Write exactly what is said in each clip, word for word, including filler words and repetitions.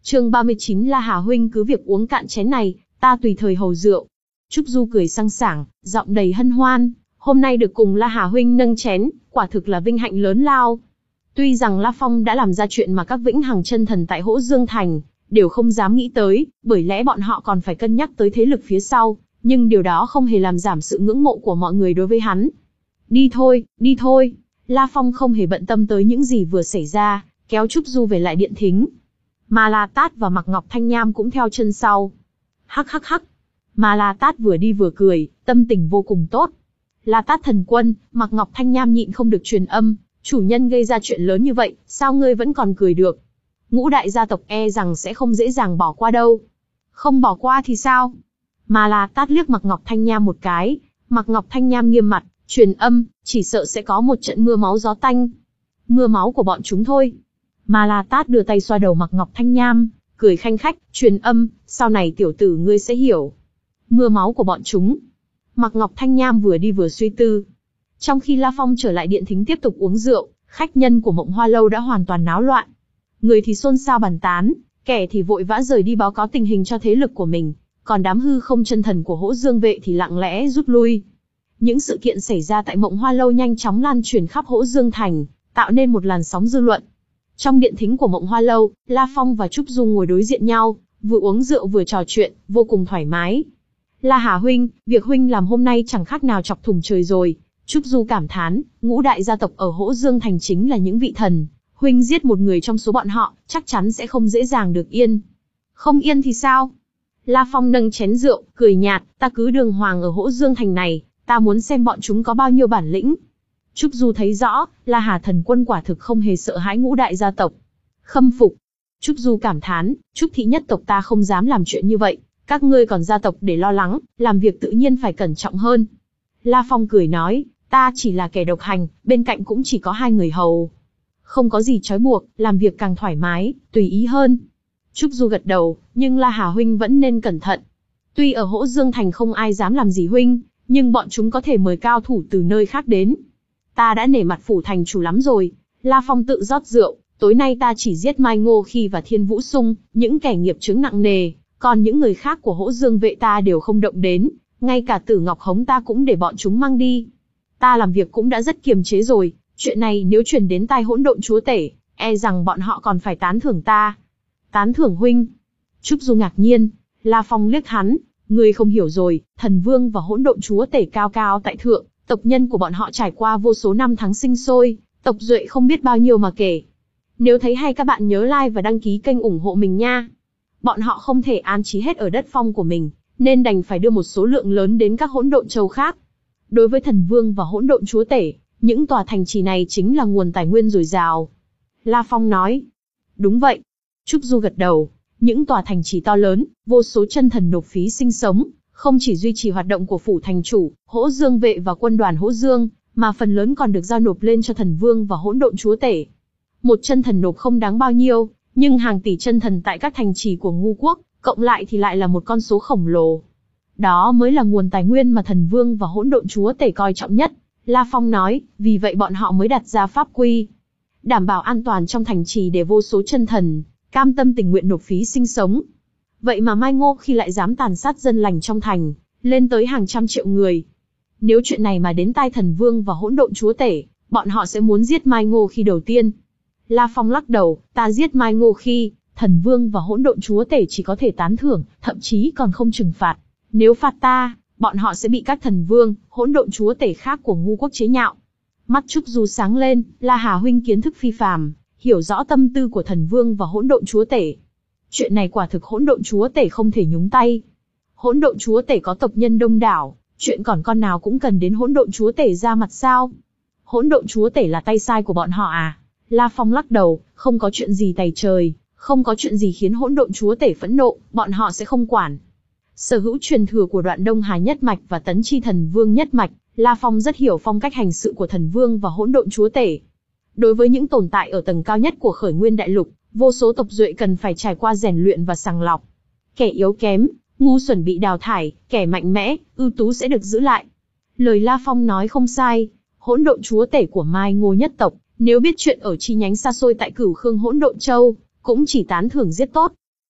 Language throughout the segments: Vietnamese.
Chương ba mươi chín La Hà huynh cứ việc uống cạn chén này, ta tùy thời hầu rượu. Trúc Du cười sang sảng, giọng đầy hân hoan, hôm nay được cùng La Hà huynh nâng chén, quả thực là vinh hạnh lớn lao. Tuy rằng La Phong đã làm ra chuyện mà các vĩnh hằng chân thần tại Hỗ Dương Thành đều không dám nghĩ tới, bởi lẽ bọn họ còn phải cân nhắc tới thế lực phía sau, nhưng điều đó không hề làm giảm sự ngưỡng mộ của mọi người đối với hắn. Đi thôi, đi thôi. La Phong không hề bận tâm tới những gì vừa xảy ra, kéo Trúc Du về lại điện thính. Mà La Tát và Mạc Ngọc Thanh Nham cũng theo chân sau. Hắc hắc hắc. Mà La Tát vừa đi vừa cười, tâm tình vô cùng tốt. La Tát thần quân, Mạc Ngọc Thanh Nham nhịn không được truyền âm, chủ nhân gây ra chuyện lớn như vậy, sao ngươi vẫn còn cười được? Ngũ đại gia tộc e rằng sẽ không dễ dàng bỏ qua đâu. Không bỏ qua thì sao? Mà La Tát liếc Mạc Ngọc Thanh Nham một cái, Mạc Ngọc Thanh Nham nghiêm mặt, truyền âm, chỉ sợ sẽ có một trận mưa máu gió tanh. Mưa máu của bọn chúng thôi. Mà La Tát đưa tay xoa đầu Mạc Ngọc Thanh Nham, cười khanh khách, truyền âm, sau này tiểu tử ngươi sẽ hiểu. Mưa máu của bọn chúng. Mạc Ngọc Thanh Nham vừa đi vừa suy tư. Trong khi La Phong trở lại điện thính tiếp tục uống rượu, khách nhân của Mộng Hoa Lâu đã hoàn toàn náo loạn. Người thì xôn xao bàn tán, kẻ thì vội vã rời đi báo cáo tình hình cho thế lực của mình, còn đám hư không chân thần của Hỗ Dương vệ thì lặng lẽ rút lui. Những sự kiện xảy ra tại Mộng Hoa Lâu nhanh chóng lan truyền khắp Hỗ Dương Thành, tạo nên một làn sóng dư luận. Trong điện thính của Mộng Hoa Lâu, La Phong và Trúc Du ngồi đối diện nhau, vừa uống rượu vừa trò chuyện, vô cùng thoải mái. La Hà huynh, việc huynh làm hôm nay chẳng khác nào chọc thủng trời rồi. Trúc Du cảm thán, ngũ đại gia tộc ở Hỗ Dương Thành chính là những vị thần. Huynh giết một người trong số bọn họ, chắc chắn sẽ không dễ dàng được yên. Không yên thì sao? La Phong nâng chén rượu, cười nhạt, ta cứ đường hoàng ở Hỗ Dương Thành này, ta muốn xem bọn chúng có bao nhiêu bản lĩnh. Trúc Du thấy rõ, La Hà thần quân quả thực không hề sợ hãi ngũ đại gia tộc. Khâm phục. Trúc Du cảm thán, Trúc thị nhất tộc ta không dám làm chuyện như vậy, các ngươi còn gia tộc để lo lắng, làm việc tự nhiên phải cẩn trọng hơn. La Phong cười nói, ta chỉ là kẻ độc hành, bên cạnh cũng chỉ có hai người hầu. Không có gì trói buộc, làm việc càng thoải mái, tùy ý hơn. Trúc Du gật đầu, nhưng La Hà huynh vẫn nên cẩn thận. Tuy ở Hỗ Dương Thành không ai dám làm gì huynh, nhưng bọn chúng có thể mời cao thủ từ nơi khác đến. Ta đã nể mặt phủ thành chủ lắm rồi. La Phong tự rót rượu, tối nay ta chỉ giết Mai Ngô Khi và Thiên Vũ Sung, những kẻ nghiệp chướng nặng nề, còn những người khác của Hỗ Dương vệ ta đều không động đến, ngay cả Tử Ngọc Hống ta cũng để bọn chúng mang đi. Ta làm việc cũng đã rất kiềm chế rồi, chuyện này nếu truyền đến tai Hỗn Độn chúa tể, e rằng bọn họ còn phải tán thưởng ta. Tán thưởng huynh? Trúc Du ngạc nhiên, La Phong liếc hắn, ngươi không hiểu rồi, thần vương và Hỗn Độn chúa tể cao cao tại thượng, tộc nhân của bọn họ trải qua vô số năm tháng sinh sôi, tộc duệ không biết bao nhiêu mà kể. Nếu thấy hay các bạn nhớ like và đăng ký kênh ủng hộ mình nha. Bọn họ không thể an trí hết ở đất phong của mình, nên đành phải đưa một số lượng lớn đến các hỗn độn châu khác. Đối với thần vương và hỗn độn chúa tể, những tòa thành trì này chính là nguồn tài nguyên dồi dào. La Phong nói. Đúng vậy. Trúc Du gật đầu. Những tòa thành trì to lớn, vô số chân thần nộp phí sinh sống, không chỉ duy trì hoạt động của phủ thành chủ, Hỗ Dương vệ và quân đoàn Hỗ Dương, mà phần lớn còn được giao nộp lên cho thần vương và hỗn độn chúa tể. Một chân thần nộp không đáng bao nhiêu, nhưng hàng tỷ chân thần tại các thành trì của Ngu quốc, cộng lại thì lại là một con số khổng lồ. Đó mới là nguồn tài nguyên mà thần vương và hỗn độn chúa tể coi trọng nhất. La Phong nói, vì vậy bọn họ mới đặt ra pháp quy, đảm bảo an toàn trong thành trì để vô số chân thần cam tâm tình nguyện nộp phí sinh sống. Vậy mà Mai Ngô Khi lại dám tàn sát dân lành trong thành, lên tới hàng trăm triệu người. Nếu chuyện này mà đến tai thần vương và hỗn độn chúa tể, bọn họ sẽ muốn giết Mai Ngô Khi đầu tiên. La Phong lắc đầu, ta giết Mai Ngô Khi, thần vương và hỗn độn chúa tể chỉ có thể tán thưởng, thậm chí còn không trừng phạt. Nếu phạt ta, bọn họ sẽ bị các thần vương, hỗn độn chúa tể khác của Ngu quốc chế nhạo. Mắt Trúc Du sáng lên, La Hà huynh kiến thức phi phàm, hiểu rõ tâm tư của thần vương và hỗn độn chúa tể. Chuyện này quả thực hỗn độn chúa tể không thể nhúng tay. Hỗn độn chúa tể có tộc nhân đông đảo, chuyện còn con nào cũng cần đến hỗn độn chúa tể ra mặt sao? Hỗn độn chúa tể là tay sai của bọn họ à? La Phong lắc đầu, không có chuyện gì tày trời, không có chuyện gì khiến hỗn độn chúa tể phẫn nộ, bọn họ sẽ không quản. Sở hữu truyền thừa của Đoạn Đông Hà nhất mạch và Tấn Chi thần vương nhất mạch, La Phong rất hiểu phong cách hành sự của thần vương và hỗn độn chúa tể. Đối với những tồn tại ở tầng cao nhất của Khởi Nguyên Đại Lục, vô số tộc duệ cần phải trải qua rèn luyện và sàng lọc. Kẻ yếu kém, ngu xuẩn bị đào thải, kẻ mạnh mẽ, ưu tú sẽ được giữ lại. Lời La Phong nói không sai, hỗn độn chúa tể của Mai Ngô nhất tộc, nếu biết chuyện ở chi nhánh xa xôi tại Cửu Khương Hỗn Độn Châu, cũng chỉ tán thưởng giết tốt.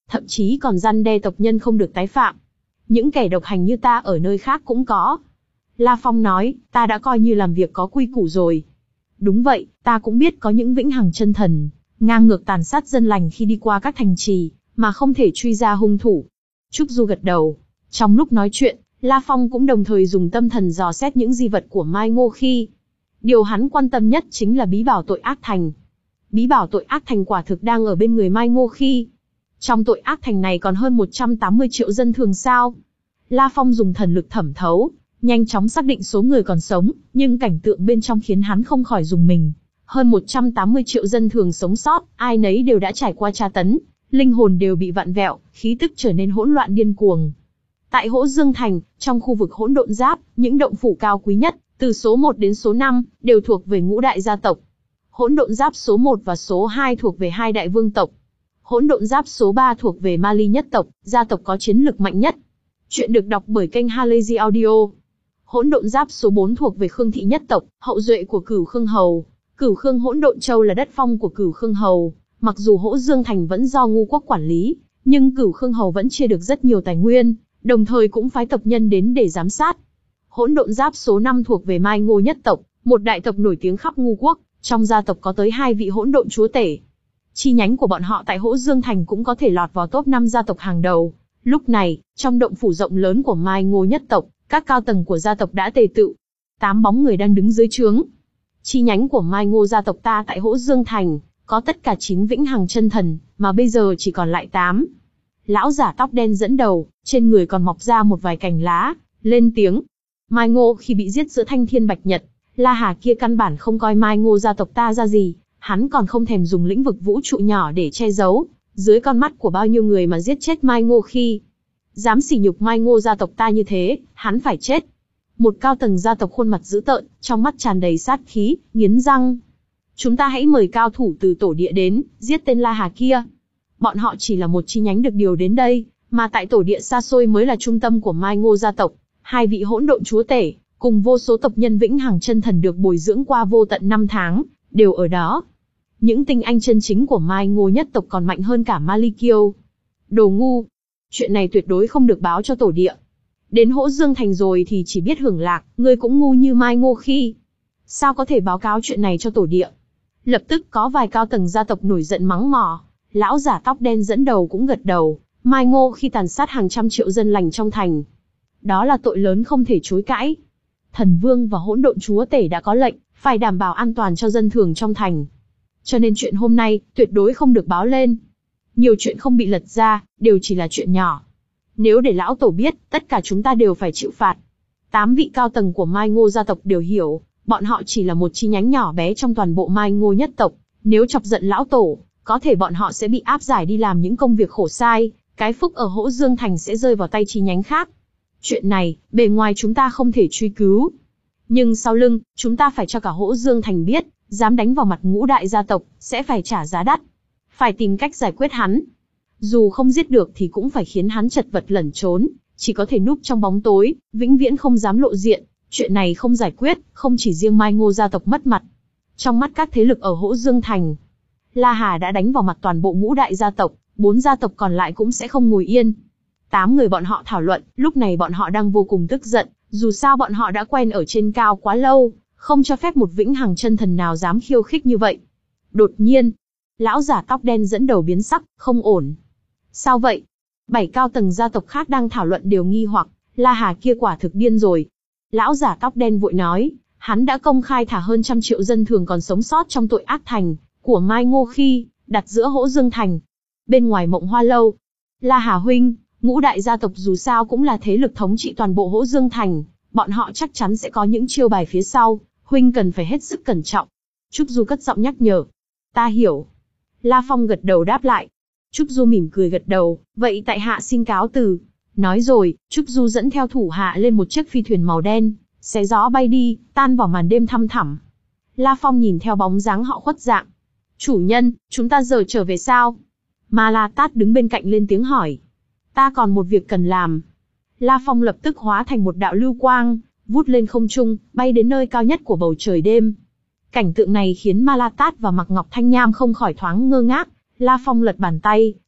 thậm chí còn răn đe tộc nhân không được tái phạm. Những kẻ độc hành như ta ở nơi khác cũng có. La Phong nói, ta đã coi như làm việc có quy củ rồi. Đúng vậy, ta cũng biết có những vĩnh hằng chân thần, ngang ngược tàn sát dân lành khi đi qua các thành trì, mà không thể truy ra hung thủ. Trúc Du gật đầu. Trong lúc nói chuyện, La Phong cũng đồng thời dùng tâm thần dò xét những di vật của Mai Ngô Khi. Điều hắn quan tâm nhất chính là bí bảo tội ác thành. Bí bảo tội ác thành quả thực đang ở bên người Mai Ngô Khi. Trong tội ác thành này còn hơn một trăm tám mươi triệu dân thường sao. La Phong dùng thần lực thẩm thấu, nhanh chóng xác định số người còn sống, nhưng cảnh tượng bên trong khiến hắn không khỏi rùng mình. Hơn một trăm tám mươi triệu dân thường sống sót, ai nấy đều đã trải qua tra tấn, linh hồn đều bị vặn vẹo, khí tức trở nên hỗn loạn điên cuồng. Tại Hỗ Dương Thành, trong khu vực hỗn độn giáp, những động phủ cao quý nhất, từ số một đến số năm, đều thuộc về ngũ đại gia tộc. Hỗn độn giáp số một và số hai thuộc về hai đại vương tộc. Hỗn độn giáp số ba thuộc về Ma Ly nhất tộc, gia tộc có chiến lực mạnh nhất. Chuyện được đọc bởi kênh Halazy Audio. Hỗn độn giáp số bốn thuộc về Khương thị nhất tộc, hậu duệ của Cửu Khương Hầu. Cửu Khương Hỗn Độn Châu là đất phong của Cửu Khương Hầu. Mặc dù Hỗ Dương Thành vẫn do Ngu Quốc quản lý, nhưng Cửu Khương Hầu vẫn chia được rất nhiều tài nguyên, đồng thời cũng phái tộc nhân đến để giám sát. Hỗn độn giáp số năm thuộc về Mai Ngô nhất tộc, một đại tộc nổi tiếng khắp Ngu Quốc, trong gia tộc có tới hai vị hỗn độn chúa tể. Chi nhánh của bọn họ tại Hỗ Dương Thành cũng có thể lọt vào top năm gia tộc hàng đầu. Lúc này, trong động phủ rộng lớn của Mai Ngô nhất tộc, các cao tầng của gia tộc đã tề tựu. Tám bóng người đang đứng dưới trướng. Chi nhánh của Mai Ngô gia tộc ta tại Hỗ Dương Thành, có tất cả chín vĩnh hằng chân thần, mà bây giờ chỉ còn lại tám. Lão giả tóc đen dẫn đầu, trên người còn mọc ra một vài cành lá, lên tiếng. Mai Ngô khi bị giết giữa thanh thiên bạch nhật, La Hà kia căn bản không coi Mai Ngô gia tộc ta ra gì, hắn còn không thèm dùng lĩnh vực vũ trụ nhỏ để che giấu, dưới con mắt của bao nhiêu người mà giết chết Mai Ngô khi. Dám sỉ nhục Mai Ngô gia tộc ta như thế, hắn phải chết. Một cao tầng gia tộc khuôn mặt dữ tợn, trong mắt tràn đầy sát khí, nghiến răng. Chúng ta hãy mời cao thủ từ tổ địa đến, giết tên La Hà kia. Bọn họ chỉ là một chi nhánh được điều đến đây, mà tại tổ địa xa xôi mới là trung tâm của Mai Ngô gia tộc. Hai vị hỗn độn chúa tể, cùng vô số tộc nhân vĩnh hằng chân thần được bồi dưỡng qua vô tận năm tháng, đều ở đó. Những tinh anh chân chính của Mai Ngô nhất tộc còn mạnh hơn cả Ma Ly Kiêu. Đồ ngu! Chuyện này tuyệt đối không được báo cho tổ địa. Đến Hỗ Dương Thành rồi thì chỉ biết hưởng lạc, ngươi cũng ngu như Mai Ngô khi. Sao có thể báo cáo chuyện này cho tổ địa? Lập tức có vài cao tầng gia tộc nổi giận mắng mỏ. Lão giả tóc đen dẫn đầu cũng gật đầu. Mai Ngô khi tàn sát hàng trăm triệu dân lành trong thành. Đó là tội lớn không thể chối cãi. Thần Vương và hỗn độn chúa tể đã có lệnh, phải đảm bảo an toàn cho dân thường trong thành. Cho nên chuyện hôm nay, tuyệt đối không được báo lên. Nhiều chuyện không bị lật ra, đều chỉ là chuyện nhỏ. Nếu để lão tổ biết, tất cả chúng ta đều phải chịu phạt. Tám vị cao tầng của Mai Ngô gia tộc đều hiểu, bọn họ chỉ là một chi nhánh nhỏ bé trong toàn bộ Mai Ngô nhất tộc. Nếu chọc giận lão tổ, có thể bọn họ sẽ bị áp giải đi làm những công việc khổ sai, cái phúc ở Hỗ Dương Thành sẽ rơi vào tay chi nhánh khác. Chuyện này, bề ngoài chúng ta không thể truy cứu. Nhưng sau lưng, chúng ta phải cho cả Hỗ Dương Thành biết, dám đánh vào mặt ngũ đại gia tộc, sẽ phải trả giá đắt. Phải tìm cách giải quyết hắn. Dù không giết được thì cũng phải khiến hắn chật vật lẩn trốn, chỉ có thể núp trong bóng tối, vĩnh viễn không dám lộ diện. Chuyện này không giải quyết, không chỉ riêng Mai Ngô gia tộc mất mặt. Trong mắt các thế lực ở Hỗ Dương Thành, La Hà đã đánh vào mặt toàn bộ ngũ đại gia tộc, bốn gia tộc còn lại cũng sẽ không ngồi yên. Tám người bọn họ thảo luận, lúc này bọn họ đang vô cùng tức giận, dù sao bọn họ đã quen ở trên cao quá lâu, không cho phép một vĩnh hằng chân thần nào dám khiêu khích như vậy. Đột nhiên, lão giả tóc đen dẫn đầu biến sắc, không ổn. Sao vậy? Bảy cao tầng gia tộc khác đang thảo luận đều nghi hoặc, La Hà kia quả thực điên rồi. Lão giả tóc đen vội nói, hắn đã công khai thả hơn trăm triệu dân thường còn sống sót trong tội ác thành của Mai Ngô khi, đặt giữa Hỗ Dương Thành. Bên ngoài Mộng Hoa Lâu, La Hà huynh, ngũ đại gia tộc dù sao cũng là thế lực thống trị toàn bộ Hỗ Dương Thành, bọn họ chắc chắn sẽ có những chiêu bài phía sau, huynh cần phải hết sức cẩn trọng. Trúc Du cất giọng nhắc nhở. Ta hiểu. La Phong gật đầu đáp lại. Trúc Du mỉm cười gật đầu, vậy tại hạ xin cáo từ. Nói rồi, Trúc Du dẫn theo thủ hạ lên một chiếc phi thuyền màu đen, xé gió bay đi, tan vào màn đêm thăm thẳm. La Phong nhìn theo bóng dáng họ khuất dạng. Chủ nhân, chúng ta giờ trở về sao? Ma La Tát đứng bên cạnh lên tiếng hỏi. Ta còn một việc cần làm. La Phong lập tức hóa thành một đạo lưu quang, vút lên không trung, bay đến nơi cao nhất của bầu trời đêm. Cảnh tượng này khiến Ma La Tát và Mạc Ngọc Thanh Nham không khỏi thoáng ngơ ngác. La Phong lật bàn tay,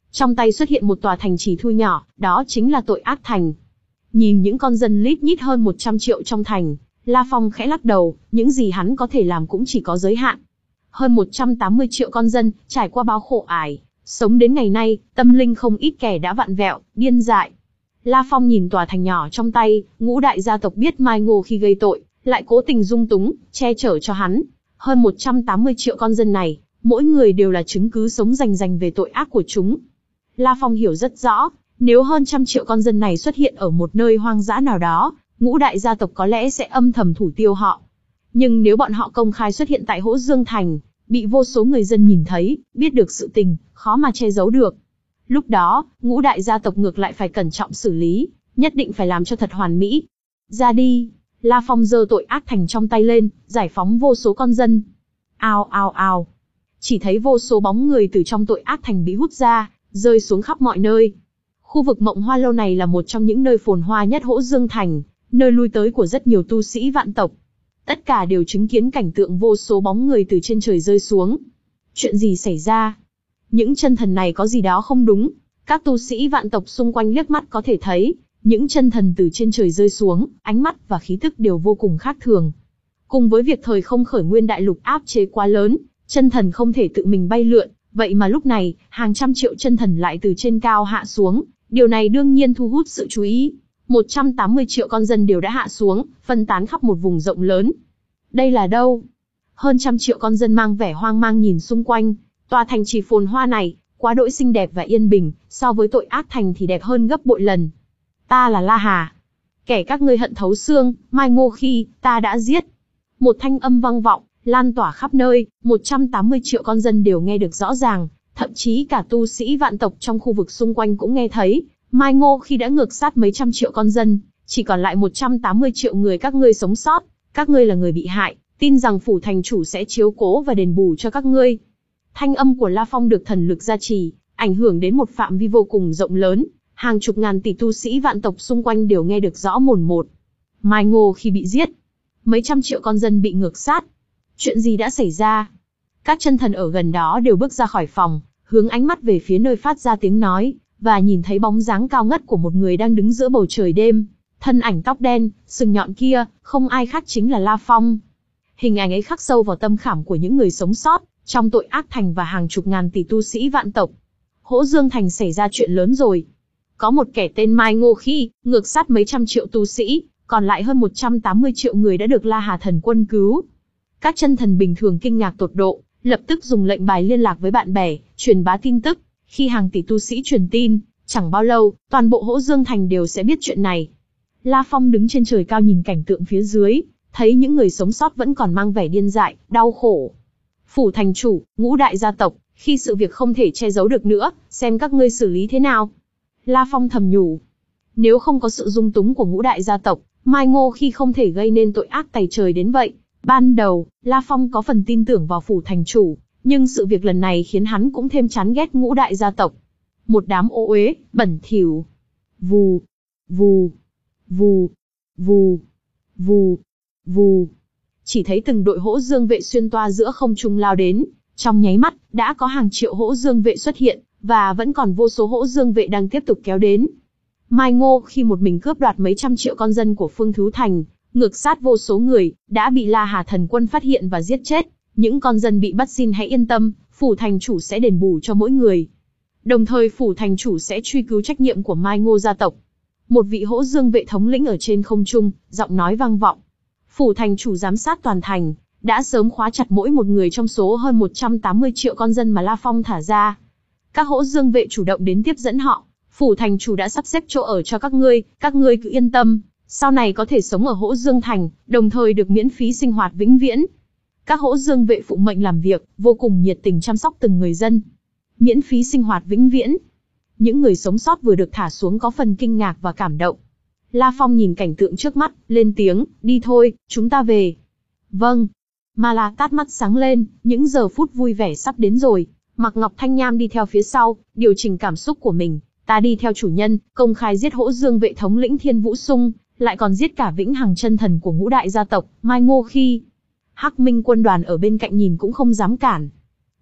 Trong tay xuất hiện một tòa thành trì thu nhỏ, đó chính là Tội Ác Thành. Nhìn những con dân lít nhít hơn một trăm triệu trong thành, La Phong khẽ lắc đầu, những gì hắn có thể làm cũng chỉ có giới hạn. Hơn một trăm tám mươi triệu con dân, trải qua bao khổ ải, sống đến ngày nay, tâm linh không ít kẻ đã vặn vẹo, điên dại. La Phong nhìn tòa thành nhỏ trong tay, ngũ đại gia tộc biết Mai Ngô khi gây tội, lại cố tình dung túng, che chở cho hắn. Hơn một trăm tám mươi triệu con dân này, mỗi người đều là chứng cứ sống rành rành về tội ác của chúng. La Phong hiểu rất rõ, nếu hơn trăm triệu con dân này xuất hiện ở một nơi hoang dã nào đó, ngũ đại gia tộc có lẽ sẽ âm thầm thủ tiêu họ. Nhưng nếu bọn họ công khai xuất hiện tại Hỗ Dương Thành, bị vô số người dân nhìn thấy, biết được sự tình, khó mà che giấu được. Lúc đó, ngũ đại gia tộc ngược lại phải cẩn trọng xử lý, nhất định phải làm cho thật hoàn mỹ. Ra đi, La Phong giơ Tội Ác Thành trong tay lên, giải phóng vô số con dân. Ao ao ao. Chỉ thấy vô số bóng người từ trong Tội Ác Thành bị hút ra, rơi xuống khắp mọi nơi. Khu vực Mộng Hoa Lâu này là một trong những nơi phồn hoa nhất Hỗ Dương Thành, nơi lui tới của rất nhiều tu sĩ vạn tộc. Tất cả đều chứng kiến cảnh tượng vô số bóng người từ trên trời rơi xuống. Chuyện gì xảy ra? Những chân thần này có gì đó không đúng. Các tu sĩ vạn tộc xung quanh liếc mắt có thể thấy, những chân thần từ trên trời rơi xuống, ánh mắt và khí tức đều vô cùng khác thường. Cùng với việc thời không khởi nguyên đại lục áp chế quá lớn, chân thần không thể tự mình bay lượn, vậy mà lúc này, hàng trăm triệu chân thần lại từ trên cao hạ xuống, điều này đương nhiên thu hút sự chú ý. một trăm tám mươi triệu con dân đều đã hạ xuống, phân tán khắp một vùng rộng lớn. Đây là đâu? Hơn trăm triệu con dân mang vẻ hoang mang nhìn xung quanh, tòa thành trì phồn hoa này, quá đỗi xinh đẹp và yên bình, so với Tội Ác Thành thì đẹp hơn gấp bội lần. Ta là La Hà. Kẻ các ngươi hận thấu xương, Mai Ngô Khi, ta đã giết. Một thanh âm vang vọng, lan tỏa khắp nơi, một trăm tám mươi triệu con dân đều nghe được rõ ràng, thậm chí cả tu sĩ vạn tộc trong khu vực xung quanh cũng nghe thấy. Mai Ngô Khi đã ngược sát mấy trăm triệu con dân, chỉ còn lại một trăm tám mươi triệu người các ngươi sống sót, các ngươi là người bị hại, tin rằng phủ thành chủ sẽ chiếu cố và đền bù cho các ngươi. Thanh âm của La Phong được thần lực gia trì, ảnh hưởng đến một phạm vi vô cùng rộng lớn, hàng chục ngàn tỷ tu sĩ vạn tộc xung quanh đều nghe được rõ mồn một. Mai Ngô Khi bị giết, mấy trăm triệu con dân bị ngược sát. Chuyện gì đã xảy ra? Các chân thần ở gần đó đều bước ra khỏi phòng, hướng ánh mắt về phía nơi phát ra tiếng nói, và nhìn thấy bóng dáng cao ngất của một người đang đứng giữa bầu trời đêm. Thân ảnh tóc đen, sừng nhọn kia, không ai khác chính là La Phong. Hình ảnh ấy khắc sâu vào tâm khảm của những người sống sót trong Tội Ác Thành và hàng chục ngàn tỷ tu sĩ vạn tộc. Hỗ Dương Thành xảy ra chuyện lớn rồi. Có một kẻ tên Mai Ngô Khi, ngược sát mấy trăm triệu tu sĩ, còn lại hơn một trăm tám mươi triệu người đã được La Hà Thần Quân cứu. Các chân thần bình thường kinh ngạc tột độ, lập tức dùng lệnh bài liên lạc với bạn bè, truyền bá tin tức. Khi hàng tỷ tu sĩ truyền tin, chẳng bao lâu, toàn bộ Hỗ Dương Thành đều sẽ biết chuyện này. La Phong đứng trên trời cao nhìn cảnh tượng phía dưới, thấy những người sống sót vẫn còn mang vẻ điên dại, đau khổ. Phủ thành chủ, ngũ đại gia tộc, khi sự việc không thể che giấu được nữa, xem các ngươi xử lý thế nào. La Phong thầm nhủ. Nếu không có sự dung túng của ngũ đại gia tộc, Mai Ngô Khi không thể gây nên tội ác tày trời đến vậy. Ban đầu, La Phong có phần tin tưởng vào phủ thành chủ, nhưng sự việc lần này khiến hắn cũng thêm chán ghét ngũ đại gia tộc. Một đám ô uế, bẩn thỉu. Vù, vù, vù, vù, vù, vù. Chỉ thấy từng đội Hỗ Dương vệ xuyên toa giữa không trung lao đến, trong nháy mắt, đã có hàng triệu Hỗ Dương vệ xuất hiện, và vẫn còn vô số Hỗ Dương vệ đang tiếp tục kéo đến. Mai Ngô Khi một mình cướp đoạt mấy trăm triệu con dân của Phương Thú Thành, ngược sát vô số người, đã bị La Hà Thần Quân phát hiện và giết chết. Những con dân bị bắt xin hãy yên tâm, phủ thành chủ sẽ đền bù cho mỗi người. Đồng thời phủ thành chủ sẽ truy cứu trách nhiệm của Mai Ngô gia tộc. Một vị Hỗ Dương vệ thống lĩnh ở trên không trung, giọng nói vang vọng. Phủ thành chủ giám sát toàn thành, đã sớm khóa chặt mỗi một người trong số hơn một trăm tám mươi triệu con dân mà La Phong thả ra. Các Hỗ Dương vệ chủ động đến tiếp dẫn họ. Phủ thành chủ đã sắp xếp chỗ ở cho các ngươi, các ngươi cứ yên tâm, sau này có thể sống ở Hỗ Dương Thành, đồng thời được miễn phí sinh hoạt vĩnh viễn. Các Hỗ Dương vệ phụ mệnh làm việc, vô cùng nhiệt tình chăm sóc từng người dân. Miễn phí sinh hoạt vĩnh viễn. Những người sống sót vừa được thả xuống có phần kinh ngạc và cảm động. La Phong nhìn cảnh tượng trước mắt, lên tiếng, đi thôi, chúng ta về. Vâng. Ma La Tát mắt sáng lên, những giờ phút vui vẻ sắp đến rồi. Mạc Ngọc Thanh Nham đi theo phía sau, điều chỉnh cảm xúc của mình. Ta đi theo chủ nhân, công khai giết Hỗ Dương vệ thống lĩnh Thiên Vũ Sung, lại còn giết cả Vĩnh Hằng chân thần của ngũ đại gia tộc, Mai Ngô Khi. Hắc Minh quân đoàn ở bên cạnh nhìn cũng không dám cản.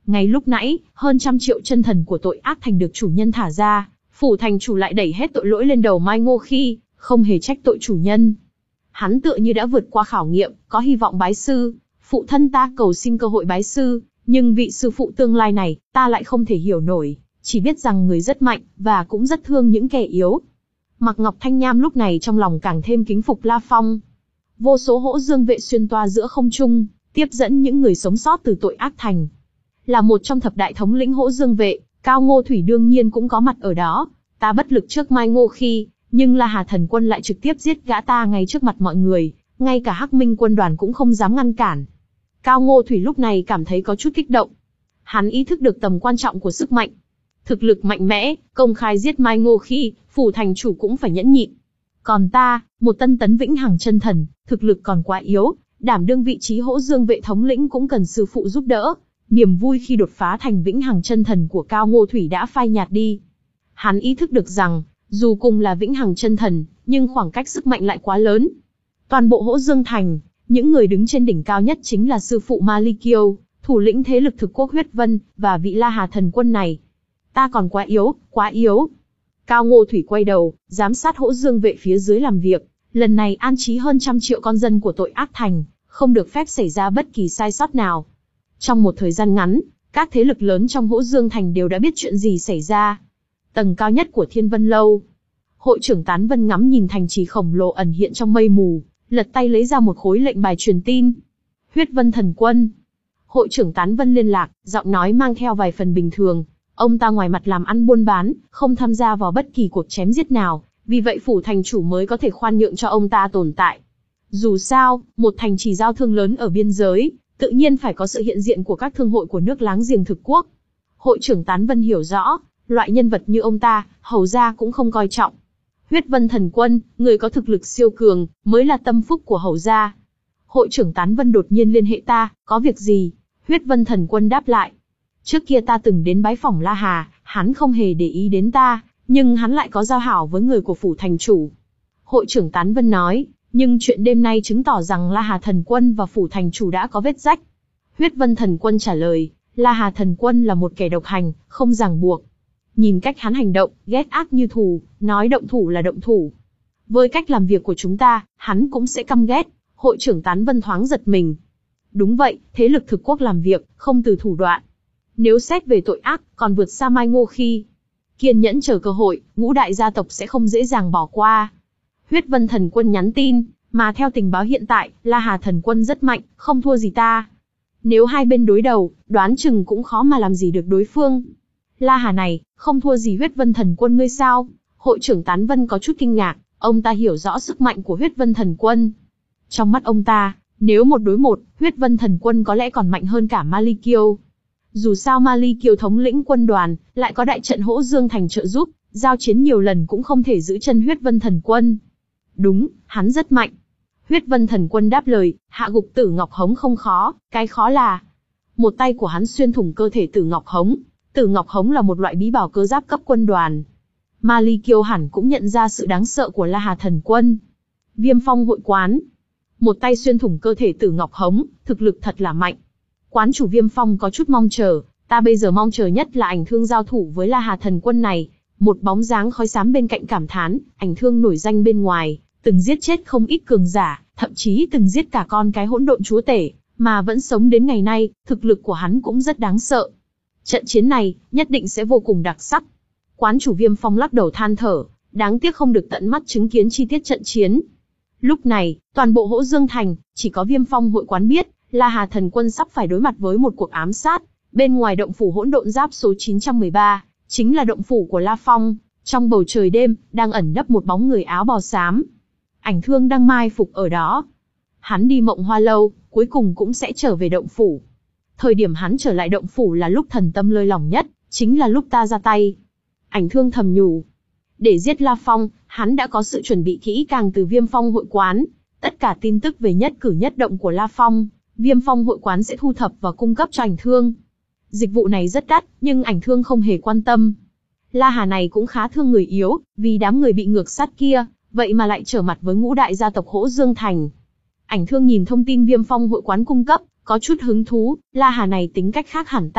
Ngay lúc nãy, hơn trăm triệu chân thần của tội ác thành được chủ nhân thả ra, phủ thành chủ lại đẩy hết tội lỗi lên đầu Mai Ngô Khi, không hề trách tội chủ nhân. Hắn tựa như đã vượt qua khảo nghiệm, có hy vọng bái sư. Phụ thân ta cầu xin cơ hội bái sư, nhưng vị sư phụ tương lai này, ta lại không thể hiểu nổi, chỉ biết rằng người rất mạnh, và cũng rất thương những kẻ yếu. Mạc Ngọc Thanh Nham lúc này trong lòng càng thêm kính phục La Phong. Vô số hỗ dương vệ xuyên toa giữa không trung, tiếp dẫn những người sống sót từ tội ác thành. Là một trong thập đại thống lĩnh hỗ dương vệ, Cao Ngô Thủy đương nhiên cũng có mặt ở đó. Ta bất lực trước Mai Ngô Khi, nhưng La Hà thần quân lại trực tiếp giết gã ta ngay trước mặt mọi người, ngay cả Hắc Minh quân đoàn cũng không dám ngăn cản. Cao Ngô Thủy lúc này cảm thấy có chút kích động. Hắn ý thức được tầm quan trọng của sức mạnh. Thực lực mạnh mẽ, công khai giết Mai Ngô Khi, phủ thành chủ cũng phải nhẫn nhịn. Còn ta, một tân tấn vĩnh hằng chân thần, thực lực còn quá yếu, đảm đương vị trí hỗ dương vệ thống lĩnh cũng cần sư phụ giúp đỡ. Niềm vui khi đột phá thành vĩnh hằng chân thần của Cao Ngô Thủy đã phai nhạt đi. Hắn ý thức được rằng, dù cùng là vĩnh hằng chân thần, nhưng khoảng cách sức mạnh lại quá lớn. Toàn bộ hỗ dương thành, những người đứng trên đỉnh cao nhất chính là sư phụ Ma Ly Kiêu, thủ lĩnh thế lực thực quốc huyết vân, và vị La Hà thần quân này. Ta còn quá yếu, quá yếu. Cao Ngô Thủy quay đầu, giám sát hỗ dương vệ phía dưới làm việc. Lần này an trí hơn trăm triệu con dân của tội ác thành, không được phép xảy ra bất kỳ sai sót nào. Trong một thời gian ngắn, các thế lực lớn trong hỗ dương thành đều đã biết chuyện gì xảy ra. Tầng cao nhất của Thiên Vân Lâu. Hội trưởng Tán Vân ngắm nhìn thành trì khổng lồ ẩn hiện trong mây mù, lật tay lấy ra một khối lệnh bài truyền tin. Huyết Vân thần quân. Hội trưởng Tán Vân liên lạc, giọng nói mang theo vài phần bình thường. Ông ta ngoài mặt làm ăn buôn bán, không tham gia vào bất kỳ cuộc chém giết nào, vì vậy phủ thành chủ mới có thể khoan nhượng cho ông ta tồn tại. Dù sao, một thành trì giao thương lớn ở biên giới, tự nhiên phải có sự hiện diện của các thương hội của nước láng giềng thực quốc. Hội trưởng Tán Vân hiểu rõ, loại nhân vật như ông ta, hầu ra cũng không coi trọng. Huyết Vân thần quân, người có thực lực siêu cường, mới là tâm phúc của hầu gia. Hội trưởng Tán Vân đột nhiên liên hệ ta, có việc gì? Huyết Vân thần quân đáp lại. Trước kia ta từng đến bái phỏng La Hà, hắn không hề để ý đến ta, nhưng hắn lại có giao hảo với người của phủ thành chủ. Hội trưởng Tán Vân nói, nhưng chuyện đêm nay chứng tỏ rằng La Hà thần quân và phủ thành chủ đã có vết rách. Huyết Vân thần quân trả lời, La Hà thần quân là một kẻ độc hành, không ràng buộc. Nhìn cách hắn hành động, ghét ác như thù, nói động thủ là động thủ. Với cách làm việc của chúng ta, hắn cũng sẽ căm ghét. Hội trưởng Tán Vân thoáng giật mình. Đúng vậy, thế lực thực quốc làm việc, không từ thủ đoạn. Nếu xét về tội ác, còn vượt xa Mai Ngô Khi. Kiên nhẫn chờ cơ hội, ngũ đại gia tộc sẽ không dễ dàng bỏ qua. Huyết Vân thần quân nhắn tin, mà theo tình báo hiện tại, La Hà thần quân rất mạnh, không thua gì ta. Nếu hai bên đối đầu, đoán chừng cũng khó mà làm gì được đối phương. La Hà này, không thua gì Huyết Vân thần quân ngươi sao? Hội trưởng Tán Vân có chút kinh ngạc, ông ta hiểu rõ sức mạnh của Huyết Vân thần quân. Trong mắt ông ta, nếu một đối một, Huyết Vân thần quân có lẽ còn mạnh hơn cả Ma Ly Kiêu. Dù sao Ma Ly Kiêu thống lĩnh quân đoàn, lại có đại trận hỗ dương thành trợ giúp, giao chiến nhiều lần cũng không thể giữ chân Huyết Vân thần quân. Đúng, hắn rất mạnh. Huyết Vân thần quân đáp lời, hạ gục Tử Ngọc Hống không khó, cái khó là một tay của hắn xuyên thủng cơ thể Tử Ngọc Hống. Tử Ngọc Hống là một loại bí bảo cơ giáp cấp quân đoàn. Ma Ly Kiêu hẳn cũng nhận ra sự đáng sợ của La Hà thần quân. Viêm Phong hội quán, một tay xuyên thủng cơ thể Tử Ngọc Hống, thực lực thật là mạnh. Quán chủ Viêm Phong có chút mong chờ, ta bây giờ mong chờ nhất là Ảnh Thương giao thủ với La Hà thần quân này. Một bóng dáng khói xám bên cạnh cảm thán, Ảnh Thương nổi danh bên ngoài, từng giết chết không ít cường giả, thậm chí từng giết cả con cái hỗn độn chúa tể, mà vẫn sống đến ngày nay, thực lực của hắn cũng rất đáng sợ. Trận chiến này, nhất định sẽ vô cùng đặc sắc. Quán chủ Viêm Phong lắc đầu than thở, đáng tiếc không được tận mắt chứng kiến chi tiết trận chiến. Lúc này, toàn bộ Hỗ Dương Thành, chỉ có Viêm Phong hội quán biết, La Hà thần quân sắp phải đối mặt với một cuộc ám sát. Bên ngoài động phủ hỗn độn giáp số chín trăm mười ba, chính là động phủ của La Phong. Trong bầu trời đêm, đang ẩn nấp một bóng người áo bào xám. Ảnh Thương đang mai phục ở đó. Hắn đi Mộng Hoa Lâu, cuối cùng cũng sẽ trở về động phủ. Thời điểm hắn trở lại động phủ là lúc thần tâm lơi lỏng nhất, chính là lúc ta ra tay. Ảnh Thương thầm nhủ. Để giết La Phong, hắn đã có sự chuẩn bị kỹ càng từ Viêm Phong hội quán. Tất cả tin tức về nhất cử nhất động của La Phong, Viêm Phong hội quán sẽ thu thập và cung cấp cho Ảnh Thương. Dịch vụ này rất đắt, nhưng Ảnh Thương không hề quan tâm. La Hà này cũng khá thương người yếu, vì đám người bị ngược sát kia, vậy mà lại trở mặt với ngũ đại gia tộc Hỗ Dương Thành. Ảnh Thương nhìn thông tin Viêm Phong hội quán cung cấp, có chút hứng thú, La Hà này tính cách khác hẳn ta,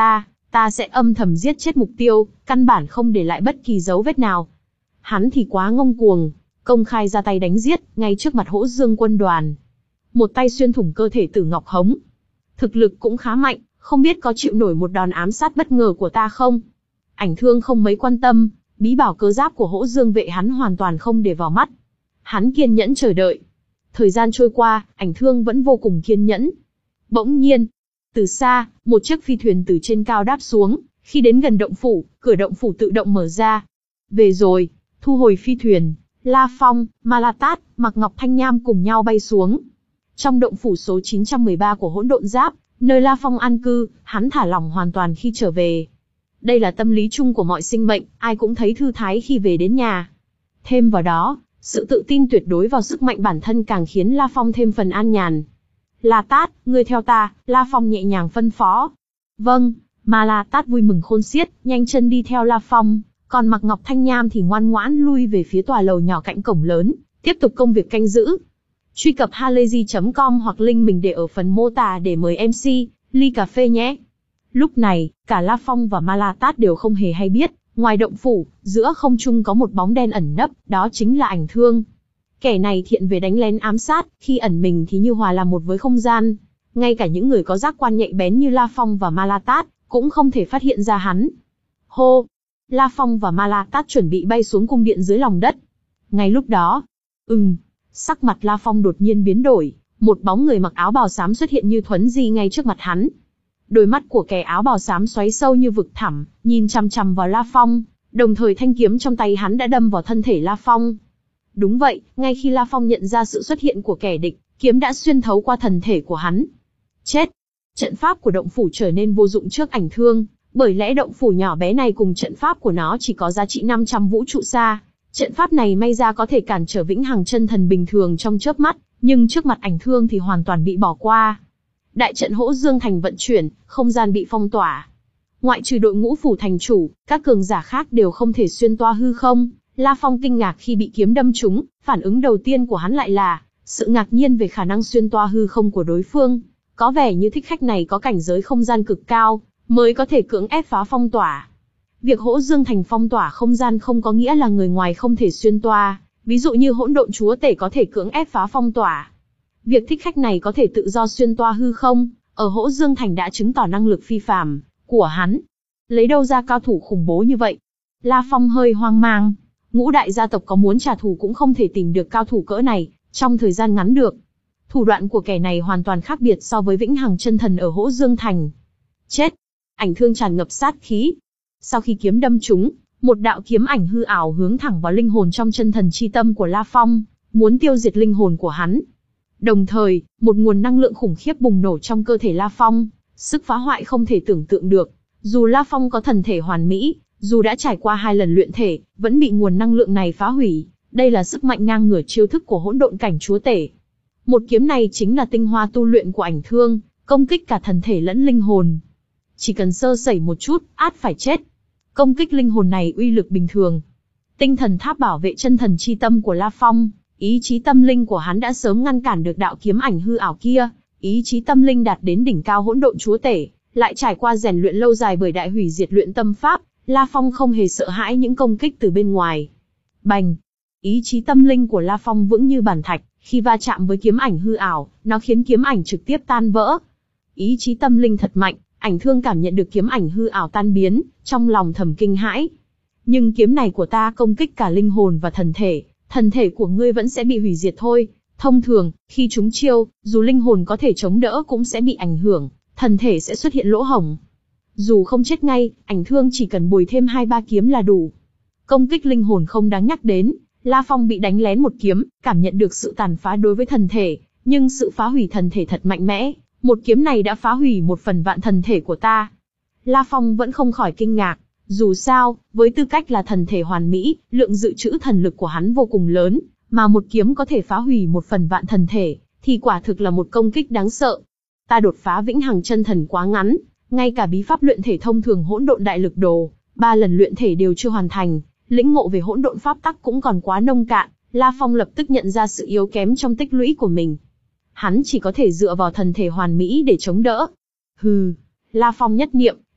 ta sẽ âm thầm giết chết mục tiêu, căn bản không để lại bất kỳ dấu vết nào. Hắn thì quá ngông cuồng, công khai ra tay đánh giết, ngay trước mặt Hỗ Dương quân đoàn. Một tay xuyên thủng cơ thể Tử Ngọc Hống. Thực lực cũng khá mạnh, không biết có chịu nổi một đòn ám sát bất ngờ của ta không? Ảnh Thương không mấy quan tâm, bí bảo cơ giáp của Hỗ Dương vệ hắn hoàn toàn không để vào mắt. Hắn kiên nhẫn chờ đợi. Thời gian trôi qua, Ảnh Thương vẫn vô cùng kiên nhẫn. Bỗng nhiên, từ xa, một chiếc phi thuyền từ trên cao đáp xuống, khi đến gần động phủ, cửa động phủ tự động mở ra. Về rồi, thu hồi phi thuyền, La Phong, Ma La Tát, Mạc Ngọc Thanh Nham cùng nhau bay xuống. Trong động phủ số chín trăm mười ba của Hỗn Độn Giáp, nơi La Phong an cư, hắn thả lỏng hoàn toàn khi trở về. Đây là tâm lý chung của mọi sinh mệnh, ai cũng thấy thư thái khi về đến nhà. Thêm vào đó, sự tự tin tuyệt đối vào sức mạnh bản thân càng khiến La Phong thêm phần an nhàn. La Tát, ngươi theo ta, La Phong nhẹ nhàng phân phó. Vâng, Ma La Tát vui mừng khôn xiết, nhanh chân đi theo La Phong, còn Mạc Ngọc Thanh Nham thì ngoan ngoãn lui về phía tòa lầu nhỏ cạnh cổng lớn, tiếp tục công việc canh giữ. Truy cập halayzi chấm com hoặc link mình để ở phần mô tả để mời em xê, ly cà phê nhé. Lúc này, cả La Phong và Ma La Tát đều không hề hay biết, ngoài động phủ, giữa không trung có một bóng đen ẩn nấp, đó chính là Ảnh Thương. Kẻ này thiện về đánh lén ám sát, khi ẩn mình thì như hòa làm một với không gian. Ngay cả những người có giác quan nhạy bén như La Phong và Ma La Tát, cũng không thể phát hiện ra hắn. Hô! La Phong và Ma La Tát chuẩn bị bay xuống cung điện dưới lòng đất. Ngay lúc đó, ừm, sắc mặt La Phong đột nhiên biến đổi, một bóng người mặc áo bào xám xuất hiện như thuấn di ngay trước mặt hắn. Đôi mắt của kẻ áo bào xám xoáy sâu như vực thẳm, nhìn chằm chằm vào La Phong, đồng thời thanh kiếm trong tay hắn đã đâm vào thân thể La Phong. Đúng vậy, ngay khi La Phong nhận ra sự xuất hiện của kẻ địch, kiếm đã xuyên thấu qua thần thể của hắn. Chết! Trận pháp của động phủ trở nên vô dụng trước Ảnh Thương, bởi lẽ động phủ nhỏ bé này cùng trận pháp của nó chỉ có giá trị năm trăm vũ trụ xa. Trận pháp này may ra có thể cản trở Vĩnh Hằng chân thần bình thường trong chớp mắt, nhưng trước mặt Ảnh Thương thì hoàn toàn bị bỏ qua. Đại trận Hỗ Dương Thành vận chuyển, không gian bị phong tỏa. Ngoại trừ đội ngũ phủ thành chủ, các cường giả khác đều không thể xuyên toa hư không. La Phong kinh ngạc khi bị kiếm đâm trúng, phản ứng đầu tiên của hắn lại là sự ngạc nhiên về khả năng xuyên toa hư không của đối phương. Có vẻ như thích khách này có cảnh giới không gian cực cao, mới có thể cưỡng ép phá phong tỏa. Việc Hỗ Dương Thành phong tỏa không gian không có nghĩa là người ngoài không thể xuyên toa, ví dụ như Hỗn Độn Chúa Tể có thể cưỡng ép phá phong tỏa. Việc thích khách này có thể tự do xuyên toa hư không, ở Hỗ Dương Thành đã chứng tỏ năng lực phi phàm của hắn. Lấy đâu ra cao thủ khủng bố như vậy? La Phong hơi hoang mang. Ngũ đại gia tộc có muốn trả thù cũng không thể tìm được cao thủ cỡ này trong thời gian ngắn được. Thủ đoạn của kẻ này hoàn toàn khác biệt so với Vĩnh Hằng chân thần ở Hỗ Dương Thành. Chết! Ảnh Thương tràn ngập sát khí. Sau khi kiếm đâm trúng, một đạo kiếm ảnh hư ảo hướng thẳng vào linh hồn trong chân thần chi tâm của La Phong, muốn tiêu diệt linh hồn của hắn. Đồng thời, một nguồn năng lượng khủng khiếp bùng nổ trong cơ thể La Phong, sức phá hoại không thể tưởng tượng được. Dù La Phong có thần thể hoàn mỹ, dù đã trải qua hai lần luyện thể, vẫn bị nguồn năng lượng này phá hủy. Đây là sức mạnh ngang ngửa chiêu thức của Hỗn Độn Cảnh Chúa Tể. Một kiếm này chính là tinh hoa tu luyện của Ảnh Thương, công kích cả thần thể lẫn linh hồn. Chỉ cần sơ sẩy một chút, át phải chết. Công kích linh hồn này uy lực bình thường. Tinh thần tháp bảo vệ chân thần chi tâm của La Phong, ý chí tâm linh của hắn đã sớm ngăn cản được đạo kiếm ảnh hư ảo kia. Ý chí tâm linh đạt đến đỉnh cao Hỗn Độn Chúa Tể, lại trải qua rèn luyện lâu dài bởi đại hủy diệt luyện tâm pháp, La Phong không hề sợ hãi những công kích từ bên ngoài. Bành! Ý chí tâm linh của La Phong vững như bàn thạch, khi va chạm với kiếm ảnh hư ảo, nó khiến kiếm ảnh trực tiếp tan vỡ. Ý chí tâm linh thật mạnh, Ảnh Thương cảm nhận được kiếm ảnh hư ảo tan biến, trong lòng thầm kinh hãi. Nhưng kiếm này của ta công kích cả linh hồn và thần thể, thần thể của ngươi vẫn sẽ bị hủy diệt thôi. Thông thường, khi chúng chiêu, dù linh hồn có thể chống đỡ cũng sẽ bị ảnh hưởng, thần thể sẽ xuất hiện lỗ hổng. Dù không chết ngay, Ảnh Thương chỉ cần bồi thêm hai ba kiếm là đủ. Công kích linh hồn không đáng nhắc đến, La Phong bị đánh lén một kiếm, cảm nhận được sự tàn phá đối với thần thể, nhưng sự phá hủy thần thể thật mạnh mẽ. Một kiếm này đã phá hủy một phần vạn thần thể của ta. La Phong vẫn không khỏi kinh ngạc. Dù sao, với tư cách là thần thể hoàn mỹ, lượng dự trữ thần lực của hắn vô cùng lớn, mà một kiếm có thể phá hủy một phần vạn thần thể, thì quả thực là một công kích đáng sợ. Ta đột phá Vĩnh Hằng chân thần quá ngắn, ngay cả bí pháp luyện thể thông thường Hỗn Độn Đại Lực Đồ, ba lần luyện thể đều chưa hoàn thành, lĩnh ngộ về hỗn độn pháp tắc cũng còn quá nông cạn. La Phong lập tức nhận ra sự yếu kém trong tích lũy của mình. Hắn chỉ có thể dựa vào thần thể hoàn mỹ để chống đỡ. Hừ, La Phong nhất niệm,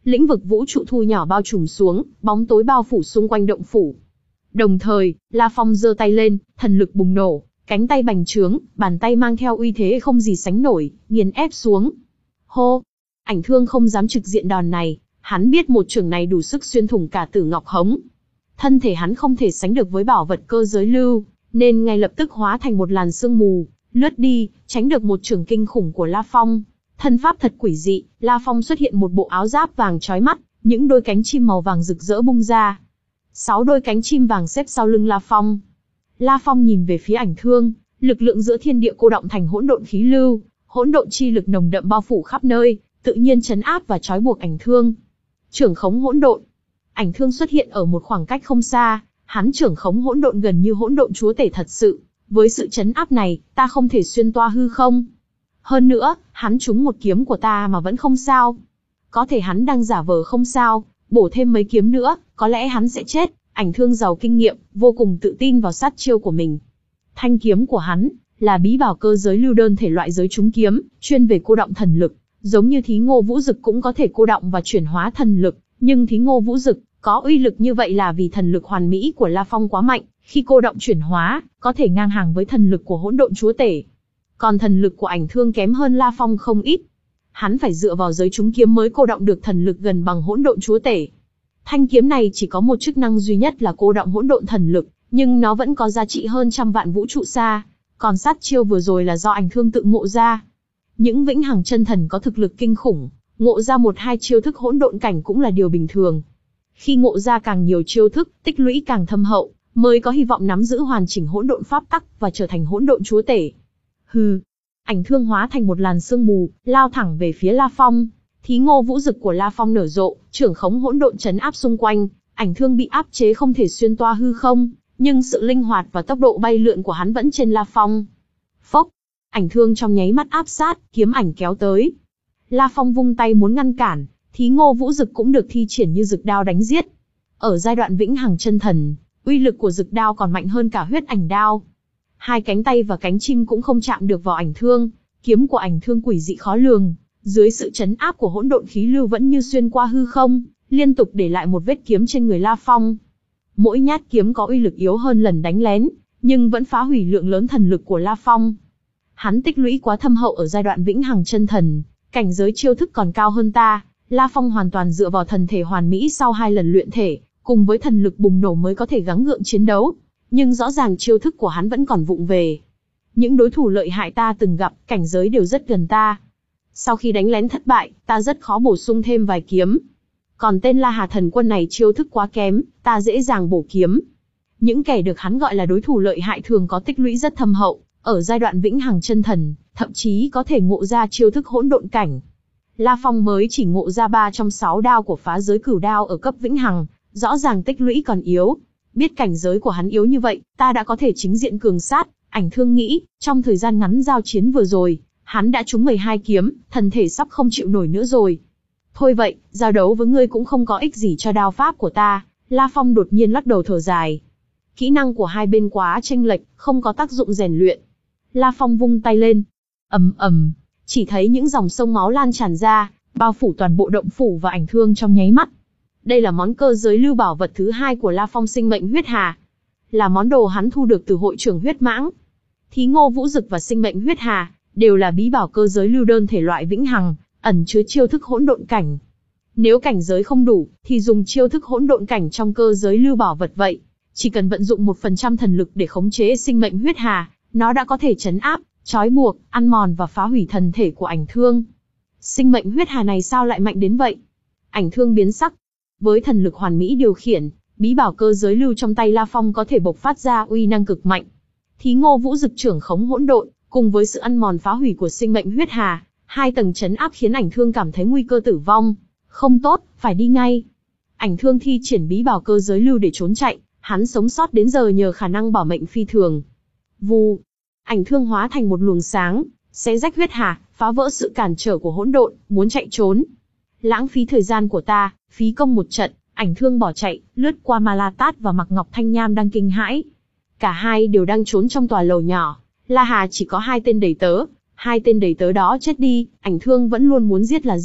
lĩnh vực vũ trụ thu nhỏ bao trùm xuống, bóng tối bao phủ xung quanh động phủ. Đồng thời, La Phong giơ tay lên, thần lực bùng nổ, cánh tay bành trướng, bàn tay mang theo uy thế không gì sánh nổi, nghiền ép xuống. Hô! Ảnh Thương không dám trực diện đòn này, hắn biết một chưởng này đủ sức xuyên thủng cả Tử Ngọc Hống. Thân thể hắn không thể sánh được với bảo vật cơ giới lưu, nên ngay lập tức hóa thành một làn sương mù, lướt đi, tránh được một chưởng kinh khủng của La Phong. Thân pháp thật quỷ dị, La Phong xuất hiện một bộ áo giáp vàng chói mắt, những đôi cánh chim màu vàng rực rỡ bung ra. Sáu đôi cánh chim vàng xếp sau lưng La Phong. La Phong nhìn về phía Ảnh Thương, lực lượng giữa thiên địa cô động thành hỗn độn khí lưu, hỗn độn chi lực nồng đậm bao phủ khắp nơi, tự nhiên trấn áp và trói buộc Ảnh Thương. Trưởng khống hỗn độn. Ảnh Thương xuất hiện ở một khoảng cách không xa, hắn trưởng khống hỗn độn gần như hỗn độn chúa tể thật sự. Với sự trấn áp này, ta không thể xuyên toa hư không. Hơn nữa, hắn trúng một kiếm của ta mà vẫn không sao. Có thể hắn đang giả vờ không sao, bổ thêm mấy kiếm nữa, có lẽ hắn sẽ chết. Ảnh Thương giàu kinh nghiệm, vô cùng tự tin vào sát chiêu của mình. Thanh kiếm của hắn là bí bảo cơ giới lưu đơn thể loại giới trúng kiếm, chuyên về cô động thần lực, giống như Thí Ngô Vũ Dực cũng có thể cô động và chuyển hóa thần lực, nhưng Thí Ngô Vũ Dực có uy lực như vậy là vì thần lực hoàn mỹ của La Phong quá mạnh, khi cô động chuyển hóa, có thể ngang hàng với thần lực của hỗn độn chúa tể. Còn thần lực của Ảnh Thương kém hơn La Phong không ít. Hắn phải dựa vào giới trúng kiếm mới cô động được thần lực gần bằng hỗn độn chúa tể. Thanh kiếm này chỉ có một chức năng duy nhất là cô động hỗn độn thần lực, nhưng nó vẫn có giá trị hơn trăm vạn vũ trụ xa. Còn sát chiêu vừa rồi là do Ảnh Thương tự ngộ ra. Những vĩnh hằng chân thần có thực lực kinh khủng, ngộ ra một hai chiêu thức hỗn độn cảnh cũng là điều bình thường. Khi ngộ ra càng nhiều chiêu thức, tích lũy càng thâm hậu, mới có hy vọng nắm giữ hoàn chỉnh hỗn độn pháp tắc và trở thành hỗn độn chúa tể. Hừ. Ảnh Thương hóa thành một làn sương mù, lao thẳng về phía La Phong. Thí Ngô Vũ Dực của La Phong nở rộ, trưởng khống hỗn độn trấn áp xung quanh, Ảnh Thương bị áp chế không thể xuyên toa hư không, nhưng sự linh hoạt và tốc độ bay lượn của hắn vẫn trên La Phong. Phốc, Ảnh Thương trong nháy mắt áp sát, kiếm ảnh kéo tới. La Phong vung tay muốn ngăn cản, Thí Ngô Vũ Dực cũng được thi triển như dực đao đánh giết. Ở giai đoạn vĩnh hằng chân thần, uy lực của dực đao còn mạnh hơn cả huyết ảnh đao. Hai cánh tay và cánh chim cũng không chạm được vào Ảnh Thương, kiếm của Ảnh Thương quỷ dị khó lường, dưới sự trấn áp của hỗn độn khí lưu vẫn như xuyên qua hư không, liên tục để lại một vết kiếm trên người La Phong. Mỗi nhát kiếm có uy lực yếu hơn lần đánh lén, nhưng vẫn phá hủy lượng lớn thần lực của La Phong. Hắn tích lũy quá thâm hậu ở giai đoạn vĩnh hằng chân thần, cảnh giới chiêu thức còn cao hơn ta. La Phong hoàn toàn dựa vào thần thể hoàn mỹ sau hai lần luyện thể, cùng với thần lực bùng nổ mới có thể gắng gượng chiến đấu. Nhưng rõ ràng chiêu thức của hắn vẫn còn vụng về. Những đối thủ lợi hại ta từng gặp, cảnh giới đều rất gần ta. Sau khi đánh lén thất bại, ta rất khó bổ sung thêm vài kiếm. Còn tên La Hà Thần Quân này chiêu thức quá kém, ta dễ dàng bổ kiếm. Những kẻ được hắn gọi là đối thủ lợi hại thường có tích lũy rất thâm hậu, ở giai đoạn vĩnh hằng chân thần, thậm chí có thể ngộ ra chiêu thức hỗn độn cảnh. La Phong mới chỉ ngộ ra ba trong sáu đao của phá giới cửu đao ở cấp vĩnh hằng, rõ ràng tích lũy còn yếu. Biết cảnh giới của hắn yếu như vậy, ta đã có thể chính diện cường sát. Ảnh Thương nghĩ, trong thời gian ngắn giao chiến vừa rồi, hắn đã trúng mười hai kiếm, thần thể sắp không chịu nổi nữa rồi. Thôi vậy, giao đấu với ngươi cũng không có ích gì cho đao pháp của ta. La Phong đột nhiên lắc đầu thở dài. Kỹ năng của hai bên quá chênh lệch, không có tác dụng rèn luyện. La Phong vung tay lên. Ầm ầm, chỉ thấy những dòng sông máu lan tràn ra, bao phủ toàn bộ động phủ và Ảnh Thương trong nháy mắt. Đây là món cơ giới lưu bảo vật thứ hai của La Phong, sinh mệnh huyết hà. Là món đồ hắn thu được từ hội trưởng huyết mãng. Thí Ngô Vũ Dực và sinh mệnh huyết hà đều là bí bảo cơ giới lưu đơn thể loại vĩnh hằng, ẩn chứa chiêu thức hỗn độn cảnh. Nếu cảnh giới không đủ, thì dùng chiêu thức hỗn độn cảnh trong cơ giới lưu bảo vật vậy. Chỉ cần vận dụng một phần trăm thần lực để khống chế sinh mệnh huyết hà, nó đã có thể trấn áp, trói buộc, ăn mòn và phá hủy thần thể của Ảnh Thương. Sinh mệnh huyết hà này sao lại mạnh đến vậy? Ảnh Thương biến sắc. Với thần lực hoàn mỹ điều khiển, bí bảo cơ giới lưu trong tay La Phong có thể bộc phát ra uy năng cực mạnh. Thí Ngô Vũ Dực trưởng khống hỗn độn, cùng với sự ăn mòn phá hủy của sinh mệnh huyết hà, hai tầng trấn áp khiến Ảnh Thương cảm thấy nguy cơ tử vong. Không tốt, phải đi ngay. Ảnh Thương thi triển bí bảo cơ giới lưu để trốn chạy, hắn sống sót đến giờ nhờ khả năng bảo mệnh phi thường. Vù, Ảnh Thương hóa thành một luồng sáng, xé rách huyết hà, phá vỡ sự cản trở của hỗn độn, muốn chạy trốn. Lãng phí thời gian của ta, phí công một trận. Ảnh Thương bỏ chạy, lướt qua Ma La Tát và Mạc Ngọc Thanh Nham đang kinh hãi. Cả hai đều đang trốn trong tòa lầu nhỏ. La Hà chỉ có hai tên đầy tớ, hai tên đầy tớ đó chết đi, Ảnh Thương vẫn luôn muốn giết là giết,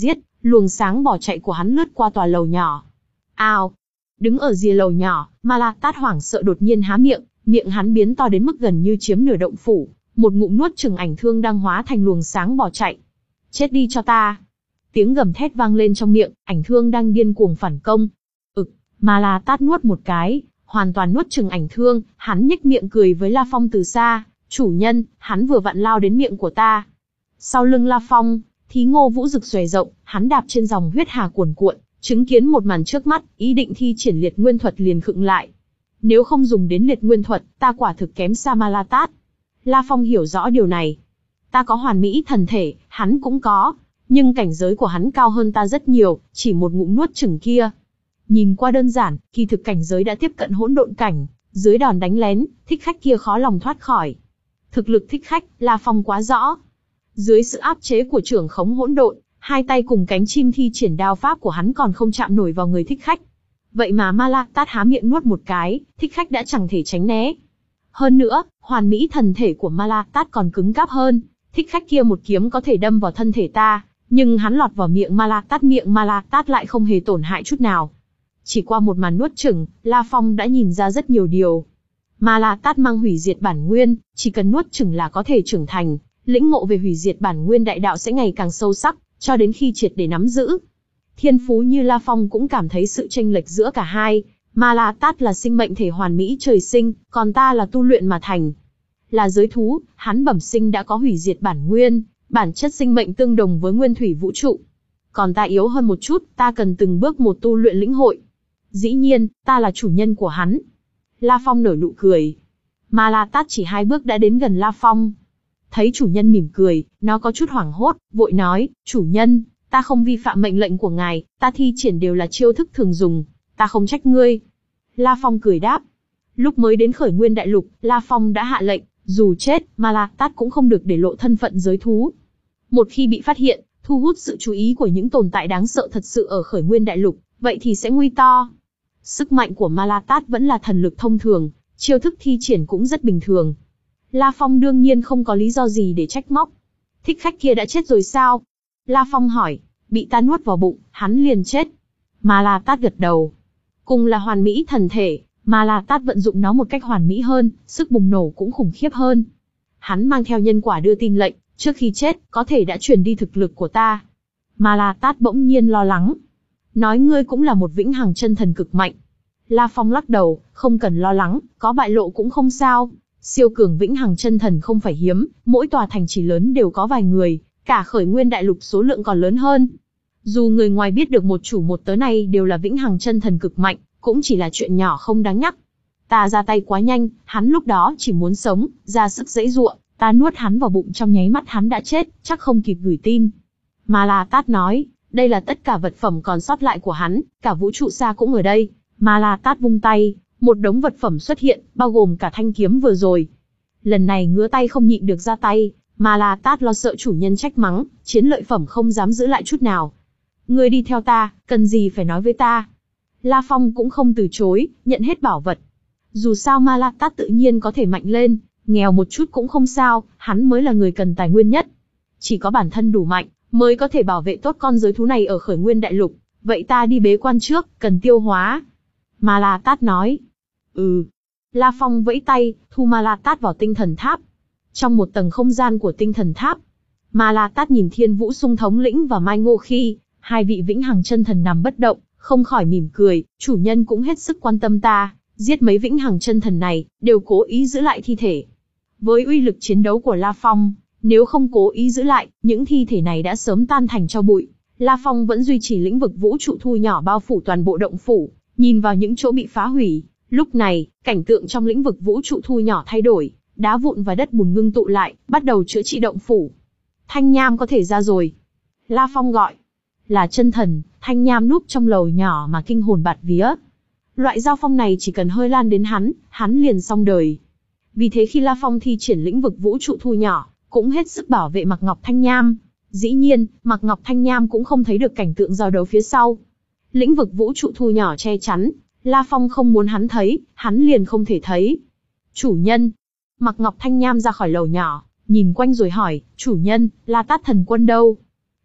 luồng sáng bỏ chạy của hắn lướt qua tòa lầu nhỏ. Ao! Đứng ở rìa lầu nhỏ, Ma La Tát hoảng sợ đột nhiên há miệng, miệng hắn biến to đến mức gần như chiếm nửa động phủ, một ngụm nuốt chửng ảnh thương đang hóa thành luồng sáng bỏ chạy. Chết đi cho ta! Tiếng gầm thét vang lên trong miệng, ảnh thương đang điên cuồng phản công. Ực, Ma La Tát nuốt một cái, hoàn toàn nuốt chửng ảnh thương, hắn nhếch miệng cười với La Phong từ xa, chủ nhân, hắn vừa vặn lao đến miệng của ta. Sau lưng La Phong, Thí Ngô Vũ Dực xòe rộng, hắn đạp trên dòng huyết hà cuồn cuộn, chứng kiến một màn trước mắt, ý định thi triển liệt nguyên thuật liền khựng lại. Nếu không dùng đến liệt nguyên thuật, ta quả thực kém xa Ma La Tát. La Phong hiểu rõ điều này. Ta có hoàn mỹ thần thể, hắn cũng có, nhưng cảnh giới của hắn cao hơn ta rất nhiều, chỉ một ngụm nuốt chửng kia. Nhìn qua đơn giản, kỳ thực cảnh giới đã tiếp cận hỗn độn cảnh, dưới đòn đánh lén, thích khách kia khó lòng thoát khỏi. Thực lực thích khách, La Phong quá rõ. Dưới sự áp chế của trưởng khống hỗn độn, hai tay cùng cánh chim thi triển đao pháp của hắn còn không chạm nổi vào người thích khách. Vậy mà Ma La Tát há miệng nuốt một cái, thích khách đã chẳng thể tránh né. Hơn nữa, hoàn mỹ thần thể của Ma La Tát còn cứng cáp hơn, thích khách kia một kiếm có thể đâm vào thân thể ta, nhưng hắn lọt vào miệng Ma La Tát, miệng Ma La Tát lại không hề tổn hại chút nào. Chỉ qua một màn nuốt chửng, La Phong đã nhìn ra rất nhiều điều. Ma La Tát mang hủy diệt bản nguyên, chỉ cần nuốt chửng là có thể trưởng thành, lĩnh ngộ về hủy diệt bản nguyên đại đạo sẽ ngày càng sâu sắc, cho đến khi triệt để nắm giữ. Thiên phú như La Phong cũng cảm thấy sự chênh lệch giữa cả hai. Ma La Tát là sinh mệnh thể hoàn mỹ trời sinh, còn ta là tu luyện mà thành. Là giới thú, hắn bẩm sinh đã có hủy diệt bản nguyên, bản chất sinh mệnh tương đồng với nguyên thủy vũ trụ. Còn ta yếu hơn một chút, ta cần từng bước một tu luyện lĩnh hội. Dĩ nhiên, ta là chủ nhân của hắn. La Phong nở nụ cười. Ma La Tát chỉ hai bước đã đến gần La Phong. Thấy chủ nhân mỉm cười, nó có chút hoảng hốt, vội nói, chủ nhân, ta không vi phạm mệnh lệnh của ngài, ta thi triển đều là chiêu thức thường dùng, ta không trách ngươi. La Phong cười đáp. Lúc mới đến Khởi Nguyên Đại Lục, La Phong đã hạ lệnh, dù chết, Ma La Tát cũng không được để lộ thân phận giới thú. Một khi bị phát hiện, thu hút sự chú ý của những tồn tại đáng sợ thật sự ở Khởi Nguyên Đại Lục, vậy thì sẽ nguy to. Sức mạnh của Ma La Tát vẫn là thần lực thông thường, chiêu thức thi triển cũng rất bình thường. La Phong đương nhiên không có lý do gì để trách móc. Thích khách kia đã chết rồi sao? La Phong hỏi, bị ta nuốt vào bụng, hắn liền chết. Ma La Tát gật đầu. Cùng là hoàn mỹ thần thể, Ma La Tát vận dụng nó một cách hoàn mỹ hơn, sức bùng nổ cũng khủng khiếp hơn. Hắn mang theo nhân quả đưa tin lệnh, trước khi chết, có thể đã truyền đi thực lực của ta. Ma La Tát bỗng nhiên lo lắng. Nói ngươi cũng là một vĩnh hằng chân thần cực mạnh. La Phong lắc đầu, không cần lo lắng, có bại lộ cũng không sao. Siêu cường vĩnh hằng chân thần không phải hiếm, mỗi tòa thành trì lớn đều có vài người, cả Khởi Nguyên Đại Lục số lượng còn lớn hơn. Dù người ngoài biết được một chủ một tớ này đều là vĩnh hằng chân thần cực mạnh, cũng chỉ là chuyện nhỏ không đáng nhắc. Ta ra tay quá nhanh, hắn lúc đó chỉ muốn sống, ra sức giãy giụa, ta nuốt hắn vào bụng trong nháy mắt hắn đã chết, chắc không kịp gửi tin. Ma La Tát nói, đây là tất cả vật phẩm còn sót lại của hắn, cả vũ trụ xa cũng ở đây. Ma La Tát vung tay, một đống vật phẩm xuất hiện, bao gồm cả thanh kiếm vừa rồi. Lần này ngứa tay không nhịn được ra tay, Ma La Tát lo sợ chủ nhân trách mắng, chiến lợi phẩm không dám giữ lại chút nào. Ngươi đi theo ta, cần gì phải nói với ta. La Phong cũng không từ chối, nhận hết bảo vật. Dù sao Ma La Tát tự nhiên có thể mạnh lên, nghèo một chút cũng không sao, hắn mới là người cần tài nguyên nhất. Chỉ có bản thân đủ mạnh, mới có thể bảo vệ tốt con giới thú này ở Khởi Nguyên Đại Lục. Vậy ta đi bế quan trước, cần tiêu hóa. Ma La Tát nói. Ừ. La Phong vẫy tay, thu Ma La Tát vào tinh thần tháp. Trong một tầng không gian của tinh thần tháp, Ma La Tát nhìn Thiên Vũ Sung thống lĩnh và Mai Ngô Khi, hai vị vĩnh hằng chân thần nằm bất động, không khỏi mỉm cười, chủ nhân cũng hết sức quan tâm ta, giết mấy vĩnh hằng chân thần này, đều cố ý giữ lại thi thể. Với uy lực chiến đấu của La Phong, nếu không cố ý giữ lại, những thi thể này đã sớm tan thành tro bụi. La Phong vẫn duy trì lĩnh vực vũ trụ thu nhỏ bao phủ toàn bộ động phủ, nhìn vào những chỗ bị phá hủy. Lúc này, cảnh tượng trong lĩnh vực vũ trụ thu nhỏ thay đổi, đá vụn và đất bùn ngưng tụ lại, bắt đầu chữa trị động phủ. Thanh Nham có thể ra rồi. La Phong gọi. Là chân thần, Thanh Nham núp trong lầu nhỏ mà kinh hồn bạt vía. Loại giao phong này chỉ cần hơi lan đến hắn, hắn liền xong đời. Vì thế khi La Phong thi triển lĩnh vực vũ trụ thu nhỏ, cũng hết sức bảo vệ Mạc Ngọc Thanh Nham. Dĩ nhiên, Mạc Ngọc Thanh Nham cũng không thấy được cảnh tượng giao đấu phía sau. Lĩnh vực vũ trụ thu nhỏ che chắn, La Phong không muốn hắn thấy, hắn liền không thể thấy. Chủ nhân. Mạc Ngọc Thanh Nham ra khỏi lầu nhỏ, nhìn quanh rồi hỏi, chủ nhân, La Tát thần quân đâu?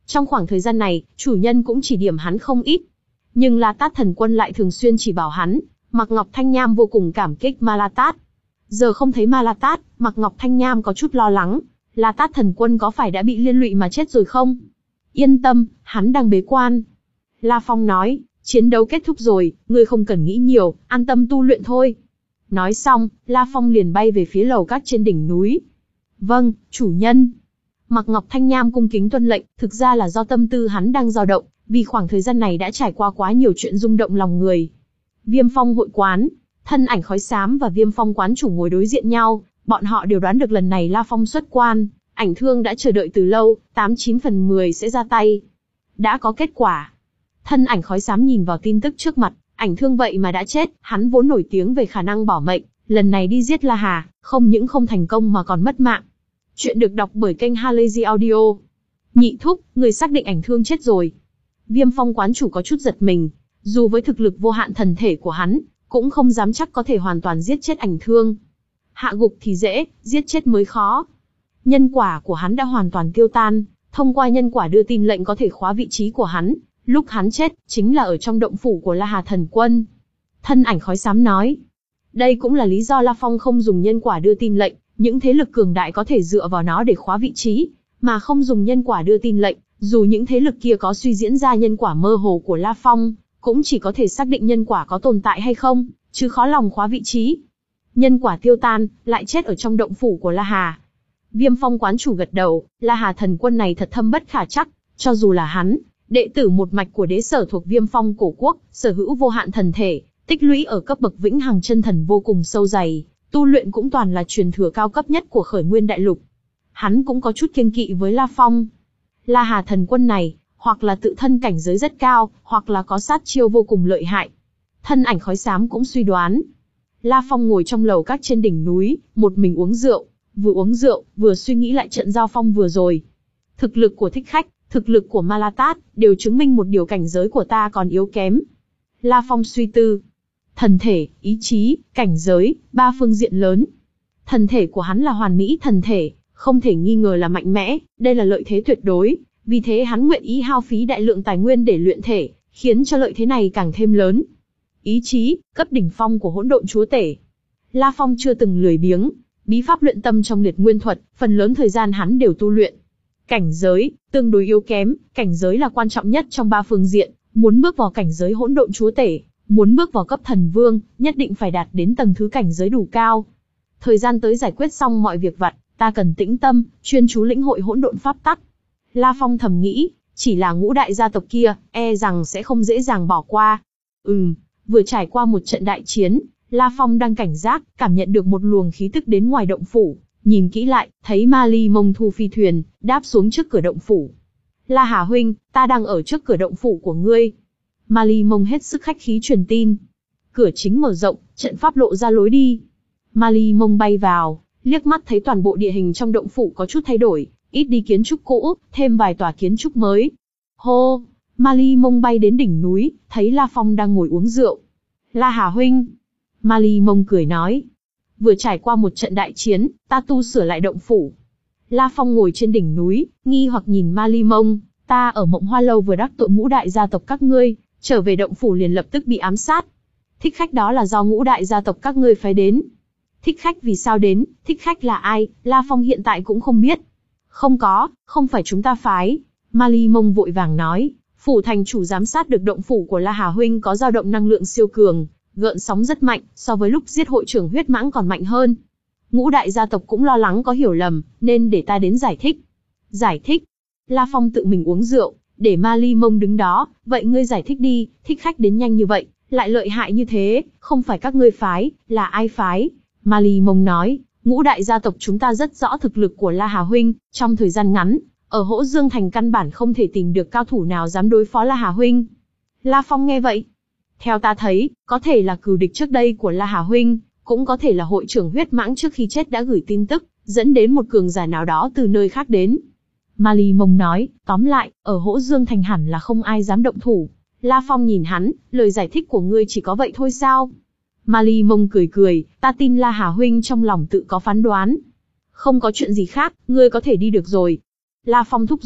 Trong khoảng thời gian này, chủ nhân cũng chỉ điểm hắn không ít. Nhưng La Tát thần quân lại thường xuyên chỉ bảo hắn, Mạc Ngọc Thanh Nham vô cùng cảm kích Ma La Tát. Giờ không thấy Ma La Tát, Mạc Ngọc Thanh Nham có chút lo lắng, La Tát thần quân có phải đã bị liên lụy mà chết rồi không? Yên tâm, hắn đang bế quan. La Phong nói, chiến đấu kết thúc rồi, ngươi không cần nghĩ nhiều, an tâm tu luyện thôi. Nói xong, La Phong liền bay về phía lầu các trên đỉnh núi. Vâng, chủ nhân. Mạc Ngọc Thanh Nham cung kính tuân lệnh, thực ra là do tâm tư hắn đang dao động, vì khoảng thời gian này đã trải qua quá nhiều chuyện rung động lòng người. Viêm Phong hội quán, thân ảnh khói xám và Viêm Phong quán chủ ngồi đối diện nhau, bọn họ đều đoán được lần này La Phong xuất quan, Ảnh Thương đã chờ đợi từ lâu, tám chín phần mười sẽ ra tay. Đã có kết quả. Thân ảnh khói xám nhìn vào tin tức trước mặt, Ảnh Thương vậy mà đã chết, hắn vốn nổi tiếng về khả năng bỏ mệnh, lần này đi giết La Hà, không những không thành công mà còn mất mạng. Chuyện được đọc bởi kênh Halazy Audio. Nhị thúc, người xác định Ảnh Thương chết rồi. Viêm Phong quán chủ có chút giật mình, dù với thực lực vô hạn thần thể của hắn, cũng không dám chắc có thể hoàn toàn giết chết Ảnh Thương. Hạ gục thì dễ, giết chết mới khó. Nhân quả của hắn đã hoàn toàn tiêu tan, thông qua nhân quả đưa tin lệnh có thể khóa vị trí của hắn, lúc hắn chết, chính là ở trong động phủ của La Hà thần quân. Thân ảnh khói xám nói. Đây cũng là lý do La Phong không dùng nhân quả đưa tin lệnh, những thế lực cường đại có thể dựa vào nó để khóa vị trí, mà không dùng nhân quả đưa tin lệnh, dù những thế lực kia có suy diễn ra nhân quả mơ hồ của La Phong, cũng chỉ có thể xác định nhân quả có tồn tại hay không, chứ khó lòng khóa vị trí. Nhân quả tiêu tan, lại chết ở trong động phủ của La Hà. Viêm Phong quán chủ gật đầu, La Hà thần quân này thật thâm bất khả trắc, cho dù là hắn, đệ tử một mạch của đế sở thuộc Viêm Phong cổ quốc, sở hữu vô hạn thần thể, tích lũy ở cấp bậc vĩnh hằng chân thần vô cùng sâu dày, tu luyện cũng toàn là truyền thừa cao cấp nhất của Khởi Nguyên đại lục. Hắn cũng có chút kiêng kỵ với La Phong. La Hà thần quân này, hoặc là tự thân cảnh giới rất cao, hoặc là có sát chiêu vô cùng lợi hại. Thân ảnh khói xám cũng suy đoán. La Phong ngồi trong lầu các trên đỉnh núi, một mình uống rượu, vừa uống rượu, vừa suy nghĩ lại trận giao phong vừa rồi. Thực lực của thích khách, thực lực của Ma La Tát, đều chứng minh một điều cảnh giới của ta còn yếu kém. La Phong suy tư. Thần thể, ý chí, cảnh giới, ba phương diện lớn. Thần thể của hắn là hoàn mỹ thần thể, không thể nghi ngờ là mạnh mẽ, đây là lợi thế tuyệt đối, vì thế hắn nguyện ý hao phí đại lượng tài nguyên để luyện thể, khiến cho lợi thế này càng thêm lớn. Ý chí, cấp đỉnh phong của hỗn độn chúa tể. La Phong chưa từng lười biếng, bí pháp luyện tâm trong liệt nguyên thuật, phần lớn thời gian hắn đều tu luyện. Cảnh giới, tương đối yếu kém, cảnh giới là quan trọng nhất trong ba phương diện, muốn bước vào cảnh giới hỗn độn chúa tể, muốn bước vào cấp thần vương, nhất định phải đạt đến tầng thứ cảnh giới đủ cao. Thời gian tới giải quyết xong mọi việc vặt, ta cần tĩnh tâm, chuyên chú lĩnh hội hỗn độn pháp tắc. La Phong thầm nghĩ, chỉ là ngũ đại gia tộc kia, e rằng sẽ không dễ dàng bỏ qua. Ừm, vừa trải qua một trận đại chiến, La Phong đang cảnh giác, cảm nhận được một luồng khí tức đến ngoài động phủ, nhìn kỹ lại, thấy Ma Ly Mông thu phi thuyền, đáp xuống trước cửa động phủ. La Hà huynh, ta đang ở trước cửa động phủ của ngươi. Ma Ly Mông hết sức khách khí truyền tin. Cửa chính mở rộng, trận pháp lộ ra lối đi. Ma Ly Mông bay vào, liếc mắt thấy toàn bộ địa hình trong động phủ có chút thay đổi, ít đi kiến trúc cũ, thêm vài tòa kiến trúc mới. Hô, Ma Ly Mông bay đến đỉnh núi, thấy La Phong đang ngồi uống rượu. La Hà huynh. Ma Ly Mông cười nói. Vừa trải qua một trận đại chiến, ta tu sửa lại động phủ. La Phong ngồi trên đỉnh núi, nghi hoặc nhìn Ma Ly Mông. Ta ở Mộng Hoa Lâu vừa đắc tội ngũ đại gia tộc các ngươi, trở về động phủ liền lập tức bị ám sát. Thích khách đó là do ngũ đại gia tộc các ngươi phái đến. Thích khách vì sao đến, thích khách là ai, La Phong hiện tại cũng không biết. Không có, không phải chúng ta phái. Ma Ly Mông vội vàng nói, phủ thành chủ giám sát được động phủ của La Hà huynh có dao động năng lượng siêu cường, gợn sóng rất mạnh, so với lúc giết hội trưởng huyết mãng còn mạnh hơn. Ngũ đại gia tộc cũng lo lắng có hiểu lầm, nên để ta đến giải thích. Giải thích? La Phong tự mình uống rượu, để Ma Ly Mông đứng đó, vậy ngươi giải thích đi, thích khách đến nhanh như vậy, lại lợi hại như thế, không phải các ngươi phái, là ai phái? Ma Ly Mông nói, ngũ đại gia tộc chúng ta rất rõ thực lực của La Hà huynh, trong thời gian ngắn, ở Hỗ Dương Thành căn bản không thể tìm được cao thủ nào dám đối phó La Hà huynh. La Phong nghe vậy. Theo ta thấy, có thể là cừu địch trước đây của La Hà huynh, cũng có thể là hội trưởng huyết mãng trước khi chết đã gửi tin tức, dẫn đến một cường giả nào đó từ nơi khác đến. Ma Ly Mông nói, tóm lại, ở Hỗ Dương Thành hẳn là không ai dám động thủ. La Phong nhìn hắn, lời giải thích của ngươi chỉ có vậy thôi sao? Ma Ly Mông cười cười, ta tin La Hà huynh trong lòng tự có phán đoán. Không có chuyện gì khác, ngươi có thể đi được rồi. La Phong thúc giục,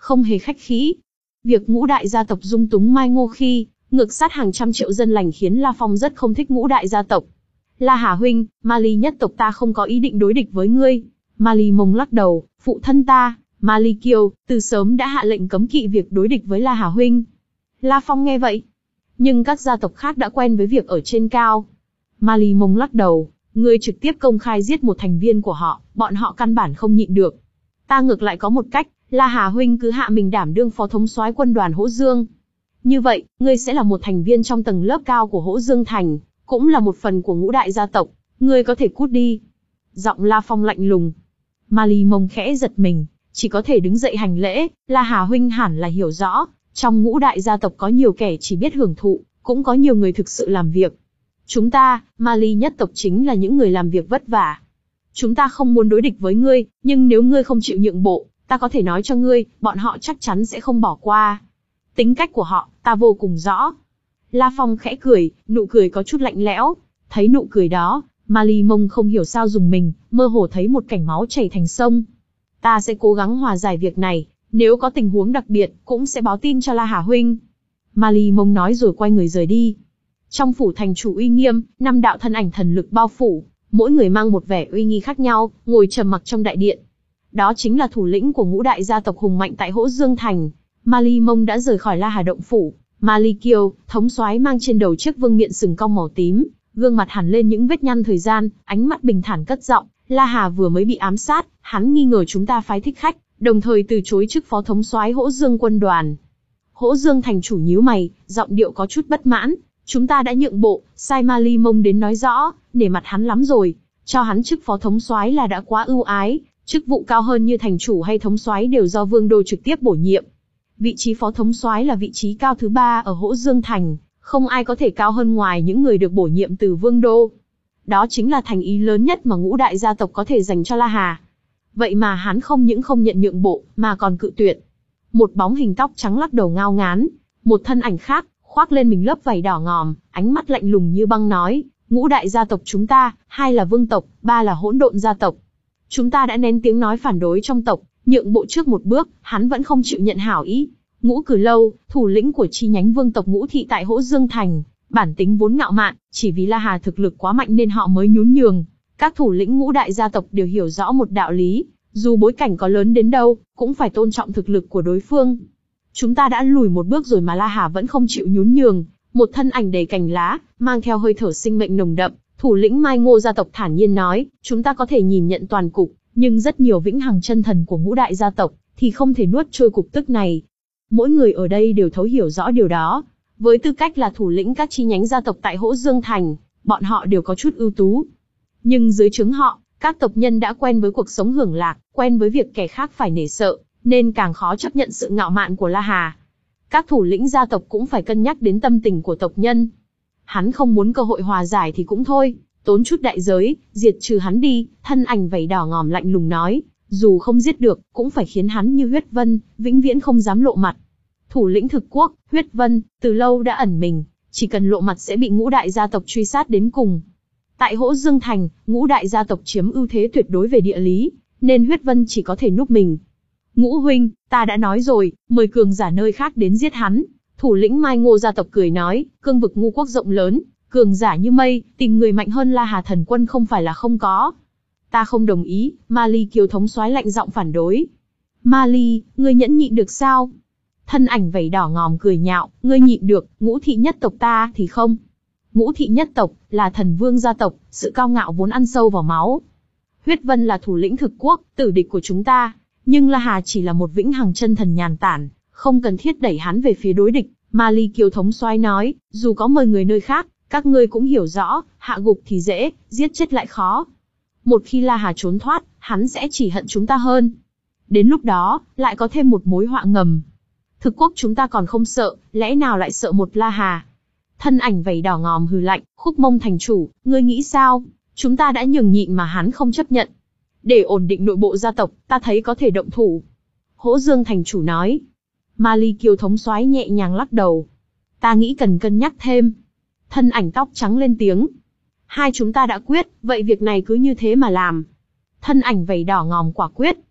không hề khách khí. Việc ngũ đại gia tộc dung túng Mai Ngô khi ngược sát hàng trăm triệu dân lành khiến La Phong rất không thích ngũ đại gia tộc. La Hà huynh, Mali nhất tộc ta không có ý định đối địch với ngươi. Mali Mông lắc đầu, phụ thân ta, Mali Kiều, từ sớm đã hạ lệnh cấm kỵ việc đối địch với La Hà huynh. La Phong nghe vậy. Nhưng các gia tộc khác đã quen với việc ở trên cao. Mali Mông lắc đầu, ngươi trực tiếp công khai giết một thành viên của họ, bọn họ căn bản không nhịn được. Ta ngược lại có một cách, La Hà huynh cứ hạ mình đảm đương phó thống soái quân đoàn Hỗ Dương. Như vậy, ngươi sẽ là một thành viên trong tầng lớp cao của Hỗ Dương Thành, cũng là một phần của ngũ đại gia tộc, ngươi có thể cút đi. Giọng La Phong lạnh lùng. Mali Mông khẽ giật mình, chỉ có thể đứng dậy hành lễ. La Hà huynh hẳn là hiểu rõ, trong ngũ đại gia tộc có nhiều kẻ chỉ biết hưởng thụ, cũng có nhiều người thực sự làm việc. Chúng ta, Mali nhất tộc chính là những người làm việc vất vả. Chúng ta không muốn đối địch với ngươi, nhưng nếu ngươi không chịu nhượng bộ, ta có thể nói cho ngươi, bọn họ chắc chắn sẽ không bỏ qua. Tính cách của họ, ta vô cùng rõ. La Phong khẽ cười, nụ cười có chút lạnh lẽo. Thấy nụ cười đó, Mali Mông không hiểu sao dùng mình, mơ hồ thấy một cảnh máu chảy thành sông. Ta sẽ cố gắng hòa giải việc này, nếu có tình huống đặc biệt, cũng sẽ báo tin cho La Hà huynh. Mali Mông nói rồi quay người rời đi. Trong phủ thành chủ uy nghiêm, năm đạo thân ảnh thần lực bao phủ, mỗi người mang một vẻ uy nghi khác nhau, ngồi trầm mặc trong đại điện. Đó chính là thủ lĩnh của ngũ đại gia tộc hùng mạnh tại Hỗ Dương Thành. Mali Mông đã rời khỏi La Hà động phủ. Mali Kiều, thống soái mang trên đầu chiếc vương miện sừng cong màu tím, gương mặt hằn lên những vết nhăn thời gian, ánh mắt bình thản cất giọng, La Hà vừa mới bị ám sát, hắn nghi ngờ chúng ta phái thích khách, đồng thời từ chối chức phó thống soái Hỗ Dương quân đoàn. Hỗ Dương thành chủ nhíu mày, giọng điệu có chút bất mãn, chúng ta đã nhượng bộ, sai Mali Mông đến nói rõ, nể mặt hắn lắm rồi, cho hắn chức phó thống soái là đã quá ưu ái, chức vụ cao hơn như thành chủ hay thống soái đều do vương đô trực tiếp bổ nhiệm. Vị trí phó thống soái là vị trí cao thứ ba ở Hỗ Dương Thành, không ai có thể cao hơn ngoài những người được bổ nhiệm từ vương đô. Đó chính là thành ý lớn nhất mà ngũ đại gia tộc có thể dành cho La Hà. Vậy mà hắn không những không nhận nhượng bộ, mà còn cự tuyệt. Một bóng hình tóc trắng lắc đầu ngao ngán, một thân ảnh khác, khoác lên mình lớp vảy đỏ ngòm, ánh mắt lạnh lùng như băng nói, ngũ đại gia tộc chúng ta, hai là vương tộc, ba là hỗn độn gia tộc. Chúng ta đã nén tiếng nói phản đối trong tộc, nhượng bộ trước một bước, hắn vẫn không chịu nhận hảo ý. Ngũ Cử Lâu, thủ lĩnh của chi nhánh vương tộc Ngũ Thị tại Hỗ Dương Thành, bản tính vốn ngạo mạn, chỉ vì La Hà thực lực quá mạnh nên họ mới nhún nhường. Các thủ lĩnh ngũ đại gia tộc đều hiểu rõ một đạo lý, dù bối cảnh có lớn đến đâu, cũng phải tôn trọng thực lực của đối phương. Chúng ta đã lùi một bước rồi mà La Hà vẫn không chịu nhún nhường, một thân ảnh đầy cành lá, mang theo hơi thở sinh mệnh nồng đậm, thủ lĩnh Mai Ngô gia tộc thản nhiên nói, chúng ta có thể nhìn nhận toàn cục, nhưng rất nhiều vĩnh hằng chân thần của ngũ đại gia tộc, thì không thể nuốt trôi cục tức này. Mỗi người ở đây đều thấu hiểu rõ điều đó. Với tư cách là thủ lĩnh các chi nhánh gia tộc tại Hỗ Dương Thành, bọn họ đều có chút ưu tú. Nhưng dưới trướng họ, các tộc nhân đã quen với cuộc sống hưởng lạc, quen với việc kẻ khác phải nể sợ, nên càng khó chấp nhận sự ngạo mạn của La Hà. Các thủ lĩnh gia tộc cũng phải cân nhắc đến tâm tình của tộc nhân. Hắn không muốn cơ hội hòa giải thì cũng thôi, tốn chút đại giới, diệt trừ hắn đi, thân ảnh vảy đỏ ngòm lạnh lùng nói, dù không giết được, cũng phải khiến hắn như Huyết Vân, vĩnh viễn không dám lộ mặt. Thủ lĩnh thực quốc, Huyết Vân, từ lâu đã ẩn mình, chỉ cần lộ mặt sẽ bị ngũ đại gia tộc truy sát đến cùng. Tại Hỗ Dương Thành, ngũ đại gia tộc chiếm ưu thế tuyệt đối về địa lý, nên Huyết Vân chỉ có thể núp mình. Ngũ huynh, ta đã nói rồi, mời cường giả nơi khác đến giết hắn. Thủ lĩnh Mai Ngô gia tộc cười nói, cương vực ngu quốc rộng lớn, cường giả như mây, tìm người mạnh hơn La Hà thần quân không phải là không có. Ta không đồng ý, Mali Kiều thống soái lạnh giọng phản đối. Mali, ngươi nhẫn nhịn được sao? Thân ảnh vảy đỏ ngòm cười nhạo, ngươi nhịn được, Ngũ thị nhất tộc ta thì không. Ngũ thị nhất tộc là thần vương gia tộc, sự cao ngạo vốn ăn sâu vào máu. Huyết Vân là thủ lĩnh thực quốc, tử địch của chúng ta, nhưng La Hà chỉ là một vĩnh hằng chân thần nhàn tản, không cần thiết đẩy hắn về phía đối địch. Mali Kiều thống soái nói, dù có mời người nơi khác, các ngươi cũng hiểu rõ, hạ gục thì dễ, giết chết lại khó. Một khi La Hà trốn thoát, hắn sẽ chỉ hận chúng ta hơn. Đến lúc đó, lại có thêm một mối họa ngầm. Thực quốc chúng ta còn không sợ, lẽ nào lại sợ một La Hà? Thân ảnh vảy đỏ ngòm hừ lạnh, Khúc Mông thành chủ, ngươi nghĩ sao? Chúng ta đã nhường nhịn mà hắn không chấp nhận. Để ổn định nội bộ gia tộc, ta thấy có thể động thủ. Hỗ Dương thành chủ nói. Mali Kiều thống soái nhẹ nhàng lắc đầu. Ta nghĩ cần cân nhắc thêm. Thân ảnh tóc trắng lên tiếng. Hai chúng ta đã quyết, vậy việc này cứ như thế mà làm. Thân ảnh vảy đỏ ngòm quả quyết.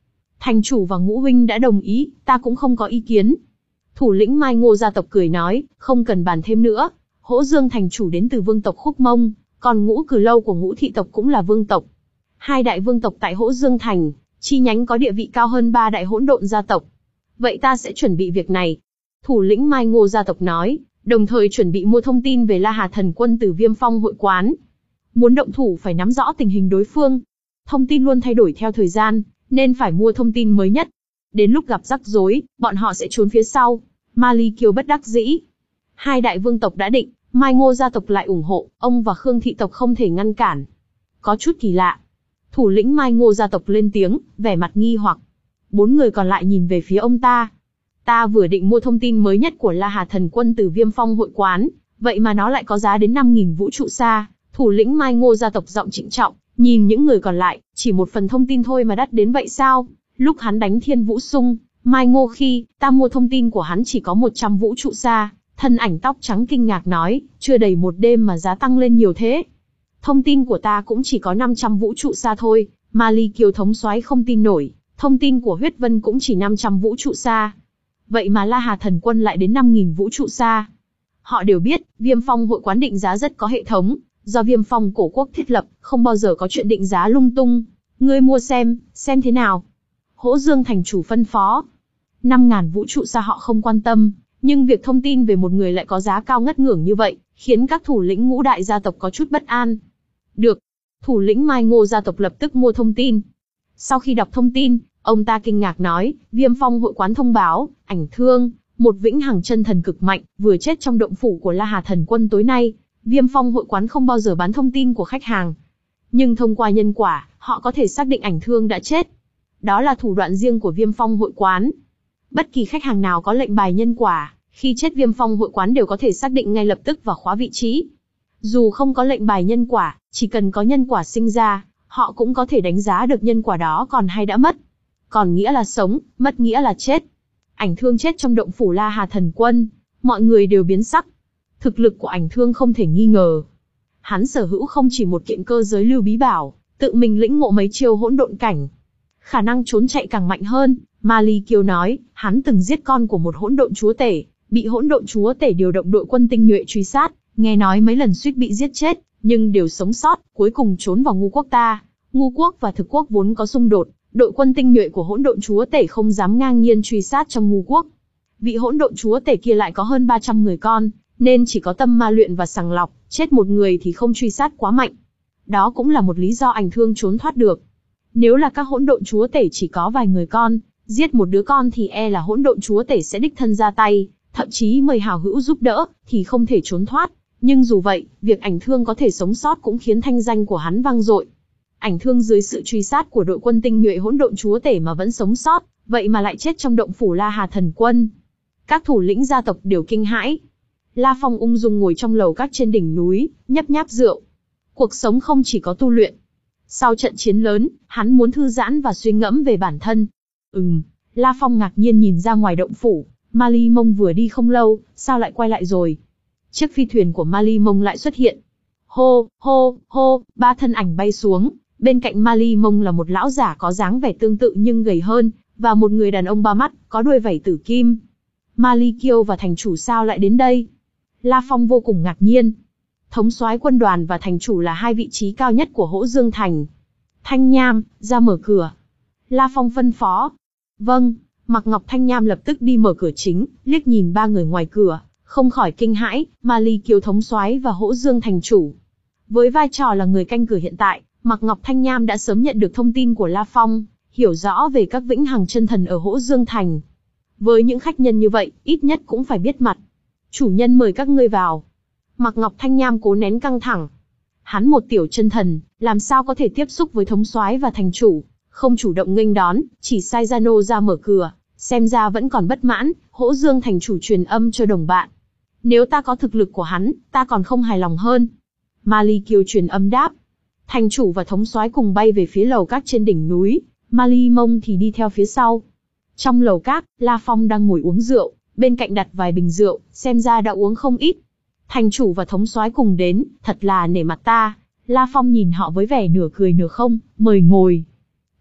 Thành chủ và Ngũ huynh đã đồng ý, ta cũng không có ý kiến. Thủ lĩnh Mai Ngô gia tộc cười nói, không cần bàn thêm nữa. Hỗ Dương thành chủ đến từ vương tộc Khúc Mông, còn Ngũ Cử Lâu của Ngũ thị tộc cũng là vương tộc. Hai đại vương tộc tại Hỗ Dương thành, chi nhánh có địa vị cao hơn ba đại hỗn độn gia tộc. Vậy ta sẽ chuẩn bị việc này. Thủ lĩnh Mai Ngô gia tộc nói, đồng thời chuẩn bị mua thông tin về La Hà thần quân từ Viêm Phong hội quán. Muốn động thủ phải nắm rõ tình hình đối phương. Thông tin luôn thay đổi theo thời gian, nên phải mua thông tin mới nhất. Đến lúc gặp rắc rối, bọn họ sẽ trốn phía sau. Ma Ly Kiều bất đắc dĩ. Hai đại vương tộc đã định, Mai Ngô gia tộc lại ủng hộ, ông và Khương thị tộc không thể ngăn cản. Có chút kỳ lạ. Thủ lĩnh Mai Ngô gia tộc lên tiếng, vẻ mặt nghi hoặc. Bốn người còn lại nhìn về phía ông ta. Ta vừa định mua thông tin mới nhất của La Hà thần quân từ Viêm Phong hội quán, vậy mà nó lại có giá đến năm nghìn vũ trụ xa. Thủ lĩnh Mai Ngô gia tộc giọng trịnh trọng, nhìn những người còn lại, chỉ một phần thông tin thôi mà đắt đến vậy sao? Lúc hắn đánh Thiên Vũ Sung, Mai Ngô khi, ta mua thông tin của hắn chỉ có một trăm vũ trụ xa. Thân ảnh tóc trắng kinh ngạc nói, chưa đầy một đêm mà giá tăng lên nhiều thế. Thông tin của ta cũng chỉ có năm trăm vũ trụ xa thôi, Ma Ly Kiều thống soái không tin nổi, thông tin của Huyết Vân cũng chỉ năm trăm vũ trụ xa. Vậy mà La Hà thần quân lại đến năm nghìn vũ trụ xa. Họ đều biết, Viêm Phong hội quán định giá rất có hệ thống, do Viêm Phong cổ quốc thiết lập, không bao giờ có chuyện định giá lung tung. Ngươi mua xem, xem thế nào. Hỗ Dương thành chủ phân phó. năm ngàn vũ trụ xa họ không quan tâm, nhưng việc thông tin về một người lại có giá cao ngất ngưởng như vậy, khiến các thủ lĩnh ngũ đại gia tộc có chút bất an. Được. Thủ lĩnh Mai Ngô gia tộc lập tức mua thông tin. Sau khi đọc thông tin, ông ta kinh ngạc nói, Viêm Phong hội quán thông báo, ảnh thương, một vĩnh hằng chân thần cực mạnh, vừa chết trong động phủ của La Hà thần quân tối nay. Viêm Phong hội quán không bao giờ bán thông tin của khách hàng. Nhưng thông qua nhân quả, họ có thể xác định ảnh thương đã chết. Đó là thủ đoạn riêng của Viêm Phong hội quán. Bất kỳ khách hàng nào có lệnh bài nhân quả, khi chết Viêm Phong hội quán đều có thể xác định ngay lập tức và khóa vị trí. Dù không có lệnh bài nhân quả, chỉ cần có nhân quả sinh ra, họ cũng có thể đánh giá được nhân quả đó còn hay đã mất. Còn nghĩa là sống, mất nghĩa là chết. Ảnh thương chết trong động phủ La Hà thần quân, mọi người đều biến sắc. Thực lực của ảnh thương không thể nghi ngờ. Hắn sở hữu không chỉ một kiện cơ giới lưu bí bảo, tự mình lĩnh ngộ mấy chiêu hỗn độn cảnh. Khả năng trốn chạy càng mạnh hơn, Ma Ly Kiều nói, hắn từng giết con của một hỗn độn chúa tể, bị hỗn độn chúa tể điều động đội quân tinh nhuệ truy sát, nghe nói mấy lần suýt bị giết chết, nhưng đều sống sót, cuối cùng trốn vào ngu quốc ta. Ngu quốc và thực quốc vốn có xung đột, đội quân tinh nhuệ của hỗn độn chúa tể không dám ngang nhiên truy sát trong ngu quốc. Vị hỗn độn chúa tể kia lại có hơn ba trăm người con, nên chỉ có tâm ma luyện và sàng lọc, chết một người thì không truy sát quá mạnh. Đó cũng là một lý do ảnh thương trốn thoát được. Nếu là các hỗn độn chúa tể chỉ có vài người con, giết một đứa con thì e là hỗn độn chúa tể sẽ đích thân ra tay, thậm chí mời hảo hữu giúp đỡ, thì không thể trốn thoát. Nhưng dù vậy, việc ảnh thương có thể sống sót cũng khiến thanh danh của hắn vang dội. Ảnh thương dưới sự truy sát của đội quân tinh nhuệ hỗn độn chúa tể mà vẫn sống sót, vậy mà lại chết trong động phủ La Hà thần quân. Các thủ lĩnh gia tộc đều kinh hãi. La Phong ung dung ngồi trong lầu các trên đỉnh núi, nhấp nháp rượu. Cuộc sống không chỉ có tu luyện. Sau trận chiến lớn, hắn muốn thư giãn và suy ngẫm về bản thân. Ừm, La Phong ngạc nhiên nhìn ra ngoài động phủ, Ma Ly Mông vừa đi không lâu, sao lại quay lại rồi? Chiếc phi thuyền của Ma Ly Mông lại xuất hiện. Hô, hô, hô, ba thân ảnh bay xuống, bên cạnh Ma Ly Mông là một lão giả có dáng vẻ tương tự nhưng gầy hơn, và một người đàn ông ba mắt, có đuôi vảy tử kim. Ma Ly Kiêu và thành chủ sao lại đến đây? La Phong vô cùng ngạc nhiên. Thống soái quân đoàn và thành chủ là hai vị trí cao nhất của Hỗ Dương thành. Thanh Nham, ra mở cửa. La Phong phân phó. Vâng, Mạc Ngọc Thanh Nham lập tức đi mở cửa chính, liếc nhìn ba người ngoài cửa, không khỏi kinh hãi, Ma Ly Kiều thống soái và Hỗ Dương thành chủ. Với vai trò là người canh cửa hiện tại, Mạc Ngọc Thanh Nham đã sớm nhận được thông tin của La Phong, hiểu rõ về các vĩnh hằng chân thần ở Hỗ Dương thành. Với những khách nhân như vậy, ít nhất cũng phải biết mặt. Chủ nhân mời các ngươi vào. Mạc Ngọc Thanh Nham cố nén căng thẳng. Hắn một tiểu chân thần, làm sao có thể tiếp xúc với thống soái và thành chủ, không chủ động nghênh đón, chỉ sai gia nô ra mở cửa, xem ra vẫn còn bất mãn. Hỗ Dương thành chủ truyền âm cho đồng bạn. Nếu ta có thực lực của hắn, ta còn không hài lòng hơn. Ma Ly Kiều truyền âm đáp. Thành chủ và thống soái cùng bay về phía lầu các trên đỉnh núi, Ma Ly Mông thì đi theo phía sau. Trong lầu các, La Phong đang ngồi uống rượu, bên cạnh đặt vài bình rượu, xem ra đã uống không ít. Thành chủ và thống soái cùng đến, thật là nể mặt ta. La Phong nhìn họ với vẻ nửa cười nửa không, mời ngồi.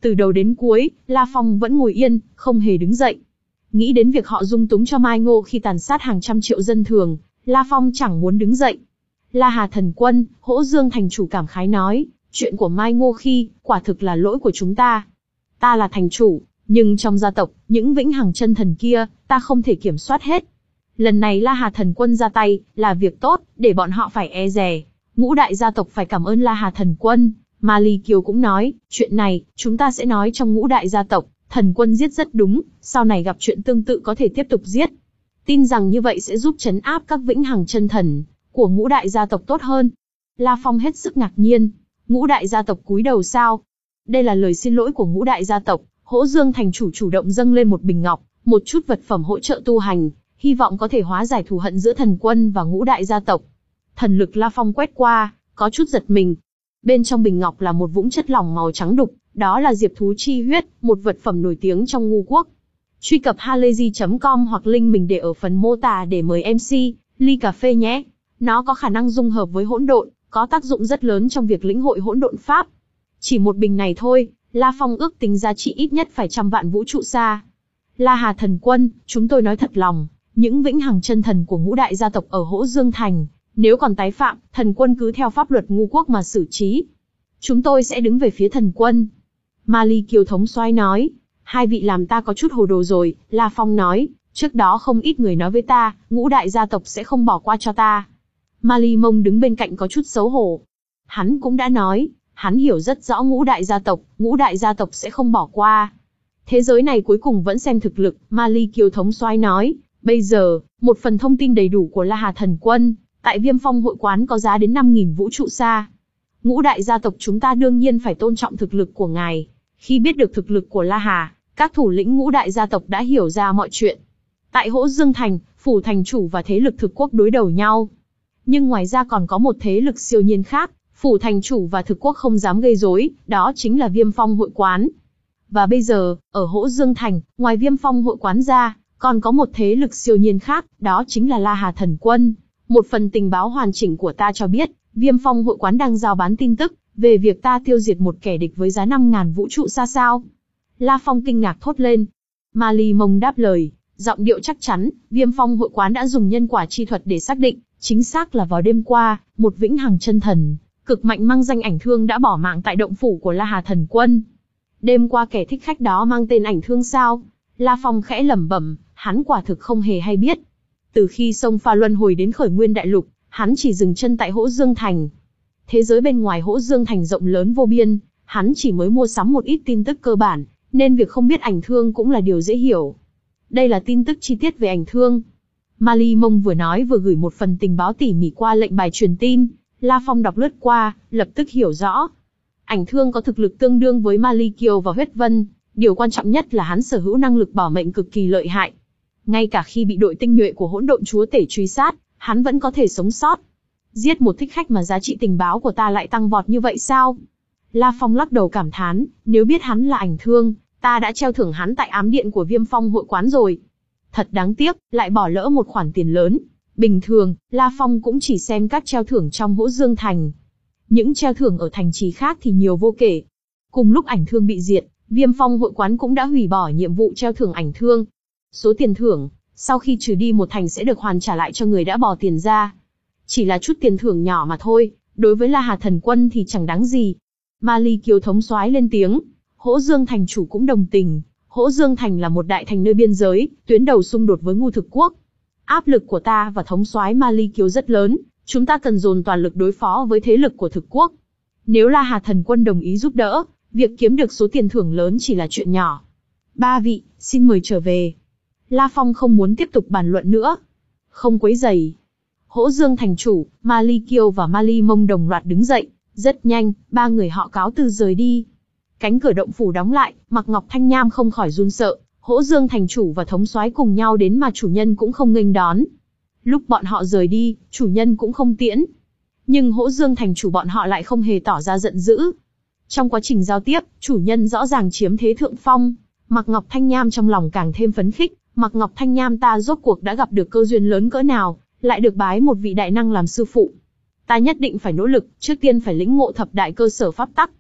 Từ đầu đến cuối, La Phong vẫn ngồi yên, không hề đứng dậy. Nghĩ đến việc họ dung túng cho Mai Ngô khi tàn sát hàng trăm triệu dân thường, La Phong chẳng muốn đứng dậy. La Hà thần quân, Hỗ Dương thành chủ cảm khái nói, chuyện của Mai Ngô khi, quả thực là lỗi của chúng ta. Ta là thành chủ, nhưng trong gia tộc, những vĩnh hằng chân thần kia, ta không thể kiểm soát hết. Lần này La Hà thần quân ra tay, là việc tốt, để bọn họ phải e dè. Ngũ đại gia tộc phải cảm ơn La Hà thần quân. Ma Ly Kiều cũng nói, chuyện này, chúng ta sẽ nói trong ngũ đại gia tộc, thần quân giết rất đúng, sau này gặp chuyện tương tự có thể tiếp tục giết. Tin rằng như vậy sẽ giúp trấn áp các vĩnh hằng chân thần của ngũ đại gia tộc tốt hơn. La Phong hết sức ngạc nhiên, ngũ đại gia tộc cúi đầu sao? Đây là lời xin lỗi của ngũ đại gia tộc. Hỗ Dương thành chủ chủ động dâng lên một bình ngọc, một chút vật phẩm hỗ trợ tu hành, hy vọng có thể hóa giải thù hận giữa thần quân và ngũ đại gia tộc. Thần lực La Phong quét qua, có chút giật mình. Bên trong bình ngọc là một vũng chất lỏng màu trắng đục, đó là diệp thú chi huyết, một vật phẩm nổi tiếng trong ngu quốc. Truy cập halayzi chấm com hoặc link mình để ở phần mô tả để mời em xê, ly cà phê nhé. Nó có khả năng dung hợp với hỗn độn, có tác dụng rất lớn trong việc lĩnh hội hỗn độn pháp. Chỉ một bình này thôi, La Phong ước tính giá trị ít nhất phải trăm vạn vũ trụ xa. La Hà thần quân, chúng tôi nói thật lòng, những vĩnh hằng chân thần của ngũ đại gia tộc ở Hỗ Dương thành, nếu còn tái phạm, thần quân cứ theo pháp luật ngu quốc mà xử trí. Chúng tôi sẽ đứng về phía thần quân. Ma Ly Kiều thống soái nói, hai vị làm ta có chút hồ đồ rồi. La Phong nói, trước đó không ít người nói với ta, ngũ đại gia tộc sẽ không bỏ qua cho ta. Ma Ly Mông đứng bên cạnh có chút xấu hổ. Hắn cũng đã nói, hắn hiểu rất rõ ngũ đại gia tộc, ngũ đại gia tộc sẽ không bỏ qua. Thế giới này cuối cùng vẫn xem thực lực, Ma Ly Kiều thống soái nói, bây giờ, một phần thông tin đầy đủ của La Hà thần quân, tại Viêm Phong hội quán có giá đến năm nghìn vũ trụ xa. Ngũ đại gia tộc chúng ta đương nhiên phải tôn trọng thực lực của ngài. Khi biết được thực lực của La Hà, các thủ lĩnh ngũ đại gia tộc đã hiểu ra mọi chuyện. Tại Hỗ Dương thành, phủ thành chủ và thế lực thực quốc đối đầu nhau. Nhưng ngoài ra còn có một thế lực siêu nhiên khác, phủ thành chủ và thực quốc không dám gây rối, đó chính là Viêm Phong hội quán. Và bây giờ, ở Hỗ Dương thành, ngoài Viêm Phong hội quán ra, còn có một thế lực siêu nhiên khác, đó chính là La Hà thần quân. Một phần tình báo hoàn chỉnh của ta cho biết, Viêm Phong hội quán đang giao bán tin tức về việc ta tiêu diệt một kẻ địch với giá năm ngàn vũ trụ xa sao. La Phong kinh ngạc thốt lên. Ma Ly Mông đáp lời, giọng điệu chắc chắn, Viêm Phong hội quán đã dùng nhân quả chi thuật để xác định, chính xác là vào đêm qua, một vĩnh hằng chân thần, cực mạnh mang danh Ảnh Thương đã bỏ mạng tại động phủ của La Hà thần quân. Đêm qua kẻ thích khách đó mang tên Ảnh Thương sao? La Phong khẽ lẩm bẩm, hắn quả thực không hề hay biết. Từ khi sông pha luân hồi đến khởi nguyên đại lục, hắn chỉ dừng chân tại Hỗ Dương thành. Thế giới bên ngoài Hỗ Dương thành rộng lớn vô biên, hắn chỉ mới mua sắm một ít tin tức cơ bản, nên việc không biết Ảnh Thương cũng là điều dễ hiểu. Đây là tin tức chi tiết về Ảnh Thương. Ma Ly Mông vừa nói vừa gửi một phần tình báo tỉ mỉ qua lệnh bài truyền tin. La Phong đọc lướt qua, lập tức hiểu rõ. Ảnh Thương có thực lực tương đương với Ma Ly Kiều và Huyết Vân, điều quan trọng nhất là hắn sở hữu năng lực bảo mệnh cực kỳ lợi hại. Ngay cả khi bị đội tinh nhuệ của Hỗn Độn Chúa Tể truy sát, hắn vẫn có thể sống sót. Giết một thích khách mà giá trị tình báo của ta lại tăng vọt như vậy sao? La Phong lắc đầu cảm thán, nếu biết hắn là Ảnh Thương, ta đã treo thưởng hắn tại ám điện của Viêm Phong hội quán rồi. Thật đáng tiếc, lại bỏ lỡ một khoản tiền lớn. Bình thường, La Phong cũng chỉ xem các treo thưởng trong Hỗ Dương thành. Những treo thưởng ở thành trì khác thì nhiều vô kể. Cùng lúc Ảnh Thương bị diệt, Viêm Phong hội quán cũng đã hủy bỏ nhiệm vụ treo thưởng Ảnh Thương. Số tiền thưởng, sau khi trừ đi một thành sẽ được hoàn trả lại cho người đã bỏ tiền ra. Chỉ là chút tiền thưởng nhỏ mà thôi, đối với La Hà thần quân thì chẳng đáng gì. Ma Ly Kiều thống soái lên tiếng, Hỗ Dương thành chủ cũng đồng tình. Hỗ Dương thành là một đại thành nơi biên giới, tuyến đầu xung đột với Ngu Thực quốc. Áp lực của ta và thống soái Ma Ly Kiều rất lớn, chúng ta cần dồn toàn lực đối phó với thế lực của Thực quốc. Nếu La Hà thần quân đồng ý giúp đỡ, việc kiếm được số tiền thưởng lớn chỉ là chuyện nhỏ. Ba vị, xin mời trở về. La Phong không muốn tiếp tục bàn luận nữa. Không quấy rầy. Hỗ Dương thành chủ, Ma Ly Kiều và Ma Ly Mông đồng loạt đứng dậy. Rất nhanh, ba người họ cáo từ rời đi. Cánh cửa động phủ đóng lại, Mạc Ngọc Thanh Nham không khỏi run sợ. Hỗ Dương thành chủ và thống soái cùng nhau đến mà chủ nhân cũng không nghênh đón. Lúc bọn họ rời đi, chủ nhân cũng không tiễn. Nhưng Hỗ Dương thành chủ bọn họ lại không hề tỏ ra giận dữ. Trong quá trình giao tiếp, chủ nhân rõ ràng chiếm thế thượng phong. Mạc Ngọc Thanh Nham trong lòng càng thêm phấn khích. Mạc Ngọc Thanh Nham ta rốt cuộc đã gặp được cơ duyên lớn cỡ nào, lại được bái một vị đại năng làm sư phụ. Ta nhất định phải nỗ lực, trước tiên phải lĩnh ngộ thập đại cơ sở pháp tắc.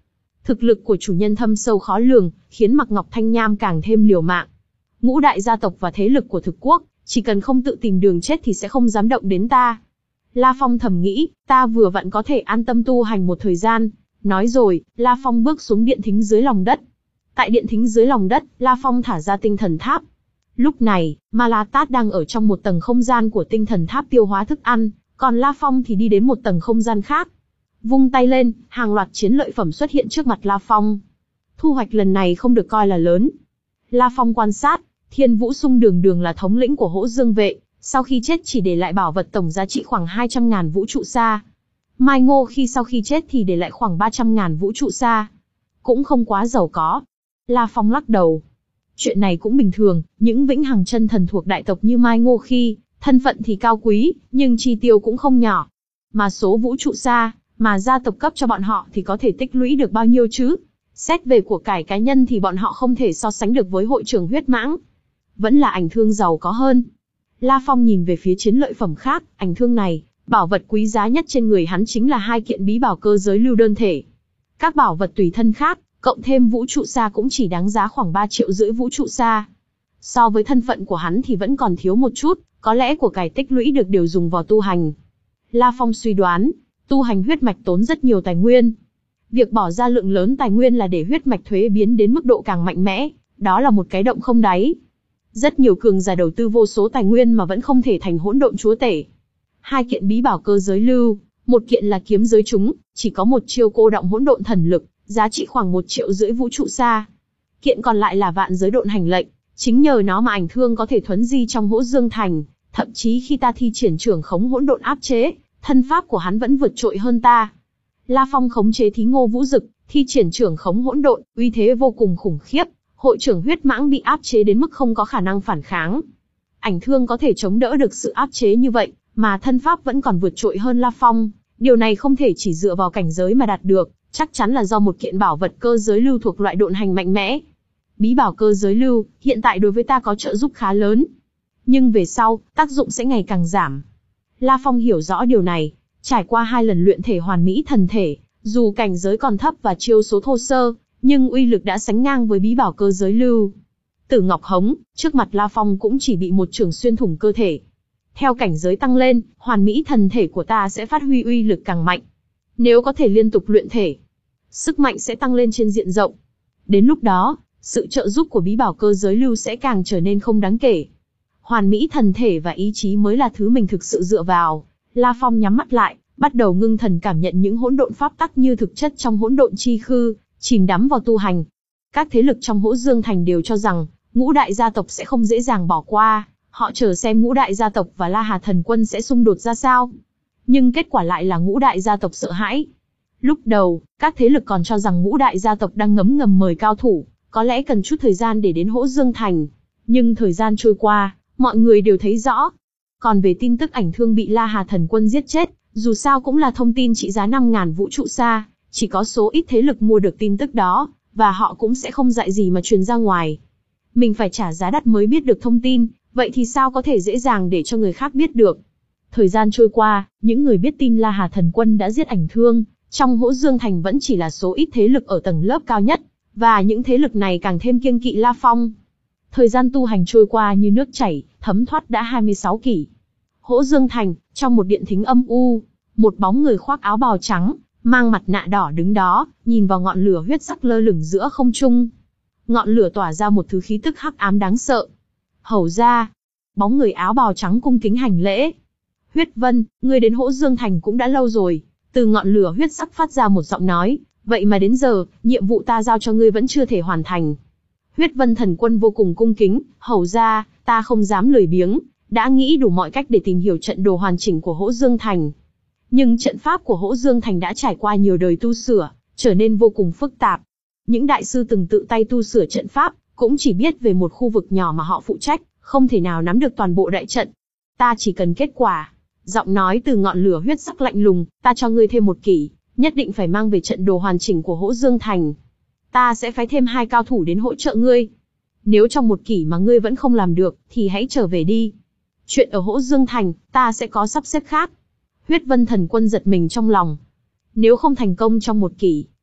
Thực lực của chủ nhân thâm sâu khó lường, khiến Mạc Ngọc Thanh Nham càng thêm liều mạng. Ngũ đại gia tộc và thế lực của thực quốc, chỉ cần không tự tìm đường chết thì sẽ không dám động đến ta. La Phong thầm nghĩ, ta vừa vặn có thể an tâm tu hành một thời gian. Nói rồi, La Phong bước xuống điện thính dưới lòng đất. Tại điện thính dưới lòng đất, La Phong thả ra tinh thần tháp. Lúc này, Ma La Tát đang ở trong một tầng không gian của tinh thần tháp tiêu hóa thức ăn, còn La Phong thì đi đến một tầng không gian khác. Vung tay lên, hàng loạt chiến lợi phẩm xuất hiện trước mặt La Phong. Thu hoạch lần này không được coi là lớn. La Phong quan sát, Thiên Vũ Sung đường đường là thống lĩnh của Hỗ Dương vệ, sau khi chết chỉ để lại bảo vật tổng giá trị khoảng hai trăm ngàn vũ trụ sa. Mai Ngô khi sau khi chết thì để lại khoảng ba trăm ngàn vũ trụ sa. Cũng không quá giàu có. La Phong lắc đầu. Chuyện này cũng bình thường, những vĩnh hằng chân thần thuộc đại tộc như Mai Ngô khi, thân phận thì cao quý, nhưng chi tiêu cũng không nhỏ. Mà số vũ trụ sa, mà gia tộc cấp cho bọn họ thì có thể tích lũy được bao nhiêu chứ? Xét về của cải cá nhân thì bọn họ không thể so sánh được với hội trưởng huyết mãng. Vẫn là ảnh thương giàu có hơn. La Phong nhìn về phía chiến lợi phẩm khác, ảnh thương này, bảo vật quý giá nhất trên người hắn chính là hai kiện bí bảo cơ giới lưu đơn thể. Các bảo vật tùy thân khác, cộng thêm vũ trụ sa cũng chỉ đáng giá khoảng ba triệu rưỡi vũ trụ sa. So với thân phận của hắn thì vẫn còn thiếu một chút, có lẽ của cải tích lũy được đều dùng vào tu hành. La Phong suy đoán, tu hành huyết mạch tốn rất nhiều tài nguyên. Việc bỏ ra lượng lớn tài nguyên là để huyết mạch thuế biến đến mức độ càng mạnh mẽ, đó là một cái động không đáy. Rất nhiều cường giả đầu tư vô số tài nguyên mà vẫn không thể thành hỗn độn chúa tể. Hai kiện bí bảo cơ giới lưu, một kiện là kiếm giới chúng, chỉ có một chiêu cô động hỗn độn thần lực, giá trị khoảng một triệu rưỡi vũ trụ sa. Kiện còn lại là vạn giới độn hành lệnh, chính nhờ nó mà ảnh thương có thể thuấn di trong Hỗ Dương thành, thậm chí khi ta thi triển trưởng khống hỗn độn áp chế, thân pháp của hắn vẫn vượt trội hơn ta. La Phong khống chế Thí Ngô Vũ Dực, thi triển trưởng khống hỗn độn, uy thế vô cùng khủng khiếp. Hội trưởng huyết mãng bị áp chế đến mức không có khả năng phản kháng. Ảnh thương có thể chống đỡ được sự áp chế như vậy, mà thân pháp vẫn còn vượt trội hơn La Phong. Điều này không thể chỉ dựa vào cảnh giới mà đạt được, chắc chắn là do một kiện bảo vật cơ giới lưu thuộc loại độn hành mạnh mẽ. Bí bảo cơ giới lưu, hiện tại đối với ta có trợ giúp khá lớn. Nhưng về sau, tác dụng sẽ ngày càng giảm. La Phong hiểu rõ điều này, trải qua hai lần luyện thể hoàn mỹ thần thể, dù cảnh giới còn thấp và chiêu số thô sơ, nhưng uy lực đã sánh ngang với bí bảo cơ giới lưu. Tử Ngọc Hống, trước mặt La Phong cũng chỉ bị một chưởng xuyên thủng cơ thể. Theo cảnh giới tăng lên, hoàn mỹ thần thể của ta sẽ phát huy uy lực càng mạnh. Nếu có thể liên tục luyện thể, sức mạnh sẽ tăng lên trên diện rộng. Đến lúc đó, sự trợ giúp của bí bảo cơ giới lưu sẽ càng trở nên không đáng kể. Hoàn mỹ thần thể và ý chí mới là thứ mình thực sự dựa vào. La Phong nhắm mắt lại, bắt đầu ngưng thần cảm nhận những hỗn độn pháp tắc như thực chất trong hỗn độn chi khư, chìm đắm vào tu hành. Các thế lực trong Hỗ Dương thành đều cho rằng, ngũ đại gia tộc sẽ không dễ dàng bỏ qua, họ chờ xem ngũ đại gia tộc và La Hà thần quân sẽ xung đột ra sao. Nhưng kết quả lại là ngũ đại gia tộc sợ hãi. Lúc đầu, các thế lực còn cho rằng ngũ đại gia tộc đang ngấm ngầm mời cao thủ, có lẽ cần chút thời gian để đến Hỗ Dương thành. Nhưng thời gian trôi qua, mọi người đều thấy rõ. Còn về tin tức ảnh thương bị La Hà thần quân giết chết, dù sao cũng là thông tin trị giá năm ngàn vũ trụ sa, chỉ có số ít thế lực mua được tin tức đó, và họ cũng sẽ không dại gì mà truyền ra ngoài. Mình phải trả giá đắt mới biết được thông tin, vậy thì sao có thể dễ dàng để cho người khác biết được. Thời gian trôi qua, những người biết tin La Hà thần quân đã giết ảnh thương, trong Hỗ Dương thành vẫn chỉ là số ít thế lực ở tầng lớp cao nhất, và những thế lực này càng thêm kiêng kỵ La Phong. Thời gian tu hành trôi qua như nước chảy, thấm thoát đã hai mươi sáu kỷ. Hỗ Dương thành, trong một điện thính âm u, một bóng người khoác áo bào trắng, mang mặt nạ đỏ đứng đó, nhìn vào ngọn lửa huyết sắc lơ lửng giữa không trung. Ngọn lửa tỏa ra một thứ khí tức hắc ám đáng sợ. Hầu ra, bóng người áo bào trắng cung kính hành lễ. Huyết Vân, ngươi đến Hỗ Dương thành cũng đã lâu rồi. Từ ngọn lửa huyết sắc phát ra một giọng nói, vậy mà đến giờ, nhiệm vụ ta giao cho ngươi vẫn chưa thể hoàn thành. Huyết Vân thần quân vô cùng cung kính, hầu ra, ta không dám lười biếng, đã nghĩ đủ mọi cách để tìm hiểu trận đồ hoàn chỉnh của Hỗ Dương thành. Nhưng trận pháp của Hỗ Dương thành đã trải qua nhiều đời tu sửa, trở nên vô cùng phức tạp. Những đại sư từng tự tay tu sửa trận pháp, cũng chỉ biết về một khu vực nhỏ mà họ phụ trách, không thể nào nắm được toàn bộ đại trận. Ta chỉ cần kết quả. Giọng nói từ ngọn lửa huyết sắc lạnh lùng, ta cho ngươi thêm một kỷ, nhất định phải mang về trận đồ hoàn chỉnh của Hỗ Dương thành. Ta sẽ phái thêm hai cao thủ đến hỗ trợ ngươi. Nếu trong một kỷ mà ngươi vẫn không làm được, thì hãy trở về đi. Chuyện ở Hỗ Dương thành, ta sẽ có sắp xếp khác. Huyết Vân thần quân giật mình trong lòng. Nếu không thành công trong một kỷ,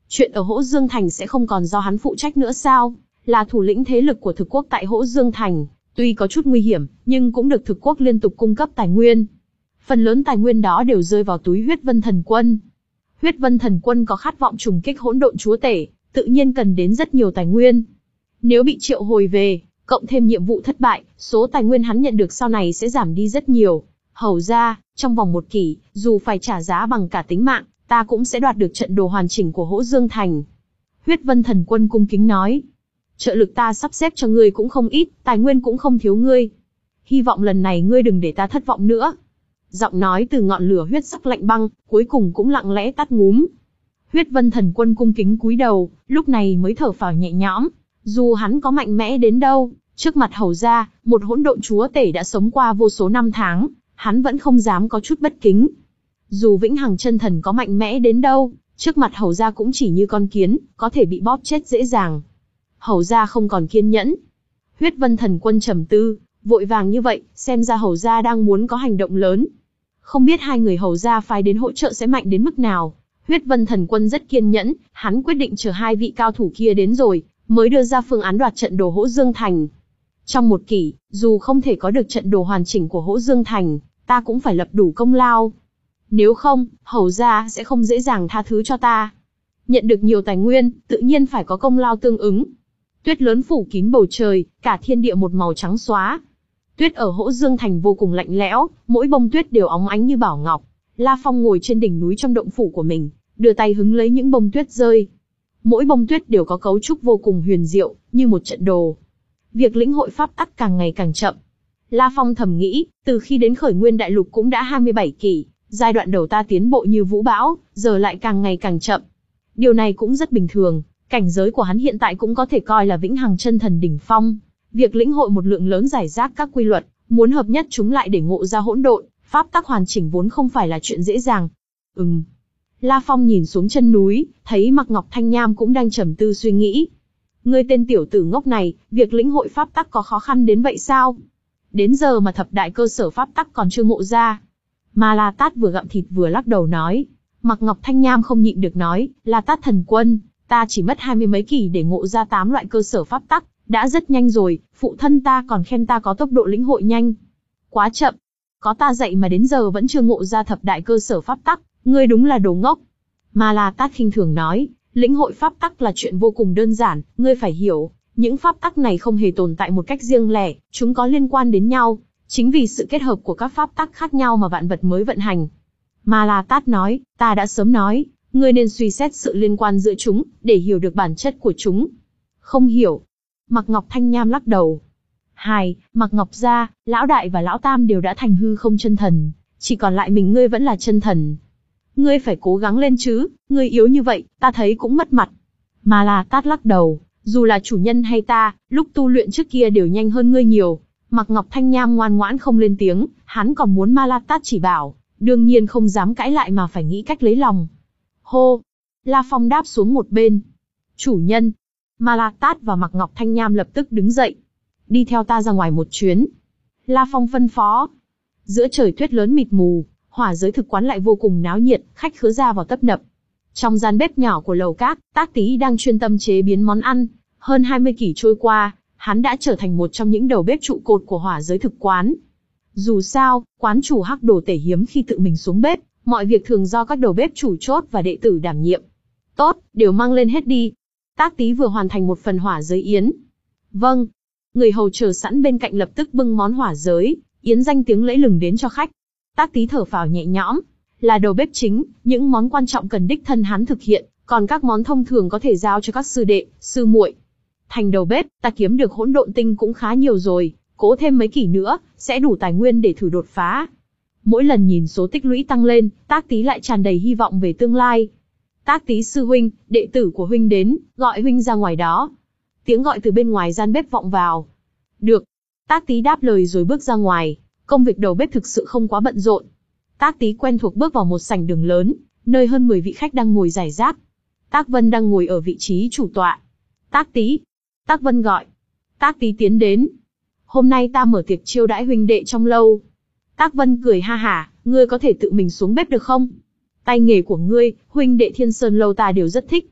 Chuyện ở Hỗ Dương Thành sẽ không còn do hắn phụ trách nữa sao? Là thủ lĩnh thế lực của thực quốc tại Hỗ Dương Thành, tuy có chút nguy hiểm, nhưng cũng được thực quốc liên tục cung cấp tài nguyên. Phần lớn tài nguyên đó đều rơi vào túi Huyết Vân Thần Quân. Huyết Vân Thần Quân có khát vọng trùng kích hỗn độn chúa tể, tự nhiên cần đến rất nhiều tài nguyên. Nếu bị triệu hồi về, cộng thêm nhiệm vụ thất bại, số tài nguyên hắn nhận được sau này sẽ giảm đi rất nhiều. Hầu ra, trong vòng một kỷ, dù phải trả giá bằng cả tính mạng, ta cũng sẽ đoạt được trận đồ hoàn chỉnh của Hỗ Dương Thành. Huyết Vân Thần Quân cung kính nói. Trợ lực ta sắp xếp cho ngươi cũng không ít, tài nguyên cũng không thiếu ngươi. Hy vọng lần này ngươi đừng để ta thất vọng nữa. Giọng nói từ ngọn lửa huyết sắc lạnh băng, cuối cùng cũng lặng lẽ tắt ngúm. Huyết Vân Thần Quân cung kính cúi đầu, lúc này mới thở phào nhẹ nhõm. Dù hắn có mạnh mẽ đến đâu, trước mặt hầu gia, một hỗn độn chúa tể đã sống qua vô số năm tháng, hắn vẫn không dám có chút bất kính. Dù Vĩnh Hằng Chân Thần có mạnh mẽ đến đâu, trước mặt hầu gia cũng chỉ như con kiến, có thể bị bóp chết dễ dàng. Hầu gia không còn kiên nhẫn. Huyết Vân Thần Quân trầm tư, vội vàng như vậy, xem ra hầu gia đang muốn có hành động lớn. Không biết hai người hầu gia phái đến hỗ trợ sẽ mạnh đến mức nào. Huyết Vân Thần Quân rất kiên nhẫn, hắn quyết định chờ hai vị cao thủ kia đến rồi, mới đưa ra phương án đoạt trận đồ Hỗ Dương Thành. Trong một kỷ, dù không thể có được trận đồ hoàn chỉnh của Hỗ Dương Thành, ta cũng phải lập đủ công lao. Nếu không, hầu gia sẽ không dễ dàng tha thứ cho ta. Nhận được nhiều tài nguyên, tự nhiên phải có công lao tương ứng. Tuyết lớn phủ kín bầu trời, cả thiên địa một màu trắng xóa. Tuyết ở Hỗ Dương Thành vô cùng lạnh lẽo, mỗi bông tuyết đều óng ánh như bảo ngọc. La Phong ngồi trên đỉnh núi trong động phủ của mình, đưa tay hứng lấy những bông tuyết rơi. Mỗi bông tuyết đều có cấu trúc vô cùng huyền diệu, như một trận đồ. Việc lĩnh hội pháp tắc càng ngày càng chậm. La Phong thầm nghĩ, từ khi đến Khởi Nguyên Đại Lục cũng đã hai mươi bảy kỷ, giai đoạn đầu ta tiến bộ như vũ bão, giờ lại càng ngày càng chậm. Điều này cũng rất bình thường, cảnh giới của hắn hiện tại cũng có thể coi là Vĩnh Hằng Chân Thần đỉnh phong. Việc lĩnh hội một lượng lớn giải rác các quy luật, muốn hợp nhất chúng lại để ngộ ra hỗn độn, pháp tắc hoàn chỉnh vốn không phải là chuyện dễ dàng. Ừm. La Phong nhìn xuống chân núi, thấy Mạc Ngọc Thanh Nham cũng đang trầm tư suy nghĩ. Ngươi tên tiểu tử ngốc này, việc lĩnh hội pháp tắc có khó khăn đến vậy sao? Đến giờ mà thập đại cơ sở pháp tắc còn chưa ngộ ra. Mà La Tát vừa gặm thịt vừa lắc đầu nói. Mạc Ngọc Thanh Nham không nhịn được nói, La Tát thần quân, ta chỉ mất hai mươi mấy kỷ để ngộ ra tám loại cơ sở pháp tắc, đã rất nhanh rồi, phụ thân ta còn khen ta có tốc độ lĩnh hội nhanh. Quá chậm, có ta dạy mà đến giờ vẫn chưa ngộ ra thập đại cơ sở pháp tắc, ngươi đúng là đồ ngốc. Mà La Tát khinh thường nói, lĩnh hội pháp tắc là chuyện vô cùng đơn giản, ngươi phải hiểu, những pháp tắc này không hề tồn tại một cách riêng lẻ, chúng có liên quan đến nhau, chính vì sự kết hợp của các pháp tắc khác nhau mà vạn vật mới vận hành. Mà La Tát nói, ta đã sớm nói, ngươi nên suy xét sự liên quan giữa chúng, để hiểu được bản chất của chúng. Không hiểu. Mạc Ngọc Thanh Nham lắc đầu. Hai, Mạc Ngọc gia, lão đại và lão tam đều đã thành hư không chân thần, chỉ còn lại mình ngươi vẫn là chân thần. Ngươi phải cố gắng lên chứ, ngươi yếu như vậy, ta thấy cũng mất mặt. Mà La Tát lắc đầu, dù là chủ nhân hay ta, lúc tu luyện trước kia đều nhanh hơn ngươi nhiều. Mạc Ngọc Thanh Nham ngoan ngoãn không lên tiếng, hắn còn muốn Ma La Tát chỉ bảo, đương nhiên không dám cãi lại mà phải nghĩ cách lấy lòng. Hô! La Phong đáp xuống một bên. Chủ nhân! Ma La Tát và Mạc Ngọc Thanh Nham lập tức đứng dậy. Đi theo ta ra ngoài một chuyến. La Phong phân phó. Giữa trời tuyết lớn mịt mù, hỏa giới thực quán lại vô cùng náo nhiệt, khách khứa ra vào tấp nập. Trong gian bếp nhỏ của lầu các, Tác Tý đang chuyên tâm chế biến món ăn. Hơn hai mươi kỷ trôi qua, hắn đã trở thành một trong những đầu bếp trụ cột của hỏa giới thực quán. Dù sao, quán chủ Hắc Đồ Tể hiếm khi tự mình xuống bếp, mọi việc thường do các đầu bếp chủ chốt và đệ tử đảm nhiệm. Tốt, đều mang lên hết đi. Tác Tý vừa hoàn thành một phần hỏa giới yến. Vâng. Người hầu chờ sẵn bên cạnh lập tức bưng món hỏa giới yến danh tiếng lẫy lừng đến cho khách. Tác Tý thở phào nhẹ nhõm, là đầu bếp chính, những món quan trọng cần đích thân hắn thực hiện, còn các món thông thường có thể giao cho các sư đệ, sư muội. Thành đầu bếp, ta kiếm được hỗn độn tinh cũng khá nhiều rồi, cố thêm mấy kỷ nữa, sẽ đủ tài nguyên để thử đột phá. Mỗi lần nhìn số tích lũy tăng lên, Tác Tý lại tràn đầy hy vọng về tương lai. Tác Tý sư huynh, đệ tử của huynh đến, gọi huynh ra ngoài đó. Tiếng gọi từ bên ngoài gian bếp vọng vào. Được. Tác Tý đáp lời rồi bước ra ngoài, công việc đầu bếp thực sự không quá bận rộn. Tác Tý quen thuộc bước vào một sảnh đường lớn, nơi hơn mười vị khách đang ngồi rải rác. Tác Vân đang ngồi ở vị trí chủ tọa. Tác Tý. Tác Vân gọi. Tác Tý tiến đến. Hôm nay ta mở tiệc chiêu đãi huynh đệ trong lâu. Tác Vân cười ha hả, ngươi có thể tự mình xuống bếp được không? Tay nghề của ngươi, huynh đệ Thiên Sơn lâu ta đều rất thích.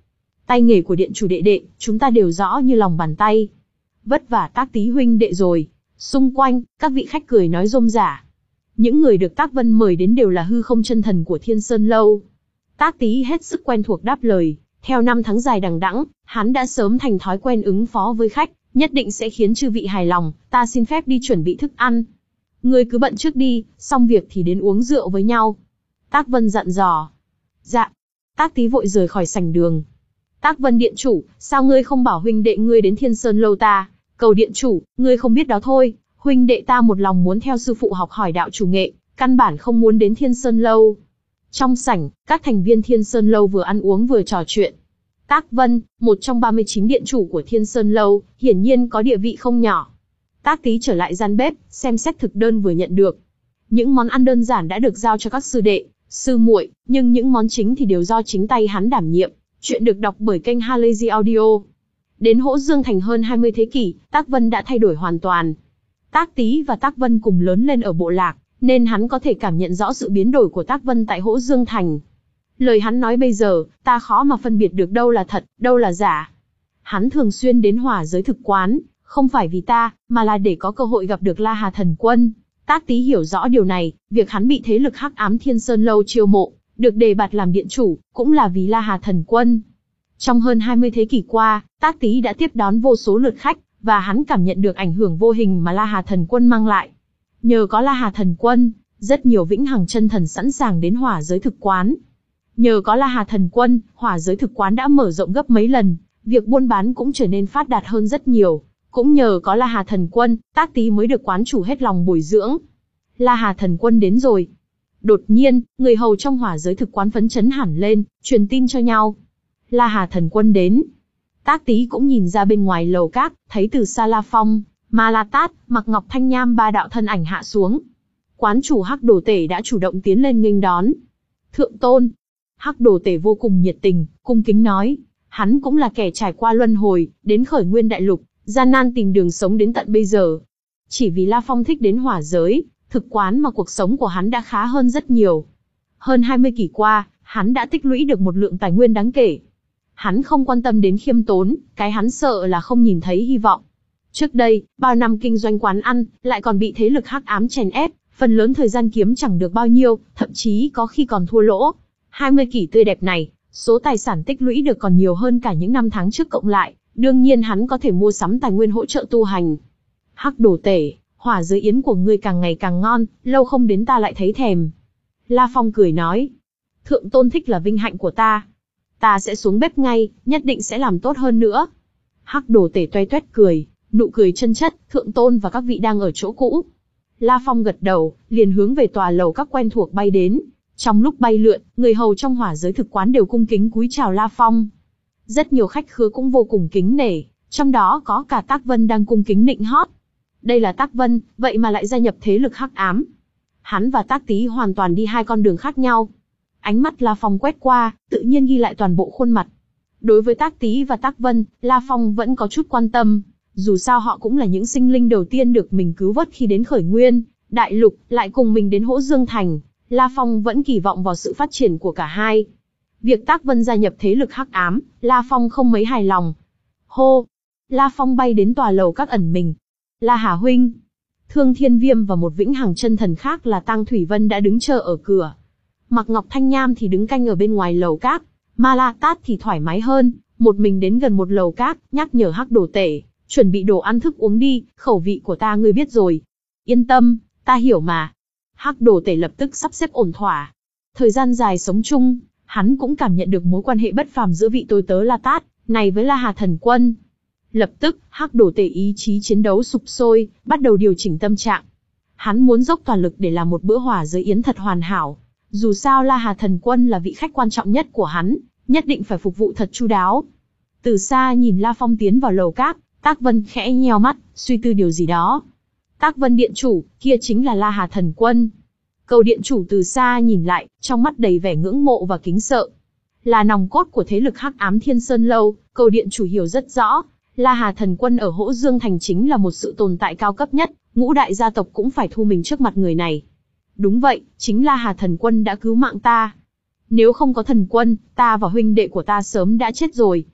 Tay nghề của điện chủ đệ đệ, chúng ta đều rõ như lòng bàn tay. Vất vả Tác Tý huynh đệ rồi. Xung quanh, các vị khách cười nói rôm rả. Những người được Tác Vân mời đến đều là hư không chân thần của Thiên Sơn Lâu. Tác Tý hết sức quen thuộc đáp lời, theo năm tháng dài đằng đẵng, hắn đã sớm thành thói quen ứng phó với khách, nhất định sẽ khiến chư vị hài lòng, ta xin phép đi chuẩn bị thức ăn. Ngươi cứ bận trước đi, xong việc thì đến uống rượu với nhau. Tác Vân dặn dò. Dạ. Tác Tý vội rời khỏi sảnh đường. Tác Vân điện chủ, sao ngươi không bảo huynh đệ ngươi đến Thiên Sơn Lâu ta? Cầu điện chủ, ngươi không biết đó thôi, huynh đệ ta một lòng muốn theo sư phụ học hỏi đạo chủ nghệ, căn bản không muốn đến Thiên Sơn Lâu. Trong sảnh, các thành viên Thiên Sơn Lâu vừa ăn uống vừa trò chuyện. Tác Vân, một trong ba mươi chín điện chủ của Thiên Sơn Lâu, hiển nhiên có địa vị không nhỏ. Tác Tý trở lại gian bếp, xem xét thực đơn vừa nhận được. Những món ăn đơn giản đã được giao cho các sư đệ, sư muội, nhưng những món chính thì đều do chính tay hắn đảm nhiệm. Chuyện được đọc bởi kênh Halazy Audio. Đến Hỗ Dương Thành hơn hai mươi thế kỷ, Tác Vân đã thay đổi hoàn toàn. Tác Tý và Tác Vân cùng lớn lên ở bộ lạc, nên hắn có thể cảm nhận rõ sự biến đổi của Tác Vân tại Hỗ Dương Thành. Lời hắn nói bây giờ, ta khó mà phân biệt được đâu là thật, đâu là giả. Hắn thường xuyên đến Hỏa Giới thực quán, không phải vì ta, mà là để có cơ hội gặp được La Hà Thần Quân. Tác Tý hiểu rõ điều này, việc hắn bị thế lực hắc ám Thiên Sơn Lâu chiêu mộ, được đề bạt làm điện chủ, cũng là vì La Hà Thần Quân. Trong hơn hai mươi thế kỷ qua, Tác Tý đã tiếp đón vô số lượt khách, và hắn cảm nhận được ảnh hưởng vô hình mà La Hà Thần Quân mang lại. Nhờ có La Hà Thần Quân, rất nhiều vĩnh hằng chân thần sẵn sàng đến Hỏa Giới thực quán. Nhờ có La Hà Thần Quân, Hỏa Giới thực quán đã mở rộng gấp mấy lần, việc buôn bán cũng trở nên phát đạt hơn rất nhiều. Cũng nhờ có La Hà Thần Quân, Tác Tý mới được quán chủ hết lòng bồi dưỡng. La Hà Thần Quân đến rồi. Đột nhiên, người hầu trong Hỏa Giới thực quán phấn chấn hẳn lên, truyền tin cho nhau. La Hà Thần Quân đến. Tác Tý cũng nhìn ra bên ngoài lầu các, thấy từ xa La Phong, Ma La Tát, Mặc Ngọc Thanh Nham ba đạo thân ảnh hạ xuống. Quán chủ Hắc Đồ Tể đã chủ động tiến lên nghênh đón. Thượng tôn. Hắc Đồ Tể vô cùng nhiệt tình, cung kính nói. Hắn cũng là kẻ trải qua luân hồi, đến khởi nguyên đại lục, gian nan tìm đường sống đến tận bây giờ. Chỉ vì La Phong thích đến Hỏa Giới thực quán mà cuộc sống của hắn đã khá hơn rất nhiều. Hơn hai mươi kỷ qua, hắn đã tích lũy được một lượng tài nguyên đáng kể. Hắn không quan tâm đến khiêm tốn, cái hắn sợ là không nhìn thấy hy vọng. Trước đây, bao năm kinh doanh quán ăn, lại còn bị thế lực hắc ám chèn ép, phần lớn thời gian kiếm chẳng được bao nhiêu, thậm chí có khi còn thua lỗ. hai mươi kỷ tươi đẹp này, số tài sản tích lũy được còn nhiều hơn cả những năm tháng trước cộng lại, đương nhiên hắn có thể mua sắm tài nguyên hỗ trợ tu hành. Hắc Đồ Tể, Hỏa Giới yến của ngươi càng ngày càng ngon, lâu không đến ta lại thấy thèm. La Phong cười nói, thượng tôn thích là vinh hạnh của ta. Ta sẽ xuống bếp ngay, nhất định sẽ làm tốt hơn nữa. Hắc Đồ Tể toe toét cười, nụ cười chân chất, thượng tôn và các vị đang ở chỗ cũ. La Phong gật đầu, liền hướng về tòa lầu các quen thuộc bay đến. Trong lúc bay lượn, người hầu trong Hỏa Giới thực quán đều cung kính cúi chào La Phong. Rất nhiều khách khứa cũng vô cùng kính nể, trong đó có cả Tác Vân đang cung kính nịnh hót. Đây là Tác Vân, vậy mà lại gia nhập thế lực hắc ám. Hắn và Tác Tý hoàn toàn đi hai con đường khác nhau. Ánh mắt La Phong quét qua, tự nhiên ghi lại toàn bộ khuôn mặt. Đối với Tác Tý và Tác Vân, La Phong vẫn có chút quan tâm. Dù sao họ cũng là những sinh linh đầu tiên được mình cứu vớt khi đến khởi nguyên đại lục, lại cùng mình đến Hỗ Dương Thành. La Phong vẫn kỳ vọng vào sự phát triển của cả hai. Việc Tác Vân gia nhập thế lực hắc ám, La Phong không mấy hài lòng. Hô! La Phong bay đến tòa lầu các ẩn mình. La Hà huynh! Thương Thiên Viêm và một vĩnh hằng chân thần khác là Tang Thủy Vân đã đứng chờ ở cửa. Mặc Ngọc Thanh Nham thì đứng canh ở bên ngoài lầu các. Ma La Tát thì thoải mái hơn, một mình đến gần một lầu các, nhắc nhở Hắc Đồ Tể, chuẩn bị đồ ăn thức uống đi, khẩu vị của ta ngươi biết rồi. Yên tâm, ta hiểu mà. Hắc Đồ Tể lập tức sắp xếp ổn thỏa. Thời gian dài sống chung, hắn cũng cảm nhận được mối quan hệ bất phàm giữa vị tôi tớ La Tát này với La Hà Thần Quân. Lập tức, Hắc Đồ Tể ý chí chiến đấu sục sôi, bắt đầu điều chỉnh tâm trạng. Hắn muốn dốc toàn lực để làm một bữa Hỏa Giới yến thật hoàn hảo. Dù sao La Hà Thần Quân là vị khách quan trọng nhất của hắn, nhất định phải phục vụ thật chu đáo. Từ xa nhìn La Phong tiến vào lầu các, Tác Vân khẽ nheo mắt, suy tư điều gì đó. Tác Vân điện chủ, kia chính là La Hà Thần Quân. Cầu điện chủ từ xa nhìn lại, trong mắt đầy vẻ ngưỡng mộ và kính sợ. Là nòng cốt của thế lực hắc ám Thiên Sơn Lâu, cầu điện chủ hiểu rất rõ, La Hà Thần Quân ở Hỗ Dương Thành chính là một sự tồn tại cao cấp nhất, ngũ đại gia tộc cũng phải thu mình trước mặt người này. Đúng vậy, chính La Hà Thần Quân đã cứu mạng ta. Nếu không có thần quân, ta và huynh đệ của ta sớm đã chết rồi.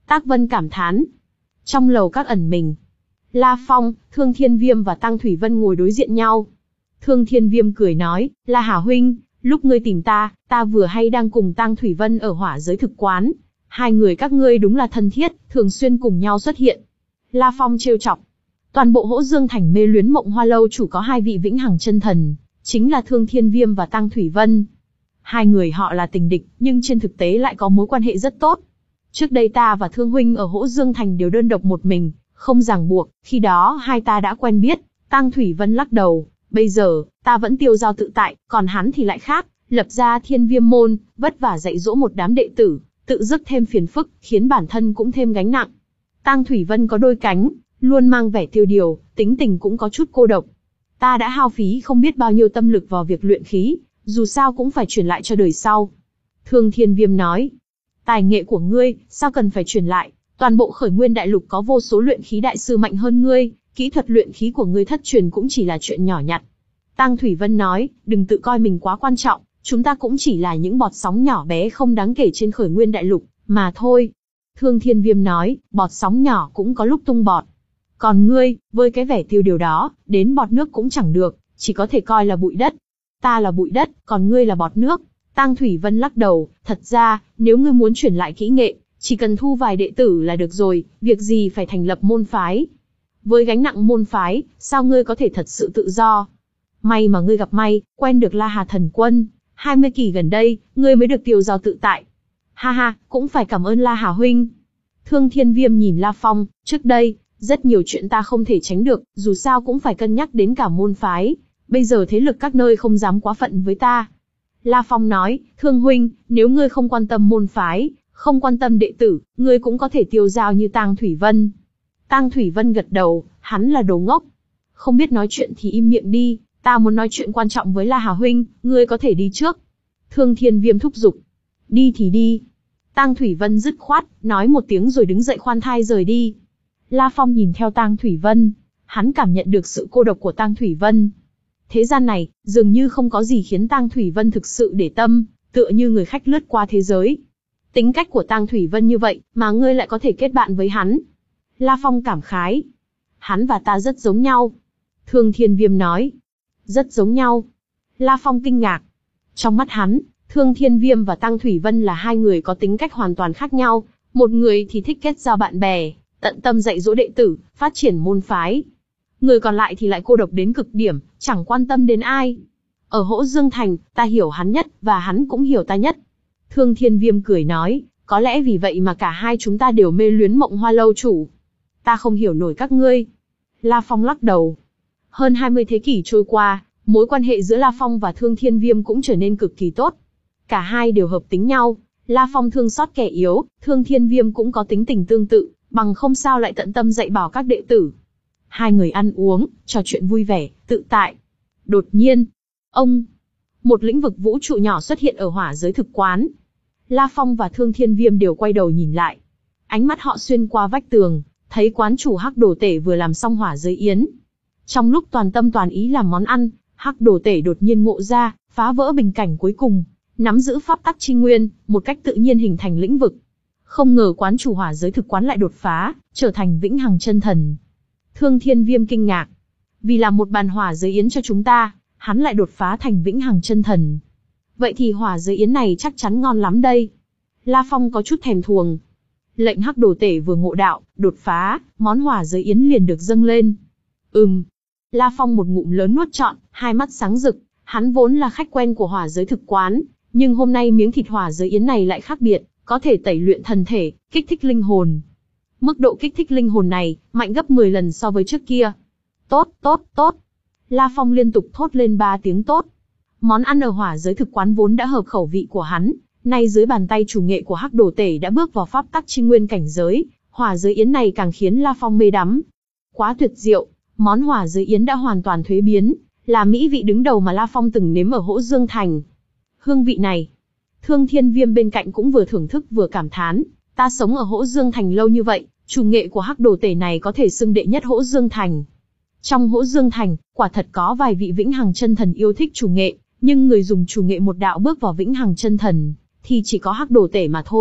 Tác Vân cảm thán. Trong lầu các ẩn mình, La Phong, Thương Thiên Viêm và Tang Thủy Vân ngồi đối diện nhau. Thương Thiên Viêm cười nói, La Hà huynh, lúc ngươi tìm ta, ta vừa hay đang cùng Tang Thủy Vân ở hỏa giới thực quán. Hai người các ngươi đúng là thân thiết, thường xuyên cùng nhau xuất hiện. La Phong trêu chọc. Toàn bộ Hỗ Dương Thành mê luyến Mộng Hoa lâu chủ có hai vị vĩnh hằng chân thần, chính là Thương Thiên Viêm và Tang Thủy Vân. Hai người họ là tình địch, nhưng trên thực tế lại có mối quan hệ rất tốt. Trước đây ta và Thương huynh ở Hỗ Dương Thành đều đơn độc một mình, không ràng buộc, khi đó hai ta đã quen biết. Tang Thủy Vân lắc đầu, bây giờ, ta vẫn tiêu dao tự tại, còn hắn thì lại khác, lập ra Thiên Viêm môn, vất vả dạy dỗ một đám đệ tử, tự dứt thêm phiền phức, khiến bản thân cũng thêm gánh nặng. Tang Thủy Vân có đôi cánh, luôn mang vẻ tiêu điều, tính tình cũng có chút cô độc. Ta đã hao phí không biết bao nhiêu tâm lực vào việc luyện khí, dù sao cũng phải truyền lại cho đời sau. Thương Thiên Viêm nói, tài nghệ của ngươi, sao cần phải truyền lại, toàn bộ Khởi Nguyên Đại Lục có vô số luyện khí đại sư mạnh hơn ngươi, kỹ thuật luyện khí của ngươi thất truyền cũng chỉ là chuyện nhỏ nhặt. Tang Thủy Vân nói, đừng tự coi mình quá quan trọng, chúng ta cũng chỉ là những bọt sóng nhỏ bé không đáng kể trên Khởi Nguyên Đại Lục, mà thôi. Thương Thiên Viêm nói, bọt sóng nhỏ cũng có lúc tung bọt. Còn ngươi, với cái vẻ tiêu điều đó, đến bọt nước cũng chẳng được, chỉ có thể coi là bụi đất. Ta là bụi đất, còn ngươi là bọt nước. Tang Thủy Vân lắc đầu, thật ra, nếu ngươi muốn chuyển lại kỹ nghệ, chỉ cần thu vài đệ tử là được rồi, việc gì phải thành lập môn phái. Với gánh nặng môn phái, sao ngươi có thể thật sự tự do? May mà ngươi gặp may, quen được La Hà Thần Quân, hai mươi kỳ gần đây, ngươi mới được tiêu dao tự tại. Ha ha, cũng phải cảm ơn La Hà huynh. Thương Thiên Viêm nhìn La Phong, trước đây, rất nhiều chuyện ta không thể tránh được, dù sao cũng phải cân nhắc đến cả môn phái. Bây giờ thế lực các nơi không dám quá phận với ta. La Phong nói, Thương huynh, nếu ngươi không quan tâm môn phái, không quan tâm đệ tử, ngươi cũng có thể tiêu dao như Tang Thủy Vân. Tang Thủy Vân gật đầu, hắn là đồ ngốc. Không biết nói chuyện thì im miệng đi, ta muốn nói chuyện quan trọng với La Hà huynh, ngươi có thể đi trước. Thương Thiên Viêm thúc giục. Đi thì đi. Tang Thủy Vân dứt khoát, nói một tiếng rồi đứng dậy khoan thai rời đi. La Phong nhìn theo Tang Thủy Vân, hắn cảm nhận được sự cô độc của Tang Thủy Vân. Thế gian này, dường như không có gì khiến Tang Thủy Vân thực sự để tâm, tựa như người khách lướt qua thế giới. Tính cách của Tang Thủy Vân như vậy, mà ngươi lại có thể kết bạn với hắn. La Phong cảm khái. Hắn và ta rất giống nhau. Thương Thiên Viêm nói. Rất giống nhau. La Phong kinh ngạc. Trong mắt hắn, Thương Thiên Viêm và Tang Thủy Vân là hai người có tính cách hoàn toàn khác nhau. Một người thì thích kết giao bạn bè, tận tâm dạy dỗ đệ tử, phát triển môn phái. Người còn lại thì lại cô độc đến cực điểm, chẳng quan tâm đến ai. Ở Hỗ Dương Thành, ta hiểu hắn nhất, và hắn cũng hiểu ta nhất. Thương Thiên Viêm cười nói, có lẽ vì vậy mà cả hai chúng ta đều mê luyến Mộng Hoa lâu chủ. Ta không hiểu nổi các ngươi. La Phong lắc đầu. Hơn hai mươi thế kỷ trôi qua, mối quan hệ giữa La Phong và Thương Thiên Viêm cũng trở nên cực kỳ tốt. Cả hai đều hợp tính nhau. La Phong thương xót kẻ yếu, Thương Thiên Viêm cũng có tính tình tương tự, bằng không sao lại tận tâm dạy bảo các đệ tử. Hai người ăn uống, trò chuyện vui vẻ, tự tại. Đột nhiên, ông, một lĩnh vực vũ trụ nhỏ xuất hiện ở hỏa giới thực quán. La Phong và Thương Thiên Viêm đều quay đầu nhìn lại. Ánh mắt họ xuyên qua vách tường, thấy quán chủ Hắc Đồ Tể vừa làm xong hỏa giới yến. Trong lúc toàn tâm toàn ý làm món ăn, Hắc Đồ Tể đột nhiên ngộ ra, phá vỡ bình cảnh cuối cùng, nắm giữ pháp tắc chi nguyên, một cách tự nhiên hình thành lĩnh vực. Không ngờ quán chủ hỏa giới thực quán lại đột phá, trở thành vĩnh hằng chân thần. Thương Thiên Viêm kinh ngạc. Vì làm một bàn hỏa giới yến cho chúng ta, hắn lại đột phá thành vĩnh hằng chân thần. Vậy thì hỏa giới yến này chắc chắn ngon lắm đây. La Phong có chút thèm thuồng. Lệnh Hắc Đồ Tể vừa ngộ đạo, đột phá, món hỏa giới yến liền được dâng lên. Ừm. La Phong một ngụm lớn nuốt trọn, hai mắt sáng rực. Hắn vốn là khách quen của hỏa giới thực quán, nhưng hôm nay miếng thịt hỏa giới yến này lại khác biệt, có thể tẩy luyện thần thể, kích thích linh hồn. Mức độ kích thích linh hồn này, mạnh gấp mười lần so với trước kia. Tốt, tốt, tốt. La Phong liên tục thốt lên ba tiếng tốt. Món ăn ở hỏa giới thực quán vốn đã hợp khẩu vị của hắn, nay dưới bàn tay chủ nghệ của Hắc Đồ Tể đã bước vào pháp tắc chi nguyên cảnh giới, hỏa giới yến này càng khiến La Phong mê đắm. Quá tuyệt diệu, món hỏa giới yến đã hoàn toàn thuế biến, là mỹ vị đứng đầu mà La Phong từng nếm ở Hỗ Dương Thành. Hương vị này, Thương Thiên Viêm bên cạnh cũng vừa thưởng thức vừa cảm thán, ta sống ở Hỗ Dương Thành lâu như vậy, chủ nghệ của Hắc Đồ Tể này có thể xưng đệ nhất Hỗ Dương Thành. Trong Hỗ Dương Thành, quả thật có vài vị vĩnh hằng chân thần yêu thích chủ nghệ, nhưng người dùng chủ nghệ một đạo bước vào vĩnh hằng chân thần, thì chỉ có Hắc Đồ Tể mà thôi.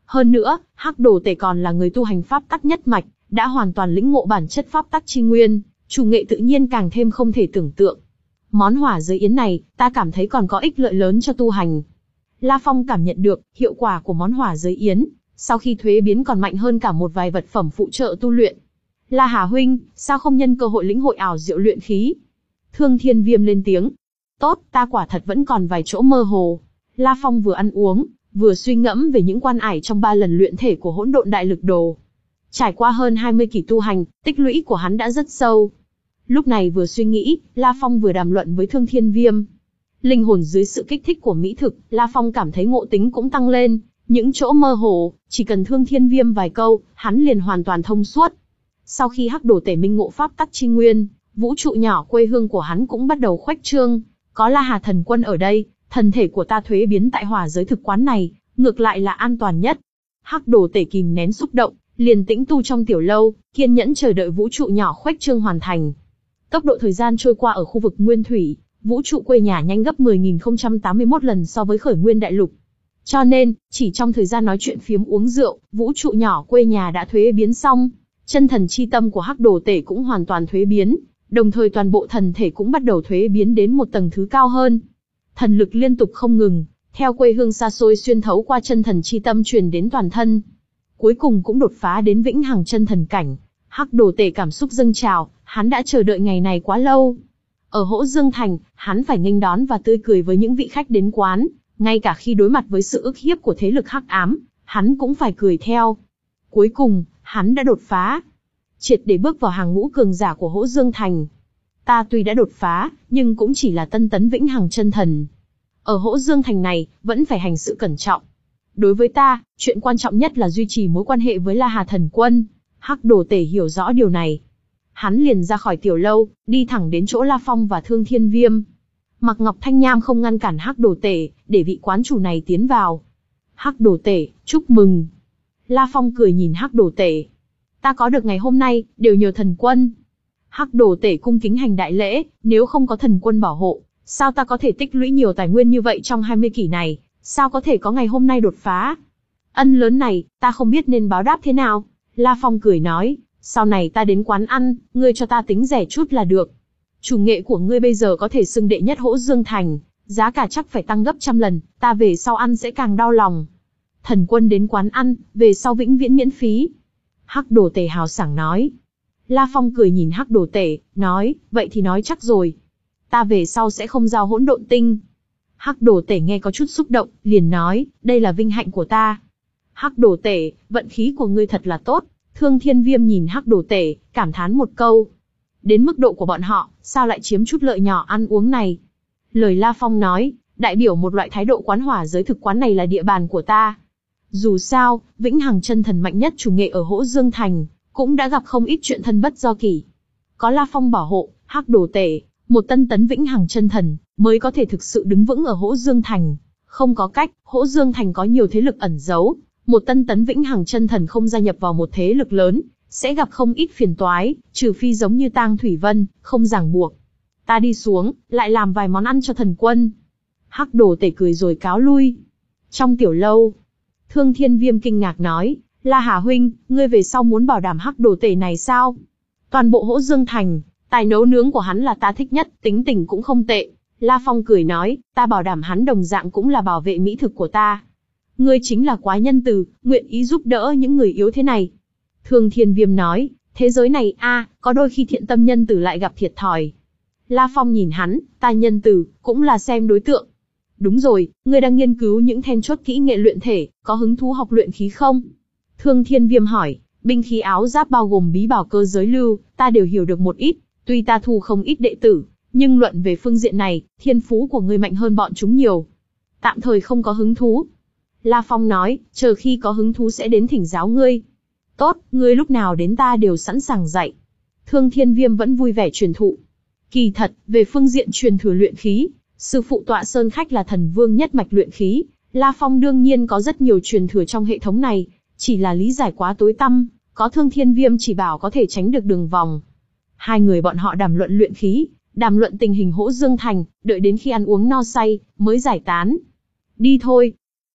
Hơn nữa, Hắc Đồ Tể còn là người tu hành pháp tắc nhất mạch, đã hoàn toàn lĩnh ngộ bản chất pháp tắc chi nguyên, chủ nghệ tự nhiên càng thêm không thể tưởng tượng. Món hỏa giới yến này, ta cảm thấy còn có ích lợi lớn cho tu hành. La Phong cảm nhận được hiệu quả của món hỏa giới yến, sau khi thuế biến còn mạnh hơn cả một vài vật phẩm phụ trợ tu luyện. La Hà huynh, sao không nhân cơ hội lĩnh hội ảo diệu luyện khí? Thương Thiên Viêm lên tiếng. Tốt, ta quả thật vẫn còn vài chỗ mơ hồ. La Phong vừa ăn uống, vừa suy ngẫm về những quan ải trong ba lần luyện thể của hỗn độn đại lực đồ. Trải qua hơn hai mươi kỳ tu hành, tích lũy của hắn đã rất sâu. Lúc này vừa suy nghĩ, La Phong vừa đàm luận với Thương Thiên Viêm. Linh hồn dưới sự kích thích của mỹ thực, La Phong cảm thấy ngộ tính cũng tăng lên. Những chỗ mơ hồ, chỉ cần Thương Thiên Viêm vài câu, hắn liền hoàn toàn thông suốt. Sau khi Hắc Đồ Tể minh ngộ pháp tắc chi nguyên, vũ trụ nhỏ quê hương của hắn cũng bắt đầu khuếch trương. Có La Hà thần quân ở đây, thần thể của ta thuế biến tại hỏa giới thực quán này, ngược lại là an toàn nhất. Hắc Đồ Tể kìm nén xúc động, liền tĩnh tu trong tiểu lâu, kiên nhẫn chờ đợi vũ trụ nhỏ khuếch trương hoàn thành. Tốc độ thời gian trôi qua ở khu vực nguyên thủy, vũ trụ quê nhà nhanh gấp mười nghìn không trăm tám mươi mốt lần so với khởi nguyên đại lục. Cho nên, chỉ trong thời gian nói chuyện phiếm uống rượu, vũ trụ nhỏ quê nhà đã thuế biến xong. Chân thần chi tâm của Hắc Đồ Tể cũng hoàn toàn thuế biến, đồng thời toàn bộ thần thể cũng bắt đầu thuế biến đến một tầng thứ cao hơn. Thần lực liên tục không ngừng, theo quê hương xa xôi xuyên thấu qua chân thần chi tâm truyền đến toàn thân. Cuối cùng cũng đột phá đến vĩnh hằng chân thần cảnh. Hắc Đồ Tể cảm xúc dâng trào, hắn đã chờ đợi ngày này quá lâu. Ở Hỗ Dương Thành, hắn phải nghênh đón và tươi cười với những vị khách đến quán, ngay cả khi đối mặt với sự ức hiếp của thế lực hắc ám, hắn cũng phải cười theo. Cuối cùng, hắn đã đột phá, triệt để bước vào hàng ngũ cường giả của Hỗ Dương Thành. Ta tuy đã đột phá, nhưng cũng chỉ là tân tấn vĩnh hằng chân thần. Ở Hỗ Dương Thành này, vẫn phải hành sự cẩn trọng. Đối với ta, chuyện quan trọng nhất là duy trì mối quan hệ với La Hà thần quân. Hắc Đồ Tể hiểu rõ điều này. Hắn liền ra khỏi tiểu lâu, đi thẳng đến chỗ La Phong và Thương Thiên Viêm. Mạc Ngọc Thanh Nham không ngăn cản Hắc Đồ Tể, để vị quán chủ này tiến vào. Hắc Đồ Tể, chúc mừng. La Phong cười nhìn Hắc Đồ Tể. Ta có được ngày hôm nay, đều nhờ thần quân. Hắc Đồ Tể cung kính hành đại lễ, nếu không có thần quân bảo hộ, sao ta có thể tích lũy nhiều tài nguyên như vậy trong hai mươi kỷ này, sao có thể có ngày hôm nay đột phá? Ân lớn này, ta không biết nên báo đáp thế nào. La Phong cười nói, sau này ta đến quán ăn, ngươi cho ta tính rẻ chút là được. Chủ nghệ của ngươi bây giờ có thể xưng đệ nhất Hỗ Dương Thành, giá cả chắc phải tăng gấp trăm lần, ta về sau ăn sẽ càng đau lòng. Thần quân đến quán ăn, về sau vĩnh viễn miễn phí. Hắc Đồ Tể hào sảng nói. La Phong cười nhìn Hắc Đồ Tể, nói, vậy thì nói chắc rồi. Ta về sau sẽ không giao hỗn độn tinh. Hắc Đồ Tể nghe có chút xúc động, liền nói, đây là vinh hạnh của ta. Hắc Đồ Tể, vận khí của ngươi thật là tốt. Thương Thiên Viêm nhìn Hắc Đồ Tể, cảm thán một câu. Đến mức độ của bọn họ, sao lại chiếm chút lợi nhỏ ăn uống này? Lời La Phong nói, đại biểu một loại thái độ quán hỏa giới thực quán này là địa bàn của ta. Dù sao, vĩnh hằng chân thần mạnh nhất chủ nghệ ở Hỗ Dương Thành, cũng đã gặp không ít chuyện thân bất do kỷ. Có La Phong bảo hộ, Hắc Đồ Tể, một tân tấn vĩnh hằng chân thần, mới có thể thực sự đứng vững ở Hỗ Dương Thành. Không có cách, Hỗ Dương Thành có nhiều thế lực ẩn giấu, một tân tấn vĩnh hằng chân thần không gia nhập vào một thế lực lớn, sẽ gặp không ít phiền toái, trừ phi giống như Tang Thủy Vân, không ràng buộc. Ta đi xuống, lại làm vài món ăn cho thần quân. Hắc Đồ Tể cười rồi cáo lui. Trong tiểu lâu, Thương Thiên Viêm kinh ngạc nói, La Hà huynh, ngươi về sau muốn bảo đảm Hắc Đồ Tể này sao? Toàn bộ Hỗ Dương Thành, tài nấu nướng của hắn là ta thích nhất, tính tình cũng không tệ. La Phong cười nói, ta bảo đảm hắn đồng dạng cũng là bảo vệ mỹ thực của ta. Ngươi chính là quá nhân từ, nguyện ý giúp đỡ những người yếu thế này. Thương Thiên Viêm nói, thế giới này a, có đôi khi thiện tâm nhân từ lại gặp thiệt thòi. La Phong nhìn hắn, ta nhân từ, cũng là xem đối tượng. Đúng rồi, ngươi đang nghiên cứu những then chốt kỹ nghệ luyện thể, có hứng thú học luyện khí không? Thương Thiên Viêm hỏi, binh khí áo giáp bao gồm bí bảo cơ giới lưu, ta đều hiểu được một ít, tuy ta thu không ít đệ tử, nhưng luận về phương diện này, thiên phú của ngươi mạnh hơn bọn chúng nhiều. Tạm thời không có hứng thú. La Phong nói, chờ khi có hứng thú sẽ đến thỉnh giáo ngươi. Tốt, ngươi lúc nào đến ta đều sẵn sàng dạy. Thương Thiên Viêm vẫn vui vẻ truyền thụ. Kỳ thật, về phương diện truyền thừa luyện khí, sư phụ Tọa Sơn Khách là thần vương nhất mạch luyện khí, La Phong đương nhiên có rất nhiều truyền thừa trong hệ thống này, chỉ là lý giải quá tối tăm, có Thương Thiên Viêm chỉ bảo có thể tránh được đường vòng. Hai người bọn họ đàm luận luyện khí, đàm luận tình hình Hỗ Dương Thành, đợi đến khi ăn uống no say, mới giải tán. Đi thôi.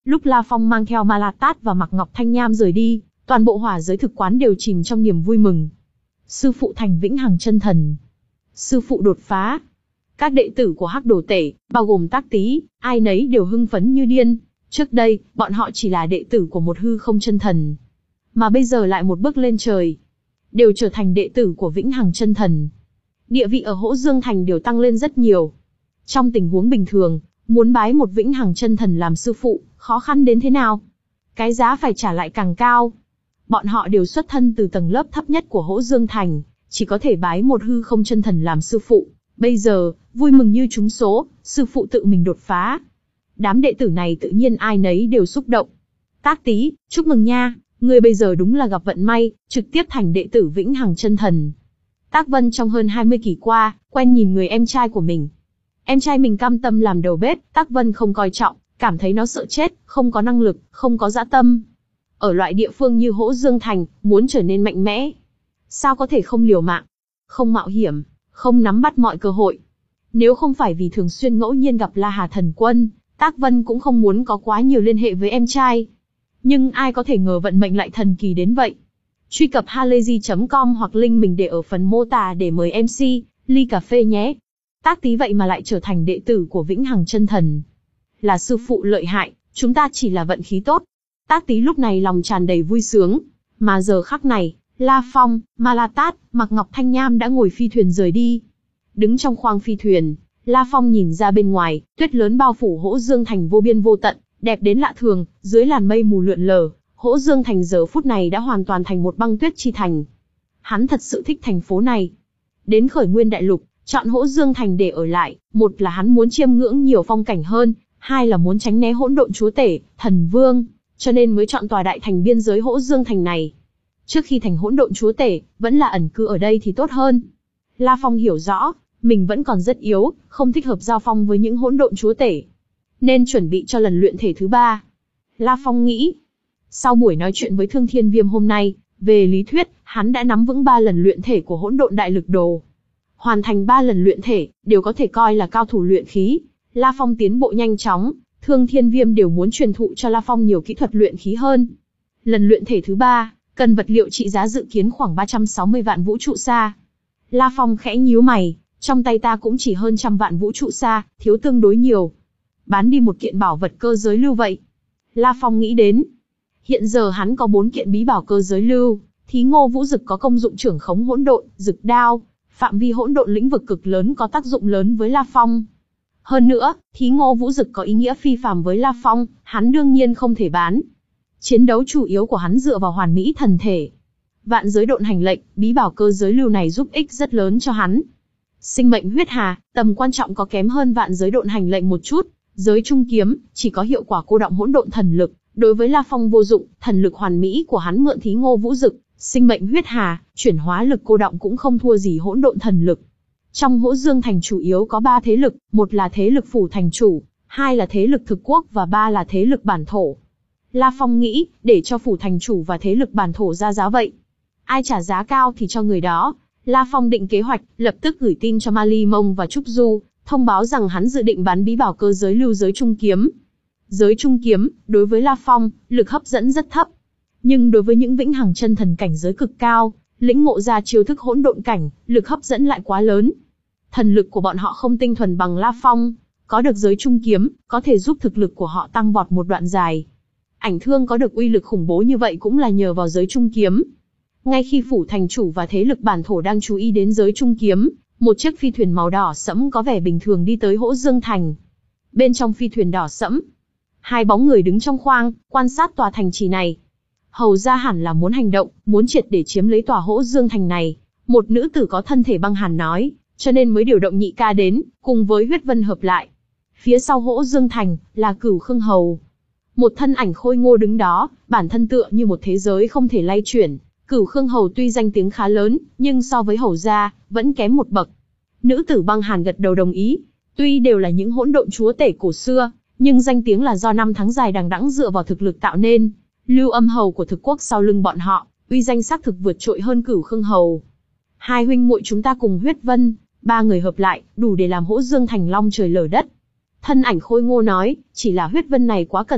Lúc La Phong mang theo Ma La Tát và Mạc Ngọc Thanh Nham rời đi, toàn bộ hỏa giới thực quán đều chìm trong niềm vui mừng. Sư phụ thành vĩnh hằng chân thần. Sư phụ đột phá. Các đệ tử của Hắc Đồ Tể, bao gồm Tác Tý, ai nấy đều hưng phấn như điên. Trước đây, bọn họ chỉ là đệ tử của một hư không chân thần. Mà bây giờ lại một bước lên trời. Đều trở thành đệ tử của vĩnh hằng chân thần. Địa vị ở Hỗ Dương Thành đều tăng lên rất nhiều. Trong tình huống bình thường, muốn bái một vĩnh hằng chân thần làm sư phụ, khó khăn đến thế nào? Cái giá phải trả lại càng cao. Bọn họ đều xuất thân từ tầng lớp thấp nhất của Hỗ Dương Thành, chỉ có thể bái một hư không chân thần làm sư phụ. Bây giờ, vui mừng như trúng số, sư phụ tự mình đột phá. Đám đệ tử này tự nhiên ai nấy đều xúc động. Tác Tý, chúc mừng nha, ngươi bây giờ đúng là gặp vận may, trực tiếp thành đệ tử vĩnh hằng chân thần. Tác Vân trong hơn hai mươi kỷ qua, quen nhìn người em trai của mình. Em trai mình cam tâm làm đầu bếp, Tác Vân không coi trọng, cảm thấy nó sợ chết, không có năng lực, không có dã tâm. Ở loại địa phương như Hỗ Dương Thành, muốn trở nên mạnh mẽ, sao có thể không liều mạng, không mạo hiểm, không nắm bắt mọi cơ hội. Nếu không phải vì thường xuyên ngẫu nhiên gặp La Hà Thần Quân, Tác Vân cũng không muốn có quá nhiều liên hệ với em trai. Nhưng ai có thể ngờ vận mệnh lại thần kỳ đến vậy. Truy cập halayzi chấm com hoặc link mình để ở phần mô tả để mời em xê, ly cà phê nhé. Tác Tý vậy mà lại trở thành đệ tử của vĩnh hằng chân thần. Là sư phụ lợi hại, chúng ta chỉ là vận khí tốt. Tác Tý lúc này lòng tràn đầy vui sướng. Mà giờ khắc này, La Phong, Ma La Tát, Mạc Ngọc Thanh Nham đã ngồi phi thuyền rời đi. Đứng trong khoang phi thuyền, La Phong nhìn ra bên ngoài, tuyết lớn bao phủ Hỗ Dương Thành vô biên vô tận, đẹp đến lạ thường, dưới làn mây mù lượn lờ, Hỗ Dương Thành giờ phút này đã hoàn toàn thành một băng tuyết chi thành. Hắn thật sự thích thành phố này. Đến khởi nguyên đại lục, chọn Hỗ Dương Thành để ở lại, một là hắn muốn chiêm ngưỡng nhiều phong cảnh hơn, hai là muốn tránh né hỗn độn chúa tể, thần vương, cho nên mới chọn tòa đại thành biên giới Hỗ Dương Thành này. Trước khi thành hỗn độn chúa tể, vẫn là ẩn cư ở đây thì tốt hơn. La Phong hiểu rõ, mình vẫn còn rất yếu, không thích hợp giao phong với những hỗn độn chúa tể, nên chuẩn bị cho lần luyện thể thứ ba. La Phong nghĩ, sau buổi nói chuyện với Thương Thiên Viêm hôm nay, về lý thuyết, hắn đã nắm vững ba lần luyện thể của hỗn độn đại lực đồ. Hoàn thành ba lần luyện thể, đều có thể coi là cao thủ luyện khí. La Phong tiến bộ nhanh chóng, Thương Thiên Viêm đều muốn truyền thụ cho La Phong nhiều kỹ thuật luyện khí hơn. Lần luyện thể thứ ba, cần vật liệu trị giá dự kiến khoảng ba trăm sáu mươi vạn vũ trụ sa. La Phong khẽ nhíu mày, trong tay ta cũng chỉ hơn trăm vạn vũ trụ sa, thiếu tương đối nhiều. Bán đi một kiện bảo vật cơ giới lưu vậy. La Phong nghĩ đến. Hiện giờ hắn có bốn kiện bí bảo cơ giới lưu, Thí Ngô Vũ Dực có công dụng trưởng khống hỗn độn, Dực Đao, phạm vi hỗn độn lĩnh vực cực lớn có tác dụng lớn với La Phong. Hơn nữa, Thí Ngô Vũ Dực có ý nghĩa phi phàm với La Phong, hắn đương nhiên không thể bán. Chiến đấu chủ yếu của hắn dựa vào hoàn mỹ thần thể. Vạn giới độn hành lệnh, bí bảo cơ giới lưu này giúp ích rất lớn cho hắn. Sinh mệnh huyết hà, tầm quan trọng có kém hơn vạn giới độn hành lệnh một chút. Giới trung kiếm, chỉ có hiệu quả cô động hỗn độn thần lực, đối với La Phong vô dụng, thần lực hoàn mỹ của hắn mượn Thí Ngô Vũ Dực, sinh mệnh huyết hà, chuyển hóa lực cô động cũng không thua gì hỗn độn thần lực. Trong Hỗ Dương Thành chủ yếu có ba thế lực, một là thế lực phủ thành chủ, hai là thế lực thực quốc và ba là thế lực bản thổ. La Phong nghĩ, để cho phủ thành chủ và thế lực bản thổ ra giá vậy. Ai trả giá cao thì cho người đó. La Phong định kế hoạch, lập tức gửi tin cho Ma Ly Mông và Trúc Du, thông báo rằng hắn dự định bán bí bảo cơ giới lưu giới trung kiếm. Giới trung kiếm, đối với La Phong, lực hấp dẫn rất thấp. Nhưng đối với những vĩnh hằng chân thần cảnh giới cực cao, lĩnh ngộ ra chiêu thức hỗn độn cảnh, lực hấp dẫn lại quá lớn. Thần lực của bọn họ không tinh thuần bằng La Phong, có được giới trung kiếm, có thể giúp thực lực của họ tăng vọt một đoạn dài. Ảnh Thương có được uy lực khủng bố như vậy cũng là nhờ vào giới trung kiếm. Ngay khi phủ thành chủ và thế lực bản thổ đang chú ý đến giới trung kiếm, một chiếc phi thuyền màu đỏ sẫm có vẻ bình thường đi tới Hỗ Dương Thành. Bên trong phi thuyền đỏ sẫm, hai bóng người đứng trong khoang, quan sát tòa thành trì này. Hầu ra hẳn là muốn hành động, muốn triệt để chiếm lấy tòa Hỗ Dương Thành này. Một nữ tử có thân thể băng hàn nói, cho nên mới điều động nhị ca đến, cùng với huyết vân hợp lại. Phía sau Hỗ Dương Thành, là Cửu Khương Hầu. Một thân ảnh khôi ngô đứng đó, bản thân tựa như một thế giới không thể lay chuyển. Cửu Khương Hầu tuy danh tiếng khá lớn, nhưng so với Hầu gia, vẫn kém một bậc. Nữ tử băng hàn gật đầu đồng ý. Tuy đều là những hỗn độn chúa tể cổ xưa, nhưng danh tiếng là do năm tháng dài đằng đẵng dựa vào thực lực tạo nên. Lưu Âm Hầu của thực quốc sau lưng bọn họ, uy danh xác thực vượt trội hơn Cửu Khương Hầu. Hai huynh muội chúng ta cùng huyết vân, ba người hợp lại, đủ để làm Hỗ Dương Thành long trời lở đất. Thân ảnh khôi ngô nói, chỉ là huyết vân này quá cẩn thận,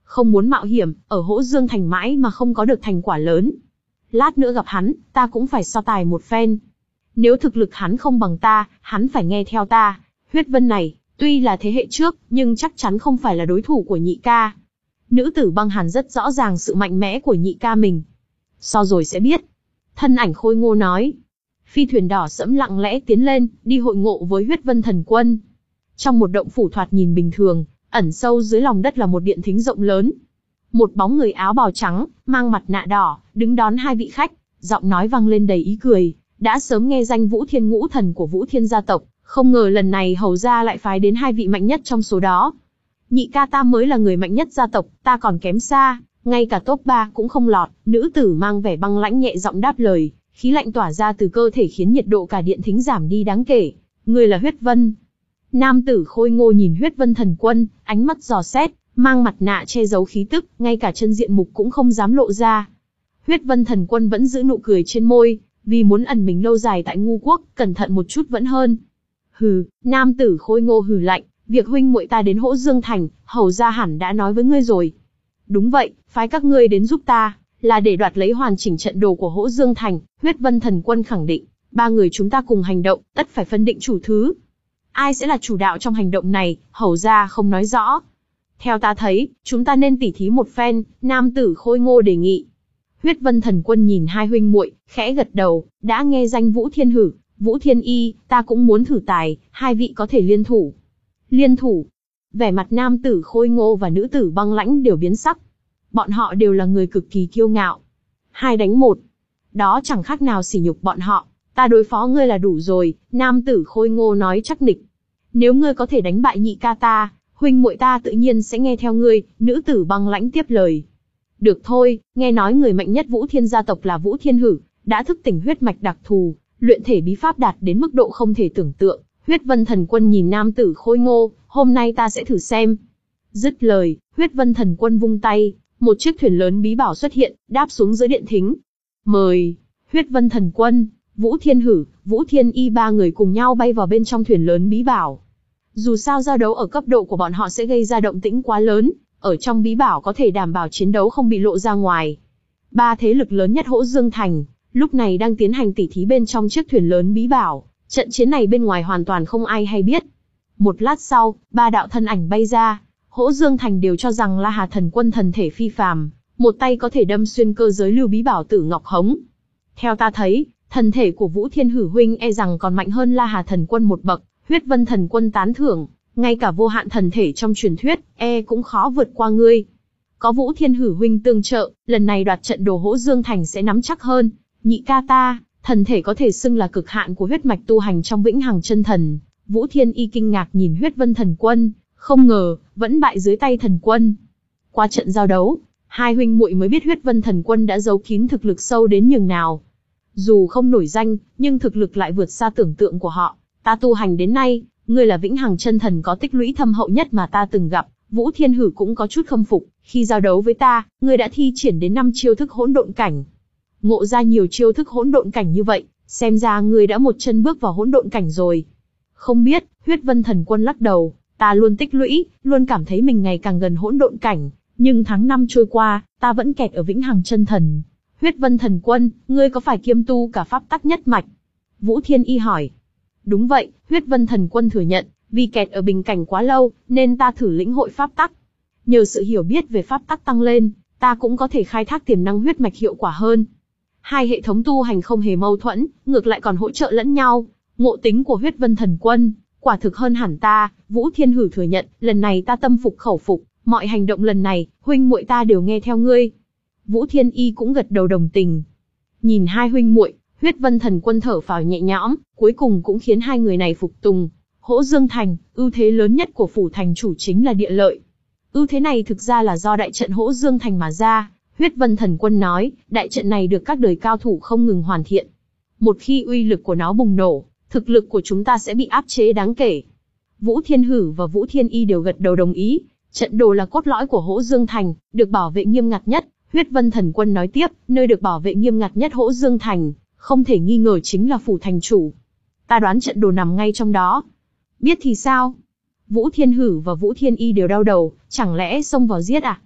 Không muốn mạo hiểm, ở Hỗ Dương Thành mãi mà không có được thành quả lớn. Lát nữa gặp hắn, ta cũng phải so tài một phen. Nếu thực lực hắn không bằng ta, hắn phải nghe theo ta. Huyết Vân này, tuy là thế hệ trước, nhưng chắc chắn không phải là đối thủ của nhị ca. Nữ tử Băng Hàn rất rõ ràng sự mạnh mẽ của nhị ca mình. So rồi sẽ biết. Thân ảnh khôi ngô nói. Phi thuyền đỏ sẫm lặng lẽ tiến lên, đi hội ngộ với Huyết Vân Thần Quân. Trong một động phủ thoạt nhìn bình thường, ẩn sâu dưới lòng đất là một điện thính rộng lớn. Một bóng người áo bào trắng, mang mặt nạ đỏ, đứng đón hai vị khách, giọng nói vang lên đầy ý cười. Đã sớm nghe danh Vũ Thiên Ngũ Thần của Vũ Thiên gia tộc, không ngờ lần này hầu gia lại phái đến hai vị mạnh nhất trong số đó. Nhị ca ta mới là người mạnh nhất gia tộc, ta còn kém xa, ngay cả top ba cũng không lọt. Nữ tử mang vẻ băng lãnh nhẹ giọng đáp lời, khí lạnh tỏa ra từ cơ thể khiến nhiệt độ cả điện thính giảm đi đáng kể. Ngươi là Huyết Vân. Nam tử khôi ngô nhìn Huyết Vân Thần Quân, ánh mắt dò xét, mang mặt nạ che giấu khí tức, ngay cả chân diện mục cũng không dám lộ ra. Huyết Vân Thần Quân vẫn giữ nụ cười trên môi, vì muốn ẩn mình lâu dài tại ngu quốc, cẩn thận một chút vẫn hơn. Hừ, nam tử khôi ngô hừ lạnh, việc huynh muội ta đến Hỗ Dương Thành, hầu gia hẳn đã nói với ngươi rồi. Đúng vậy, phái các ngươi đến giúp ta, là để đoạt lấy hoàn chỉnh trận đồ của Hỗ Dương Thành. Huyết Vân Thần Quân khẳng định, ba người chúng ta cùng hành động, tất phải phân định chủ thứ. Ai sẽ là chủ đạo trong hành động này, hầu gia không nói rõ. Theo ta thấy, chúng ta nên tỉ thí một phen, nam tử khôi ngô đề nghị. Huyết Vân Thần Quân nhìn hai huynh muội, khẽ gật đầu, đã nghe danh Vũ Thiên Hử, Vũ Thiên Y, ta cũng muốn thử tài, hai vị có thể liên thủ. Liên thủ? Vẻ mặt nam tử khôi ngô và nữ tử băng lãnh đều biến sắc. Bọn họ đều là người cực kỳ kiêu ngạo. Hai đánh một. Đó chẳng khác nào sỉ nhục bọn họ. Ta đối phó ngươi là đủ rồi, nam tử khôi ngô nói chắc nịch. Nếu ngươi có thể đánh bại nhị ca ta, huynh muội ta tự nhiên sẽ nghe theo ngươi, nữ tử băng lãnh tiếp lời. Được thôi, nghe nói người mạnh nhất Vũ Thiên gia tộc là Vũ Thiên Hử, đã thức tỉnh huyết mạch đặc thù, luyện thể bí pháp đạt đến mức độ không thể tưởng tượng. Huyết Vân Thần Quân nhìn nam tử khôi ngô, hôm nay ta sẽ thử xem. Dứt lời, Huyết Vân Thần Quân vung tay, một chiếc thuyền lớn bí bảo xuất hiện, đáp xuống giữa điện thính. Mời, Huyết Vân Thần Quân, Vũ Thiên Hử, Vũ Thiên Y ba người cùng nhau bay vào bên trong thuyền lớn bí bảo. Dù sao giao đấu ở cấp độ của bọn họ sẽ gây ra động tĩnh quá lớn, ở trong bí bảo có thể đảm bảo chiến đấu không bị lộ ra ngoài. Ba thế lực lớn nhất Hỗ Dương Thành, lúc này đang tiến hành tỉ thí bên trong chiếc thuyền lớn bí bảo, trận chiến này bên ngoài hoàn toàn không ai hay biết. Một lát sau, ba đạo thân ảnh bay ra, Hỗ Dương Thành đều cho rằng La Hà Thần Quân thần thể phi phàm, một tay có thể đâm xuyên cơ giới lưu bí bảo Tử Ngọc Hống. Theo ta thấy, thần thể của Vũ Thiên Hử huynh e rằng còn mạnh hơn La Hà Thần Quân một bậc. Huyết Vân Thần Quân tán thưởng, ngay cả vô hạn thần thể trong truyền thuyết, e cũng khó vượt qua ngươi. Có Vũ Thiên Hử huynh tương trợ, lần này đoạt trận đồ Hỗ Dương Thành sẽ nắm chắc hơn. Nhị ca ta, thần thể có thể xưng là cực hạn của huyết mạch tu hành trong Vĩnh Hằng Chân Thần. Vũ Thiên Y kinh ngạc nhìn Huyết Vân Thần Quân, không ngờ vẫn bại dưới tay thần quân. Qua trận giao đấu, hai huynh muội mới biết Huyết Vân Thần Quân đã giấu kín thực lực sâu đến nhường nào. Dù không nổi danh, nhưng thực lực lại vượt xa tưởng tượng của họ. Ta tu hành đến nay, ngươi là Vĩnh Hằng Chân Thần có tích lũy thâm hậu nhất mà ta từng gặp. Vũ Thiên Hử cũng có chút khâm phục, khi giao đấu với ta, ngươi đã thi triển đến năm chiêu thức hỗn độn cảnh. Ngộ ra nhiều chiêu thức hỗn độn cảnh như vậy, xem ra ngươi đã một chân bước vào hỗn độn cảnh rồi. Không biết, Huyết Vân Thần Quân lắc đầu, ta luôn tích lũy, luôn cảm thấy mình ngày càng gần hỗn độn cảnh, nhưng tháng năm trôi qua, ta vẫn kẹt ở Vĩnh Hằng Chân Thần. Huyết Vân Thần Quân, ngươi có phải kiêm tu cả pháp tắc nhất mạch? Vũ Thiên Y hỏi. Đúng vậy, Huyết Vân Thần Quân thừa nhận, vì kẹt ở bình cảnh quá lâu, nên ta thử lĩnh hội pháp tắc. Nhờ sự hiểu biết về pháp tắc tăng lên, ta cũng có thể khai thác tiềm năng huyết mạch hiệu quả hơn. Hai hệ thống tu hành không hề mâu thuẫn, ngược lại còn hỗ trợ lẫn nhau. Ngộ tính của Huyết Vân Thần Quân, quả thực hơn hẳn ta. Vũ Thiên Hử thừa nhận, lần này ta tâm phục khẩu phục, mọi hành động lần này, huynh muội ta đều nghe theo ngươi. Vũ Thiên Y cũng gật đầu đồng tình. Nhìn hai huynh muội, Huyết Vân Thần Quân thở phào nhẹ nhõm, cuối cùng cũng khiến hai người này phục tùng. Hỗ Dương Thành, ưu thế lớn nhất của phủ thành chủ chính là địa lợi. Ưu thế này thực ra là do đại trận Hỗ Dương Thành mà ra. Huyết Vân Thần Quân nói, đại trận này được các đời cao thủ không ngừng hoàn thiện. Một khi uy lực của nó bùng nổ, thực lực của chúng ta sẽ bị áp chế đáng kể. Vũ Thiên Hử và Vũ Thiên Y đều gật đầu đồng ý. Trận đồ là cốt lõi của Hỗ Dương Thành, được bảo vệ nghiêm ngặt nhất. Huyết Vân Thần Quân nói tiếp, nơi được bảo vệ nghiêm ngặt nhất Hỗ Dương Thành, không thể nghi ngờ chính là phủ thành chủ. Ta đoán trận đồ nằm ngay trong đó. Biết thì sao? Vũ Thiên Hử và Vũ Thiên Y đều đau đầu, chẳng lẽ xông vào giết à?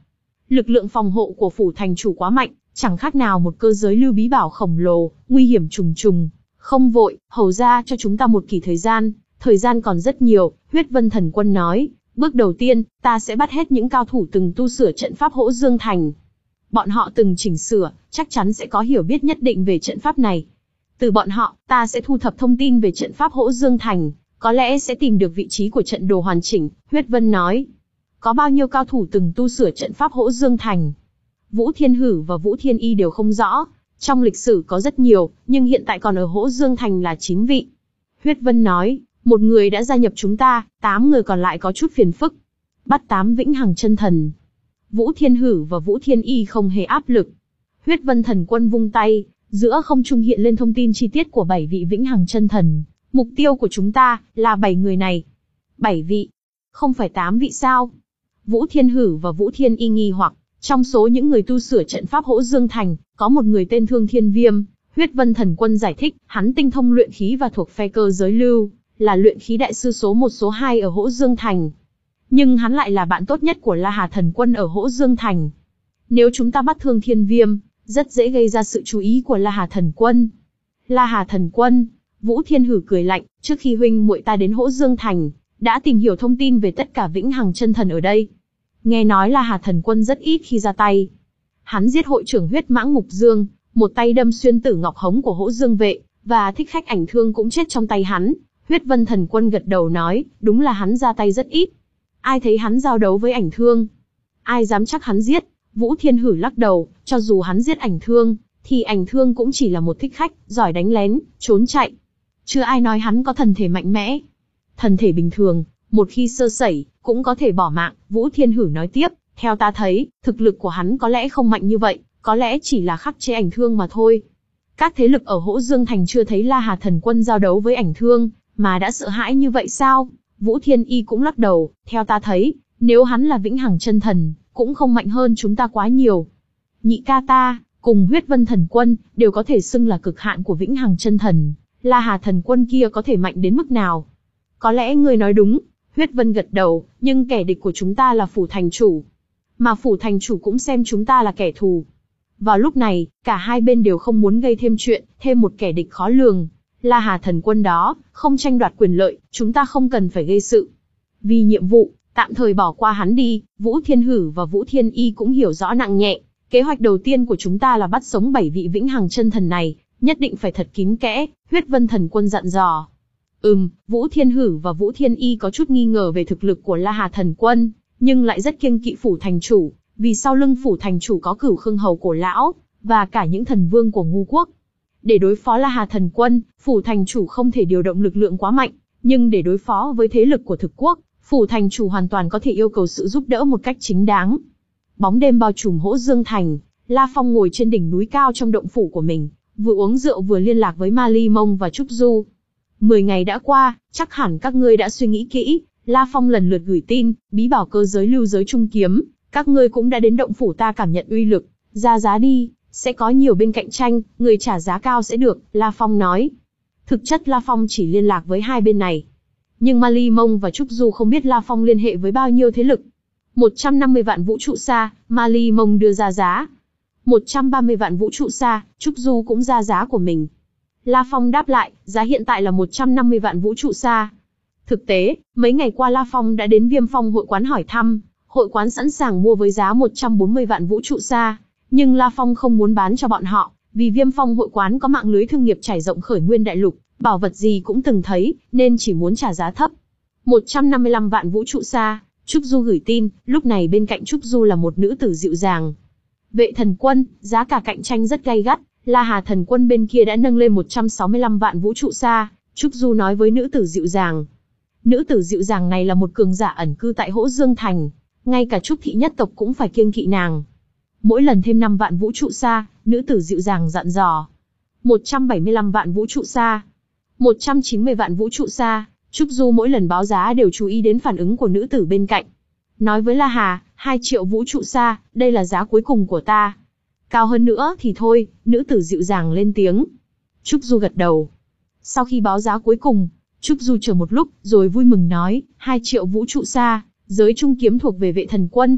Lực lượng phòng hộ của phủ thành chủ quá mạnh, chẳng khác nào một cơ giới lưu bí bảo khổng lồ, nguy hiểm trùng trùng. Không vội, hầu ra cho chúng ta một kỳ thời gian, thời gian còn rất nhiều, Huyết Vân Thần Quân nói. Bước đầu tiên, ta sẽ bắt hết những cao thủ từng tu sửa trận pháp Hỗ Dương Thành. Bọn họ từng chỉnh sửa, chắc chắn sẽ có hiểu biết nhất định về trận pháp này. Từ bọn họ, ta sẽ thu thập thông tin về trận pháp Hỗ Dương Thành, có lẽ sẽ tìm được vị trí của trận đồ hoàn chỉnh, Huyết Vân nói. Có bao nhiêu cao thủ từng tu sửa trận pháp Hỗ Dương Thành? Vũ Thiên Hử và Vũ Thiên Y đều không rõ. Trong lịch sử có rất nhiều, nhưng hiện tại còn ở Hỗ Dương Thành là chín vị. Huyết Vân nói, một người đã gia nhập chúng ta, tám người còn lại có chút phiền phức. Bắt tám vĩnh hằng chân thần. Vũ Thiên Hử và Vũ Thiên Y không hề áp lực. Huyết Vân Thần Quân vung tay, giữa không trung hiện lên thông tin chi tiết của bảy vị vĩnh hằng chân thần. Mục tiêu của chúng ta là bảy người này. Bảy vị, không phải tám vị sao? Vũ Thiên Hử và Vũ Thiên Y nghi hoặc, trong số những người tu sửa trận pháp Hỗ Dương Thành, có một người tên Thương Thiên Viêm. Huyết Vân Thần Quân giải thích, hắn tinh thông luyện khí và thuộc phe cơ giới lưu, là luyện khí đại sư số một số hai ở Hỗ Dương Thành. Nhưng hắn lại là bạn tốt nhất của La Hà Thần Quân ở Hỗ Dương Thành. Nếu chúng ta bắt Thương Thiên Viêm, rất dễ gây ra sự chú ý của La Hà Thần Quân. La Hà Thần Quân, Vũ Thiên Hử cười lạnh, trước khi huynh muội ta đến Hỗ Dương Thành, đã tìm hiểu thông tin về tất cả vĩnh hằng chân thần ở đây. Nghe nói La Hà Thần Quân rất ít khi ra tay. Hắn giết hội trưởng Huyết Mãng Mục Dương, một tay đâm xuyên Tử Ngọc Hống của Hỗ Dương vệ, và thích khách Ảnh Thương cũng chết trong tay hắn. Huyết Vân Thần Quân gật đầu nói, đúng là hắn ra tay rất ít. Ai thấy hắn giao đấu với Ảnh Thương? Ai dám chắc hắn giết? Vũ Thiên Hử lắc đầu, cho dù hắn giết Ảnh Thương, thì Ảnh Thương cũng chỉ là một thích khách, giỏi đánh lén, trốn chạy. Chưa ai nói hắn có thần thể mạnh mẽ. Thần thể bình thường, một khi sơ sẩy, cũng có thể bỏ mạng, Vũ Thiên Hử nói tiếp, theo ta thấy, thực lực của hắn có lẽ không mạnh như vậy, có lẽ chỉ là khắc chế Ảnh Thương mà thôi. Các thế lực ở Hỗ Dương Thành chưa thấy La Hà Thần Quân giao đấu với Ảnh Thương, mà đã sợ hãi như vậy sao? Vũ Thiên Y cũng lắc đầu, theo ta thấy, nếu hắn là vĩnh hằng chân thần, cũng không mạnh hơn chúng ta quá nhiều. Nhị ca ta, cùng Huyết Vân Thần Quân, đều có thể xưng là cực hạn của vĩnh hằng chân thần. La Hà Thần Quân kia có thể mạnh đến mức nào? Có lẽ ngươi nói đúng, Huyết Vân gật đầu, nhưng kẻ địch của chúng ta là phủ thành chủ. Mà phủ thành chủ cũng xem chúng ta là kẻ thù. Vào lúc này, cả hai bên đều không muốn gây thêm chuyện, thêm một kẻ địch khó lường. La Hà Thần Quân đó, không tranh đoạt quyền lợi, chúng ta không cần phải gây sự. Vì nhiệm vụ, tạm thời bỏ qua hắn đi, Vũ Thiên Hử và Vũ Thiên Y cũng hiểu rõ nặng nhẹ. Kế hoạch đầu tiên của chúng ta là bắt sống bảy vị vĩnh hằng chân thần này, nhất định phải thật kín kẽ, Huyết Vân Thần Quân dặn dò. Ừm, Vũ Thiên Hử và Vũ Thiên Y có chút nghi ngờ về thực lực của La Hà Thần Quân, nhưng lại rất kiêng kỵ phủ thành chủ, vì sau lưng phủ thành chủ có Cửu Khương Hầu Cổ Lão, và cả những thần vương của Ngu Quốc. Để đối phó La Hà Thần Quân, phủ thành chủ không thể điều động lực lượng quá mạnh, nhưng để đối phó với thế lực của thực quốc, phủ thành chủ hoàn toàn có thể yêu cầu sự giúp đỡ một cách chính đáng. Bóng đêm bao trùm Hỗ Dương Thành, La Phong ngồi trên đỉnh núi cao trong động phủ của mình, vừa uống rượu vừa liên lạc với Ma Ly Mông và Trúc Du. Mười ngày đã qua, chắc hẳn các ngươi đã suy nghĩ kỹ, La Phong lần lượt gửi tin, bí bảo cơ giới lưu giới trung kiếm, các ngươi cũng đã đến động phủ ta cảm nhận uy lực, ra giá đi, sẽ có nhiều bên cạnh tranh, người trả giá cao sẽ được, La Phong nói. Thực chất La Phong chỉ liên lạc với hai bên này. Nhưng Ma Ly Mông và Trúc Du không biết La Phong liên hệ với bao nhiêu thế lực. một trăm năm mươi vạn vũ trụ xa, Ma Ly Mông đưa ra giá. một trăm ba mươi vạn vũ trụ xa, Trúc Du cũng ra giá của mình. La Phong đáp lại, giá hiện tại là một trăm năm mươi vạn vũ trụ xa. Thực tế, mấy ngày qua La Phong đã đến Viêm Phong hội quán hỏi thăm, hội quán sẵn sàng mua với giá một trăm bốn mươi vạn vũ trụ xa, nhưng La Phong không muốn bán cho bọn họ, vì Viêm Phong hội quán có mạng lưới thương nghiệp trải rộng khởi nguyên đại lục, bảo vật gì cũng từng thấy, nên chỉ muốn trả giá thấp. một trăm năm mươi lăm vạn vũ trụ xa, Trúc Du gửi tin, lúc này bên cạnh Trúc Du là một nữ tử dịu dàng. Vệ Thần Quân, giá cả cạnh tranh rất gay gắt, La Hà Thần Quân bên kia đã nâng lên một trăm sáu mươi lăm vạn vũ trụ xa, Trúc Du nói với nữ tử dịu dàng. Nữ tử dịu dàng này là một cường giả ẩn cư tại Hỗ Dương Thành, ngay cả Trúc thị nhất tộc cũng phải kiêng kỵ nàng. Mỗi lần thêm năm vạn vũ trụ xa, nữ tử dịu dàng dặn dò. một trăm bảy mươi lăm vạn vũ trụ xa, một trăm chín mươi vạn vũ trụ xa, Trúc Du mỗi lần báo giá đều chú ý đến phản ứng của nữ tử bên cạnh. Nói với La Hà, hai triệu vũ trụ xa, đây là giá cuối cùng của ta. Cao hơn nữa thì thôi, nữ tử dịu dàng lên tiếng. Trúc Du gật đầu. Sau khi báo giá cuối cùng, Trúc Du chờ một lúc, rồi vui mừng nói, hai triệu vũ trụ xa, giới trung kiếm thuộc về Vệ Thần Quân.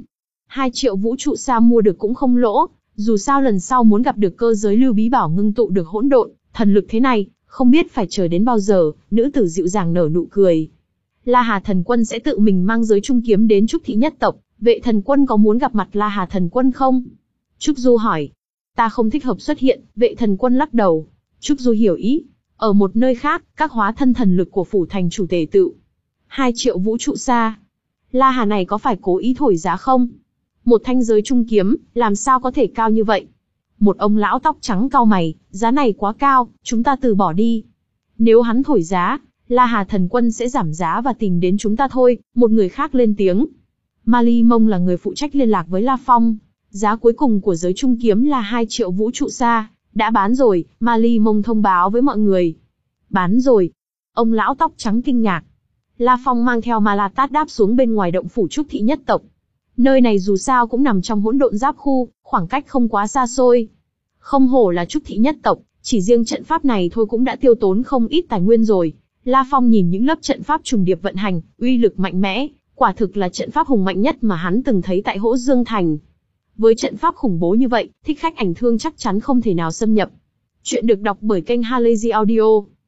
Hai triệu vũ trụ sa mua được cũng không lỗ, dù sao lần sau muốn gặp được cơ giới lưu bí bảo ngưng tụ được hỗn độn thần lực thế này, không biết phải chờ đến bao giờ. Nữ tử dịu dàng nở nụ cười. La Hà Thần Quân sẽ tự mình mang giới trung kiếm đến Trúc Thị nhất tộc, Vệ Thần Quân có muốn gặp mặt La Hà Thần Quân không? Trúc Du hỏi. Ta không thích hợp xuất hiện, Vệ Thần Quân lắc đầu. Trúc Du hiểu ý. Ở một nơi khác, các hóa thân thần lực của phủ thành chủ tề tự. Hai triệu vũ trụ xa. La Hà này có phải cố ý thổi giá không? Một thanh giới trung kiếm, làm sao có thể cao như vậy? Một ông lão tóc trắng cau mày, giá này quá cao, chúng ta từ bỏ đi. Nếu hắn thổi giá, La Hà Thần Quân sẽ giảm giá và tìm đến chúng ta thôi. Một người khác lên tiếng. Ma Ly Mông là người phụ trách liên lạc với La Phong. Giá cuối cùng của giới trung kiếm là hai triệu vũ trụ xa. Đã bán rồi, Ma Ly Mông thông báo với mọi người. Bán rồi. Ông lão tóc trắng kinh ngạc. La Phong mang theo Ma La Tát đáp xuống bên ngoài động phủ Trúc Thị nhất tộc. Nơi này dù sao cũng nằm trong hỗn độn giáp khu, khoảng cách không quá xa xôi. Không hổ là Trúc Thị nhất tộc, chỉ riêng trận pháp này thôi cũng đã tiêu tốn không ít tài nguyên rồi. La Phong nhìn những lớp trận pháp trùng điệp vận hành, uy lực mạnh mẽ, quả thực là trận pháp hùng mạnh nhất mà hắn từng thấy tại Hỗ Dương Thành. Với trận pháp khủng bố như vậy, thích khách ảnh thương chắc chắn không thể nào xâm nhập. Chuyện được đọc bởi kênh Halazy Audio.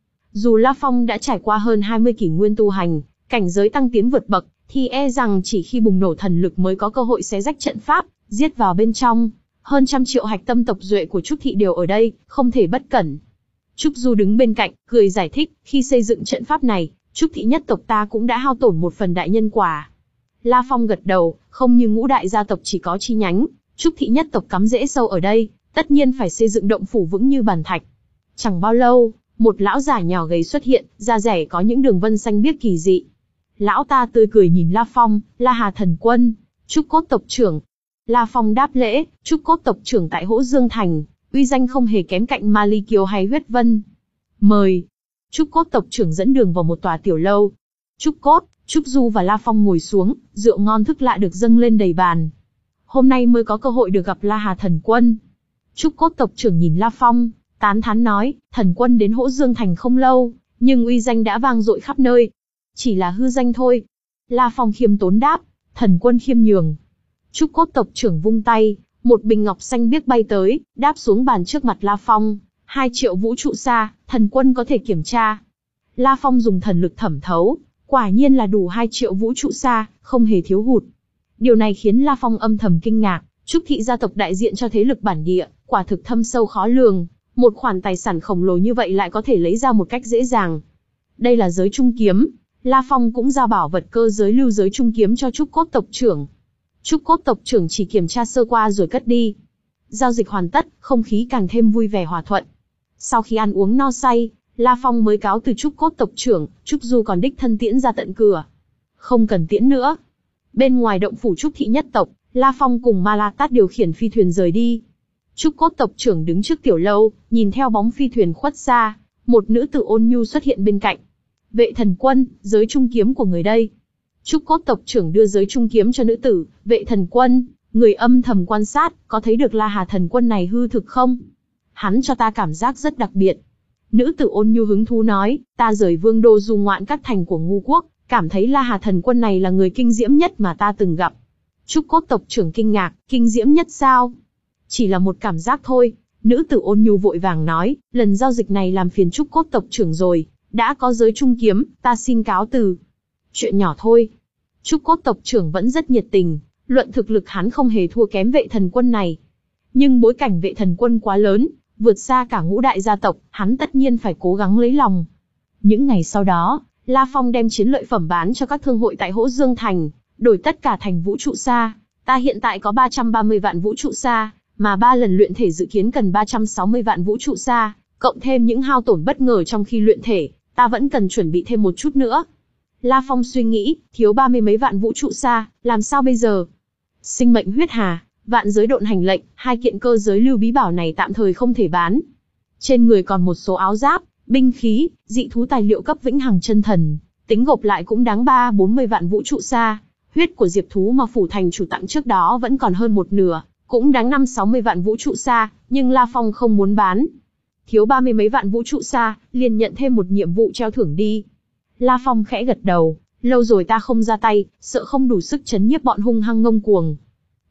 Dù La Phong đã trải qua hơn hai mươi kỷ nguyên tu hành, cảnh giới tăng tiến vượt bậc, thì e rằng chỉ khi bùng nổ thần lực mới có cơ hội xé rách trận pháp, giết vào bên trong. Hơn trăm triệu hạch tâm tộc duệ của Trúc Thị đều ở đây, không thể bất cẩn. Trúc Du đứng bên cạnh, cười giải thích, khi xây dựng trận pháp này, Trúc Thị nhất tộc ta cũng đã hao tổn một phần đại nhân quả. La Phong gật đầu, không như ngũ đại gia tộc chỉ có chi nhánh, Trúc Thị nhất tộc cắm rễ sâu ở đây, tất nhiên phải xây dựng động phủ vững như bàn thạch. Chẳng bao lâu, một lão giả nhỏ gầy xuất hiện, da rẻ có những đường vân xanh biếc kỳ dị. Lão ta tươi cười nhìn La Phong, La Hà Thần Quân, Trúc Cốt tộc trưởng. La Phong đáp lễ, Trúc Cốt tộc trưởng tại Hỗ Dương Thành, uy danh không hề kém cạnh Ma Ly Kiều hay Huyết Vân. Mời. Trúc Cốt tộc trưởng dẫn đường vào một tòa tiểu lâu. Trúc Cốt, Trúc Du và La Phong ngồi xuống, rượu ngon thức lạ được dâng lên đầy bàn. Hôm nay mới có cơ hội được gặp La Hà Thần Quân. Trúc Cốt tộc trưởng nhìn La Phong, tán thán nói, Thần Quân đến Hỗ Dương Thành không lâu, nhưng uy danh đã vang dội khắp nơi. Chỉ là hư danh thôi. La Phong khiêm tốn đáp, Thần Quân khiêm nhường. Trúc Cốt tộc trưởng vung tay, một bình ngọc xanh biếc bay tới, đáp xuống bàn trước mặt La Phong. Hai triệu vũ trụ xa, Thần Quân có thể kiểm tra. La Phong dùng thần lực thẩm thấu, quả nhiên là đủ hai triệu vũ trụ xa, không hề thiếu hụt. Điều này khiến La Phong âm thầm kinh ngạc, Trúc Thị gia tộc đại diện cho thế lực bản địa, quả thực thâm sâu khó lường, một khoản tài sản khổng lồ như vậy lại có thể lấy ra một cách dễ dàng. Đây là giới trung kiếm, La Phong cũng giao bảo vật cơ giới lưu giới trung kiếm cho Trúc Cốt tộc trưởng. Trúc Cốt tộc trưởng chỉ kiểm tra sơ qua rồi cất đi. Giao dịch hoàn tất, không khí càng thêm vui vẻ hòa thuận. Sau khi ăn uống no say, La Phong mới cáo từ Trúc Cốt tộc trưởng, Trúc Du còn đích thân tiễn ra tận cửa. Không cần tiễn nữa. Bên ngoài động phủ Trúc Thị nhất tộc, La Phong cùng Ma La Tát điều khiển phi thuyền rời đi. Trúc Cốt tộc trưởng đứng trước tiểu lâu, nhìn theo bóng phi thuyền khuất xa, một nữ tử ôn nhu xuất hiện bên cạnh. Vệ Thần Quân, giới trung kiếm của người đây. Trúc Cốt tộc trưởng đưa giới trung kiếm cho nữ tử. Vệ Thần Quân, người âm thầm quan sát, có thấy được La Hà Thần Quân này hư thực không? Hắn cho ta cảm giác rất đặc biệt. Nữ tử ôn nhu hứng thú nói, ta rời vương đô du ngoạn các thành của Ngu quốc, cảm thấy La Hà Thần Quân này là người kinh diễm nhất mà ta từng gặp. Trúc Cốt tộc trưởng kinh ngạc, kinh diễm nhất sao? Chỉ là một cảm giác thôi. Nữ tử ôn nhu vội vàng nói, lần giao dịch này làm phiền Trúc Cốt tộc trưởng rồi, đã có giới trung kiếm, ta xin cáo từ. Chuyện nhỏ thôi. Trúc Cốt tộc trưởng vẫn rất nhiệt tình, luận thực lực hắn không hề thua kém Vệ Thần Quân này. Nhưng bối cảnh Vệ Thần Quân quá lớn, vượt xa cả ngũ đại gia tộc, hắn tất nhiên phải cố gắng lấy lòng. Những ngày sau đó, La Phong đem chiến lợi phẩm bán cho các thương hội tại Hỗ Dương Thành, đổi tất cả thành vũ trụ xa. Ta hiện tại có ba trăm ba mươi vạn vũ trụ xa, mà ba lần luyện thể dự kiến cần ba trăm sáu mươi vạn vũ trụ xa, cộng thêm những hao tổn bất ngờ trong khi luyện thể, ta vẫn cần chuẩn bị thêm một chút nữa. La Phong suy nghĩ, thiếu ba mươi mấy vạn vũ trụ xa, làm sao bây giờ? Sinh mệnh huyết hà, vạn giới độn hành lệnh, hai kiện cơ giới lưu bí bảo này tạm thời không thể bán. Trên người còn một số áo giáp, binh khí, dị thú tài liệu cấp vĩnh hằng chân thần, tính gộp lại cũng đáng ba bốn mươi vạn vũ trụ xa. Huyết của diệp thú mà phủ thành chủ tặng trước đó vẫn còn hơn một nửa, cũng đáng năm sáu mươi vạn vũ trụ xa, nhưng La Phong không muốn bán. Thiếu ba mươi mấy vạn vũ trụ xa, liền nhận thêm một nhiệm vụ treo thưởng đi. La Phong khẽ gật đầu, lâu rồi ta không ra tay, sợ không đủ sức chấn nhiếp bọn hung hăng ngông cuồng.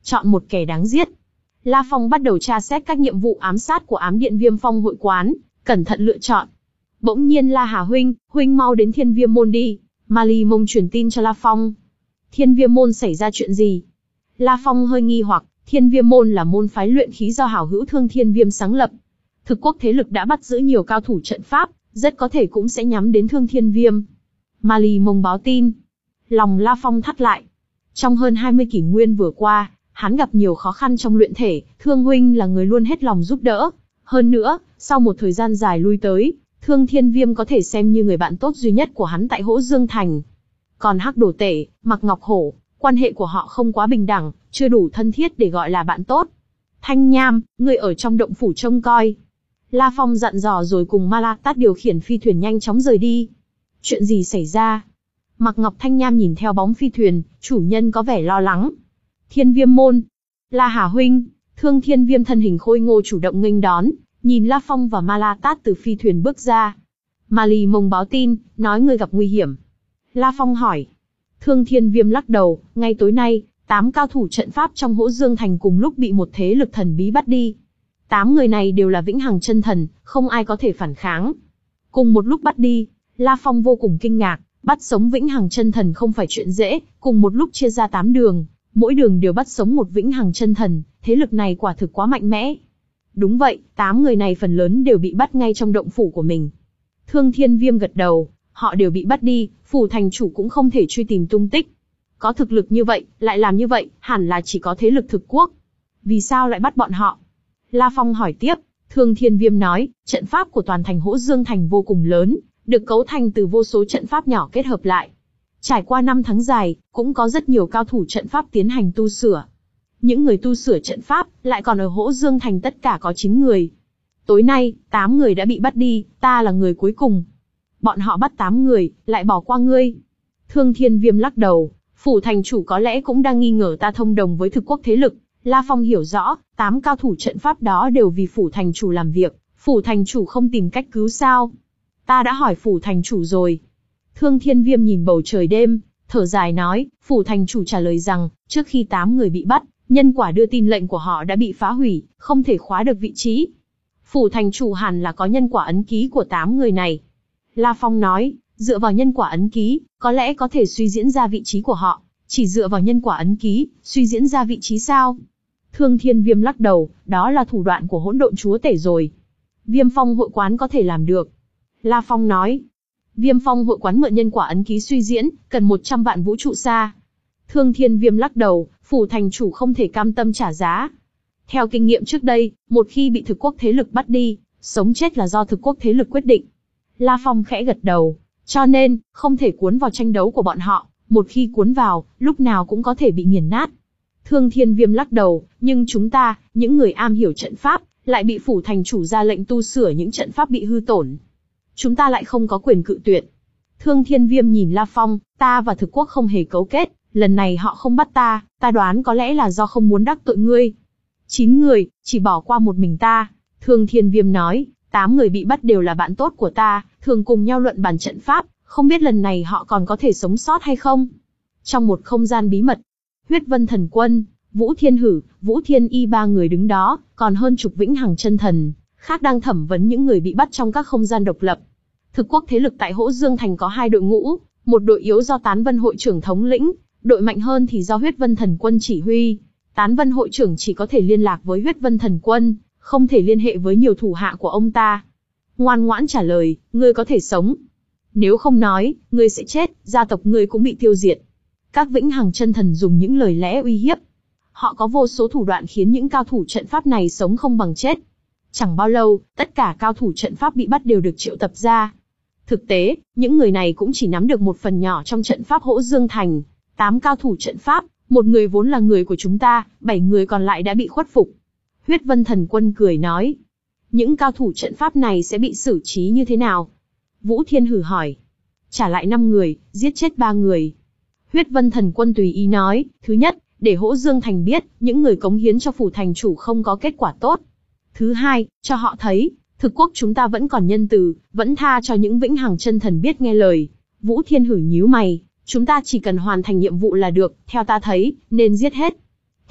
Chọn một kẻ đáng giết. La Phong bắt đầu tra xét các nhiệm vụ ám sát của ám điện Viêm Phong hội quán, cẩn thận lựa chọn. Bỗng nhiên La Hà huynh, huynh mau đến Thiên Viêm môn đi. Mali Mông truyền tin cho La Phong. Thiên Viêm môn xảy ra chuyện gì? La Phong hơi nghi hoặc, Thiên Viêm môn là môn phái luyện khí do hảo hữu Thương Thiên Viêm sáng lập. Thực quốc thế lực đã bắt giữ nhiều cao thủ trận pháp, rất có thể cũng sẽ nhắm đến Thương Thiên Viêm. Mali Mông báo tin. Lòng La Phong thắt lại. Trong hơn hai mươi kỷ nguyên vừa qua, hắn gặp nhiều khó khăn trong luyện thể, Thương huynh là người luôn hết lòng giúp đỡ. Hơn nữa, sau một thời gian dài lui tới, Thương Thiên Viêm có thể xem như người bạn tốt duy nhất của hắn tại Hỗ Dương Thành. Còn Hắc Đồ Tể, Mạc Ngọc Hổ, quan hệ của họ không quá bình đẳng, chưa đủ thân thiết để gọi là bạn tốt. Thanh Nham, ngươi ở trong động phủ trông coi. La Phong dặn dò rồi cùng Ma La Tát điều khiển phi thuyền nhanh chóng rời đi. Chuyện gì xảy ra? Mạc Ngọc Thanh Nham nhìn theo bóng phi thuyền, chủ nhân có vẻ lo lắng. Thiên Viêm môn. La Hà huynh, Thương Thiên Viêm thân hình khôi ngô chủ động nghênh đón, nhìn La Phong và Ma La Tát từ phi thuyền bước ra. Mali Mông báo tin, nói ngươi gặp nguy hiểm. La Phong hỏi. Thương Thiên Viêm lắc đầu, ngay tối nay, tám cao thủ trận pháp trong Hỗ Dương Thành cùng lúc bị một thế lực thần bí bắt đi. Tám người này đều là vĩnh hằng chân thần, không ai có thể phản kháng. Cùng một lúc bắt đi, La Phong vô cùng kinh ngạc, bắt sống vĩnh hằng chân thần không phải chuyện dễ, cùng một lúc chia ra tám đường, mỗi đường đều bắt sống một vĩnh hằng chân thần, thế lực này quả thực quá mạnh mẽ. Đúng vậy, tám người này phần lớn đều bị bắt ngay trong động phủ của mình. Thương Thiên Viêm gật đầu, họ đều bị bắt đi, phủ thành chủ cũng không thể truy tìm tung tích. Có thực lực như vậy, lại làm như vậy, hẳn là chỉ có thế lực thực quốc. Vì sao lại bắt bọn họ? La Phong hỏi tiếp. Thương Thiên Viêm nói, trận pháp của toàn thành Hỗ Dương Thành vô cùng lớn, được cấu thành từ vô số trận pháp nhỏ kết hợp lại. Trải qua năm tháng dài, cũng có rất nhiều cao thủ trận pháp tiến hành tu sửa. Những người tu sửa trận pháp, lại còn ở Hỗ Dương Thành tất cả có chín người. Tối nay, tám người đã bị bắt đi, ta là người cuối cùng. Bọn họ bắt tám người, lại bỏ qua ngươi. Thương Thiên Viêm lắc đầu, phủ thành chủ có lẽ cũng đang nghi ngờ ta thông đồng với thực quốc thế lực. La Phong hiểu rõ, tám cao thủ trận pháp đó đều vì phủ thành chủ làm việc, phủ thành chủ không tìm cách cứu sao. Ta đã hỏi phủ thành chủ rồi. Thương Thiên Viêm nhìn bầu trời đêm, thở dài nói, phủ thành chủ trả lời rằng, trước khi tám người bị bắt, nhân quả đưa tin lệnh của họ đã bị phá hủy, không thể khóa được vị trí. Phủ thành chủ hẳn là có nhân quả ấn ký của tám người này. La Phong nói, dựa vào nhân quả ấn ký, có lẽ có thể suy diễn ra vị trí của họ. Chỉ dựa vào nhân quả ấn ký, suy diễn ra vị trí sao? Thương Thiên Viêm lắc đầu, đó là thủ đoạn của hỗn độn chúa tể rồi. Viêm Phong hội quán có thể làm được. La Phong nói, Viêm Phong hội quán mượn nhân quả ấn ký suy diễn, cần một trăm vạn vũ trụ xa. Thương Thiên Viêm lắc đầu, phủ thành chủ không thể cam tâm trả giá. Theo kinh nghiệm trước đây, một khi bị thực quốc thế lực bắt đi, sống chết là do thực quốc thế lực quyết định. La Phong khẽ gật đầu, cho nên, không thể cuốn vào tranh đấu của bọn họ, một khi cuốn vào, lúc nào cũng có thể bị nghiền nát. Thương Thiên Viêm lắc đầu, nhưng chúng ta, những người am hiểu trận pháp, lại bị phủ thành chủ ra lệnh tu sửa những trận pháp bị hư tổn. Chúng ta lại không có quyền cự tuyệt. Thương Thiên Viêm nhìn La Phong, ta và thực quốc không hề cấu kết, lần này họ không bắt ta, ta đoán có lẽ là do không muốn đắc tội ngươi. Chín người, chỉ bỏ qua một mình ta. Thương Thiên Viêm nói, tám người bị bắt đều là bạn tốt của ta, thường cùng nhau luận bàn trận pháp, không biết lần này họ còn có thể sống sót hay không. Trong một không gian bí mật, Huyết Vân Thần Quân, Vũ Thiên Hử, Vũ Thiên Y ba người đứng đó, còn hơn chục vĩnh hằng chân thần khác đang thẩm vấn những người bị bắt trong các không gian độc lập. Thực quốc thế lực tại Hỗ Dương Thành có hai đội ngũ, một đội yếu do Tán Vân hội trưởng thống lĩnh, đội mạnh hơn thì do Huyết Vân Thần Quân chỉ huy. Tán Vân hội trưởng chỉ có thể liên lạc với Huyết Vân Thần Quân, không thể liên hệ với nhiều thủ hạ của ông ta. Ngoan ngoãn trả lời, ngươi có thể sống. Nếu không nói, ngươi sẽ chết, gia tộc ngươi cũng bị tiêu diệt. Các vĩnh hằng chân thần dùng những lời lẽ uy hiếp. Họ có vô số thủ đoạn khiến những cao thủ trận pháp này sống không bằng chết. Chẳng bao lâu, tất cả cao thủ trận pháp bị bắt đều được triệu tập ra. Thực tế, những người này cũng chỉ nắm được một phần nhỏ trong trận pháp Hỗ Dương Thành. Tám cao thủ trận pháp, một người vốn là người của chúng ta, bảy người còn lại đã bị khuất phục. Huyết Vân Thần Quân cười nói. Những cao thủ trận pháp này sẽ bị xử trí như thế nào? Vũ Thiên Hử hỏi. Trả lại năm người, giết chết ba người. Huyết Vân Thần Quân tùy ý nói, thứ nhất, để Hỗ Dương Thành biết, những người cống hiến cho phủ thành chủ không có kết quả tốt. Thứ hai, cho họ thấy, thực quốc chúng ta vẫn còn nhân từ, vẫn tha cho những vĩnh hằng chân thần biết nghe lời. Vũ Thiên Hử nhíu mày, chúng ta chỉ cần hoàn thành nhiệm vụ là được, theo ta thấy, nên giết hết.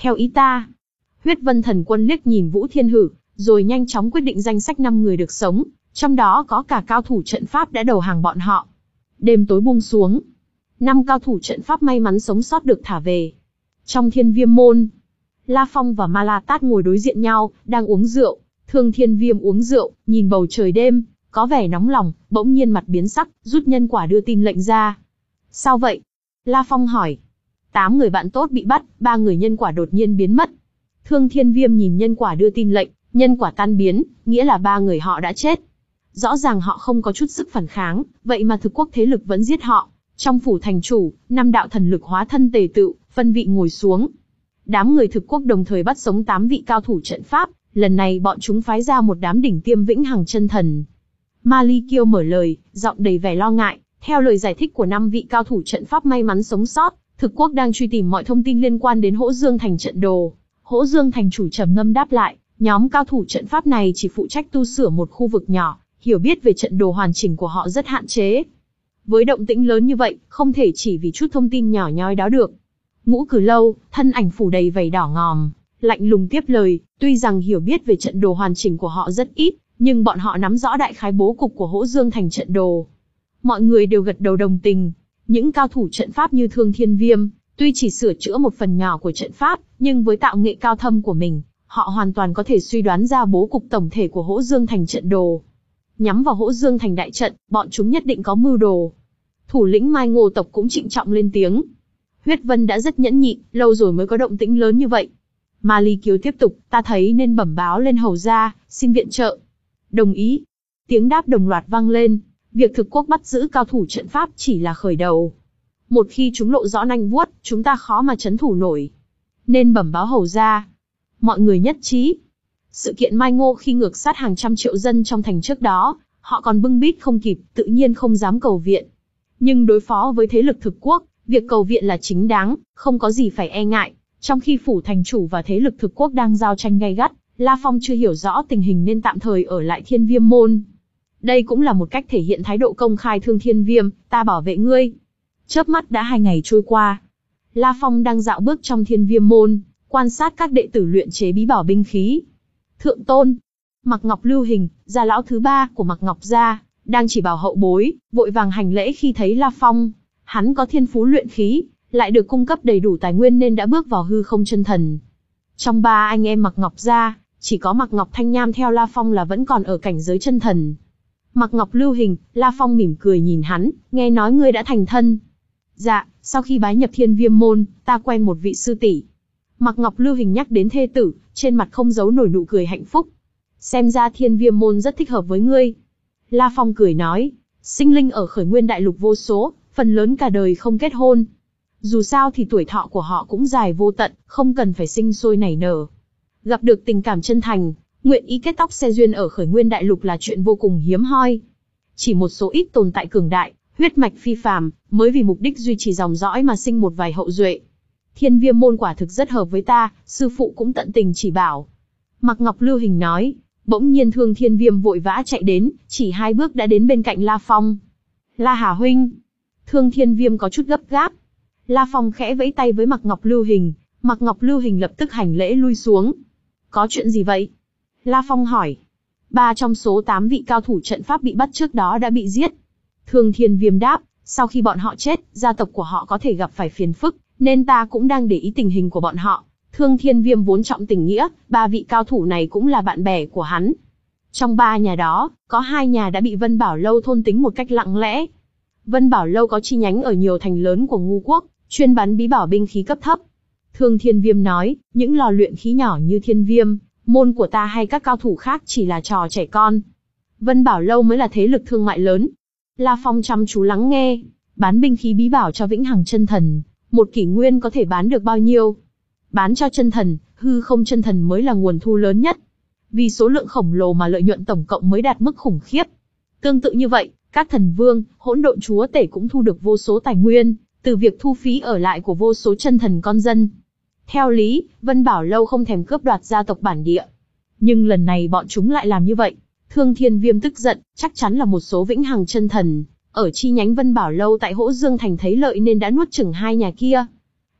Theo ý ta. Huyết Vân Thần Quân liếc nhìn Vũ Thiên Hử, rồi nhanh chóng quyết định danh sách năm người được sống, trong đó có cả cao thủ trận pháp đã đầu hàng bọn họ. Đêm tối buông xuống, năm cao thủ trận pháp may mắn sống sót được thả về. Trong Thiên Viêm môn, La Phong và Ma La Tát ngồi đối diện nhau, đang uống rượu. Thương Thiên Viêm uống rượu, nhìn bầu trời đêm, có vẻ nóng lòng, bỗng nhiên mặt biến sắc, rút nhân quả đưa tin lệnh ra. Sao vậy? La Phong hỏi. Tám người bạn tốt bị bắt, ba người nhân quả đột nhiên biến mất. Thương Thiên Viêm nhìn nhân quả đưa tin lệnh, nhân quả tan biến, nghĩa là ba người họ đã chết. Rõ ràng họ không có chút sức phản kháng, vậy mà thực quốc thế lực vẫn giết họ. Trong phủ thành chủ, năm đạo thần lực hóa thân tề tựu, phân vị ngồi xuống. Đám người thực quốc đồng thời bắt sống tám vị cao thủ trận pháp, lần này bọn chúng phái ra một đám đỉnh tiêm vĩnh hằng chân thần. Ma Ly Kiêu mở lời, giọng đầy vẻ lo ngại, theo lời giải thích của năm vị cao thủ trận pháp may mắn sống sót, thực quốc đang truy tìm mọi thông tin liên quan đến Hỗ Dương Thành trận đồ. Hỗ Dương Thành chủ trầm ngâm đáp lại, nhóm cao thủ trận pháp này chỉ phụ trách tu sửa một khu vực nhỏ, hiểu biết về trận đồ hoàn chỉnh của họ rất hạn chế. Với động tĩnh lớn như vậy, không thể chỉ vì chút thông tin nhỏ nhoi đó được. Ngũ Cử Lâu, thân ảnh phủ đầy vảy đỏ ngòm, lạnh lùng tiếp lời, tuy rằng hiểu biết về trận đồ hoàn chỉnh của họ rất ít, nhưng bọn họ nắm rõ đại khái bố cục của Hỗ Dương Thành trận đồ. Mọi người đều gật đầu đồng tình. Những cao thủ trận pháp như Thương Thiên Viêm, tuy chỉ sửa chữa một phần nhỏ của trận pháp, nhưng với tạo nghệ cao thâm của mình, họ hoàn toàn có thể suy đoán ra bố cục tổng thể của Hỗ Dương Thành trận đồ. Nhắm vào Hỗ Dương Thành đại trận, bọn chúng nhất định có mưu đồ. Thủ lĩnh Mai Ngô tộc cũng trịnh trọng lên tiếng. Huyết Vân đã rất nhẫn nhịn, lâu rồi mới có động tĩnh lớn như vậy. Ma Ly Kiều tiếp tục, ta thấy nên bẩm báo lên hầu gia, xin viện trợ. Đồng ý. Tiếng đáp đồng loạt vang lên. Việc thực quốc bắt giữ cao thủ trận pháp chỉ là khởi đầu. Một khi chúng lộ rõ nanh vuốt, chúng ta khó mà trấn thủ nổi. Nên bẩm báo hầu gia. Mọi người nhất trí. Sự kiện Mai Ngô khi ngược sát hàng trăm triệu dân trong thành trước đó, họ còn bưng bít không kịp, tự nhiên không dám cầu viện. Nhưng đối phó với thế lực thực quốc, việc cầu viện là chính đáng, không có gì phải e ngại. Trong khi phủ thành chủ và thế lực thực quốc đang giao tranh gay gắt, La Phong chưa hiểu rõ tình hình nên tạm thời ở lại Thiên Viêm môn. Đây cũng là một cách thể hiện thái độ công khai. Thương Thiên Viêm, ta bảo vệ ngươi. Chớp mắt đã hai ngày trôi qua. La Phong đang dạo bước trong Thiên Viêm môn, quan sát các đệ tử luyện chế bí bảo binh khí. Thượng tôn, Mạc Ngọc Lưu Hình, gia lão thứ ba của Mạc Ngọc gia, đang chỉ bảo hậu bối, vội vàng hành lễ khi thấy La Phong. Hắn có thiên phú luyện khí, lại được cung cấp đầy đủ tài nguyên nên đã bước vào hư không chân thần. Trong ba anh em Mạc Ngọc gia, chỉ có Mạc Ngọc Thanh Nham theo La Phong là vẫn còn ở cảnh giới chân thần. Mạc Ngọc Lưu Hình, La Phong mỉm cười nhìn hắn, nghe nói ngươi đã thành thân. Dạ, sau khi bái nhập Thiên Viêm môn, ta quen một vị sư tỷ. Mạc Ngọc Lưu Hình nhắc đến thê tử, trên mặt không giấu nổi nụ cười hạnh phúc. Xem ra Thiên Viêm môn rất thích hợp với ngươi. La Phong cười nói, sinh linh ở Khởi Nguyên Đại Lục vô số, phần lớn cả đời không kết hôn. Dù sao thì tuổi thọ của họ cũng dài vô tận, không cần phải sinh sôi nảy nở. Gặp được tình cảm chân thành, nguyện ý kết tóc xe duyên ở Khởi Nguyên Đại Lục là chuyện vô cùng hiếm hoi. Chỉ một số ít tồn tại cường đại, huyết mạch phi phàm, mới vì mục đích duy trì dòng dõi mà sinh một vài hậu duệ. Thiên Viêm môn quả thực rất hợp với ta, sư phụ cũng tận tình chỉ bảo. Mạc Ngọc Lưu Hình nói, bỗng nhiên Thương Thiên Viêm vội vã chạy đến, chỉ hai bước đã đến bên cạnh La Phong. La Hà huynh. Thương Thiên Viêm có chút gấp gáp. La Phong khẽ vẫy tay với Mạc Ngọc Lưu Hình, Mạc Ngọc Lưu Hình lập tức hành lễ lui xuống. Có chuyện gì vậy? La Phong hỏi. Ba trong số tám vị cao thủ trận pháp bị bắt trước đó đã bị giết. Thương Thiên Viêm đáp, sau khi bọn họ chết, gia tộc của họ có thể gặp phải phiền phức, nên ta cũng đang để ý tình hình của bọn họ. Thương Thiên Viêm vốn trọng tình nghĩa, ba vị cao thủ này cũng là bạn bè của hắn. Trong ba nhà đó, có hai nhà đã bị Vân Bảo Lâu thôn tính một cách lặng lẽ. Vân Bảo Lâu có chi nhánh ở nhiều thành lớn của Ngũ Quốc, chuyên bán bí bảo binh khí cấp thấp. Thương Thiên Viêm nói, những lò luyện khí nhỏ như Thiên Viêm môn của ta hay các cao thủ khác chỉ là trò trẻ con. Vân Bảo Lâu mới là thế lực thương mại lớn. La Phong chăm chú lắng nghe, bán binh khí bí bảo cho vĩnh hằng chân thần, một kỷ nguyên có thể bán được bao nhiêu? Bán cho chân thần, hư không chân thần mới là nguồn thu lớn nhất. Vì số lượng khổng lồ mà lợi nhuận tổng cộng mới đạt mức khủng khiếp. Tương tự như vậy, các thần vương, hỗn độn chúa tể cũng thu được vô số tài nguyên, từ việc thu phí ở lại của vô số chân thần con dân. Theo lý, Vân Bảo Lâu không thèm cướp đoạt gia tộc bản địa. Nhưng lần này bọn chúng lại làm như vậy. Thương Thiên Viêm tức giận, chắc chắn là một số vĩnh hằng chân thần ở chi nhánh Vân Bảo Lâu tại Hỗ Dương Thành thấy lợi nên đã nuốt chửng hai nhà kia.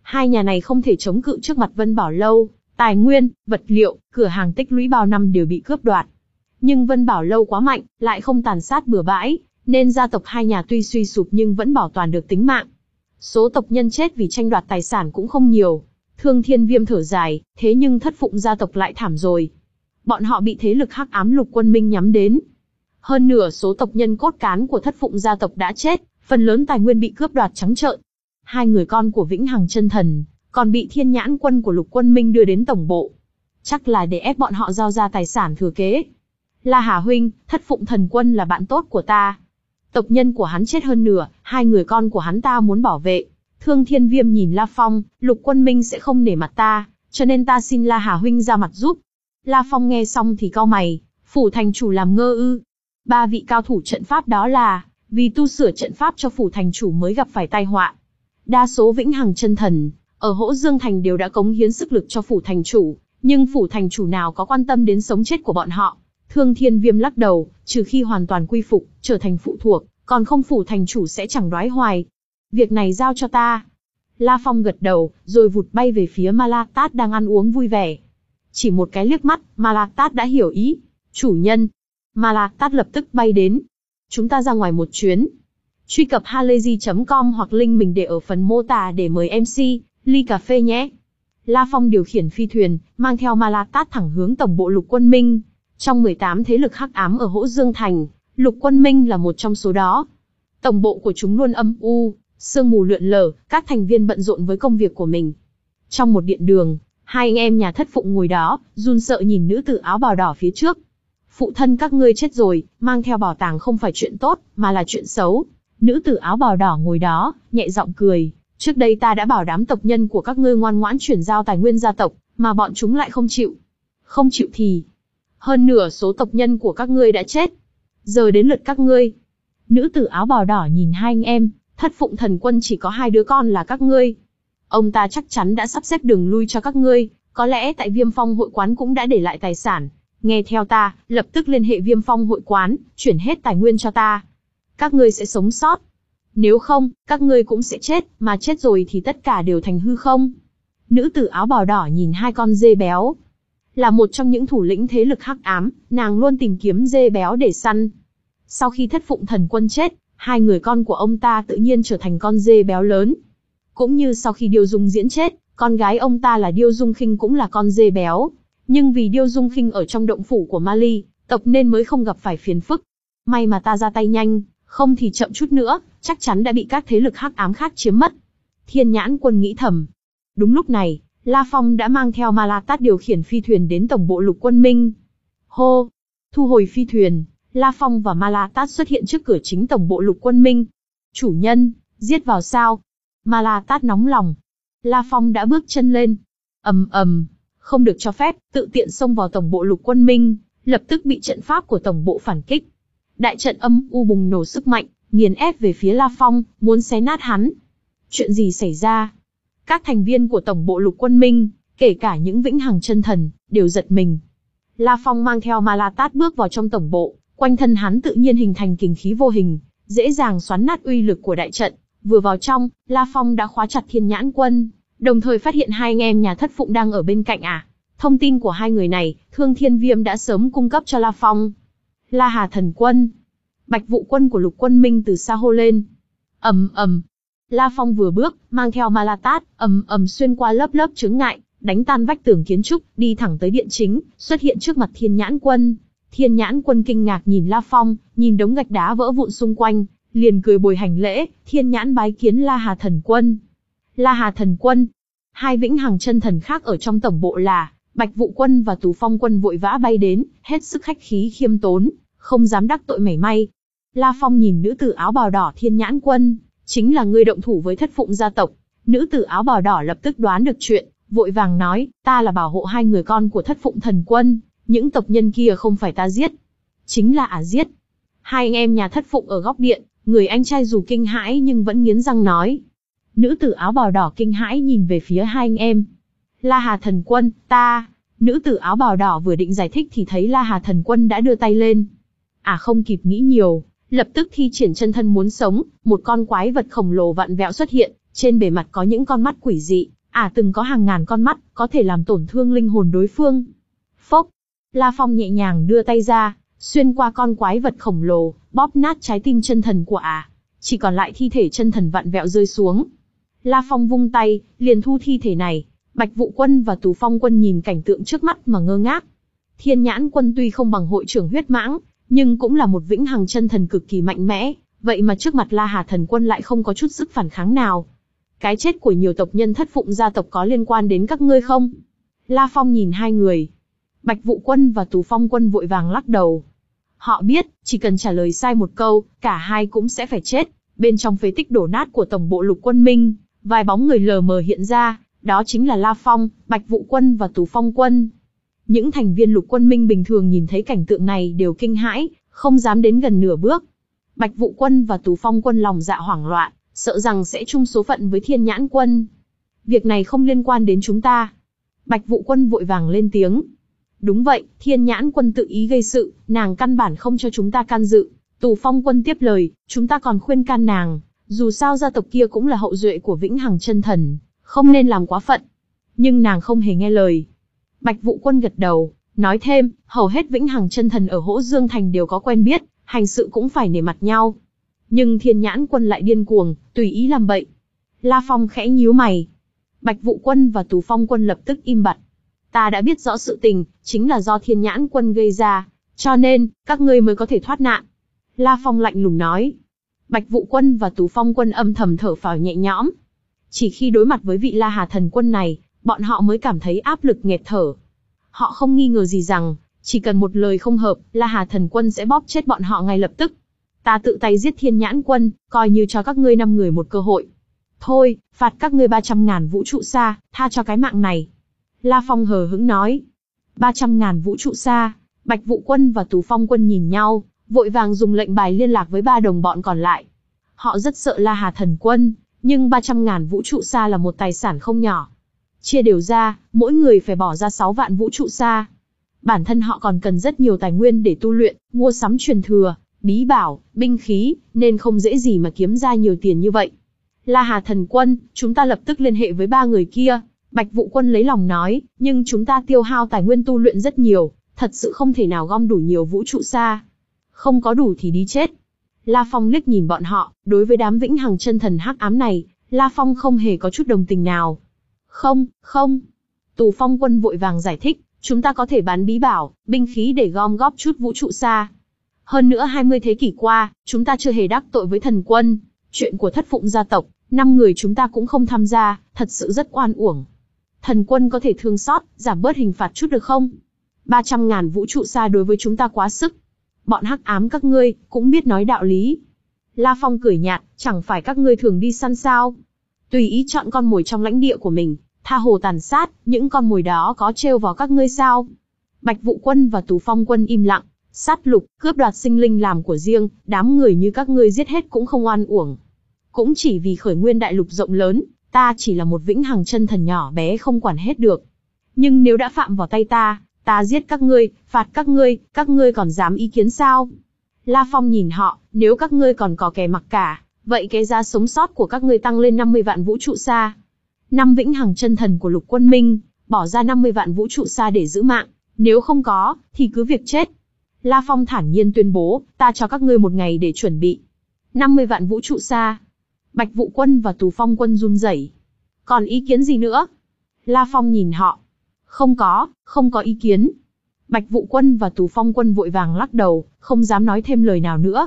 Hai nhà này không thể chống cự trước mặt Vân Bảo Lâu, tài nguyên, vật liệu, cửa hàng tích lũy bao năm đều bị cướp đoạt. Nhưng Vân Bảo Lâu quá mạnh, lại không tàn sát bừa bãi, nên gia tộc hai nhà tuy suy sụp nhưng vẫn bảo toàn được tính mạng. Số tộc nhân chết vì tranh đoạt tài sản cũng không nhiều. Thương Thiên Viêm thở dài, thế nhưng Thất Phụng gia tộc lại thảm rồi. Bọn họ bị thế lực hắc ám Lục Quân Minh nhắm đến. Hơn nửa số tộc nhân cốt cán của Thất Phụng gia tộc đã chết, phần lớn tài nguyên bị cướp đoạt trắng trợn. Hai người con của Vĩnh Hằng Chân Thần còn bị Thiên Nhãn Quân của Lục Quân Minh đưa đến tổng bộ. Chắc là để ép bọn họ giao ra tài sản thừa kế. La Hà huynh, Thất Phụng Thần Quân là bạn tốt của ta. Tộc nhân của hắn chết hơn nửa, hai người con của hắn ta muốn bảo vệ. Thương Thiên Viêm nhìn La Phong, Lục Quân Minh sẽ không nể mặt ta, cho nên ta xin La Hà huynh ra mặt giúp. La Phong nghe xong thì cau mày, phủ thành chủ làm ngơ ư? Ba vị cao thủ trận pháp đó là vì tu sửa trận pháp cho phủ thành chủ mới gặp phải tai họa. Đa số Vĩnh Hằng Chân Thần ở Hỗ Dương Thành đều đã cống hiến sức lực cho phủ thành chủ, nhưng phủ thành chủ nào có quan tâm đến sống chết của bọn họ. Thương Thiên Viêm lắc đầu, trừ khi hoàn toàn quy phục, trở thành phụ thuộc, còn không phủ thành chủ sẽ chẳng đoái hoài. Việc này giao cho ta. La Phong gật đầu, rồi vụt bay về phía Malatat đang ăn uống vui vẻ. Chỉ một cái liếc mắt, Malatat đã hiểu ý. Chủ nhân. Malatat lập tức bay đến. Chúng ta ra ngoài một chuyến. Truy cập halayzi chấm com hoặc link mình để ở phần mô tả để mời em xê, ly cà phê nhé. La Phong điều khiển phi thuyền, mang theo Malatat thẳng hướng tổng bộ Lục Quân Minh. Trong mười tám thế lực hắc ám ở Hỗ Dương Thành, Lục Quân Minh là một trong số đó. Tổng bộ của chúng luôn âm u, sương mù lượn lờ, các thành viên bận rộn với công việc của mình. Trong một điện đường, hai anh em nhà Thất Phụng ngồi đó, run sợ nhìn nữ tử áo bào đỏ phía trước. Phụ thân các ngươi chết rồi, mang theo bảo tàng không phải chuyện tốt, mà là chuyện xấu. Nữ tử áo bào đỏ ngồi đó, nhẹ giọng cười. Trước đây ta đã bảo đám tộc nhân của các ngươi ngoan ngoãn chuyển giao tài nguyên gia tộc, mà bọn chúng lại không chịu. Không chịu thì... hơn nửa số tộc nhân của các ngươi đã chết. Giờ đến lượt các ngươi. Nữ tử áo bào đỏ nhìn hai anh em, Thất Phụng Thần Quân chỉ có hai đứa con là các ngươi. Ông ta chắc chắn đã sắp xếp đường lui cho các ngươi, có lẽ tại Viêm Phong hội quán cũng đã để lại tài sản. Nghe theo ta, lập tức liên hệ Viêm Phong hội quán, chuyển hết tài nguyên cho ta. Các ngươi sẽ sống sót. Nếu không, các ngươi cũng sẽ chết, mà chết rồi thì tất cả đều thành hư không. Nữ tử áo bào đỏ nhìn hai con dê béo. Là một trong những thủ lĩnh thế lực hắc ám, nàng luôn tìm kiếm dê béo để săn. Sau khi Thất Phụng Thần Quân chết, hai người con của ông ta tự nhiên trở thành con dê béo lớn. Cũng như sau khi Điêu Dung Diễn chết, con gái ông ta là Điêu Dung Khinh cũng là con dê béo. Nhưng vì Điêu Dung Khinh ở trong động phủ của Ma Ly tộc nên mới không gặp phải phiền phức. May mà ta ra tay nhanh, không thì chậm chút nữa, chắc chắn đã bị các thế lực hắc ám khác chiếm mất. Thiên Nhãn Quân nghĩ thầm. Đúng lúc này, La Phong đã mang theo Malatat điều khiển phi thuyền đến tổng bộ Lục Quân Minh. Hô! Thu hồi phi thuyền, La Phong và Malatat xuất hiện trước cửa chính tổng bộ Lục Quân Minh. Chủ nhân, giết vào sao? Malatat nóng lòng. La Phong đã bước chân lên. Ầm ầm, không được cho phép, tự tiện xông vào tổng bộ Lục Quân Minh, lập tức bị trận pháp của tổng bộ phản kích. Đại trận âm u bùng nổ sức mạnh, nghiền ép về phía La Phong, muốn xé nát hắn. Chuyện gì xảy ra? Các thành viên của tổng bộ Lục Quân Minh, kể cả những Vĩnh Hằng Chân Thần, đều giật mình. La Phong mang theo Malatat bước vào trong tổng bộ, quanh thân hắn tự nhiên hình thành kình khí vô hình, dễ dàng xoắn nát uy lực của đại trận. Vừa vào trong, La Phong đã khóa chặt Thiên Nhãn Quân, đồng thời phát hiện hai anh em nhà Thất Phụng đang ở bên cạnh à. Thông tin của hai người này, Thương Thiên Viêm đã sớm cung cấp cho La Phong. La Hà Thần Quân, Bạch Vụ Quân của Lục Quân Minh từ xa hô lên. Ầm ầm. La Phong vừa bước, mang theo Malatat, ầm ầm xuyên qua lớp lớp chướng ngại, đánh tan vách tường kiến trúc, đi thẳng tới điện chính, xuất hiện trước mặt Thiên Nhãn Quân. Thiên Nhãn Quân kinh ngạc nhìn La Phong, nhìn đống gạch đá vỡ vụn xung quanh, liền cười bồi hành lễ, Thiên Nhãn bái kiến La Hà Thần Quân. La Hà Thần Quân. Hai Vĩnh Hằng Chân Thần khác ở trong tổng bộ là Bạch Vụ Quân và Tú Phong Quân vội vã bay đến, hết sức khách khí khiêm tốn, không dám đắc tội mảy may. La Phong nhìn nữ tử áo bào đỏ Thiên Nhãn Quân, chính là người động thủ với Thất Phụng gia tộc. Nữ tử áo bào đỏ lập tức đoán được chuyện, vội vàng nói, ta là bảo hộ hai người con của Thất Phụng Thần Quân, những tộc nhân kia không phải ta giết, chính là ả giết. Hai anh em nhà Thất Phụng ở góc điện, người anh trai dù kinh hãi nhưng vẫn nghiến răng nói. Nữ tử áo bào đỏ kinh hãi nhìn về phía hai anh em. La Hà Thần Quân, ta... Nữ tử áo bào đỏ vừa định giải thích thì thấy La Hà Thần Quân đã đưa tay lên. À không kịp nghĩ nhiều, lập tức thi triển chân thân muốn sống, một con quái vật khổng lồ vặn vẹo xuất hiện, Trên bề mặt có những con mắt quỷ dị, ả từng có hàng ngàn con mắt, có thể làm tổn thương linh hồn đối phương. Phốc, La Phong nhẹ nhàng đưa tay ra, xuyên qua con quái vật khổng lồ, bóp nát trái tim chân thần của ả. Chỉ còn lại thi thể chân thần vặn vẹo rơi xuống. La Phong vung tay, liền thu thi thể này. Bạch Vụ Quân và Tù Phong Quân nhìn cảnh tượng trước mắt mà ngơ ngác. Thiên Nhãn Quân tuy không bằng hội trưởng huyết mãng, nhưng cũng là một vĩnh hằng chân thần cực kỳ mạnh mẽ, vậy mà trước mặt La Hà Thần Quân lại không có chút sức phản kháng nào. Cái chết của nhiều tộc nhân thất phụng gia tộc có liên quan đến các ngươi không? La Phong nhìn hai người. Bạch Vụ Quân và Tù Phong Quân vội vàng lắc đầu. Họ biết, chỉ cần trả lời sai một câu, cả hai cũng sẽ phải chết. Bên trong phế tích đổ nát của tổng bộ Lục Quân Minh, vài bóng người lờ mờ hiện ra, đó chính là La Phong, Bạch Vụ Quân và Tù Phong Quân. Những thành viên Lục Quân Minh bình thường nhìn thấy cảnh tượng này đều kinh hãi, không dám đến gần nửa bước. Bạch Vụ Quân và Tù Phong Quân lòng dạ hoảng loạn, sợ rằng sẽ chung số phận với Thiên Nhãn Quân. Việc này không liên quan đến chúng ta. Bạch Vụ Quân vội vàng lên tiếng. Đúng vậy, Thiên Nhãn Quân tự ý gây sự, nàng căn bản không cho chúng ta can dự. Tù Phong Quân tiếp lời, chúng ta còn khuyên can nàng, dù sao gia tộc kia cũng là hậu duệ của Vĩnh Hằng Chân Thần, không nên làm quá phận. Nhưng nàng không hề nghe lời. Bạch Vụ Quân gật đầu, nói thêm, hầu hết Vĩnh Hằng Chân Thần ở Hỗ Dương Thành đều có quen biết, hành sự cũng phải nể mặt nhau. Nhưng Thiên Nhãn Quân lại điên cuồng, tùy ý làm bậy. La Phong khẽ nhíu mày. Bạch Vụ Quân và Tù Phong Quân lập tức im bặt. Ta đã biết rõ sự tình, chính là do Thiên Nhãn Quân gây ra, cho nên, các ngươi mới có thể thoát nạn. La Phong lạnh lùng nói. Bạch Vụ Quân và Tù Phong Quân âm thầm thở phào nhẹ nhõm. Chỉ khi đối mặt với vị La Hà Thần Quân này, bọn họ mới cảm thấy áp lực nghẹt thở. Họ không nghi ngờ gì rằng, chỉ cần một lời không hợp, La Hà Thần Quân sẽ bóp chết bọn họ ngay lập tức. Ta tự tay giết Thiên Nhãn Quân, coi như cho các ngươi năm người một cơ hội. Thôi, phạt các ngươi ba trăm ngàn vũ trụ sa, tha cho cái mạng này. La Phong hờ hững nói. ba trăm ngàn vũ trụ sa, Bạch Vụ Quân và Tù Phong Quân nhìn nhau, vội vàng dùng lệnh bài liên lạc với ba đồng bọn còn lại. Họ rất sợ La Hà Thần Quân, nhưng ba trăm ngàn vũ trụ sa là một tài sản không nhỏ. Chia đều ra, mỗi người phải bỏ ra sáu vạn vũ trụ sa. Bản thân họ còn cần rất nhiều tài nguyên để tu luyện, mua sắm truyền thừa, bí bảo, binh khí, nên không dễ gì mà kiếm ra nhiều tiền như vậy. La Hà Thần Quân, chúng ta lập tức liên hệ với ba người kia. Bạch Vụ Quân lấy lòng nói, nhưng chúng ta tiêu hao tài nguyên tu luyện rất nhiều, thật sự không thể nào gom đủ nhiều vũ trụ sa. Không có đủ thì đi chết. La Phong liếc nhìn bọn họ, đối với đám Vĩnh Hằng Chân Thần hắc ám này, La Phong không hề có chút đồng tình nào. Không, không. Tù Phong Quân vội vàng giải thích, chúng ta có thể bán bí bảo, binh khí để gom góp chút vũ trụ sa. Hơn nữa hai mươi thế kỷ qua, chúng ta chưa hề đắc tội với Thần Quân. Chuyện của thất phụng gia tộc, năm người chúng ta cũng không tham gia, thật sự rất oan uổng. Thần Quân có thể thương xót, giảm bớt hình phạt chút được không? ba trăm ngàn vũ trụ sa đối với chúng ta quá sức. Bọn hắc ám các ngươi, cũng biết nói đạo lý. La Phong cười nhạt, chẳng phải các ngươi thường đi săn sao? Tùy ý chọn con mồi trong lãnh địa của mình, tha hồ tàn sát, những con mồi đó có trêu vào các ngươi sao? Bạch Vụ Quân và Tù Phong Quân im lặng, sát lục, cướp đoạt sinh linh làm của riêng, đám người như các ngươi giết hết cũng không oan uổng. Cũng chỉ vì khởi nguyên đại lục rộng lớn, ta chỉ là một Vĩnh Hằng Chân Thần nhỏ bé không quản hết được. Nhưng nếu đã phạm vào tay ta, ta giết các ngươi, phạt các ngươi, các ngươi còn dám ý kiến sao? La Phong nhìn họ, nếu các ngươi còn có kẻ mặc cả, vậy cái giá sống sót của các ngươi tăng lên năm mươi vạn vũ trụ sa. Năm Vĩnh Hằng Chân Thần của Lục Quân Minh, bỏ ra năm mươi vạn vũ trụ sa để giữ mạng, nếu không có, thì cứ việc chết. La Phong thản nhiên tuyên bố, ta cho các ngươi một ngày để chuẩn bị. năm mươi vạn vũ trụ sa. Bạch Vụ Quân và Tù Phong Quân run rẩy. Còn ý kiến gì nữa? La Phong nhìn họ. Không có, không có ý kiến. Bạch Vụ Quân và Tù Phong Quân vội vàng lắc đầu, không dám nói thêm lời nào nữa.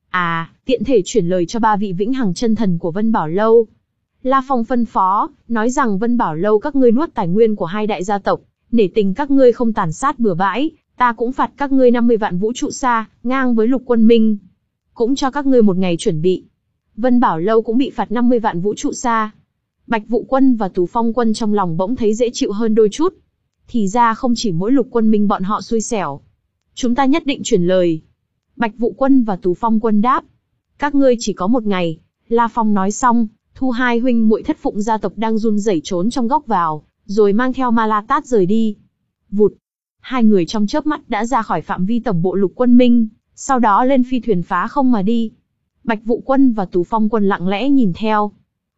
À, tiện thể chuyển lời cho ba vị Vĩnh Hằng Chân Thần của Vân Bảo Lâu. La Phong phân phó, nói rằng Vân Bảo Lâu các ngươi nuốt tài nguyên của hai đại gia tộc, nể tình các ngươi không tàn sát bừa bãi, ta cũng phạt các ngươi năm mươi vạn vũ trụ sa, ngang với Lục Quân Minh. Cũng cho các ngươi một ngày chuẩn bị. Vân Bảo Lâu cũng bị phạt năm mươi vạn vũ trụ sa. Bạch Vụ Quân và Tù Phong Quân trong lòng bỗng thấy dễ chịu hơn đôi chút. Thì ra không chỉ mỗi Lục Quân Minh bọn họ xui xẻo. Chúng ta nhất định chuyển lời. Bạch Vụ Quân và Tù Phong Quân đáp. Các ngươi chỉ có một ngày. La Phong nói xong, thu hai huynh muội thất phụng gia tộc đang run rẩy trốn trong góc vào, rồi mang theo Ma La Tát rời đi. Vụt. Hai người trong chớp mắt đã ra khỏi phạm vi tổng bộ Lục Quân Minh, sau đó lên phi thuyền phá không mà đi. Bạch Vụ Quân và Tù Phong Quân lặng lẽ nhìn theo.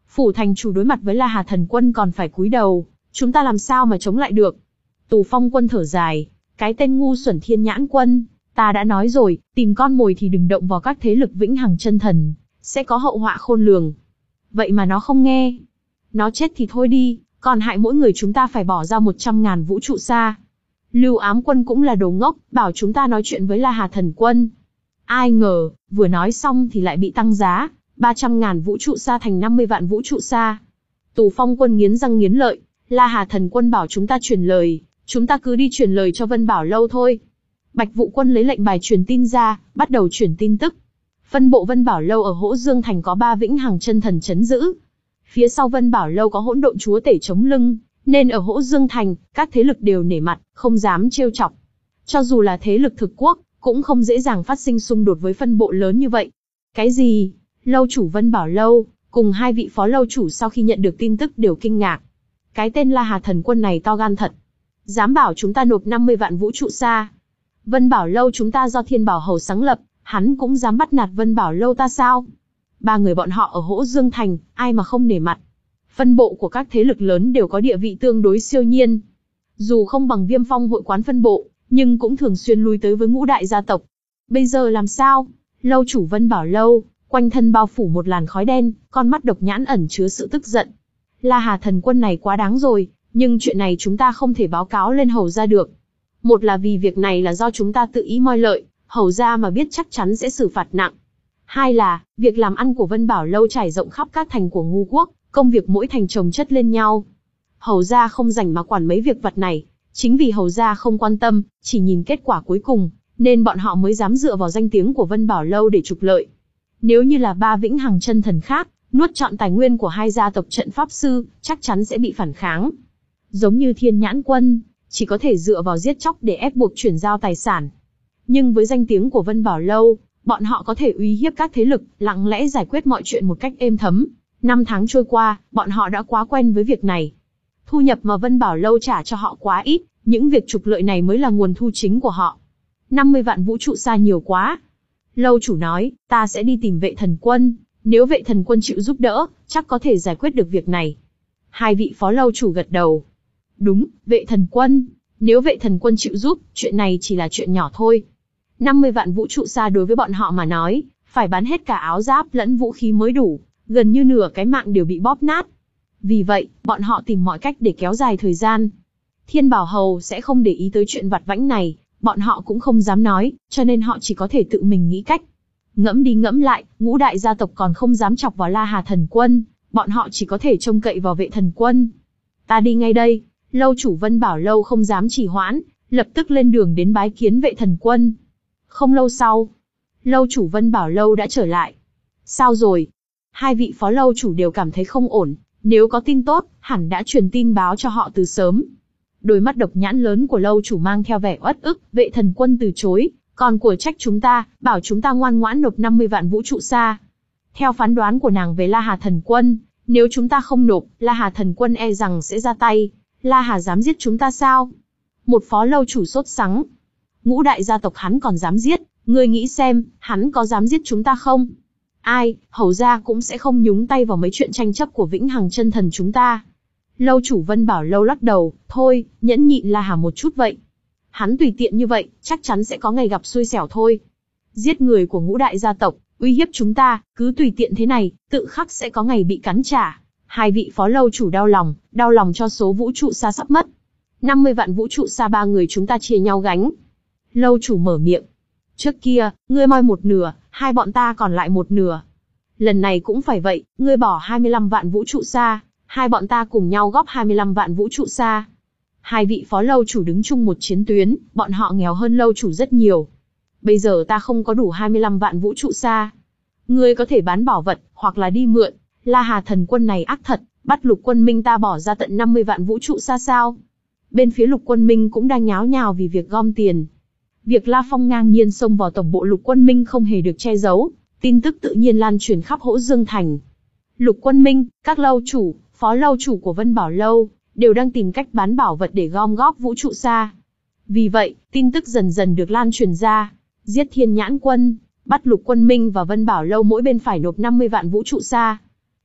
Phủ thành chủ đối mặt với La Hà thần quân còn phải cúi đầu, chúng ta làm sao mà chống lại được? Tù Phong quân thở dài, cái tên ngu xuẩn Thiên Nhãn quân, ta đã nói rồi, tìm con mồi thì đừng động vào các thế lực vĩnh hằng chân thần, sẽ có hậu họa khôn lường. Vậy mà nó không nghe. Nó chết thì thôi đi, còn hại mỗi người chúng ta phải bỏ ra một trăm ngàn vũ trụ xa. Lưu Ám quân cũng là đồ ngốc, bảo chúng ta nói chuyện với La Hà thần quân. Ai ngờ, vừa nói xong thì lại bị tăng giá, ba trăm ngàn vũ trụ xa thành năm mươi vạn vũ trụ xa. Tù Phong quân nghiến răng nghiến lợi, La Hà thần quân bảo chúng ta truyền lời, chúng ta cứ đi truyền lời cho Vân Bảo Lâu thôi. Bạch Vũ quân lấy lệnh bài truyền tin ra, bắt đầu truyền tin tức. Phân bộ Vân Bảo Lâu ở Hỗ Dương Thành có ba vĩnh hằng chân thần chấn giữ. Phía sau Vân Bảo Lâu có hỗn độn chúa tể chống lưng, nên ở Hỗ Dương Thành, các thế lực đều nể mặt, không dám trêu chọc. Cho dù là thế lực thực quốc, cũng không dễ dàng phát sinh xung đột với phân bộ lớn như vậy. Cái gì? Lâu chủ Vân Bảo Lâu, cùng hai vị phó lâu chủ sau khi nhận được tin tức đều kinh ngạc. Cái tên La Hà thần quân này to gan thật. Dám bảo chúng ta nộp năm mươi vạn vũ trụ xa. Vân Bảo Lâu chúng ta do Thiên Bảo Hầu sáng lập, hắn cũng dám bắt nạt Vân Bảo Lâu ta sao? Ba người bọn họ ở Hỗ Dương Thành, ai mà không nể mặt. Phân bộ của các thế lực lớn đều có địa vị tương đối siêu nhiên. Dù không bằng Viêm Phong hội quán phân bộ, nhưng cũng thường xuyên lui tới với ngũ đại gia tộc. Bây giờ làm sao? Lâu chủ Vân Bảo Lâu, quanh thân bao phủ một làn khói đen, con mắt độc nhãn ẩn chứa sự tức giận. La Hà thần quân này quá đáng rồi, nhưng chuyện này chúng ta không thể báo cáo lên hầu gia được. Một là vì việc này là do chúng ta tự ý moi lợi, hầu gia mà biết chắc chắn sẽ xử phạt nặng. Hai là, việc làm ăn của Vân Bảo Lâu trải rộng khắp các thành của Ngũ Quốc, công việc mỗi thành chồng chất lên nhau. Hầu gia không rảnh mà quản mấy việc vặt này, chính vì hầu gia không quan tâm, chỉ nhìn kết quả cuối cùng, nên bọn họ mới dám dựa vào danh tiếng của Vân Bảo Lâu để trục lợi. Nếu như là ba vĩnh hằng chân thần khác, nuốt trọn tài nguyên của hai gia tộc trận pháp sư, chắc chắn sẽ bị phản kháng. Giống như Thiên Nhãn quân, chỉ có thể dựa vào giết chóc để ép buộc chuyển giao tài sản. Nhưng với danh tiếng của Vân Bảo Lâu, bọn họ có thể uy hiếp các thế lực, lặng lẽ giải quyết mọi chuyện một cách êm thấm. Năm tháng trôi qua, bọn họ đã quá quen với việc này. Thu nhập mà Vân Bảo Lâu trả cho họ quá ít, những việc trục lợi này mới là nguồn thu chính của họ. năm mươi vạn vũ trụ xa nhiều quá. Lâu chủ nói, ta sẽ đi tìm Vệ Thần Quân, nếu Vệ Thần Quân chịu giúp đỡ, chắc có thể giải quyết được việc này. Hai vị phó lâu chủ gật đầu. Đúng, Vệ Thần Quân, nếu Vệ Thần Quân chịu giúp, chuyện này chỉ là chuyện nhỏ thôi. năm mươi vạn vũ trụ xa đối với bọn họ mà nói, phải bán hết cả áo giáp lẫn vũ khí mới đủ, gần như nửa cái mạng đều bị bóp nát. Vì vậy, bọn họ tìm mọi cách để kéo dài thời gian. Thiên Bảo Hầu sẽ không để ý tới chuyện vặt vãnh này, bọn họ cũng không dám nói, cho nên họ chỉ có thể tự mình nghĩ cách. Ngẫm đi ngẫm lại, ngũ đại gia tộc còn không dám chọc vào La Hà thần quân, bọn họ chỉ có thể trông cậy vào Vệ Thần Quân. Ta đi ngay đây. Lâu chủ Vân Bảo Lâu không dám trì hoãn, lập tức lên đường đến bái kiến Vệ Thần Quân. Không lâu sau, lâu chủ Vân Bảo Lâu đã trở lại. Sao rồi? Hai vị phó lâu chủ đều cảm thấy không ổn, nếu có tin tốt, hẳn đã truyền tin báo cho họ từ sớm. Đôi mắt độc nhãn lớn của lâu chủ mang theo vẻ uất ức, Vệ Thần Quân từ chối, còn của trách chúng ta, bảo chúng ta ngoan ngoãn nộp năm mươi vạn vũ trụ xa. Theo phán đoán của nàng về La Hà thần quân, nếu chúng ta không nộp, La Hà thần quân e rằng sẽ ra tay. La Hà dám giết chúng ta sao? Một phó lâu chủ sốt sắng. Ngũ đại gia tộc hắn còn dám giết, ngươi nghĩ xem, hắn có dám giết chúng ta không? Ai, hầu gia cũng sẽ không nhúng tay vào mấy chuyện tranh chấp của vĩnh hằng chân thần chúng ta. Lâu chủ Vân Bảo Lâu lắc đầu, thôi, nhẫn nhịn La Hà một chút vậy. Hắn tùy tiện như vậy, chắc chắn sẽ có ngày gặp xui xẻo thôi. Giết người của ngũ đại gia tộc, uy hiếp chúng ta, cứ tùy tiện thế này, tự khắc sẽ có ngày bị cắn trả. Hai vị phó lâu chủ đau lòng, đau lòng cho số vũ trụ xa sắp mất. năm mươi vạn vũ trụ xa ba người chúng ta chia nhau gánh. Lâu chủ mở miệng. Trước kia, ngươi moi một nửa, hai bọn ta còn lại một nửa. Lần này cũng phải vậy, ngươi bỏ hai mươi lăm vạn vũ trụ xa, hai bọn ta cùng nhau góp hai mươi lăm vạn vũ trụ xa. Hai vị phó lâu chủ đứng chung một chiến tuyến, bọn họ nghèo hơn lâu chủ rất nhiều. Bây giờ ta không có đủ hai mươi lăm vạn vũ trụ xa. Ngươi có thể bán bảo vật, hoặc là đi mượn. La Hà thần quân này ác thật, bắt Lục Quân Minh ta bỏ ra tận năm mươi vạn vũ trụ xa sao? Bên phía Lục Quân Minh cũng đang nháo nhào vì việc gom tiền. Việc La Phong ngang nhiên xông vào tổng bộ Lục Quân Minh không hề được che giấu, tin tức tự nhiên lan truyền khắp Hỗ Dương Thành. Lục Quân Minh, các lâu chủ, phó lâu chủ của Vân Bảo Lâu, đều đang tìm cách bán bảo vật để gom góp vũ trụ xa. Vì vậy, tin tức dần dần được lan truyền ra. Giết Thiên Nhãn Quân, bắt Lục Quân Minh và Vân Bảo Lâu mỗi bên phải nộp năm mươi vạn vũ trụ xa.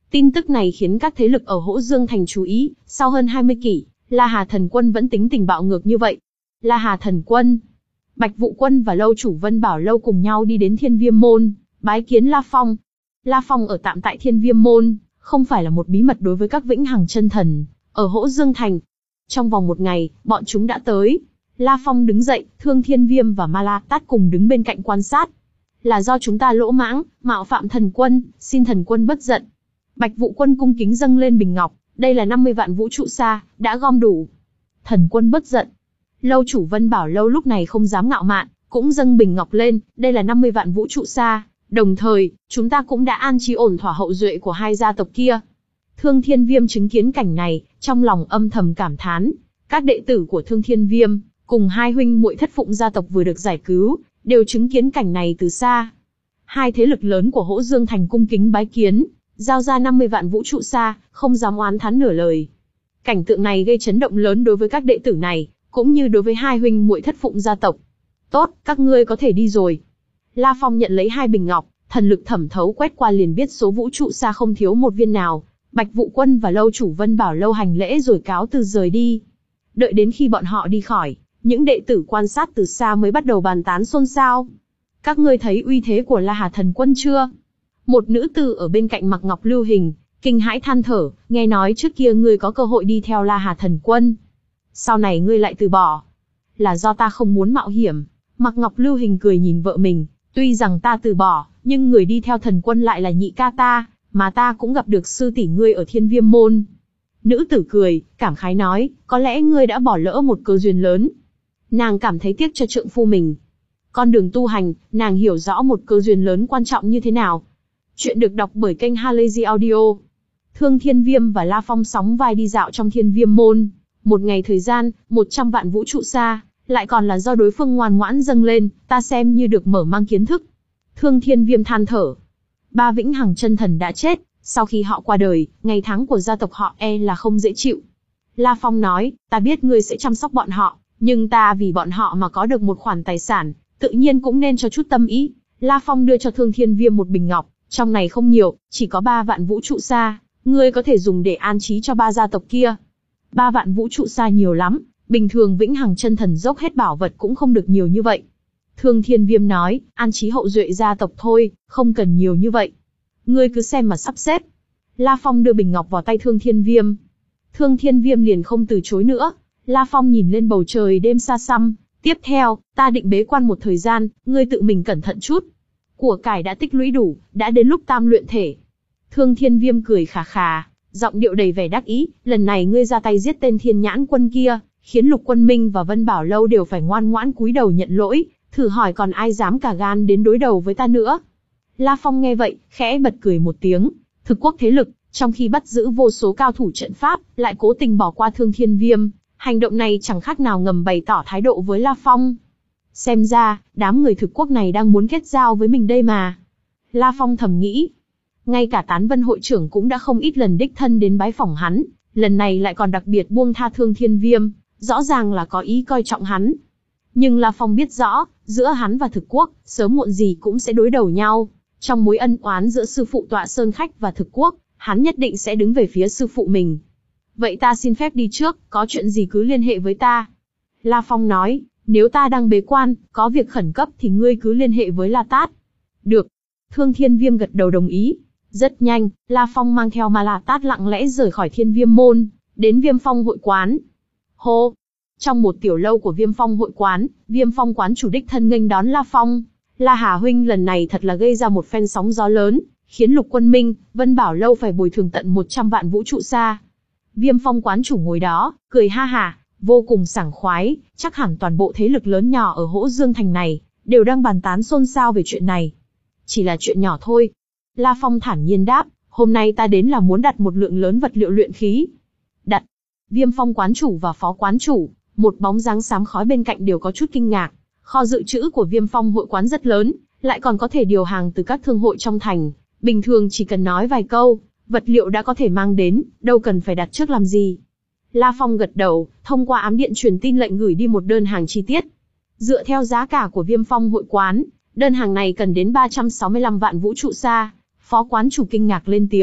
Tin tức này khiến các thế lực ở Hỗ Dương Thành chú ý, sau hơn hai mươi kỷ, La Hà Thần Quân vẫn tính tình bạo ngược như vậy. La Hà Thần Quân, Bạch Vụ Quân và lâu chủ Vân Bảo Lâu cùng nhau đi đến Thiên Viêm Môn, bái kiến La Phong. La Phong ở tạm tại Thiên Viêm Môn, không phải là một bí mật đối với các vĩnh hằng chân thần ở Hỗ Dương Thành. Trong vòng một ngày, bọn chúng đã tới. La Phong đứng dậy, Thương Thiên Viêm và Ma La Tát cùng đứng bên cạnh quan sát. Là do chúng ta lỗ mãng, mạo phạm thần quân, xin thần quân bất giận. Bạch Vụ Quân cung kính dâng lên bình ngọc, đây là năm mươi vạn vũ trụ sa, đã gom đủ. Thần quân bất giận. Lâu chủ Vân Bảo Lâu lúc này không dám ngạo mạn, cũng dâng bình ngọc lên, đây là năm mươi vạn vũ trụ sa, đồng thời, chúng ta cũng đã an trí ổn thỏa hậu duệ của hai gia tộc kia. Thương Thiên Viêm chứng kiến cảnh này, trong lòng âm thầm cảm thán, các đệ tử của Thương Thiên Viêm, cùng hai huynh muội Thất Phụng gia tộc vừa được giải cứu, đều chứng kiến cảnh này từ xa. Hai thế lực lớn của Hỗ Dương Thành cung kính bái kiến, giao ra năm mươi vạn vũ trụ sa, không dám oán thán nửa lời. Cảnh tượng này gây chấn động lớn đối với các đệ tử này, cũng như đối với hai huynh muội Thất Phụng gia tộc. Tốt, các ngươi có thể đi rồi. La Phong nhận lấy hai bình ngọc, thần lực thẩm thấu quét qua liền biết số vũ trụ sa không thiếu một viên nào. Bạch Vụ Quân và lâu chủ Vân Bảo Lâu hành lễ rồi cáo từ rời đi. Đợi đến khi bọn họ đi khỏi, những đệ tử quan sát từ xa mới bắt đầu bàn tán xôn xao. Các ngươi thấy uy thế của La Hà Thần Quân chưa? Một nữ tử ở bên cạnh mặc ngọc lưu hình, kinh hãi than thở, nghe nói trước kia ngươi có cơ hội đi theo La Hà Thần Quân. Sau này ngươi lại từ bỏ. Là do ta không muốn mạo hiểm. Mặc ngọc lưu hình cười nhìn vợ mình, tuy rằng ta từ bỏ, nhưng người đi theo thần quân lại là nhị ca ta, mà ta cũng gặp được sư tỷ ngươi ở Thiên Viêm Môn. Nữ tử cười, cảm khái nói, có lẽ ngươi đã bỏ lỡ một cơ duyên lớn. Nàng cảm thấy tiếc cho trượng phu mình. Con đường tu hành, nàng hiểu rõ một cơ duyên lớn quan trọng như thế nào. Chuyện được đọc bởi kênh Halazy Audio. Thương Thiên Viêm và La Phong sóng vai đi dạo trong Thiên Viêm Môn. Một ngày thời gian, một trăm vạn vũ trụ sa, lại còn là do đối phương ngoan ngoãn dâng lên, ta xem như được mở mang kiến thức. Thương Thiên Viêm than thở. Ba vĩnh hằng chân thần đã chết, sau khi họ qua đời, ngày tháng của gia tộc họ e là không dễ chịu. La Phong nói, ta biết ngươi sẽ chăm sóc bọn họ, nhưng ta vì bọn họ mà có được một khoản tài sản, tự nhiên cũng nên cho chút tâm ý. La Phong đưa cho Thương Thiên Viêm một bình ngọc, trong này không nhiều, chỉ có ba vạn vũ trụ sa, ngươi có thể dùng để an trí cho ba gia tộc kia. Ba vạn vũ trụ sa nhiều lắm, bình thường vĩnh hằng chân thần dốc hết bảo vật cũng không được nhiều như vậy. Thương Thiên Viêm nói, an trí hậu duệ gia tộc thôi, không cần nhiều như vậy. Ngươi cứ xem mà sắp xếp. La Phong đưa bình ngọc vào tay Thương Thiên Viêm. Thương Thiên Viêm liền không từ chối nữa. La Phong nhìn lên bầu trời đêm xa xăm. Tiếp theo, ta định bế quan một thời gian, ngươi tự mình cẩn thận chút. Của cải đã tích lũy đủ, đã đến lúc tam luyện thể. Thương Thiên Viêm cười khà khà, giọng điệu đầy vẻ đắc ý. Lần này ngươi ra tay giết tên Thiên Nhãn Quân kia, khiến Lục Quân Minh và Vân Bảo Lâu đều phải ngoan ngoãn cúi đầu nhận lỗi. Thử hỏi còn ai dám cả gan đến đối đầu với ta nữa? La Phong nghe vậy, khẽ bật cười một tiếng. Thực quốc thế lực, trong khi bắt giữ vô số cao thủ trận pháp, lại cố tình bỏ qua Thương Thiên Viêm. Hành động này chẳng khác nào ngầm bày tỏ thái độ với La Phong. Xem ra, đám người thực quốc này đang muốn kết giao với mình đây mà. La Phong thầm nghĩ. Ngay cả Tán Vân hội trưởng cũng đã không ít lần đích thân đến bái phỏng hắn, lần này lại còn đặc biệt buông tha Thương Thiên Viêm, rõ ràng là có ý coi trọng hắn. Nhưng La Phong biết rõ, giữa hắn và thực quốc, sớm muộn gì cũng sẽ đối đầu nhau. Trong mối ân oán giữa sư phụ Tọa Sơn Khách và thực quốc, hắn nhất định sẽ đứng về phía sư phụ mình. Vậy ta xin phép đi trước, có chuyện gì cứ liên hệ với ta. La Phong nói, nếu ta đang bế quan, có việc khẩn cấp thì ngươi cứ liên hệ với La Tát. Được. Thương Thiên Viêm gật đầu đồng ý. Rất nhanh, La Phong mang theo Ma La Tát lặng lẽ rời khỏi Thiên Viêm Môn, đến Viêm Phong hội quán. Hô! Trong một tiểu lâu của Viêm Phong hội quán, Viêm Phong quán chủ đích thân nghênh đón La Phong. La Hà huynh lần này thật là gây ra một phen sóng gió lớn, khiến Lục Quân Minh, Vân Bảo Lâu phải bồi thường tận một trăm vạn vũ trụ sa. Viêm Phong quán chủ ngồi đó, cười ha hả, vô cùng sảng khoái, chắc hẳn toàn bộ thế lực lớn nhỏ ở Hỗ Dương Thành này, đều đang bàn tán xôn xao về chuyện này. Chỉ là chuyện nhỏ thôi. La Phong thản nhiên đáp, hôm nay ta đến là muốn đặt một lượng lớn vật liệu luyện khí. Đặt. Viêm Phong quán chủ và phó quán chủ, một bóng dáng xám khói bên cạnh đều có chút kinh ngạc. Kho dự trữ của Viêm Phong hội quán rất lớn, lại còn có thể điều hàng từ các thương hội trong thành. Bình thường chỉ cần nói vài câu, vật liệu đã có thể mang đến, đâu cần phải đặt trước làm gì. La Phong gật đầu, thông qua ám điện truyền tin lệnh gửi đi một đơn hàng chi tiết. Dựa theo giá cả của Viêm Phong hội quán, đơn hàng này cần đến ba trăm sáu mươi lăm vạn vũ trụ sa. Phó quán chủ kinh ngạc lên tiếng,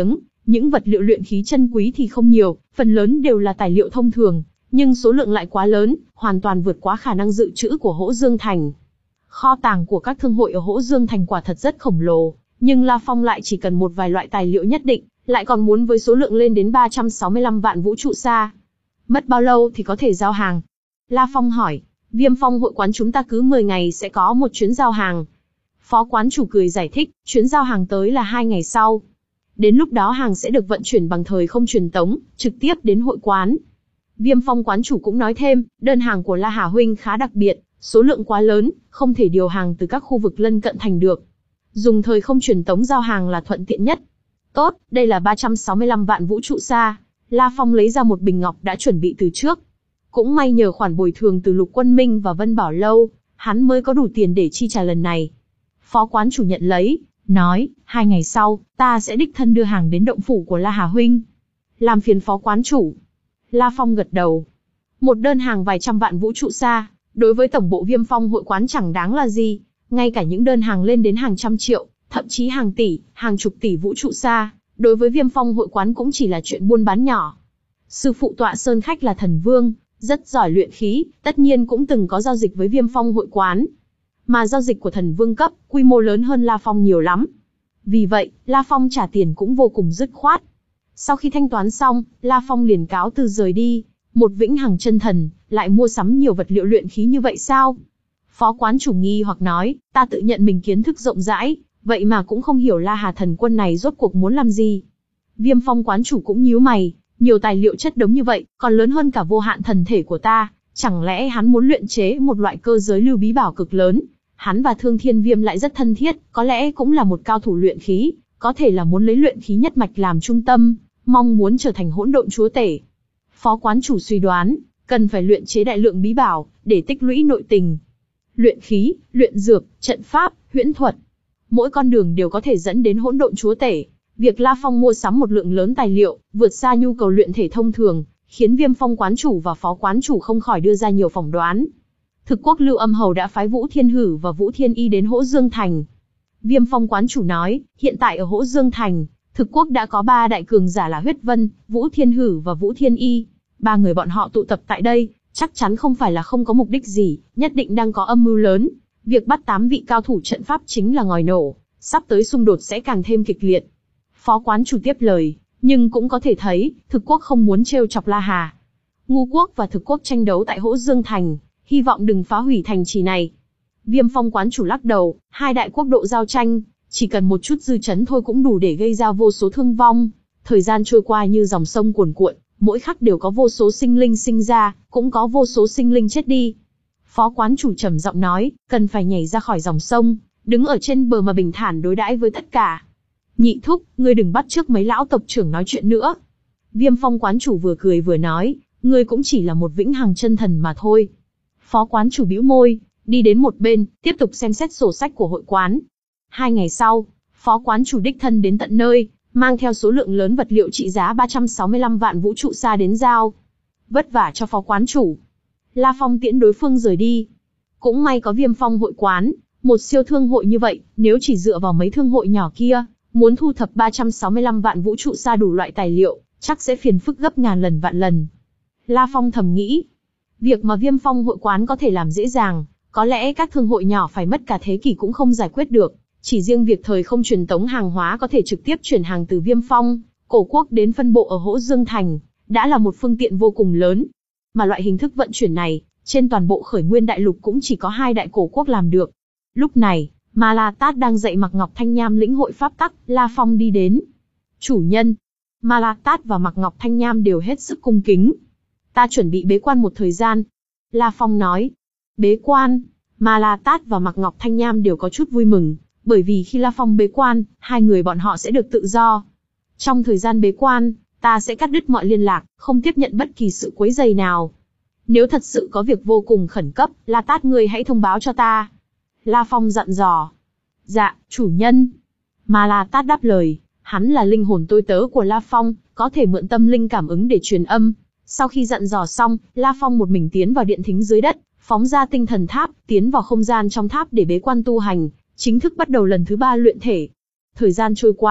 Những vật liệu luyện khí chân quý thì không nhiều, phần lớn đều là tài liệu thông thường, nhưng số lượng lại quá lớn, hoàn toàn vượt quá khả năng dự trữ của Hỗ Dương Thành. Kho tàng của các thương hội ở Hỗ Dương Thành quả thật rất khổng lồ, nhưng La Phong lại chỉ cần một vài loại tài liệu nhất định, lại còn muốn với số lượng lên đến ba trăm sáu mươi lăm vạn vũ trụ sa. Mất bao lâu thì có thể giao hàng? La Phong hỏi. Viêm Phong hội quán chúng ta cứ mười ngày sẽ có một chuyến giao hàng. Phó quán chủ cười giải thích, chuyến giao hàng tới là hai ngày sau. Đến lúc đó hàng sẽ được vận chuyển bằng thời không truyền tống, trực tiếp đến hội quán. Viêm Phong quán chủ cũng nói thêm, đơn hàng của La Hà huynh khá đặc biệt, số lượng quá lớn, không thể điều hàng từ các khu vực lân cận thành được. Dùng thời không truyền tống giao hàng là thuận tiện nhất. Tốt, đây là ba trăm sáu mươi lăm vạn vũ trụ sa. La Phong lấy ra một bình ngọc đã chuẩn bị từ trước. Cũng may nhờ khoản bồi thường từ Lục Quân Minh và Vân Bảo Lâu, hắn mới có đủ tiền để chi trả lần này. Phó quán chủ nhận lấy, nói, hai ngày sau, ta sẽ đích thân đưa hàng đến động phủ của La Hà huynh. Làm phiền phó quán chủ. La Phong gật đầu. Một đơn hàng vài trăm vạn vũ trụ sa, đối với tổng bộ Viêm Phong hội quán chẳng đáng là gì. Ngay cả những đơn hàng lên đến hàng trăm triệu, thậm chí hàng tỷ, hàng chục tỷ vũ trụ sa, đối với Viêm Phong hội quán cũng chỉ là chuyện buôn bán nhỏ. Sư phụ tọa sơn khách là thần vương, rất giỏi luyện khí, tất nhiên cũng từng có giao dịch với Viêm Phong hội quán. Mà giao dịch của thần vương cấp, quy mô lớn hơn La Phong nhiều lắm. Vì vậy, La Phong trả tiền cũng vô cùng dứt khoát. Sau khi thanh toán xong, La Phong liền cáo từ rời đi. Một vĩnh hằng chân thần, lại mua sắm nhiều vật liệu luyện khí như vậy sao? Phó quán chủ nghi hoặc nói, ta tự nhận mình kiến thức rộng rãi, vậy mà cũng không hiểu La Hà thần quân này rốt cuộc muốn làm gì. Viêm Phong quán chủ cũng nhíu mày, nhiều tài liệu chất đống như vậy, còn lớn hơn cả vô hạn thần thể của ta, chẳng lẽ hắn muốn luyện chế một loại cơ giới lưu bí bảo cực lớn? Hắn và Thương Thiên Viêm lại rất thân thiết, có lẽ cũng là một cao thủ luyện khí, có thể là muốn lấy luyện khí nhất mạch làm trung tâm, mong muốn trở thành hỗn độn chúa tể. Phó quán chủ suy đoán, cần phải luyện chế đại lượng bí bảo, để tích lũy nội tình. Luyện khí, luyện dược, trận pháp, huyễn thuật. Mỗi con đường đều có thể dẫn đến hỗn độn chúa tể. Việc La Phong mua sắm một lượng lớn tài liệu, vượt xa nhu cầu luyện thể thông thường, khiến Viêm Phong quán chủ và phó quán chủ không khỏi đưa ra nhiều phỏng đoán. Thực quốc Lưu Âm Hầu đã phái Vũ Thiên Hử và Vũ Thiên Y đến Hỗ Dương Thành. Viêm Phong quán chủ nói, hiện tại ở Hỗ Dương Thành, thực quốc đã có ba đại cường giả là Huyết Vân, Vũ Thiên Hử và Vũ Thiên Y. Ba người bọn họ tụ tập tại đây, chắc chắn không phải là không có mục đích gì, nhất định đang có âm mưu lớn. Việc bắt tám vị cao thủ trận pháp chính là ngòi nổ, sắp tới xung đột sẽ càng thêm kịch liệt. Phó quán chủ tiếp lời, nhưng cũng có thể thấy, thực quốc không muốn trêu chọc La Hà. Ngu quốc và thực quốc tranh đấu tại Hỗ Dương Thành, hy vọng đừng phá hủy thành trì này. Viêm Phong quán chủ lắc đầu, hai đại quốc độ giao tranh, chỉ cần một chút dư chấn thôi cũng đủ để gây ra vô số thương vong. Thời gian trôi qua như dòng sông cuồn cuộn, mỗi khắc đều có vô số sinh linh sinh ra, cũng có vô số sinh linh chết đi. Phó quán chủ trầm giọng nói, cần phải nhảy ra khỏi dòng sông, đứng ở trên bờ mà bình thản đối đãi với tất cả. Nhị thúc, ngươi đừng bắt chước mấy lão tộc trưởng nói chuyện nữa. Viêm Phong quán chủ vừa cười vừa nói, ngươi cũng chỉ là một vĩnh hằng chân thần mà thôi. Phó quán chủ bĩu môi, đi đến một bên, tiếp tục xem xét sổ sách của hội quán. Hai ngày sau, phó quán chủ đích thân đến tận nơi, mang theo số lượng lớn vật liệu trị giá ba trăm sáu mươi lăm vạn vũ trụ sa đến giao. Vất vả cho phó quán chủ. La Phong tiễn đối phương rời đi. Cũng may có Viêm Phong hội quán, một siêu thương hội như vậy, nếu chỉ dựa vào mấy thương hội nhỏ kia, muốn thu thập ba trăm sáu mươi lăm vạn vũ trụ sa đủ loại tài liệu, chắc sẽ phiền phức gấp ngàn lần vạn lần. La Phong thầm nghĩ, việc mà Viêm Phong hội quán có thể làm dễ dàng, có lẽ các thương hội nhỏ phải mất cả thế kỷ cũng không giải quyết được. Chỉ riêng việc thời không truyền tống hàng hóa có thể trực tiếp chuyển hàng từ Viêm Phong, cổ quốc đến phân bộ ở Hỗ Dương Thành, đã là một phương tiện vô cùng lớn. Mà loại hình thức vận chuyển này, trên toàn bộ khởi nguyên đại lục cũng chỉ có hai đại cổ quốc làm được. Lúc này, Ma La Tát đang dạy Mạc Ngọc Thanh Nham lĩnh hội pháp tắc, La Phong đi đến. Chủ nhân, Ma La Tát và Mạc Ngọc Thanh Nham đều hết sức cung kính. Ta chuẩn bị bế quan một thời gian. La Phong nói. Bế quan, Ma La Tát và Mạc Ngọc Thanh Nham đều có chút vui mừng, bởi vì khi La Phong bế quan, hai người bọn họ sẽ được tự do. Trong thời gian bế quan, ta sẽ cắt đứt mọi liên lạc, không tiếp nhận bất kỳ sự quấy rầy nào. Nếu thật sự có việc vô cùng khẩn cấp, La Tát ngươi hãy thông báo cho ta. La Phong dặn dò. Dạ, chủ nhân. Ma La Tát đáp lời, hắn là linh hồn tôi tớ của La Phong, có thể mượn tâm linh cảm ứng để truyền âm. Sau khi dặn dò xong, La Phong một mình tiến vào điện thính dưới đất, phóng ra tinh thần tháp, tiến vào không gian trong tháp để bế quan tu hành, chính thức bắt đầu lần thứ ba luyện thể. Thời gian trôi qua,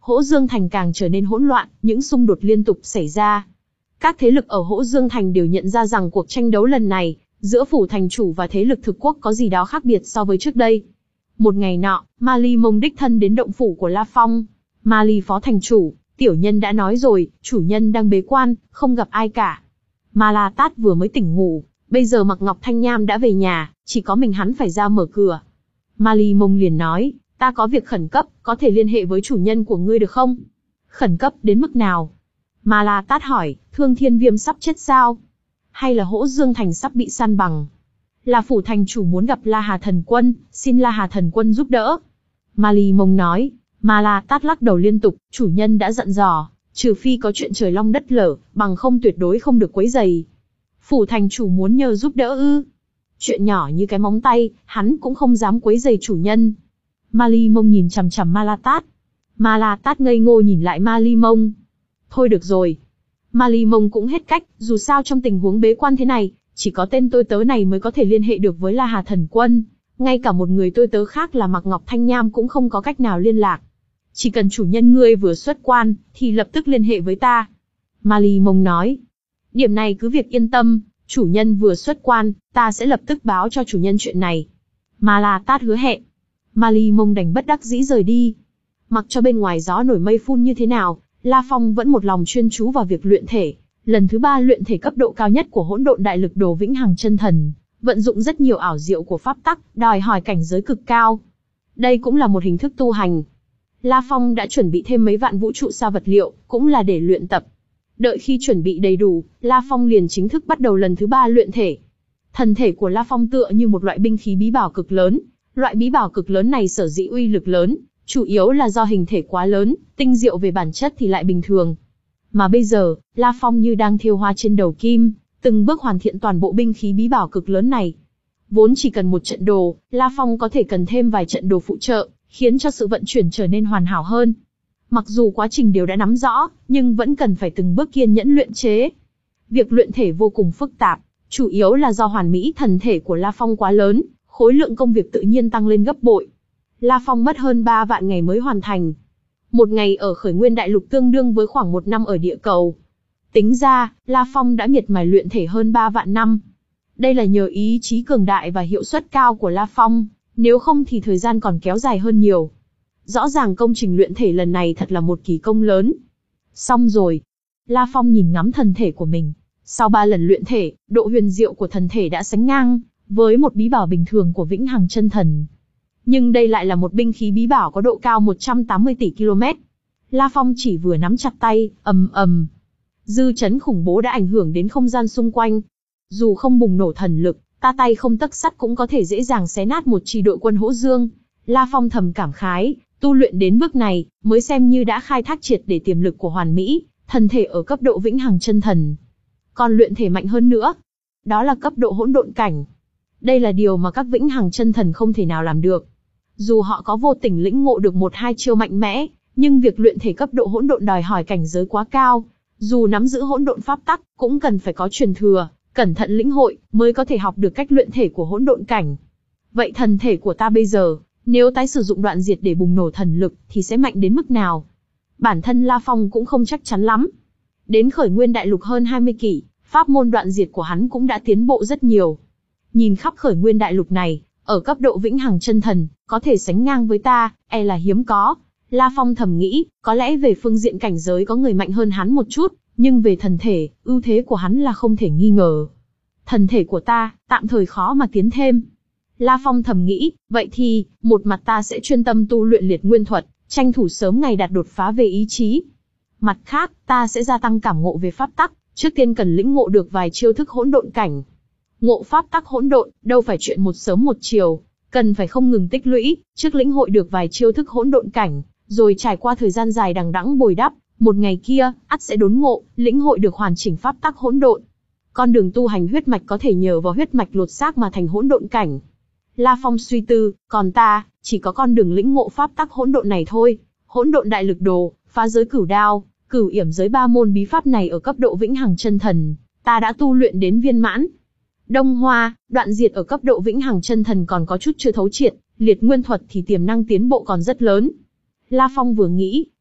Hỗ Dương Thành càng trở nên hỗn loạn, những xung đột liên tục xảy ra. Các thế lực ở Hỗ Dương Thành đều nhận ra rằng cuộc tranh đấu lần này, giữa phủ thành chủ và thế lực thực quốc có gì đó khác biệt so với trước đây. Một ngày nọ, Ma Ly Mông đích thân đến động phủ của La Phong. Ma Ly phó thành chủ, tiểu nhân đã nói rồi, chủ nhân đang bế quan, không gặp ai cả. Ma La Tát vừa mới tỉnh ngủ, bây giờ Mạc Ngọc Thanh Nham đã về nhà, chỉ có mình hắn phải ra mở cửa. Ma Ly Mông liền nói, ta có việc khẩn cấp, có thể liên hệ với chủ nhân của ngươi được không? Khẩn cấp đến mức nào? Ma La Tát hỏi, Thương Thiên Viêm sắp chết sao? Hay là Hỗ Dương Thành sắp bị san bằng? Là phủ thành chủ muốn gặp La Hà Thần Quân, xin La Hà Thần Quân giúp đỡ. Ma Ly Mông nói. Ma La Tát lắc đầu liên tục, chủ nhân đã dặn dò, trừ phi có chuyện trời long đất lở, bằng không tuyệt đối không được quấy rầy. Phủ thành chủ muốn nhờ giúp đỡ ư? Chuyện nhỏ như cái móng tay, hắn cũng không dám quấy rầy chủ nhân. Ma Ly Mông nhìn chằm chằm Ma La Tát. Ma La Tát ngây ngô nhìn lại Ma Ly Mông. Thôi được rồi. Ma Ly Mông cũng hết cách, dù sao trong tình huống bế quan thế này, chỉ có tên tôi tớ này mới có thể liên hệ được với La Hà Thần Quân. Ngay cả một người tôi tớ khác là Mạc Ngọc Thanh Nham cũng không có cách nào liên lạc. Chỉ cần chủ nhân ngươi vừa xuất quan, thì lập tức liên hệ với ta. Ma Ly Mông nói. Điểm này cứ việc yên tâm, chủ nhân vừa xuất quan, ta sẽ lập tức báo cho chủ nhân chuyện này. Ma La Tát hứa hẹn. Ma Ly Mông đành bất đắc dĩ rời đi. Mặc cho bên ngoài gió nổi mây phun như thế nào, La Phong vẫn một lòng chuyên chú vào việc luyện thể. Lần thứ ba luyện thể cấp độ cao nhất của hỗn độn đại lực đồ vĩnh hằng chân thần, vận dụng rất nhiều ảo diệu của pháp tắc, đòi hỏi cảnh giới cực cao. Đây cũng là một hình thức tu hành. La Phong đã chuẩn bị thêm mấy vạn vũ trụ sa vật liệu, cũng là để luyện tập. Đợi khi chuẩn bị đầy đủ, La Phong liền chính thức bắt đầu lần thứ ba luyện thể. Thần thể của La Phong tựa như một loại binh khí bí bảo cực lớn. Loại bí bảo cực lớn này sở dĩ uy lực lớn, chủ yếu là do hình thể quá lớn, tinh diệu về bản chất thì lại bình thường. Mà bây giờ, La Phong như đang thêu hoa trên đầu kim, từng bước hoàn thiện toàn bộ binh khí bí bảo cực lớn này. Vốn chỉ cần một trận đồ, La Phong có thể cần thêm vài trận đồ phụ trợ, khiến cho sự vận chuyển trở nên hoàn hảo hơn. Mặc dù quá trình đều đã nắm rõ, nhưng vẫn cần phải từng bước kiên nhẫn luyện chế. Việc luyện thể vô cùng phức tạp, chủ yếu là do hoàn mỹ thần thể của La Phong quá lớn, khối lượng công việc tự nhiên tăng lên gấp bội. La Phong mất hơn ba vạn ngày mới hoàn thành. Một ngày ở khởi nguyên đại lục tương đương với khoảng một năm ở địa cầu. Tính ra, La Phong đã miệt mài luyện thể hơn ba vạn năm. Đây là nhờ ý chí cường đại và hiệu suất cao của La Phong, nếu không thì thời gian còn kéo dài hơn nhiều. Rõ ràng công trình luyện thể lần này thật là một kỳ công lớn. Xong rồi. La Phong nhìn ngắm thần thể của mình. Sau ba lần luyện thể, độ huyền diệu của thần thể đã sánh ngang với một bí bảo bình thường của vĩnh hằng chân thần. Nhưng đây lại là một binh khí bí bảo có độ cao một trăm tám mươi tỷ ki lô mét. La Phong chỉ vừa nắm chặt tay, ầm ầm. Dư chấn khủng bố đã ảnh hưởng đến không gian xung quanh. Dù không bùng nổ thần lực, ta tay không tấc sắt cũng có thể dễ dàng xé nát một chi đội quân Hỗ Dương. La Phong thầm cảm khái, tu luyện đến bước này, mới xem như đã khai thác triệt để tiềm lực của hoàn mỹ, thần thể ở cấp độ vĩnh hằng chân thần. Còn luyện thể mạnh hơn nữa, đó là cấp độ hỗn độn cảnh. Đây là điều mà các vĩnh hằng chân thần không thể nào làm được. Dù họ có vô tình lĩnh ngộ được một hai chiêu mạnh mẽ, nhưng việc luyện thể cấp độ hỗn độn đòi hỏi cảnh giới quá cao. Dù nắm giữ hỗn độn pháp tắc, cũng cần phải có truyền thừa, cẩn thận lĩnh hội, mới có thể học được cách luyện thể của hỗn độn cảnh. Vậy thần thể của ta bây giờ, nếu tái sử dụng đoạn diệt để bùng nổ thần lực, thì sẽ mạnh đến mức nào? Bản thân La Phong cũng không chắc chắn lắm. Đến khởi nguyên đại lục hơn hai mươi kỷ, pháp môn đoạn diệt của hắn cũng đã tiến bộ rất nhiều. Nhìn khắp khởi nguyên đại lục này, ở cấp độ vĩnh hằng chân thần, có thể sánh ngang với ta, e là hiếm có. La Phong thầm nghĩ, có lẽ về phương diện cảnh giới có người mạnh hơn hắn một chút, nhưng về thần thể, ưu thế của hắn là không thể nghi ngờ. Thần thể của ta, tạm thời khó mà tiến thêm. La Phong thầm nghĩ, vậy thì, một mặt ta sẽ chuyên tâm tu luyện liệt nguyên thuật, tranh thủ sớm ngày đạt đột phá về ý chí. Mặt khác, ta sẽ gia tăng cảm ngộ về pháp tắc, trước tiên cần lĩnh ngộ được vài chiêu thức hỗn độn cảnh. Ngộ pháp tắc hỗn độn, đâu phải chuyện một sớm một chiều, cần phải không ngừng tích lũy, trước lĩnh hội được vài chiêu thức hỗn độn cảnh, rồi trải qua thời gian dài đằng đẵng bồi đắp, một ngày kia, ắt sẽ đốn ngộ, lĩnh hội được hoàn chỉnh pháp tắc hỗn độn. Con đường tu hành huyết mạch có thể nhờ vào huyết mạch lột xác mà thành hỗn độn cảnh. La Phong suy tư, còn ta, chỉ có con đường lĩnh ngộ pháp tắc hỗn độn này thôi. Hỗn độn đại lực đồ, phá giới cửu đao, cửu yểm giới ba môn bí pháp này ở cấp độ vĩnh hằng chân thần, ta đã tu luyện đến viên mãn. Đông Hoa, đoạn diệt ở cấp độ vĩnh hằng chân thần còn có chút chưa thấu triệt, liệt nguyên thuật thì tiềm năng tiến bộ còn rất lớn. La Phong vừa nghĩ,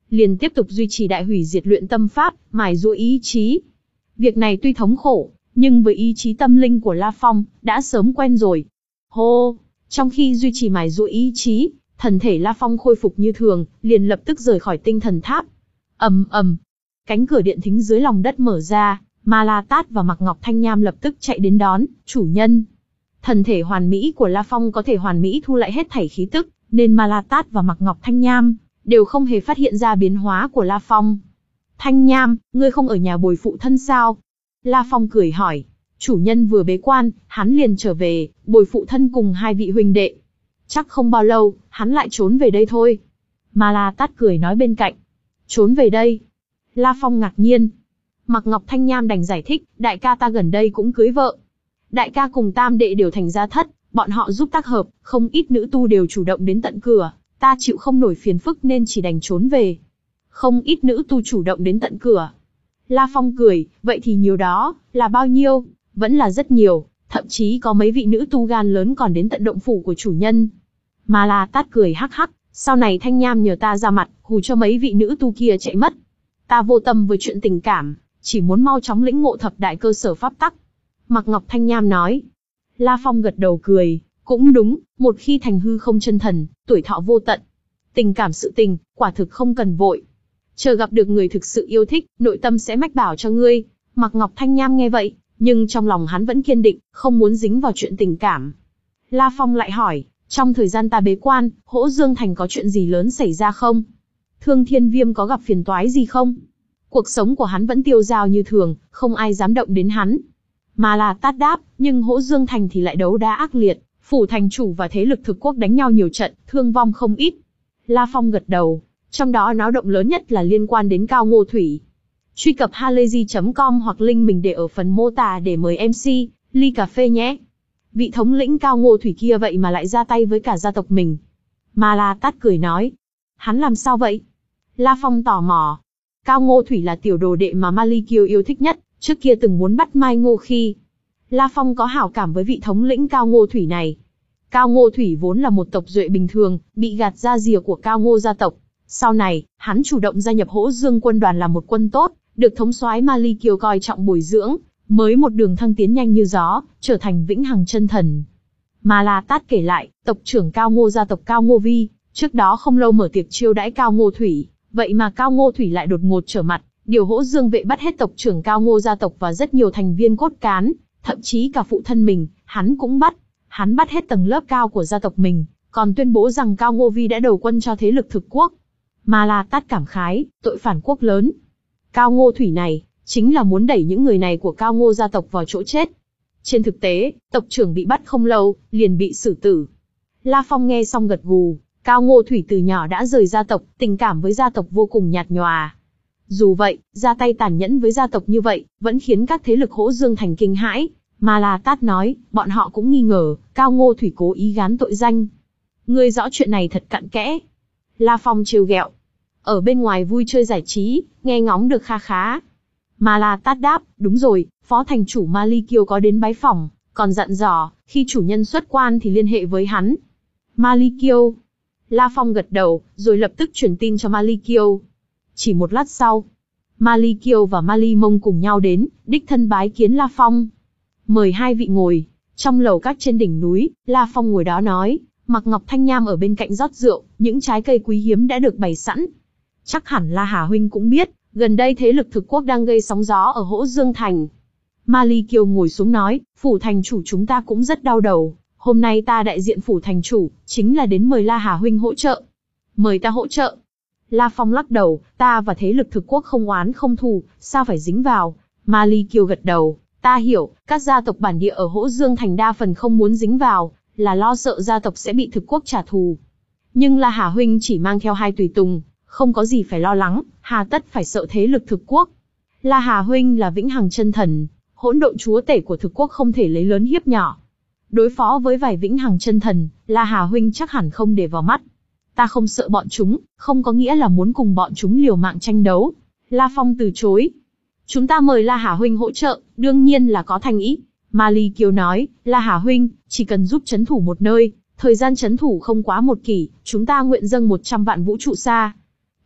liền tiếp tục duy trì đại hủy diệt luyện tâm pháp, mài giũa ý chí. Việc này tuy thống khổ, nhưng với ý chí tâm linh của La Phong, đã sớm quen rồi. Hô, trong khi duy trì mài giũa ý chí, thần thể La Phong khôi phục như thường, liền lập tức rời khỏi tinh thần tháp. Ầm ầm, cánh cửa điện thính dưới lòng đất mở ra, Ma La Tát và Mạc Ngọc Thanh Nham lập tức chạy đến đón, chủ nhân. Thần thể hoàn mỹ của La Phong có thể hoàn mỹ thu lại hết thảy khí tức, nên Ma La Tát và Mạc Ngọc Thanh Nham đều không hề phát hiện ra biến hóa của La Phong. Thanh Nham, ngươi không ở nhà bồi phụ thân sao? La Phong cười hỏi. Chủ nhân vừa bế quan, hắn liền trở về, bồi phụ thân cùng hai vị huynh đệ. Chắc không bao lâu, hắn lại trốn về đây thôi. Ma La Tát cười nói bên cạnh. Trốn về đây? La Phong ngạc nhiên. Mạc Ngọc Thanh Nham đành giải thích, đại ca ta gần đây cũng cưới vợ. Đại ca cùng tam đệ đều thành gia thất, bọn họ giúp tác hợp, không ít nữ tu đều chủ động đến tận cửa, ta chịu không nổi phiền phức nên chỉ đành trốn về. Không ít nữ tu chủ động đến tận cửa. La Phong cười, vậy thì nhiều đó, là bao nhiêu? Vẫn là rất nhiều, thậm chí có mấy vị nữ tu gan lớn còn đến tận động phủ của chủ nhân. Ma La Tát cười hắc hắc, sau này Thanh Nham nhờ ta ra mặt, hù cho mấy vị nữ tu kia chạy mất. Ta vô tâm với chuyện tình cảm, chỉ muốn mau chóng lĩnh ngộ thập đại cơ sở pháp tắc. Mạc Ngọc Thanh Nham nói. La Phong gật đầu cười, cũng đúng, một khi thành hư không chân thần, tuổi thọ vô tận. Tình cảm sự tình, quả thực không cần vội. Chờ gặp được người thực sự yêu thích, nội tâm sẽ mách bảo cho ngươi. Mạc Ngọc Thanh Nham nghe vậy, nhưng trong lòng hắn vẫn kiên định, không muốn dính vào chuyện tình cảm. La Phong lại hỏi, trong thời gian ta bế quan, Hỗ Dương Thành có chuyện gì lớn xảy ra không? Thương Thiên Viêm có gặp phiền toái gì không? Cuộc sống của hắn vẫn tiêu dao như thường, không ai dám động đến hắn. Ma La Tát đáp, nhưng Hỗ Dương Thành thì lại đấu đá ác liệt, phủ thành chủ và thế lực thực quốc đánh nhau nhiều trận, thương vong không ít. La Phong gật đầu, trong đó náo động lớn nhất là liên quan đến Cao Ngô Thủy. Truy cập halayzi chấm com hoặc link mình để ở phần mô tả để mời em xê, ly cà phê nhé. Vị thống lĩnh Cao Ngô Thủy kia vậy mà lại ra tay với cả gia tộc mình. Ma La Tát cười nói, hắn làm sao vậy? La Phong tò mò. Cao Ngô Thủy là tiểu đồ đệ mà Ma Ly Kiêu yêu thích nhất, trước kia từng muốn bắt Mai Ngô Khi. La Phong có hảo cảm với vị thống lĩnh Cao Ngô Thủy này. Cao Ngô Thủy vốn là một tộc duệ bình thường, bị gạt ra rìa của Cao Ngô gia tộc. Sau này, hắn chủ động gia nhập Hỗ Dương quân đoàn làm một quân tốt, được thống soái Ma Ly Kiêu coi trọng bồi dưỡng, mới một đường thăng tiến nhanh như gió, trở thành vĩnh hằng chân thần. Ma La Tát kể lại, tộc trưởng Cao Ngô gia tộc Cao Ngô Vi, trước đó không lâu mở tiệc chiêu đãi Cao Ngô Thủy, vậy mà Cao Ngô Thủy lại đột ngột trở mặt, điều Hỗ Dương vệ bắt hết tộc trưởng Cao Ngô gia tộc và rất nhiều thành viên cốt cán, thậm chí cả phụ thân mình, hắn cũng bắt. Hắn bắt hết tầng lớp cao của gia tộc mình, còn tuyên bố rằng Cao Ngô Vi đã đầu quân cho thế lực thực quốc. Ma La Tát cảm khái, tội phản quốc lớn. Cao Ngô Thủy này, chính là muốn đẩy những người này của Cao Ngô gia tộc vào chỗ chết. Trên thực tế, tộc trưởng bị bắt không lâu, liền bị xử tử. La Phong nghe xong gật gù, Cao Ngô Thủy từ nhỏ đã rời gia tộc, tình cảm với gia tộc vô cùng nhạt nhòa. Dù vậy, ra tay tàn nhẫn với gia tộc như vậy, vẫn khiến các thế lực Hỗ Dương Thành kinh hãi. Ma La Tát nói, bọn họ cũng nghi ngờ, Cao Ngô Thủy cố ý gán tội danh. Ngươi rõ chuyện này thật cặn kẽ. La Phong trêu ghẹo. Ở bên ngoài vui chơi giải trí, nghe ngóng được kha khá. Ma La Tát đáp, đúng rồi, phó thành chủ Ma Ly Kiêu có đến bái phỏng, còn dặn dò, khi chủ nhân xuất quan thì liên hệ với hắn. Ma Ly Kiêu. La Phong gật đầu, rồi lập tức truyền tin cho Ma Ly Kiêu. Chỉ một lát sau, Ma Ly Kiêu và Ma Ly Mông cùng nhau đến, đích thân bái kiến La Phong. Mời hai vị ngồi. Trong lầu các trên đỉnh núi, La Phong ngồi đó nói, Mạc Ngọc Thanh Nham ở bên cạnh rót rượu, những trái cây quý hiếm đã được bày sẵn. Chắc hẳn La Hà huynh cũng biết, gần đây thế lực thực quốc đang gây sóng gió ở Hỗ Dương Thành. Ma Ly Kiêu ngồi xuống nói, phủ thành chủ chúng ta cũng rất đau đầu, hôm nay ta đại diện phủ thành chủ, chính là đến mời La Hà huynh hỗ trợ. Mời ta hỗ trợ? La Phong lắc đầu, ta và thế lực thực quốc không oán không thù, sao phải dính vào? Ma Ly Kiêu gật đầu. Ta hiểu, các gia tộc bản địa ở Hỗ Dương Thành đa phần không muốn dính vào, là lo sợ gia tộc sẽ bị thực quốc trả thù. Nhưng La Hà huynh chỉ mang theo hai tùy tùng, không có gì phải lo lắng, hà tất phải sợ thế lực thực quốc. La Hà huynh là vĩnh hằng chân thần, hỗn độn chúa tể của thực quốc không thể lấy lớn hiếp nhỏ. Đối phó với vài vĩnh hằng chân thần, La Hà huynh chắc hẳn không để vào mắt. Ta không sợ bọn chúng, không có nghĩa là muốn cùng bọn chúng liều mạng tranh đấu. La Phong từ chối. Chúng ta mời La Hà huynh hỗ trợ, đương nhiên là có thành ý. Ma Ly Kiêu nói, La Hà huynh, chỉ cần giúp trấn thủ một nơi, thời gian trấn thủ không quá một kỷ, chúng ta nguyện dâng một trăm vạn vũ trụ sa.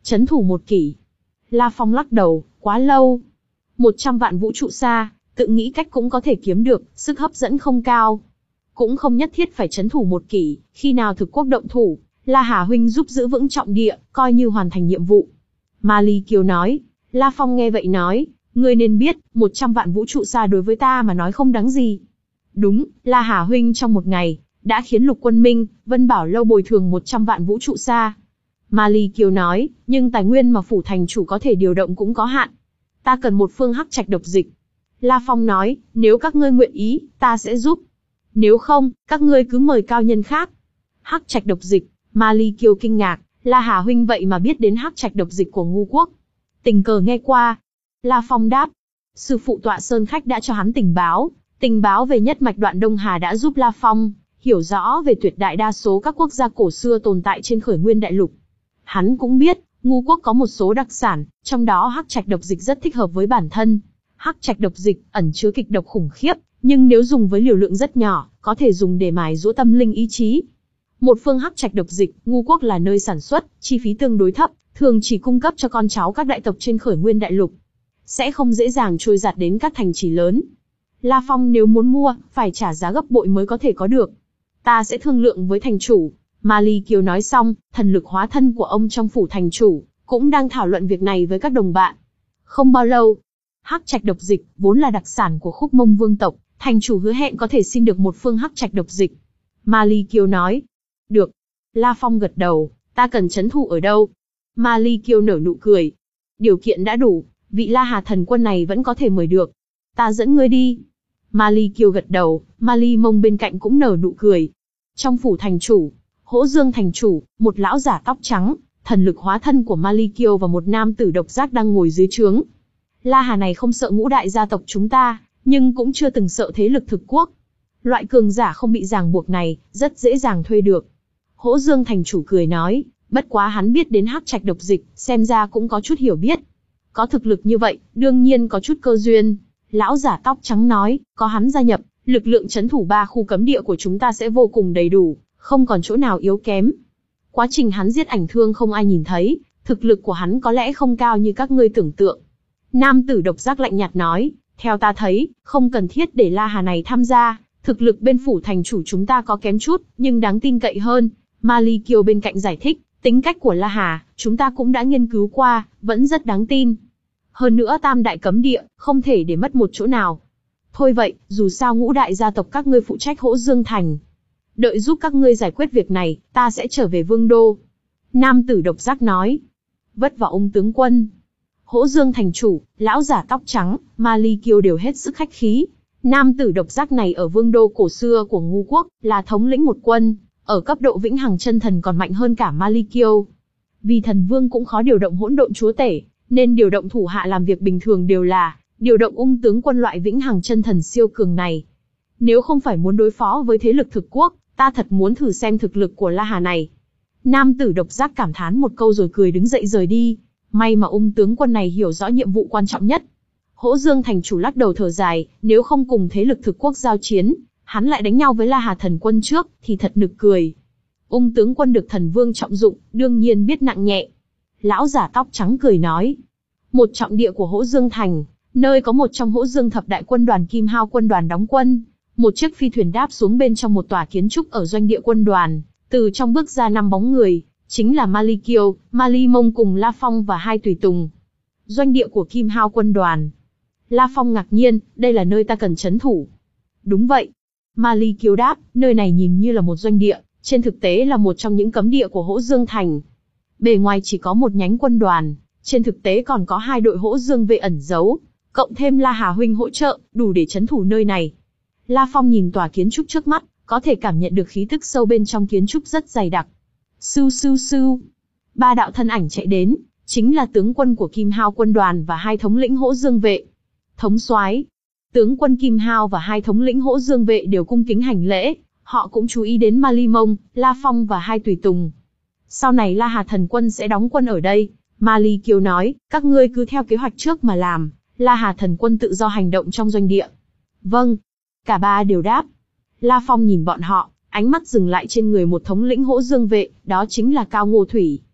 Trấn thủ một kỷ. La Phong lắc đầu, quá lâu. Một trăm vạn vũ trụ xa, tự nghĩ cách cũng có thể kiếm được, sức hấp dẫn không cao. Cũng không nhất thiết phải trấn thủ một kỷ, khi nào thực quốc động thủ, La Hà huynh giúp giữ vững trọng địa, coi như hoàn thành nhiệm vụ. Ma Ly Kiều nói. La Phong nghe vậy nói, ngươi nên biết, một trăm vạn vũ trụ xa đối với ta mà nói không đáng gì. Đúng, La Hà huynh trong một ngày, đã khiến Lục Quân Minh, Vân Bảo Lâu bồi thường một trăm vạn vũ trụ xa. Ma Ly Kiều nói, nhưng tài nguyên mà phủ thành chủ có thể điều động cũng có hạn. Ta cần một phương hắc trạch độc dịch. La Phong nói, nếu các ngươi nguyện ý, ta sẽ giúp. Nếu không, các ngươi cứ mời cao nhân khác. Hắc trạch độc dịch, Ma Ly Kiều kinh ngạc, La Hà huynh vậy mà biết đến hắc trạch độc dịch của Ngu Quốc. Tình cờ nghe qua. La Phong đáp, sư phụ Tọa Sơn Khách đã cho hắn tình báo, tình báo về nhất mạch đoạn Đông Hà đã giúp La Phong hiểu rõ về tuyệt đại đa số các quốc gia cổ xưa tồn tại trên khởi nguyên đại lục. Hắn cũng biết, Ngu Quốc có một số đặc sản, trong đó hắc trạch độc dịch rất thích hợp với bản thân. Hắc trạch độc dịch ẩn chứa kịch độc khủng khiếp, nhưng nếu dùng với liều lượng rất nhỏ, có thể dùng để mài giũa tâm linh ý chí. Một phương hắc trạch độc dịch, Ngu Quốc là nơi sản xuất, chi phí tương đối thấp, thường chỉ cung cấp cho con cháu các đại tộc trên khởi nguyên đại lục. Sẽ không dễ dàng trôi giạt đến các thành trì lớn. La Phong nếu muốn mua, phải trả giá gấp bội mới có thể có được. Ta sẽ thương lượng với thành chủ. Ma Ly Kiều nói xong, thần lực hóa thân của ông trong phủ thành chủ, cũng đang thảo luận việc này với các đồng bạn. Không bao lâu, hắc trạch độc dịch, vốn là đặc sản của Khúc Mông vương tộc, thành chủ hứa hẹn có thể xin được một phương hắc trạch độc dịch. Ma Ly Kiều nói. Được. La Phong gật đầu, ta cần trấn thủ ở đâu? Ma Ly Kiều nở nụ cười. Điều kiện đã đủ, vị La Hà thần quân này vẫn có thể mời được. Ta dẫn ngươi đi. Ma Ly Kiều gật đầu, Ma Ly Mông bên cạnh cũng nở nụ cười. Trong phủ thành chủ, Hỗ Dương thành chủ, một lão giả tóc trắng, thần lực hóa thân của Ma Ly Kiều và một nam tử độc giác đang ngồi dưới trướng. La Hà này không sợ ngũ đại gia tộc chúng ta, nhưng cũng chưa từng sợ thế lực thực quốc. Loại cường giả không bị ràng buộc này, rất dễ dàng thuê được. Hỗ Dương thành chủ cười nói, bất quá hắn biết đến hắc trạch độc dịch, xem ra cũng có chút hiểu biết. Có thực lực như vậy, đương nhiên có chút cơ duyên. Lão giả tóc trắng nói, có hắn gia nhập, lực lượng trấn thủ ba khu cấm địa của chúng ta sẽ vô cùng đầy đủ, không còn chỗ nào yếu kém. Quá trình hắn giết ảnh thương không ai nhìn thấy, thực lực của hắn có lẽ không cao như các ngươi tưởng tượng. Nam tử độc giác lạnh nhạt nói, theo ta thấy, không cần thiết để La Hà này tham gia, thực lực bên phủ thành chủ chúng ta có kém chút, nhưng đáng tin cậy hơn. Ma Ly Kiều bên cạnh giải thích, tính cách của La Hà, chúng ta cũng đã nghiên cứu qua, vẫn rất đáng tin. Hơn nữa tam đại cấm địa, không thể để mất một chỗ nào. Thôi vậy, dù sao ngũ đại gia tộc các ngươi phụ trách Hỗ Dương thành. Đợi giúp các ngươi giải quyết việc này, ta sẽ trở về Vương Đô. Nam tử độc giác nói. Vất vả ông tướng quân. Hỗ Dương thành chủ, lão giả tóc trắng, Ma Ly Kiều đều hết sức khách khí. Nam tử độc giác này ở Vương Đô cổ xưa của Ngu Quốc, là thống lĩnh một quân, ở cấp độ vĩnh hằng chân thần còn mạnh hơn cả Ma Ly Kiều. Vì thần vương cũng khó điều động hỗn độn chúa tể, nên điều động thủ hạ làm việc bình thường đều là điều động ung tướng quân loại vĩnh hằng chân thần siêu cường này. Nếu không phải muốn đối phó với thế lực thực quốc, ta thật muốn thử xem thực lực của La Hà này. Nam tử độc giác cảm thán một câu rồi cười đứng dậy rời đi. May mà ung tướng quân này hiểu rõ nhiệm vụ quan trọng nhất. Hỗ Dương thành chủ lắc đầu thở dài, nếu không cùng thế lực thực quốc giao chiến, hắn lại đánh nhau với La Hà thần quân trước, thì thật nực cười. Ung tướng quân được thần vương trọng dụng, đương nhiên biết nặng nhẹ. Lão giả tóc trắng cười nói. Một trọng địa của Hỗ Dương thành, nơi có một trong Hỗ Dương thập đại quân đoàn Kim Hao quân đoàn đóng quân. Một chiếc phi thuyền đáp xuống bên trong một tòa kiến trúc ở doanh địa quân đoàn, từ trong bước ra năm bóng người, chính là Ma Ly Kiều, Ma Ly Mông cùng La Phong và hai tùy tùng. Doanh địa của Kim Hao quân đoàn. La Phong ngạc nhiên, đây là nơi ta cần trấn thủ. Đúng vậy. Ma Ly Kiều đáp, nơi này nhìn như là một doanh địa, trên thực tế là một trong những cấm địa của Hỗ Dương thành. Bề ngoài chỉ có một nhánh quân đoàn, trên thực tế còn có hai đội Hỗ Dương vệ ẩn giấu, cộng thêm La Hà huynh hỗ trợ, đủ để trấn thủ nơi này. La Phong nhìn tòa kiến trúc trước mắt, có thể cảm nhận được khí tức sâu bên trong kiến trúc rất dày đặc. Sưu sưu sưu. Ba đạo thân ảnh chạy đến, chính là tướng quân của Kim Hao quân đoàn và hai thống lĩnh Hỗ Dương vệ. Thống soái. Tướng quân Kim Hao và hai thống lĩnh Hỗ Dương vệ đều cung kính hành lễ, họ cũng chú ý đến Ma Ly Mông, La Phong và hai tùy tùng. Sau này La Hà thần quân sẽ đóng quân ở đây. Ma Ly Kiều nói, các ngươi cứ theo kế hoạch trước mà làm, La Hà thần quân tự do hành động trong doanh địa. Vâng. Cả ba đều đáp. La Phong nhìn bọn họ, ánh mắt dừng lại trên người một thống lĩnh Hỗ Dương vệ, đó chính là Cao Ngô Thủy.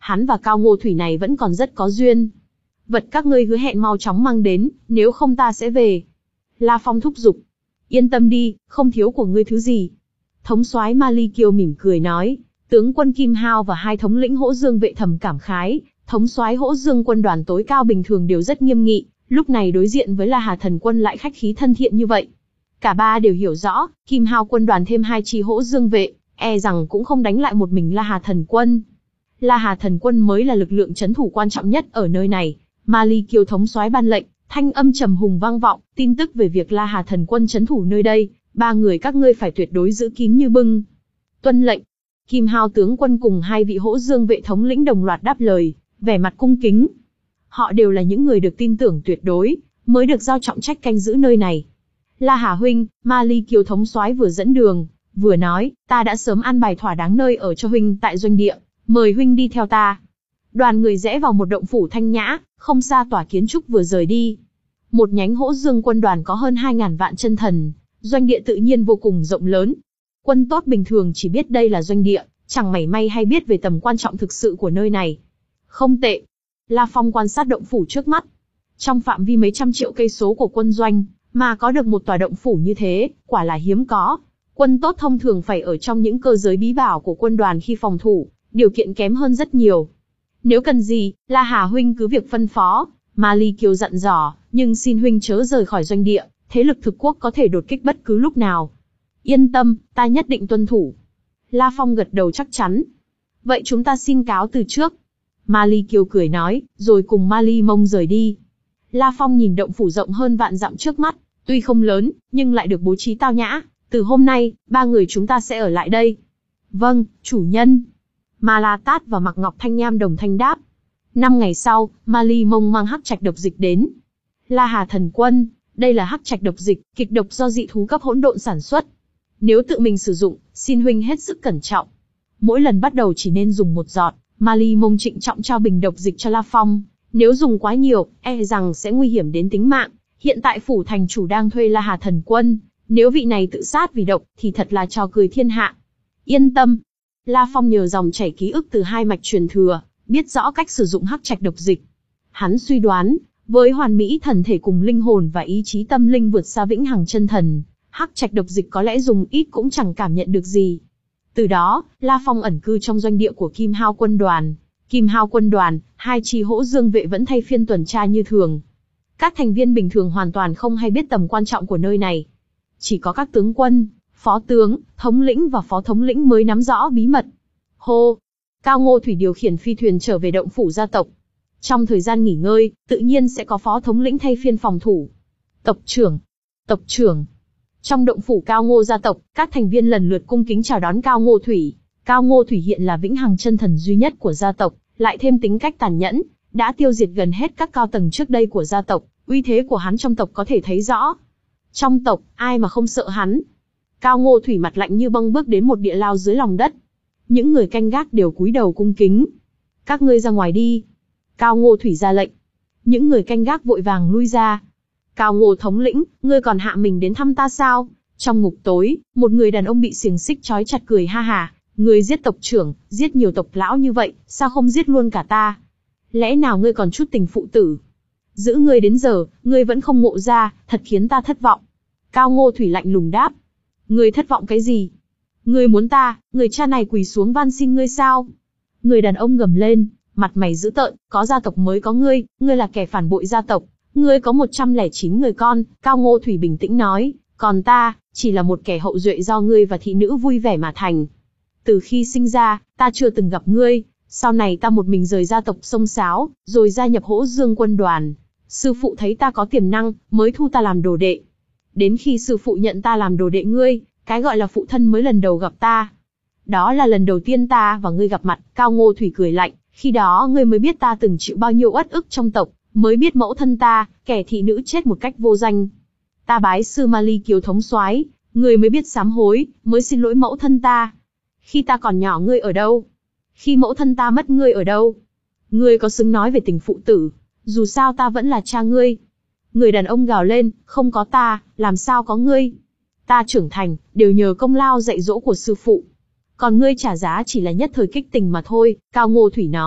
hắn và Cao Ngô Thủy này vẫn còn rất có duyên. Vật các ngươi hứa hẹn mau chóng mang đến, nếu không ta sẽ về. La Phong thúc giục. Yên tâm đi, không thiếu của ngươi thứ gì. Thống soái Ma Ly Kiêu mỉm cười nói. Tướng quân Kim Hao và hai thống lĩnh Hỗ Dương vệ thầm cảm khái, thống soái Hỗ Dương quân đoàn tối cao bình thường đều rất nghiêm nghị, lúc này đối diện với La Hà thần quân lại khách khí thân thiện như vậy. Cả ba đều hiểu rõ, Kim Hao quân đoàn thêm hai chi Hỗ Dương vệ, e rằng cũng không đánh lại một mình La Hà thần quân. La Hà thần quân mới là lực lượng trấn thủ quan trọng nhất ở nơi này. Ma Ly Kiêu thống soái ban lệnh, thanh âm trầm hùng vang vọng, tin tức về việc La Hà thần quân trấn thủ nơi đây, ba người các ngươi phải tuyệt đối giữ kín như bưng. Tuân lệnh. Kim Hao tướng quân cùng hai vị Hỗ Dương vệ thống lĩnh đồng loạt đáp lời, vẻ mặt cung kính. Họ đều là những người được tin tưởng tuyệt đối, mới được giao trọng trách canh giữ nơi này. La Hà huynh, Ma Ly Kiêu thống soái vừa dẫn đường, vừa nói, ta đã sớm an bài thỏa đáng nơi ở cho huynh tại doanh địa, mời huynh đi theo ta. Đoàn người rẽ vào một động phủ thanh nhã, không xa tòa kiến trúc vừa rời đi. Một nhánh Hỗ Dương quân đoàn có hơn hai ngàn vạn chân thần, doanh địa tự nhiên vô cùng rộng lớn. Quân tốt bình thường chỉ biết đây là doanh địa, chẳng mảy may hay biết về tầm quan trọng thực sự của nơi này. Không tệ. La Phong quan sát động phủ trước mắt. Trong phạm vi mấy trăm triệu cây số của quân doanh, mà có được một tòa động phủ như thế, quả là hiếm có. Quân tốt thông thường phải ở trong những cơ giới bí bảo của quân đoàn khi phòng thủ, điều kiện kém hơn rất nhiều. Nếu cần gì, La Hà huynh cứ việc phân phó, Ma Ly Kiêu dặn dò, nhưng xin huynh chớ rời khỏi doanh địa, thế lực thực quốc có thể đột kích bất cứ lúc nào. Yên tâm, ta nhất định tuân thủ. La Phong gật đầu chắc chắn. Vậy chúng ta xin cáo từ trước. Ma Ly Kiêu cười nói, rồi cùng Ma Ly Mông rời đi. La Phong nhìn động phủ rộng hơn vạn dặm trước mắt, tuy không lớn, nhưng lại được bố trí tao nhã. Từ hôm nay, ba người chúng ta sẽ ở lại đây. Vâng, chủ nhân. Ma La Tát và Mạc Ngọc Thanh Nham đồng thanh đáp. Năm ngày sau, Ma Ly Mông mang hắc trạch độc dịch đến. La Hà thần quân, đây là hắc trạch độc dịch, kịch độc do dị thú cấp hỗn độn sản xuất. Nếu tự mình sử dụng, xin huynh hết sức cẩn trọng. Mỗi lần bắt đầu chỉ nên dùng một giọt. Ma Ly Mông trịnh trọng trao bình độc dịch cho La Phong. Nếu dùng quá nhiều, e rằng sẽ nguy hiểm đến tính mạng. Hiện tại phủ thành chủ đang thuê La Hà thần quân. Nếu vị này tự sát vì độc, thì thật là trò cười thiên hạ. Yên tâm. La Phong nhờ dòng chảy ký ức từ hai mạch truyền thừa, biết rõ cách sử dụng hắc trạch độc dịch. Hắn suy đoán, với hoàn mỹ thần thể cùng linh hồn và ý chí tâm linh vượt xa vĩnh hằng chân thần, hắc trạch độc dịch có lẽ dùng ít cũng chẳng cảm nhận được gì. Từ đó, La Phong ẩn cư trong doanh địa của Kim Hao quân đoàn. Kim Hao quân đoàn, hai chi Hỗ Dương vệ vẫn thay phiên tuần tra như thường. Các thành viên bình thường hoàn toàn không hay biết tầm quan trọng của nơi này. Chỉ có các tướng quân, phó tướng, thống lĩnh và phó thống lĩnh mới nắm rõ bí mật. Hô! Cao Ngô Thủy điều khiển phi thuyền trở về động phủ gia tộc. Trong thời gian nghỉ ngơi, tự nhiên sẽ có phó thống lĩnh thay phiên phòng thủ. Tộc trưởng! Tộc trưởng! Trong động phủ Cao Ngô gia tộc, các thành viên lần lượt cung kính chào đón Cao Ngô Thủy. Cao Ngô Thủy hiện là vĩnh hằng chân thần duy nhất của gia tộc, lại thêm tính cách tàn nhẫn, đã tiêu diệt gần hết các cao tầng trước đây của gia tộc, uy thế của hắn trong tộc có thể thấy rõ. Trong tộc, ai mà không sợ hắn. Cao Ngô Thủy mặt lạnh như băng bước đến một địa lao dưới lòng đất. Những người canh gác đều cúi đầu cung kính. Các ngươi ra ngoài đi. Cao Ngô Thủy ra lệnh. Những người canh gác vội vàng lui ra. Cao Ngô thống lĩnh, ngươi còn hạ mình đến thăm ta sao? Trong ngục tối, một người đàn ông bị xiềng xích trói chặt cười ha hả. Ngươi giết tộc trưởng, giết nhiều tộc lão như vậy, sao không giết luôn cả ta? Lẽ nào ngươi còn chút tình phụ tử? Giữ ngươi đến giờ, ngươi vẫn không ngộ ra, thật khiến ta thất vọng. Cao Ngô Thủy lạnh lùng đáp. Ngươi thất vọng cái gì? Ngươi muốn ta, người cha này quỳ xuống van xin ngươi sao? Người đàn ông gầm lên, mặt mày dữ tợn, có gia tộc mới có ngươi, ngươi là kẻ phản bội gia tộc. Ngươi có một trăm lẻ chín người con, Cao Ngô Thủy bình tĩnh nói, còn ta, chỉ là một kẻ hậu duệ do ngươi và thị nữ vui vẻ mà thành. Từ khi sinh ra, ta chưa từng gặp ngươi, sau này ta một mình rời gia tộc xông xáo, rồi gia nhập Hỗ Dương quân đoàn. Sư phụ thấy ta có tiềm năng, mới thu ta làm đồ đệ. Đến khi sư phụ nhận ta làm đồ đệ ngươi, cái gọi là phụ thân mới lần đầu gặp ta. Đó là lần đầu tiên ta và ngươi gặp mặt. Cao Ngô Thủy cười lạnh, khi đó ngươi mới biết ta từng chịu bao nhiêu uất ức trong tộc, mới biết mẫu thân ta, kẻ thị nữ chết một cách vô danh. Ta bái sư Ma Ly Kiêu thống soái, ngươi mới biết sám hối, mới xin lỗi mẫu thân ta. Khi ta còn nhỏ ngươi ở đâu? Khi mẫu thân ta mất ngươi ở đâu? Ngươi có xứng nói về tình phụ tử, dù sao ta vẫn là cha ngươi. Người đàn ông gào lên, không có ta, làm sao có ngươi? Ta trưởng thành, đều nhờ công lao dạy dỗ của sư phụ. Còn ngươi trả giá chỉ là nhất thời kích tình mà thôi, Cao Ngô Thủy nói.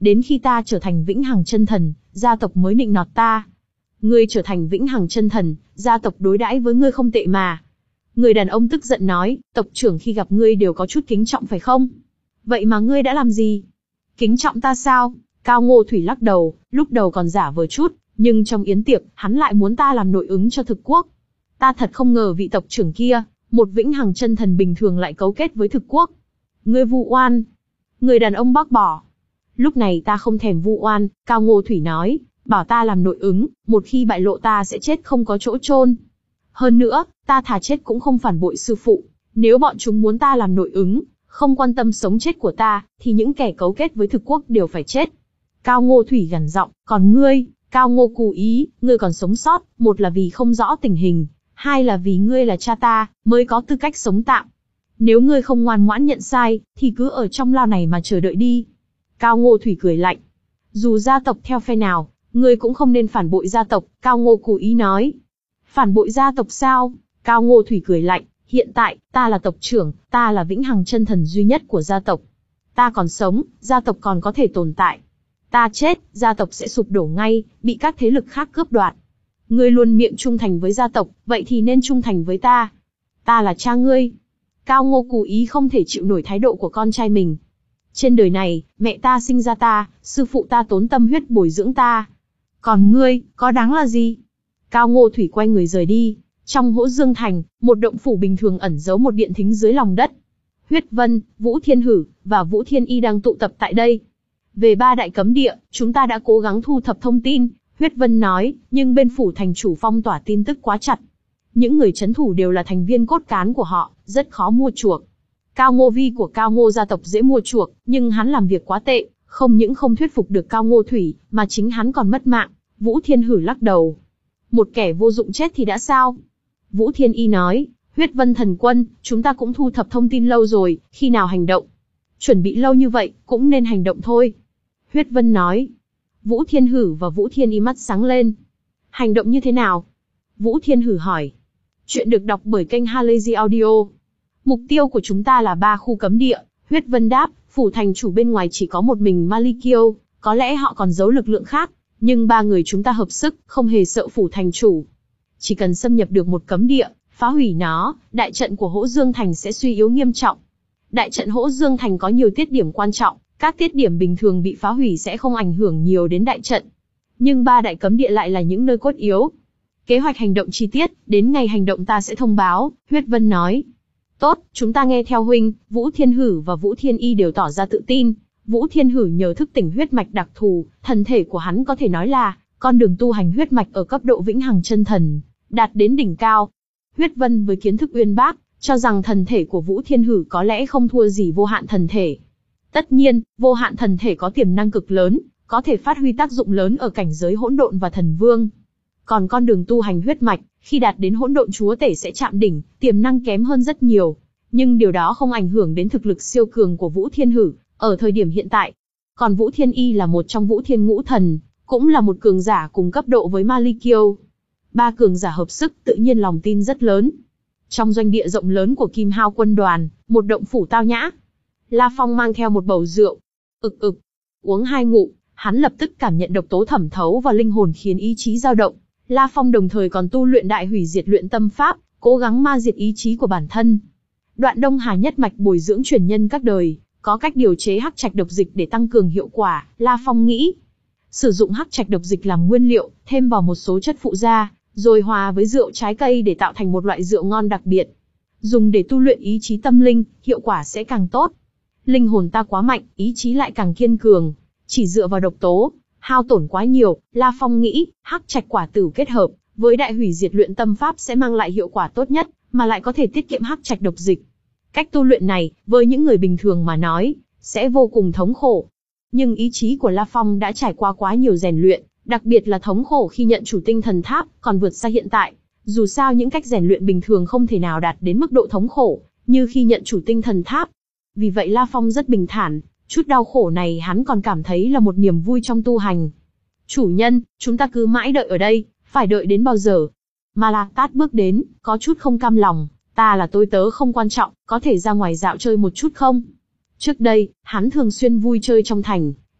Đến khi ta trở thành vĩnh hằng chân thần, gia tộc mới nịnh nọt ta. Ngươi trở thành vĩnh hằng chân thần, gia tộc đối đãi với ngươi không tệ mà. Người đàn ông tức giận nói, tộc trưởng khi gặp ngươi đều có chút kính trọng phải không? Vậy mà ngươi đã làm gì? Kính trọng ta sao? Cao Ngô Thủy lắc đầu, lúc đầu còn giả vờ chút, nhưng trong yến tiệc, hắn lại muốn ta làm nội ứng cho thực quốc. Ta thật không ngờ vị tộc trưởng kia, một vĩnh hằng chân thần bình thường lại cấu kết với thực quốc. Ngươi vu oan. Người đàn ông bác bỏ. Lúc này ta không thèm vu oan, Cao Ngô Thủy nói, bảo ta làm nội ứng, một khi bại lộ ta sẽ chết không có chỗ chôn. Hơn nữa, ta thà chết cũng không phản bội sư phụ. Nếu bọn chúng muốn ta làm nội ứng, không quan tâm sống chết của ta, thì những kẻ cấu kết với thực quốc đều phải chết. Cao Ngô Thủy gằn giọng, còn ngươi, Cao Ngô Cù Ý, ngươi còn sống sót, một là vì không rõ tình hình, hai là vì ngươi là cha ta, mới có tư cách sống tạm. Nếu ngươi không ngoan ngoãn nhận sai, thì cứ ở trong lao này mà chờ đợi đi. Cao Ngô Thủy cười lạnh. Dù gia tộc theo phe nào, ngươi cũng không nên phản bội gia tộc, Cao Ngô Cù Ý nói. Phản bội gia tộc sao? Cao Ngô Thủy cười lạnh, hiện tại, ta là tộc trưởng, ta là vĩnh hằng chân thần duy nhất của gia tộc. Ta còn sống, gia tộc còn có thể tồn tại. Ta chết, gia tộc sẽ sụp đổ ngay, bị các thế lực khác cướp đoạt. Ngươi luôn miệng trung thành với gia tộc, vậy thì nên trung thành với ta. Ta là cha ngươi. Cao Ngô Cù Ý không thể chịu nổi thái độ của con trai mình. Trên đời này, mẹ ta sinh ra ta, sư phụ ta tốn tâm huyết bồi dưỡng ta. Còn ngươi, có đáng là gì? Cao Ngô Thủy quay người rời đi. Trong Hỗ Dương Thành, một động phủ bình thường ẩn giấu một điện thính dưới lòng đất. Huyết Vân, Vũ Thiên Hử, và Vũ Thiên Y đang tụ tập tại đây. Về ba đại cấm địa, chúng ta đã cố gắng thu thập thông tin, Huyết Vân nói, nhưng bên phủ thành chủ phong tỏa tin tức quá chặt. Những người trấn thủ đều là thành viên cốt cán của họ, rất khó mua chuộc. Cao Ngô Vi của Cao Ngô gia tộc dễ mua chuộc, nhưng hắn làm việc quá tệ, không những không thuyết phục được Cao Ngô Thủy, mà chính hắn còn mất mạng. Vũ Thiên Hử lắc đầu. Một kẻ vô dụng chết thì đã sao? Vũ Thiên Y nói, Huyết Vân thần quân, chúng ta cũng thu thập thông tin lâu rồi, khi nào hành động? Chuẩn bị lâu như vậy, cũng nên hành động thôi. Huyết Vân nói. Vũ Thiên Hử và Vũ Thiên Y mắt sáng lên. Hành động như thế nào? Vũ Thiên Hử hỏi. Chuyện được đọc bởi kênh Halazy Audio. Mục tiêu của chúng ta là ba khu cấm địa. Huyết Vân đáp, phủ thành chủ bên ngoài chỉ có một mình Malikio, có lẽ họ còn giấu lực lượng khác, nhưng ba người chúng ta hợp sức, không hề sợ phủ thành chủ. Chỉ cần xâm nhập được một cấm địa, phá hủy nó, đại trận của Hỗ Dương Thành sẽ suy yếu nghiêm trọng. Đại trận Hỗ Dương Thành có nhiều tiết điểm quan trọng, các tiết điểm bình thường bị phá hủy sẽ không ảnh hưởng nhiều đến đại trận. Nhưng ba đại cấm địa lại là những nơi cốt yếu. Kế hoạch hành động chi tiết, đến ngày hành động ta sẽ thông báo, Huyết Vân nói. Tốt, chúng ta nghe theo huynh, Vũ Thiên Hử và Vũ Thiên Y đều tỏ ra tự tin. Vũ Thiên Hử nhờ thức tỉnh huyết mạch đặc thù, thần thể của hắn có thể nói là con đường tu hành huyết mạch ở cấp độ vĩnh hằng chân thần, đạt đến đỉnh cao. Huyết Vân với kiến thức uyên bác, cho rằng thần thể của Vũ Thiên Hử có lẽ không thua gì vô hạn thần thể. Tất nhiên, vô hạn thần thể có tiềm năng cực lớn, có thể phát huy tác dụng lớn ở cảnh giới hỗn độn và thần vương. Còn con đường tu hành huyết mạch, khi đạt đến hỗn độn chúa tể sẽ chạm đỉnh, tiềm năng kém hơn rất nhiều. Nhưng điều đó không ảnh hưởng đến thực lực siêu cường của Vũ Thiên Hử, ở thời điểm hiện tại. Còn Vũ Thiên Y là một trong Vũ Thiên Ngũ Thần, cũng là một cường giả cùng cấp độ với Malikio. Ba cường giả hợp sức tự nhiên lòng tin rất lớn. Trong doanh địa rộng lớn của Kim Hao quân đoàn, một động phủ tao nhã. La Phong mang theo một bầu rượu. Ực ực. Uống hai ngụm, hắn lập tức cảm nhận độc tố thẩm thấu vào linh hồn khiến ý chí dao động. La Phong đồng thời còn tu luyện đại hủy diệt luyện tâm pháp, cố gắng ma diệt ý chí của bản thân. Đoạn Đông Hà nhất mạch bồi dưỡng truyền nhân các đời, có cách điều chế hắc trạch độc dịch để tăng cường hiệu quả, La Phong nghĩ. Sử dụng hắc trạch độc dịch làm nguyên liệu, thêm vào một số chất phụ gia, rồi hòa với rượu trái cây để tạo thành một loại rượu ngon đặc biệt. Dùng để tu luyện ý chí tâm linh, hiệu quả sẽ càng tốt. Linh hồn ta quá mạnh, ý chí lại càng kiên cường. Chỉ dựa vào độc tố, hao tổn quá nhiều, La Phong nghĩ, hắc trạch quả tử kết hợp với đại hủy diệt luyện tâm pháp sẽ mang lại hiệu quả tốt nhất, mà lại có thể tiết kiệm hắc trạch độc dịch. Cách tu luyện này, với những người bình thường mà nói, sẽ vô cùng thống khổ. Nhưng ý chí của La Phong đã trải qua quá nhiều rèn luyện, đặc biệt là thống khổ khi nhận chủ tinh thần tháp, còn vượt xa hiện tại. Dù sao những cách rèn luyện bình thường không thể nào đạt đến mức độ thống khổ, như khi nhận chủ tinh thần tháp. Vì vậy La Phong rất bình thản, chút đau khổ này hắn còn cảm thấy là một niềm vui trong tu hành. Chủ nhân, chúng ta cứ mãi đợi ở đây, phải đợi đến bao giờ? Ma La Tát bước đến, có chút không cam lòng, ta là tôi tớ không quan trọng, có thể ra ngoài dạo chơi một chút không? Trước đây, hắn thường xuyên vui chơi trong thành,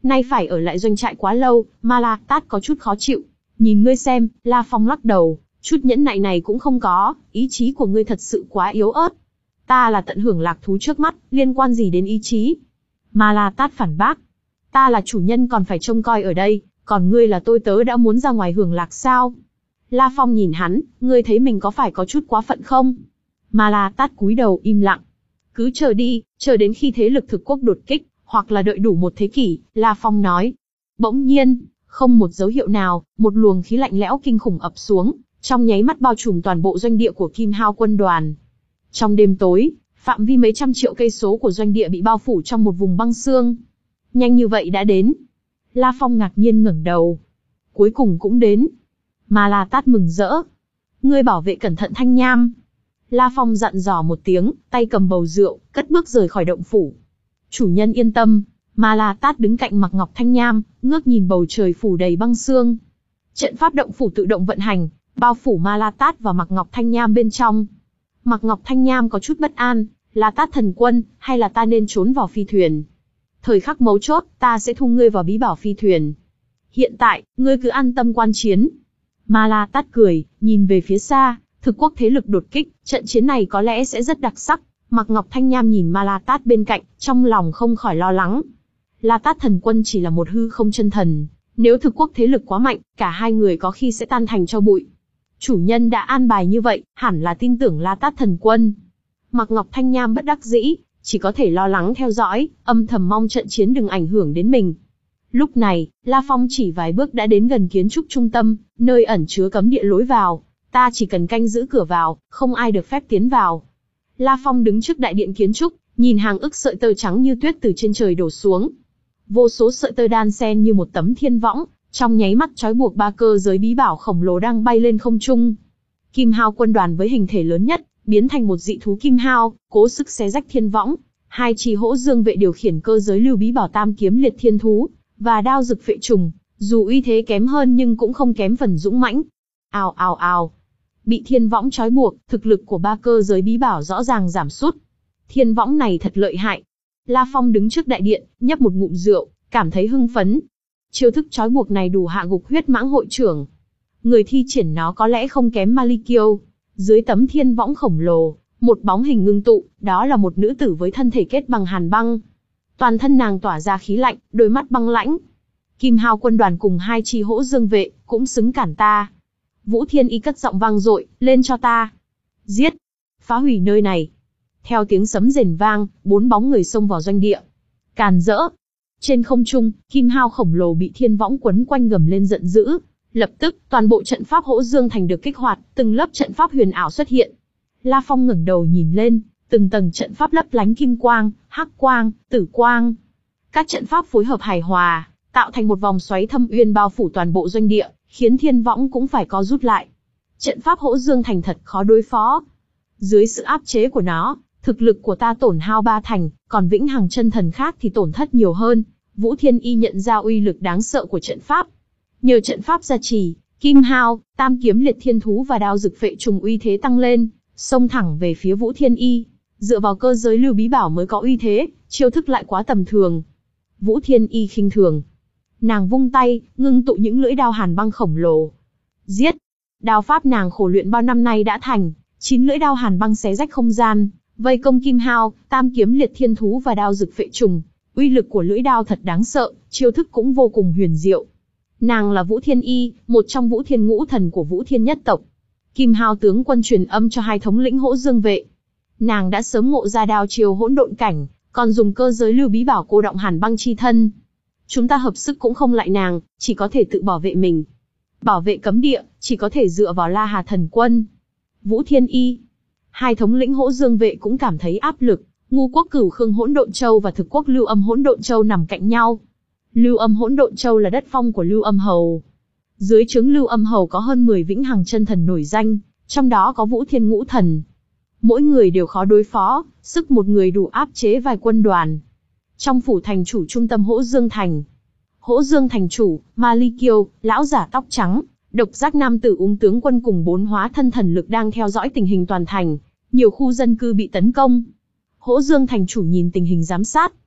nay phải ở lại doanh trại quá lâu, Ma La Tát có chút khó chịu. Nhìn ngươi xem, La Phong lắc đầu, chút nhẫn nại này cũng không có, ý chí của ngươi thật sự quá yếu ớt. Ta là tận hưởng lạc thú trước mắt, liên quan gì đến ý chí? Ma La Tát phản bác. Ta là chủ nhân còn phải trông coi ở đây, còn ngươi là tôi tớ đã muốn ra ngoài hưởng lạc sao? La Phong nhìn hắn, ngươi thấy mình có phải có chút quá phận không? Ma La Tát cúi đầu im lặng. Cứ chờ đi, chờ đến khi thế lực thực quốc đột kích, hoặc là đợi đủ một thế kỷ, La Phong nói. Bỗng nhiên, không một dấu hiệu nào, một luồng khí lạnh lẽo kinh khủng ập xuống, trong nháy mắt bao trùm toàn bộ doanh địa của Kim Hao quân đoàn. Trong đêm tối, phạm vi mấy trăm triệu cây số của doanh địa bị bao phủ trong một vùng băng xương. Nhanh như vậy đã đến. La Phong ngạc nhiên ngẩng đầu. Cuối cùng cũng đến. Ma La Tát mừng rỡ. Ngươi bảo vệ cẩn thận Thanh Nham. La Phong dặn dò một tiếng, tay cầm bầu rượu, cất bước rời khỏi động phủ. Chủ nhân yên tâm. Ma La Tát đứng cạnh Mạc Ngọc Thanh Nham, ngước nhìn bầu trời phủ đầy băng sương. Trận pháp động phủ tự động vận hành, bao phủ Ma La Tát và Mạc Ngọc Thanh Nham bên trong. Mạc Ngọc Thanh Nham có chút bất an, La Tát thần quân, hay là ta nên trốn vào phi thuyền? Thời khắc mấu chốt, ta sẽ thu ngươi vào bí bảo phi thuyền. Hiện tại, ngươi cứ an tâm quan chiến. Ma La Tát cười, nhìn về phía xa, thực quốc thế lực đột kích, trận chiến này có lẽ sẽ rất đặc sắc. Mạc Ngọc Thanh Nham nhìn Ma La Tát bên cạnh, trong lòng không khỏi lo lắng. La Tát thần quân chỉ là một hư không chân thần, nếu thực quốc thế lực quá mạnh, cả hai người có khi sẽ tan thành tro bụi. Chủ nhân đã an bài như vậy, hẳn là tin tưởng La Tát thần quân. Mạc Ngọc Thanh Nham bất đắc dĩ, chỉ có thể lo lắng theo dõi, âm thầm mong trận chiến đừng ảnh hưởng đến mình. Lúc này, La Phong chỉ vài bước đã đến gần kiến trúc trung tâm, nơi ẩn chứa cấm địa lối vào. Ta chỉ cần canh giữ cửa vào, không ai được phép tiến vào. La Phong đứng trước đại điện kiến trúc, nhìn hàng ức sợi tơ trắng như tuyết từ trên trời đổ xuống. Vô số sợi tơ đan xen như một tấm thiên võng, trong nháy mắt trói buộc ba cơ giới bí bảo khổng lồ đang bay lên không trung. Kim Hao quân đoàn với hình thể lớn nhất, biến thành một dị thú Kim Hao, cố sức xé rách thiên võng. Hai chi hỗ dương vệ điều khiển cơ giới lưu bí bảo tam kiếm liệt thiên thú, và đao dực phệ trùng, dù uy thế kém hơn nhưng cũng không kém phần dũng mãnh. Ào ào ào. Bị thiên võng trói buộc, thực lực của ba cơ giới bí bảo rõ ràng giảm sút. Thiên võng này thật lợi hại. La Phong đứng trước đại điện, nhấp một ngụm rượu, cảm thấy hưng phấn. Chiêu thức trói buộc này đủ hạ gục huyết mãng hội trưởng. Người thi triển nó có lẽ không kém Ma Ly Kiêu. Dưới tấm thiên võng khổng lồ, một bóng hình ngưng tụ, đó là một nữ tử với thân thể kết bằng hàn băng. Toàn thân nàng tỏa ra khí lạnh, đôi mắt băng lãnh. Kim Hao quân đoàn cùng hai chi hỗ dương vệ, cũng xứng cản ta. Vũ Thiên Y cất giọng vang dội, lên cho ta. Giết! Phá hủy nơi này. Theo tiếng sấm rền vang, bốn bóng người xông vào doanh địa. Càn rỡ! Trên không trung, Kim Hao khổng lồ bị thiên võng quấn quanh gầm lên giận dữ. Lập tức, toàn bộ trận pháp hỗ dương thành được kích hoạt, từng lớp trận pháp huyền ảo xuất hiện. La Phong ngẩng đầu nhìn lên, từng tầng trận pháp lấp lánh kim quang, hắc quang, tử quang. Các trận pháp phối hợp hài hòa, tạo thành một vòng xoáy thâm uyên bao phủ toàn bộ doanh địa, khiến thiên võng cũng phải co rút lại. Trận pháp hỗ dương thành thật khó đối phó. Dưới sự áp chế của nó, thực lực của ta tổn hao ba thành, còn vĩnh hằng chân thần khác thì tổn thất nhiều hơn. Vũ Thiên Y nhận ra uy lực đáng sợ của trận pháp. Nhờ trận pháp gia trì, Kim Hao, tam kiếm liệt thiên thú và đao dực phệ trùng uy thế tăng lên, xông thẳng về phía Vũ Thiên Y. Dựa vào cơ giới lưu bí bảo mới có uy thế, chiêu thức lại quá tầm thường. Vũ Thiên Y khinh thường. Nàng vung tay, ngưng tụ những lưỡi đao hàn băng khổng lồ. Giết! Đao pháp nàng khổ luyện bao năm nay đã thành, chín lưỡi đao hàn băng xé rách không gian, vây công Kim Hao, tam kiếm liệt thiên thú và đao dực phệ trùng. Uy lực của lưỡi đao thật đáng sợ, chiêu thức cũng vô cùng huyền diệu. Nàng là Vũ Thiên Y, một trong Vũ Thiên ngũ thần của Vũ Thiên nhất tộc. Kim Hao tướng quân truyền âm cho hai thống lĩnh hỗ dương vệ. Nàng đã sớm ngộ ra đao chiêu hỗn độn cảnh, còn dùng cơ giới lưu bí bảo cô động hàn băng chi thân. Chúng ta hợp sức cũng không lại nàng, chỉ có thể tự bảo vệ mình. Bảo vệ cấm địa, chỉ có thể dựa vào La Hà thần quân. Vũ Thiên Y. Hai thống lĩnh hỗ dương vệ cũng cảm thấy áp lực. Ngu quốc Cửu Khương Hỗn Độn Châu và thực quốc Lưu Âm Hỗn Độn Châu nằm cạnh nhau. Lưu Âm Hỗn Độn Châu là đất phong của Lưu Âm Hầu. Dưới trướng Lưu Âm Hầu có hơn mười vĩnh hằng chân thần nổi danh, trong đó có Vũ Thiên ngũ thần. Mỗi người đều khó đối phó, sức một người đủ áp chế vài quân đoàn. Trong phủ thành chủ trung tâm Hỗ Dương Thành, Hỗ Dương thành chủ, Ma Ly Kiêu, lão giả tóc trắng, độc giác nam tử ung tướng quân cùng bốn hóa thân thần lực đang theo dõi tình hình toàn thành. Nhiều khu dân cư bị tấn công. Hỗ Dương thành chủ nhìn tình hình giám sát.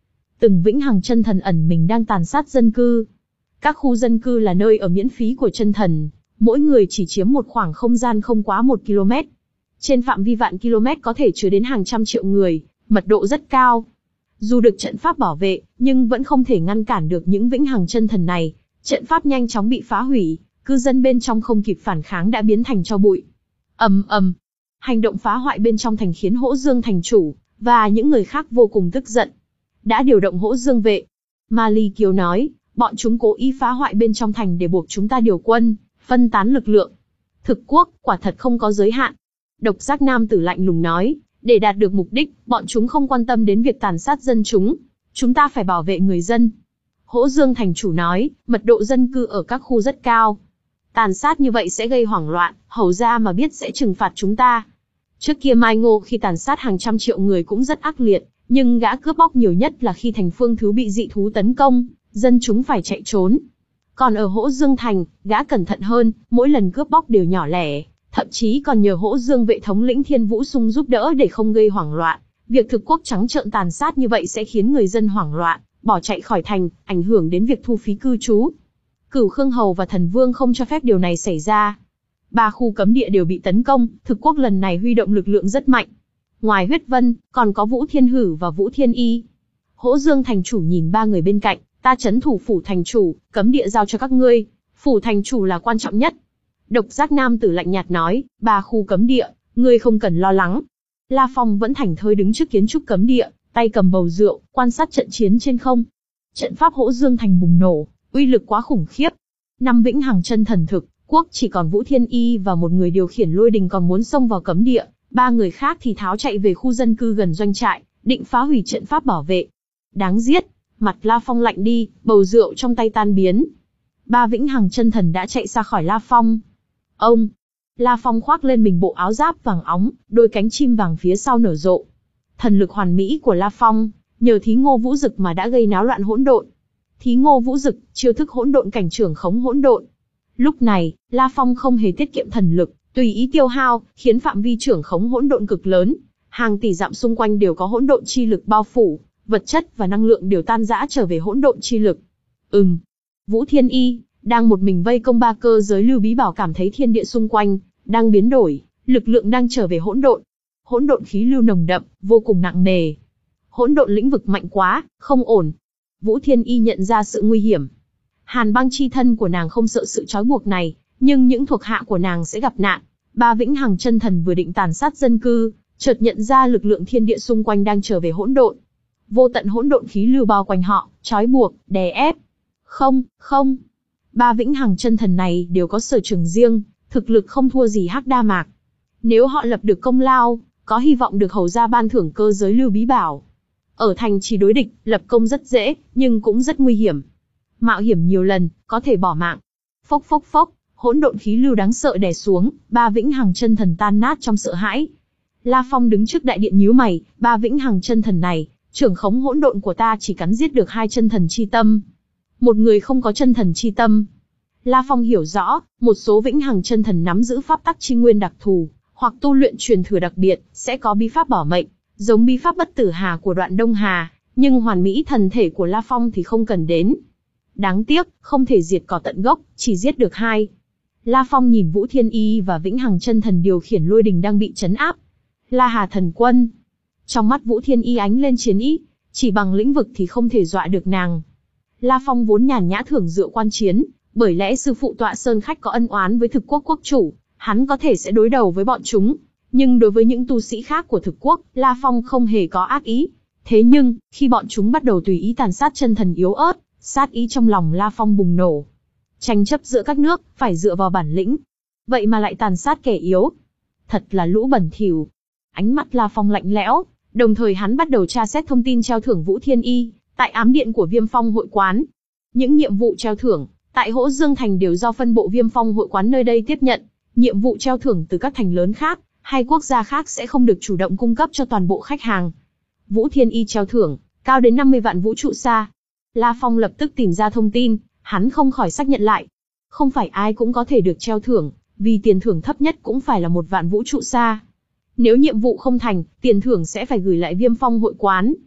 Từng vĩnh hằng chân thần ẩn mình đang tàn sát dân cư. Các khu dân cư là nơi ở miễn phí của chân thần, mỗi người chỉ chiếm một khoảng không gian không quá một ki lô mét. Trên phạm vi vạn km có thể chứa đến hàng trăm triệu người, mật độ rất cao. Dù được trận pháp bảo vệ, nhưng vẫn không thể ngăn cản được những vĩnh hằng chân thần này. Trận pháp nhanh chóng bị phá hủy, cư dân bên trong không kịp phản kháng đã biến thành tro bụi. Ầm ầm, hành động phá hoại bên trong thành khiến Hỗ Dương thành chủ và những người khác vô cùng tức giận. Đã điều động Hỗ Dương vệ. Ma Ly Kiều nói, bọn chúng cố ý phá hoại bên trong thành để buộc chúng ta điều quân, phân tán lực lượng. Thực quốc, quả thật không có giới hạn. Độc Giác Nam tử lạnh lùng nói, để đạt được mục đích, bọn chúng không quan tâm đến việc tàn sát dân chúng. Chúng ta phải bảo vệ người dân. Hỗ Dương thành chủ nói, mật độ dân cư ở các khu rất cao. Tàn sát như vậy sẽ gây hoảng loạn, hầu ra mà biết sẽ trừng phạt chúng ta. Trước kia Mai Ngô khi tàn sát hàng trăm triệu người cũng rất ác liệt, nhưng gã cướp bóc nhiều nhất là khi thành Phương Thứ bị dị thú tấn công, dân chúng phải chạy trốn. Còn ở Hỗ Dương thành, gã cẩn thận hơn, mỗi lần cướp bóc đều nhỏ lẻ, thậm chí còn nhờ Hỗ Dương vệ thống lĩnh Thiên Vũ Sung giúp đỡ để không gây hoảng loạn. Việc thực quốc trắng trợn tàn sát như vậy sẽ khiến người dân hoảng loạn, bỏ chạy khỏi thành, ảnh hưởng đến việc thu phí cư trú. Cửu Khương Hầu và Thần Vương không cho phép điều này xảy ra. Ba khu cấm địa đều bị tấn công, thực quốc lần này huy động lực lượng rất mạnh. Ngoài Huyết Vân, còn có Vũ Thiên Hử và Vũ Thiên Y. Hỗ Dương thành chủ nhìn ba người bên cạnh, ta trấn thủ phủ thành chủ, cấm địa giao cho các ngươi, phủ thành chủ là quan trọng nhất. Độc Giác Nam tử lạnh nhạt nói, ba khu cấm địa, ngươi không cần lo lắng. La Phong vẫn thảnh thơi đứng trước kiến trúc cấm địa, tay cầm bầu rượu, quan sát trận chiến trên không. Trận pháp Hỗ Dương thành bùng nổ, uy lực quá khủng khiếp. Năm vĩnh hằng chân thần thực quốc chỉ còn Vũ Thiên Y và một người điều khiển lôi đình còn muốn xông vào cấm địa, ba người khác thì tháo chạy về khu dân cư gần doanh trại, định phá hủy trận pháp bảo vệ. Đáng giết, mặt La Phong lạnh đi, bầu rượu trong tay tan biến. Ba vĩnh hằng chân thần đã chạy ra khỏi La Phong. Ông, La Phong khoác lên mình bộ áo giáp vàng óng, đôi cánh chim vàng phía sau nở rộ. Thần lực hoàn mỹ của La Phong, nhờ Thí Ngô Vũ Dực mà đã gây náo loạn hỗn độn. Thí Ngô Vũ Dực, chiêu thức hỗn độn cảnh trưởng khống hỗn độn. Lúc này, La Phong không hề tiết kiệm thần lực, tùy ý tiêu hao, khiến phạm vi trưởng khống hỗn độn cực lớn. Hàng tỷ dặm xung quanh đều có hỗn độn chi lực bao phủ, vật chất và năng lượng đều tan rã trở về hỗn độn chi lực. Ừm. Vũ Thiên Y đang một mình vây công ba cơ giới Lưu Bí Bảo cảm thấy thiên địa xung quanh đang biến đổi, lực lượng đang trở về hỗn độn. Hỗn độn khí lưu nồng đậm, vô cùng nặng nề. Hỗn độn lĩnh vực mạnh quá, không ổn. Vũ Thiên Y nhận ra sự nguy hiểm. Hàn Băng chi thân của nàng không sợ sự trói buộc này, nhưng những thuộc hạ của nàng sẽ gặp nạn. Ba vĩnh hằng chân thần vừa định tàn sát dân cư, chợt nhận ra lực lượng thiên địa xung quanh đang trở về hỗn độn. Vô tận hỗn độn khí lưu bao quanh họ, trói buộc, đè ép. Không, không. Ba vĩnh hằng chân thần này đều có sở trường riêng, thực lực không thua gì Hắc Đa Mạc. Nếu họ lập được công lao, có hy vọng được hầu ra ban thưởng cơ giới Lưu Bí Bảo. Ở thành trì đối địch, lập công rất dễ, nhưng cũng rất nguy hiểm. Mạo hiểm nhiều lần, có thể bỏ mạng. Phốc phốc phốc, hỗn độn khí lưu đáng sợ đè xuống, ba vĩnh hằng chân thần tan nát trong sợ hãi. La Phong đứng trước đại điện nhíu mày, ba vĩnh hằng chân thần này, trưởng khống hỗn độn của ta chỉ cắn giết được hai chân thần chi tâm. Một người không có chân thần chi tâm. La Phong hiểu rõ, một số vĩnh hằng chân thần nắm giữ pháp tắc chi nguyên đặc thù, hoặc tu luyện truyền thừa đặc biệt, sẽ có bí pháp bảo mệnh, giống bí pháp bất tử hà của Đoạn Đông Hà, nhưng hoàn mỹ thần thể của La Phong thì không cần đến. Đáng tiếc, không thể diệt cỏ tận gốc, chỉ giết được hai. La Phong nhìn Vũ Thiên Y và vĩnh hằng chân thần điều khiển lôi đình đang bị trấn áp. La Hà thần quân. Trong mắt Vũ Thiên Y ánh lên chiến ý, chỉ bằng lĩnh vực thì không thể dọa được nàng. La Phong vốn nhàn nhã thưởng dựa quan chiến, bởi lẽ sư phụ Tọa Sơn Khách có ân oán với thực quốc quốc chủ, hắn có thể sẽ đối đầu với bọn chúng. Nhưng đối với những tu sĩ khác của thực quốc, La Phong không hề có ác ý. Thế nhưng, khi bọn chúng bắt đầu tùy ý tàn sát chân thần yếu ớt, sát ý trong lòng La Phong bùng nổ. Tranh chấp giữa các nước, phải dựa vào bản lĩnh. Vậy mà lại tàn sát kẻ yếu. Thật là lũ bẩn thỉu. Ánh mắt La Phong lạnh lẽo, đồng thời hắn bắt đầu tra xét thông tin treo thưởng Vũ Thiên Y, tại ám điện của Viêm Phong hội quán. Những nhiệm vụ treo thưởng, tại Hỗ Dương thành đều do phân bộ Viêm Phong hội quán nơi đây tiếp nhận. Nhiệm vụ treo thưởng từ các thành lớn khác, hay quốc gia khác sẽ không được chủ động cung cấp cho toàn bộ khách hàng. Vũ Thiên Y treo thưởng, cao đến năm mươi vạn vũ trụ xa. La Phong lập tức tìm ra thông tin, hắn không khỏi xác nhận lại. Không phải ai cũng có thể được treo thưởng, vì tiền thưởng thấp nhất cũng phải là một vạn vũ trụ xa. Nếu nhiệm vụ không thành, tiền thưởng sẽ phải gửi lại Viêm Phong hội quán.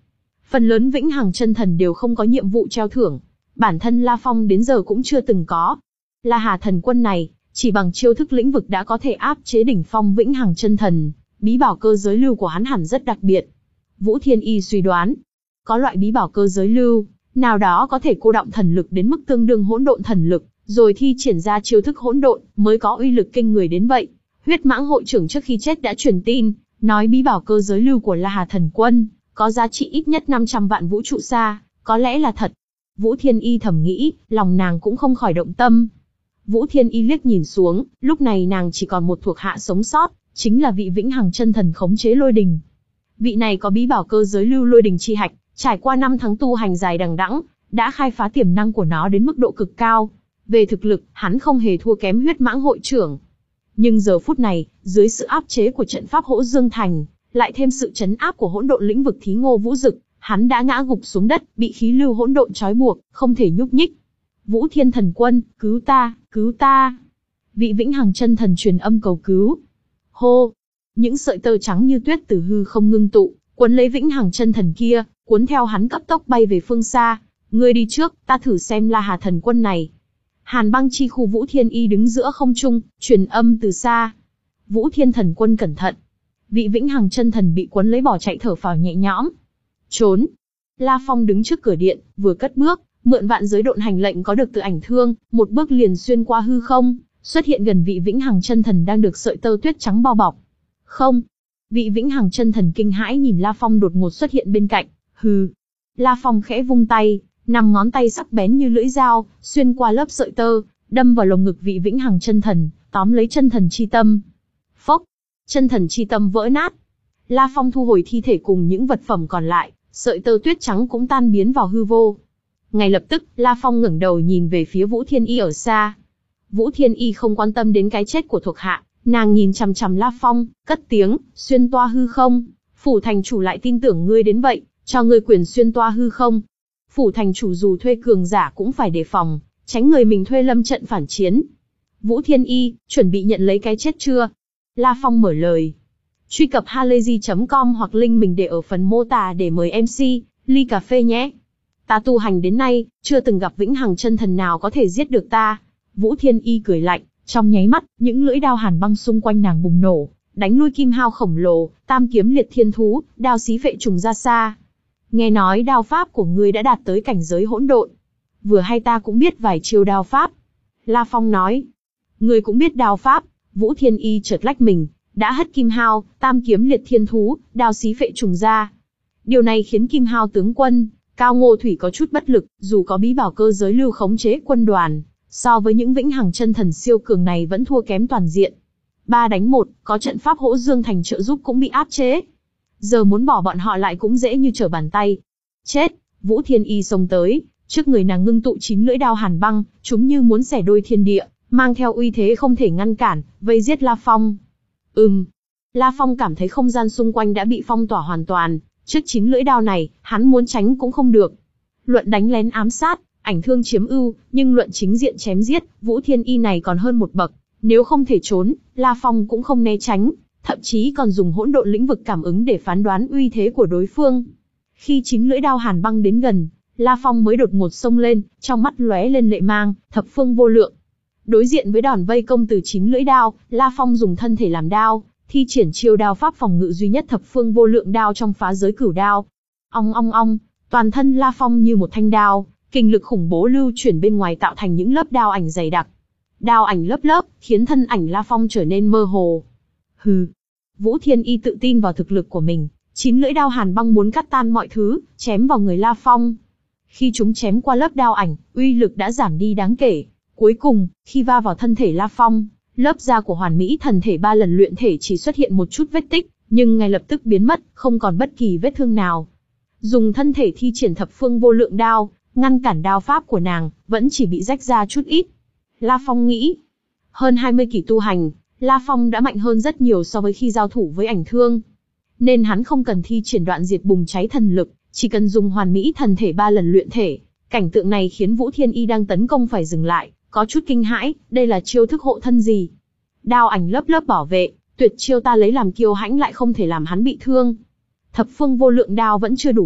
Phần lớn vĩnh hằng chân thần đều không có nhiệm vụ treo thưởng. Bản thân La Phong đến giờ cũng chưa từng có. La Hà thần quân này, chỉ bằng chiêu thức lĩnh vực đã có thể áp chế đỉnh phong vĩnh hằng chân thần. Bí bảo cơ giới lưu của hắn hẳn rất đặc biệt. Vũ Thiên Y suy đoán, có loại bí bảo cơ giới lưu nào đó có thể cô đọng thần lực đến mức tương đương hỗn độn thần lực, rồi thi triển ra chiêu thức hỗn độn, mới có uy lực kinh người đến vậy. Huyết Mãng hội trưởng trước khi chết đã truyền tin, nói bí bảo cơ giới lưu của La Hà thần quân có giá trị ít nhất năm trăm vạn vũ trụ xa, có lẽ là thật. Vũ Thiên Y thầm nghĩ, lòng nàng cũng không khỏi động tâm. Vũ Thiên Y liếc nhìn xuống, lúc này nàng chỉ còn một thuộc hạ sống sót, chính là vị vĩnh hằng chân thần khống chế lôi đình. Vị này có bí bảo cơ giới lưu lôi đình chi hạch, trải qua năm tháng tu hành dài đằng đẵng, đã khai phá tiềm năng của nó đến mức độ cực cao. Về thực lực, hắn không hề thua kém Huyết Mãng hội trưởng. Nhưng giờ phút này, dưới sự áp chế của trận pháp Hỗ Dương Thành, lại thêm sự chấn áp của hỗn độn lĩnh vực Thí Ngô Vũ Dực, hắn đã ngã gục xuống đất, bị khí lưu hỗn độn trói buộc, không thể nhúc nhích. Vũ Thiên thần quân, cứu ta, cứu ta! Vị vĩnh hằng chân thần truyền âm cầu cứu. Hô! Những sợi tơ trắng như tuyết từ hư không ngưng tụ, cuốn lấy vĩnh hằng chân thần kia, cuốn theo hắn cấp tốc bay về phương xa. Ngươi đi trước, ta thử xem La Hà thần quân này. Hàn băng chi khu Vũ Thiên Y đứng giữa không trung, truyền âm từ xa. Vũ Thiên thần quân cẩn thận. Vị vĩnh hằng chân thần bị cuốn lấy bỏ chạy thở phào nhẹ nhõm. Trốn. La Phong đứng trước cửa điện, vừa cất bước, mượn vạn giới độn hành lệnh có được từ ảnh thương, một bước liền xuyên qua hư không, xuất hiện gần vị vĩnh hằng chân thần đang được sợi tơ tuyết trắng bao bọc. Không. Vị vĩnh hằng chân thần kinh hãi nhìn La Phong đột ngột xuất hiện bên cạnh. Hừ. La Phong khẽ vung tay, năm ngón tay sắc bén như lưỡi dao, xuyên qua lớp sợi tơ, đâm vào lồng ngực vị vĩnh hằng chân thần, tóm lấy chân thần chi tâm. Phốc. Chân thần chi tâm vỡ nát. La Phong thu hồi thi thể cùng những vật phẩm còn lại, sợi tơ tuyết trắng cũng tan biến vào hư vô. Ngay lập tức, La Phong ngẩng đầu nhìn về phía Vũ Thiên Y ở xa. Vũ Thiên Y không quan tâm đến cái chết của thuộc hạ, nàng nhìn chằm chằm La Phong, cất tiếng, xuyên toa hư không. Phủ thành chủ lại tin tưởng ngươi đến vậy, cho ngươi quyền xuyên toa hư không. Phủ thành chủ dù thuê cường giả cũng phải đề phòng, tránh người mình thuê lâm trận phản chiến. Vũ Thiên Y, chuẩn bị nhận lấy cái chết chưa? La Phong mở lời. Truy cập halayzi chấm com hoặc link mình để ở phần mô tả để mời em xê, ly cà phê nhé. Ta tu hành đến nay, chưa từng gặp vĩnh hằng chân thần nào có thể giết được ta. Vũ Thiên Y cười lạnh, trong nháy mắt, những lưỡi đao hàn băng xung quanh nàng bùng nổ, đánh lui kim hao khổng lồ, tam kiếm liệt thiên thú, đao xí phệ trùng ra xa. Nghe nói đao pháp của ngươi đã đạt tới cảnh giới hỗn độn. Vừa hay ta cũng biết vài chiêu đao pháp. La Phong nói. Ngươi cũng biết đao pháp. Vũ Thiên Y chợt lách mình, đã hất kim hao, tam kiếm liệt thiên thú, đao xí phệ trùng ra. Điều này khiến kim hao tướng quân, Cao Ngô Thủy có chút bất lực, dù có bí bảo cơ giới lưu khống chế quân đoàn, so với những vĩnh hằng chân thần siêu cường này vẫn thua kém toàn diện. Ba đánh một, có trận pháp Hỗ Dương Thành trợ giúp cũng bị áp chế. Giờ muốn bỏ bọn họ lại cũng dễ như trở bàn tay. Chết! Vũ Thiên Y xông tới, trước người nàng ngưng tụ chín lưỡi đao hàn băng, chúng như muốn xẻ đôi thiên địa, mang theo uy thế không thể ngăn cản, vây giết La Phong. Ừm. La Phong cảm thấy không gian xung quanh đã bị phong tỏa hoàn toàn, trước chín lưỡi đao này, hắn muốn tránh cũng không được. Luận đánh lén ám sát, ảnh thương chiếm ưu, nhưng luận chính diện chém giết, Vũ Thiên Y này còn hơn một bậc. Nếu không thể trốn, La Phong cũng không né tránh, thậm chí còn dùng hỗn độn lĩnh vực cảm ứng để phán đoán uy thế của đối phương. Khi chín lưỡi đao hàn băng đến gần, La Phong mới đột ngột xông lên, trong mắt lóe lên lệ mang, thập phương vô lượng. Đối diện với đòn vây công từ chín lưỡi đao, La Phong dùng thân thể làm đao, thi triển chiêu đao pháp phòng ngự duy nhất thập phương vô lượng đao trong phá giới cửu đao. Ong ong ong, toàn thân La Phong như một thanh đao, kinh lực khủng bố lưu chuyển bên ngoài tạo thành những lớp đao ảnh dày đặc. Đao ảnh lớp lớp, khiến thân ảnh La Phong trở nên mơ hồ. Hừ. Vũ Thiên Y tự tin vào thực lực của mình, chín lưỡi đao hàn băng muốn cắt tan mọi thứ, chém vào người La Phong. Khi chúng chém qua lớp đao ảnh, uy lực đã giảm đi đáng kể. Cuối cùng, khi va vào thân thể La Phong, lớp da của hoàn mỹ thần thể ba lần luyện thể chỉ xuất hiện một chút vết tích, nhưng ngay lập tức biến mất, không còn bất kỳ vết thương nào. Dùng thân thể thi triển thập phương vô lượng đao, ngăn cản đao pháp của nàng, vẫn chỉ bị rách ra chút ít. La Phong nghĩ, hơn hai mươi kỳ tu hành, La Phong đã mạnh hơn rất nhiều so với khi giao thủ với ảnh thương. Nên hắn không cần thi triển đoạn diệt bùng cháy thần lực, chỉ cần dùng hoàn mỹ thần thể ba lần luyện thể. Cảnh tượng này khiến Vũ Thiên Y đang tấn công phải dừng lại, có chút kinh hãi, đây là chiêu thức hộ thân gì? Đao ảnh lớp lớp bảo vệ, tuyệt chiêu ta lấy làm kiêu hãnh lại không thể làm hắn bị thương. Thập phương vô lượng đao vẫn chưa đủ mạnh,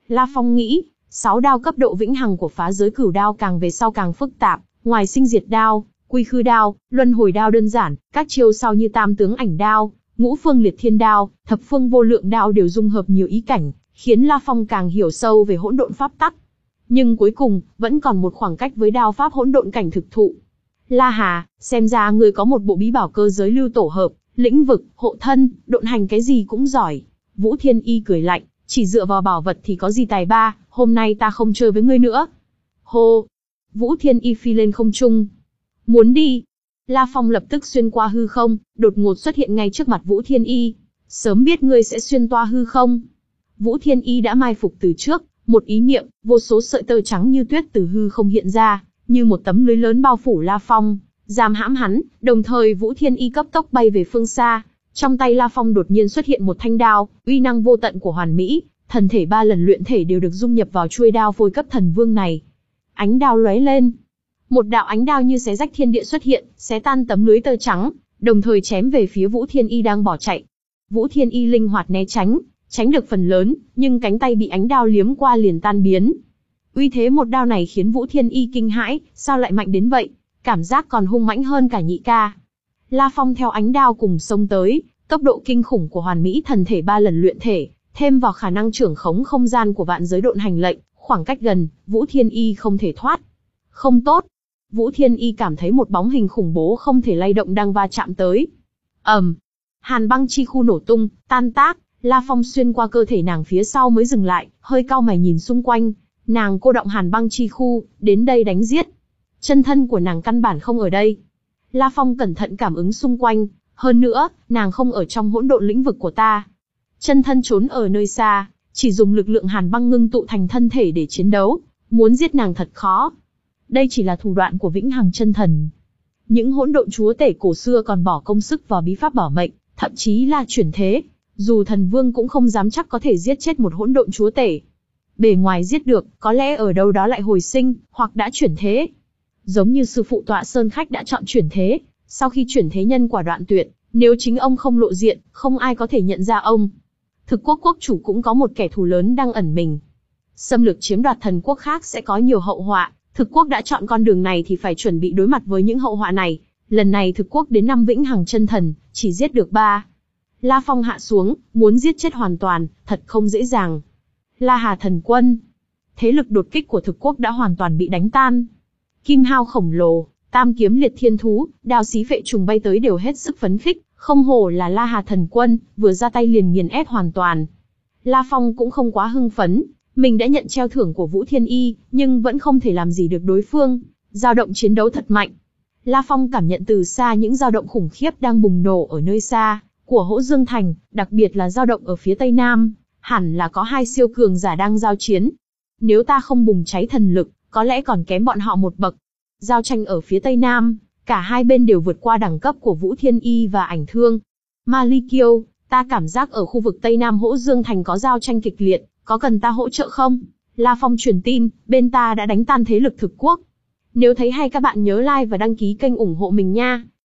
La Phong nghĩ, sáu đao cấp độ vĩnh hằng của phá giới cửu đao càng về sau càng phức tạp, ngoài sinh diệt đao, quy khư đao, luân hồi đao đơn giản, các chiêu sau như tam tướng ảnh đao, ngũ phương liệt thiên đao, thập phương vô lượng đao đều dung hợp nhiều ý cảnh, khiến La Phong càng hiểu sâu về hỗn độn pháp tắc. Nhưng cuối cùng, vẫn còn một khoảng cách với đao pháp hỗn độn cảnh thực thụ. La Hà, xem ra ngươi có một bộ bí bảo cơ giới lưu tổ hợp, lĩnh vực, hộ thân, độn hành cái gì cũng giỏi. Vũ Thiên Y cười lạnh, chỉ dựa vào bảo vật thì có gì tài ba, hôm nay ta không chơi với ngươi nữa. Hô! Vũ Thiên Y phi lên không trung. Muốn đi. La Phong lập tức xuyên qua hư không, đột ngột xuất hiện ngay trước mặt Vũ Thiên Y. Sớm biết ngươi sẽ xuyên toa hư không. Vũ Thiên Y đã mai phục từ trước, một ý niệm, vô số sợi tơ trắng như tuyết từ hư không hiện ra, như một tấm lưới lớn bao phủ La Phong, giam hãm hắn, đồng thời Vũ Thiên Y cấp tốc bay về phương xa. Trong tay La Phong đột nhiên xuất hiện một thanh đao, uy năng vô tận của hoàn mỹ, thần thể ba lần luyện thể đều được dung nhập vào chuôi đao phôi cấp thần vương này. Ánh đao lóe lên, một đạo ánh đao như xé rách thiên địa xuất hiện, xé tan tấm lưới tơ trắng, đồng thời chém về phía Vũ Thiên Y đang bỏ chạy. Vũ Thiên Y linh hoạt né tránh, tránh được phần lớn, nhưng cánh tay bị ánh đao liếm qua liền tan biến. Uy thế một đao này khiến Vũ Thiên Y kinh hãi, sao lại mạnh đến vậy? Cảm giác còn hung mãnh hơn cả nhị ca. La Phong theo ánh đao cùng xông tới, tốc độ kinh khủng của hoàn mỹ thần thể ba lần luyện thể, thêm vào khả năng trưởng khống không gian của vạn giới độn hành lệnh, khoảng cách gần, Vũ Thiên Y không thể thoát. Không tốt. Vũ Thiên Y cảm thấy một bóng hình khủng bố không thể lay động đang va chạm tới. ầm, um, hàn băng chi khu nổ tung, tan tác. La Phong xuyên qua cơ thể nàng phía sau mới dừng lại, hơi cau mày nhìn xung quanh. Nàng cô động hàn băng chi khu, đến đây đánh giết. Chân thân của nàng căn bản không ở đây. La Phong cẩn thận cảm ứng xung quanh, hơn nữa, nàng không ở trong hỗn độn lĩnh vực của ta. Chân thân trốn ở nơi xa, chỉ dùng lực lượng hàn băng ngưng tụ thành thân thể để chiến đấu, muốn giết nàng thật khó. Đây chỉ là thủ đoạn của vĩnh hằng chân thần. Những hỗn độn chúa tể cổ xưa còn bỏ công sức vào bí pháp bảo mệnh, thậm chí là chuyển thế. Dù thần vương cũng không dám chắc có thể giết chết một hỗn độn chúa tể. Bề ngoài giết được, có lẽ ở đâu đó lại hồi sinh, hoặc đã chuyển thế. Giống như sư phụ Tọa Sơn Khách đã chọn chuyển thế, sau khi chuyển thế nhân quả đoạn tuyệt, nếu chính ông không lộ diện, không ai có thể nhận ra ông. Thực quốc quốc chủ cũng có một kẻ thù lớn đang ẩn mình. Xâm lược chiếm đoạt thần quốc khác sẽ có nhiều hậu họa, thực quốc đã chọn con đường này thì phải chuẩn bị đối mặt với những hậu họa này. Lần này thực quốc đến năm vĩnh hằng chân thần, chỉ giết được ba. La Phong hạ xuống, muốn giết chết hoàn toàn, thật không dễ dàng. La Hà thần quân. Thế lực đột kích của thực quốc đã hoàn toàn bị đánh tan. Kim hao khổng lồ, tam kiếm liệt thiên thú, đao xí phệ trùng bay tới đều hết sức phấn khích, không hổ là La Hà thần quân, vừa ra tay liền nghiền ép hoàn toàn. La Phong cũng không quá hưng phấn, mình đã nhận treo thưởng của Vũ Thiên Y, nhưng vẫn không thể làm gì được đối phương, dao động chiến đấu thật mạnh. La Phong cảm nhận từ xa những dao động khủng khiếp đang bùng nổ ở nơi xa của Hỗ Dương Thành, đặc biệt là dao động ở phía tây nam, hẳn là có hai siêu cường giả đang giao chiến. Nếu ta không bùng cháy thần lực, có lẽ còn kém bọn họ một bậc. Giao tranh ở phía tây nam, cả hai bên đều vượt qua đẳng cấp của Vũ Thiên Y và Ảnh Thương. Ma Ly Kiêu, ta cảm giác ở khu vực tây nam Hỗ Dương Thành có giao tranh kịch liệt, có cần ta hỗ trợ không? La Phong truyền tin, bên ta đã đánh tan thế lực thực quốc. Nếu thấy hay các bạn nhớ like và đăng ký kênh ủng hộ mình nha.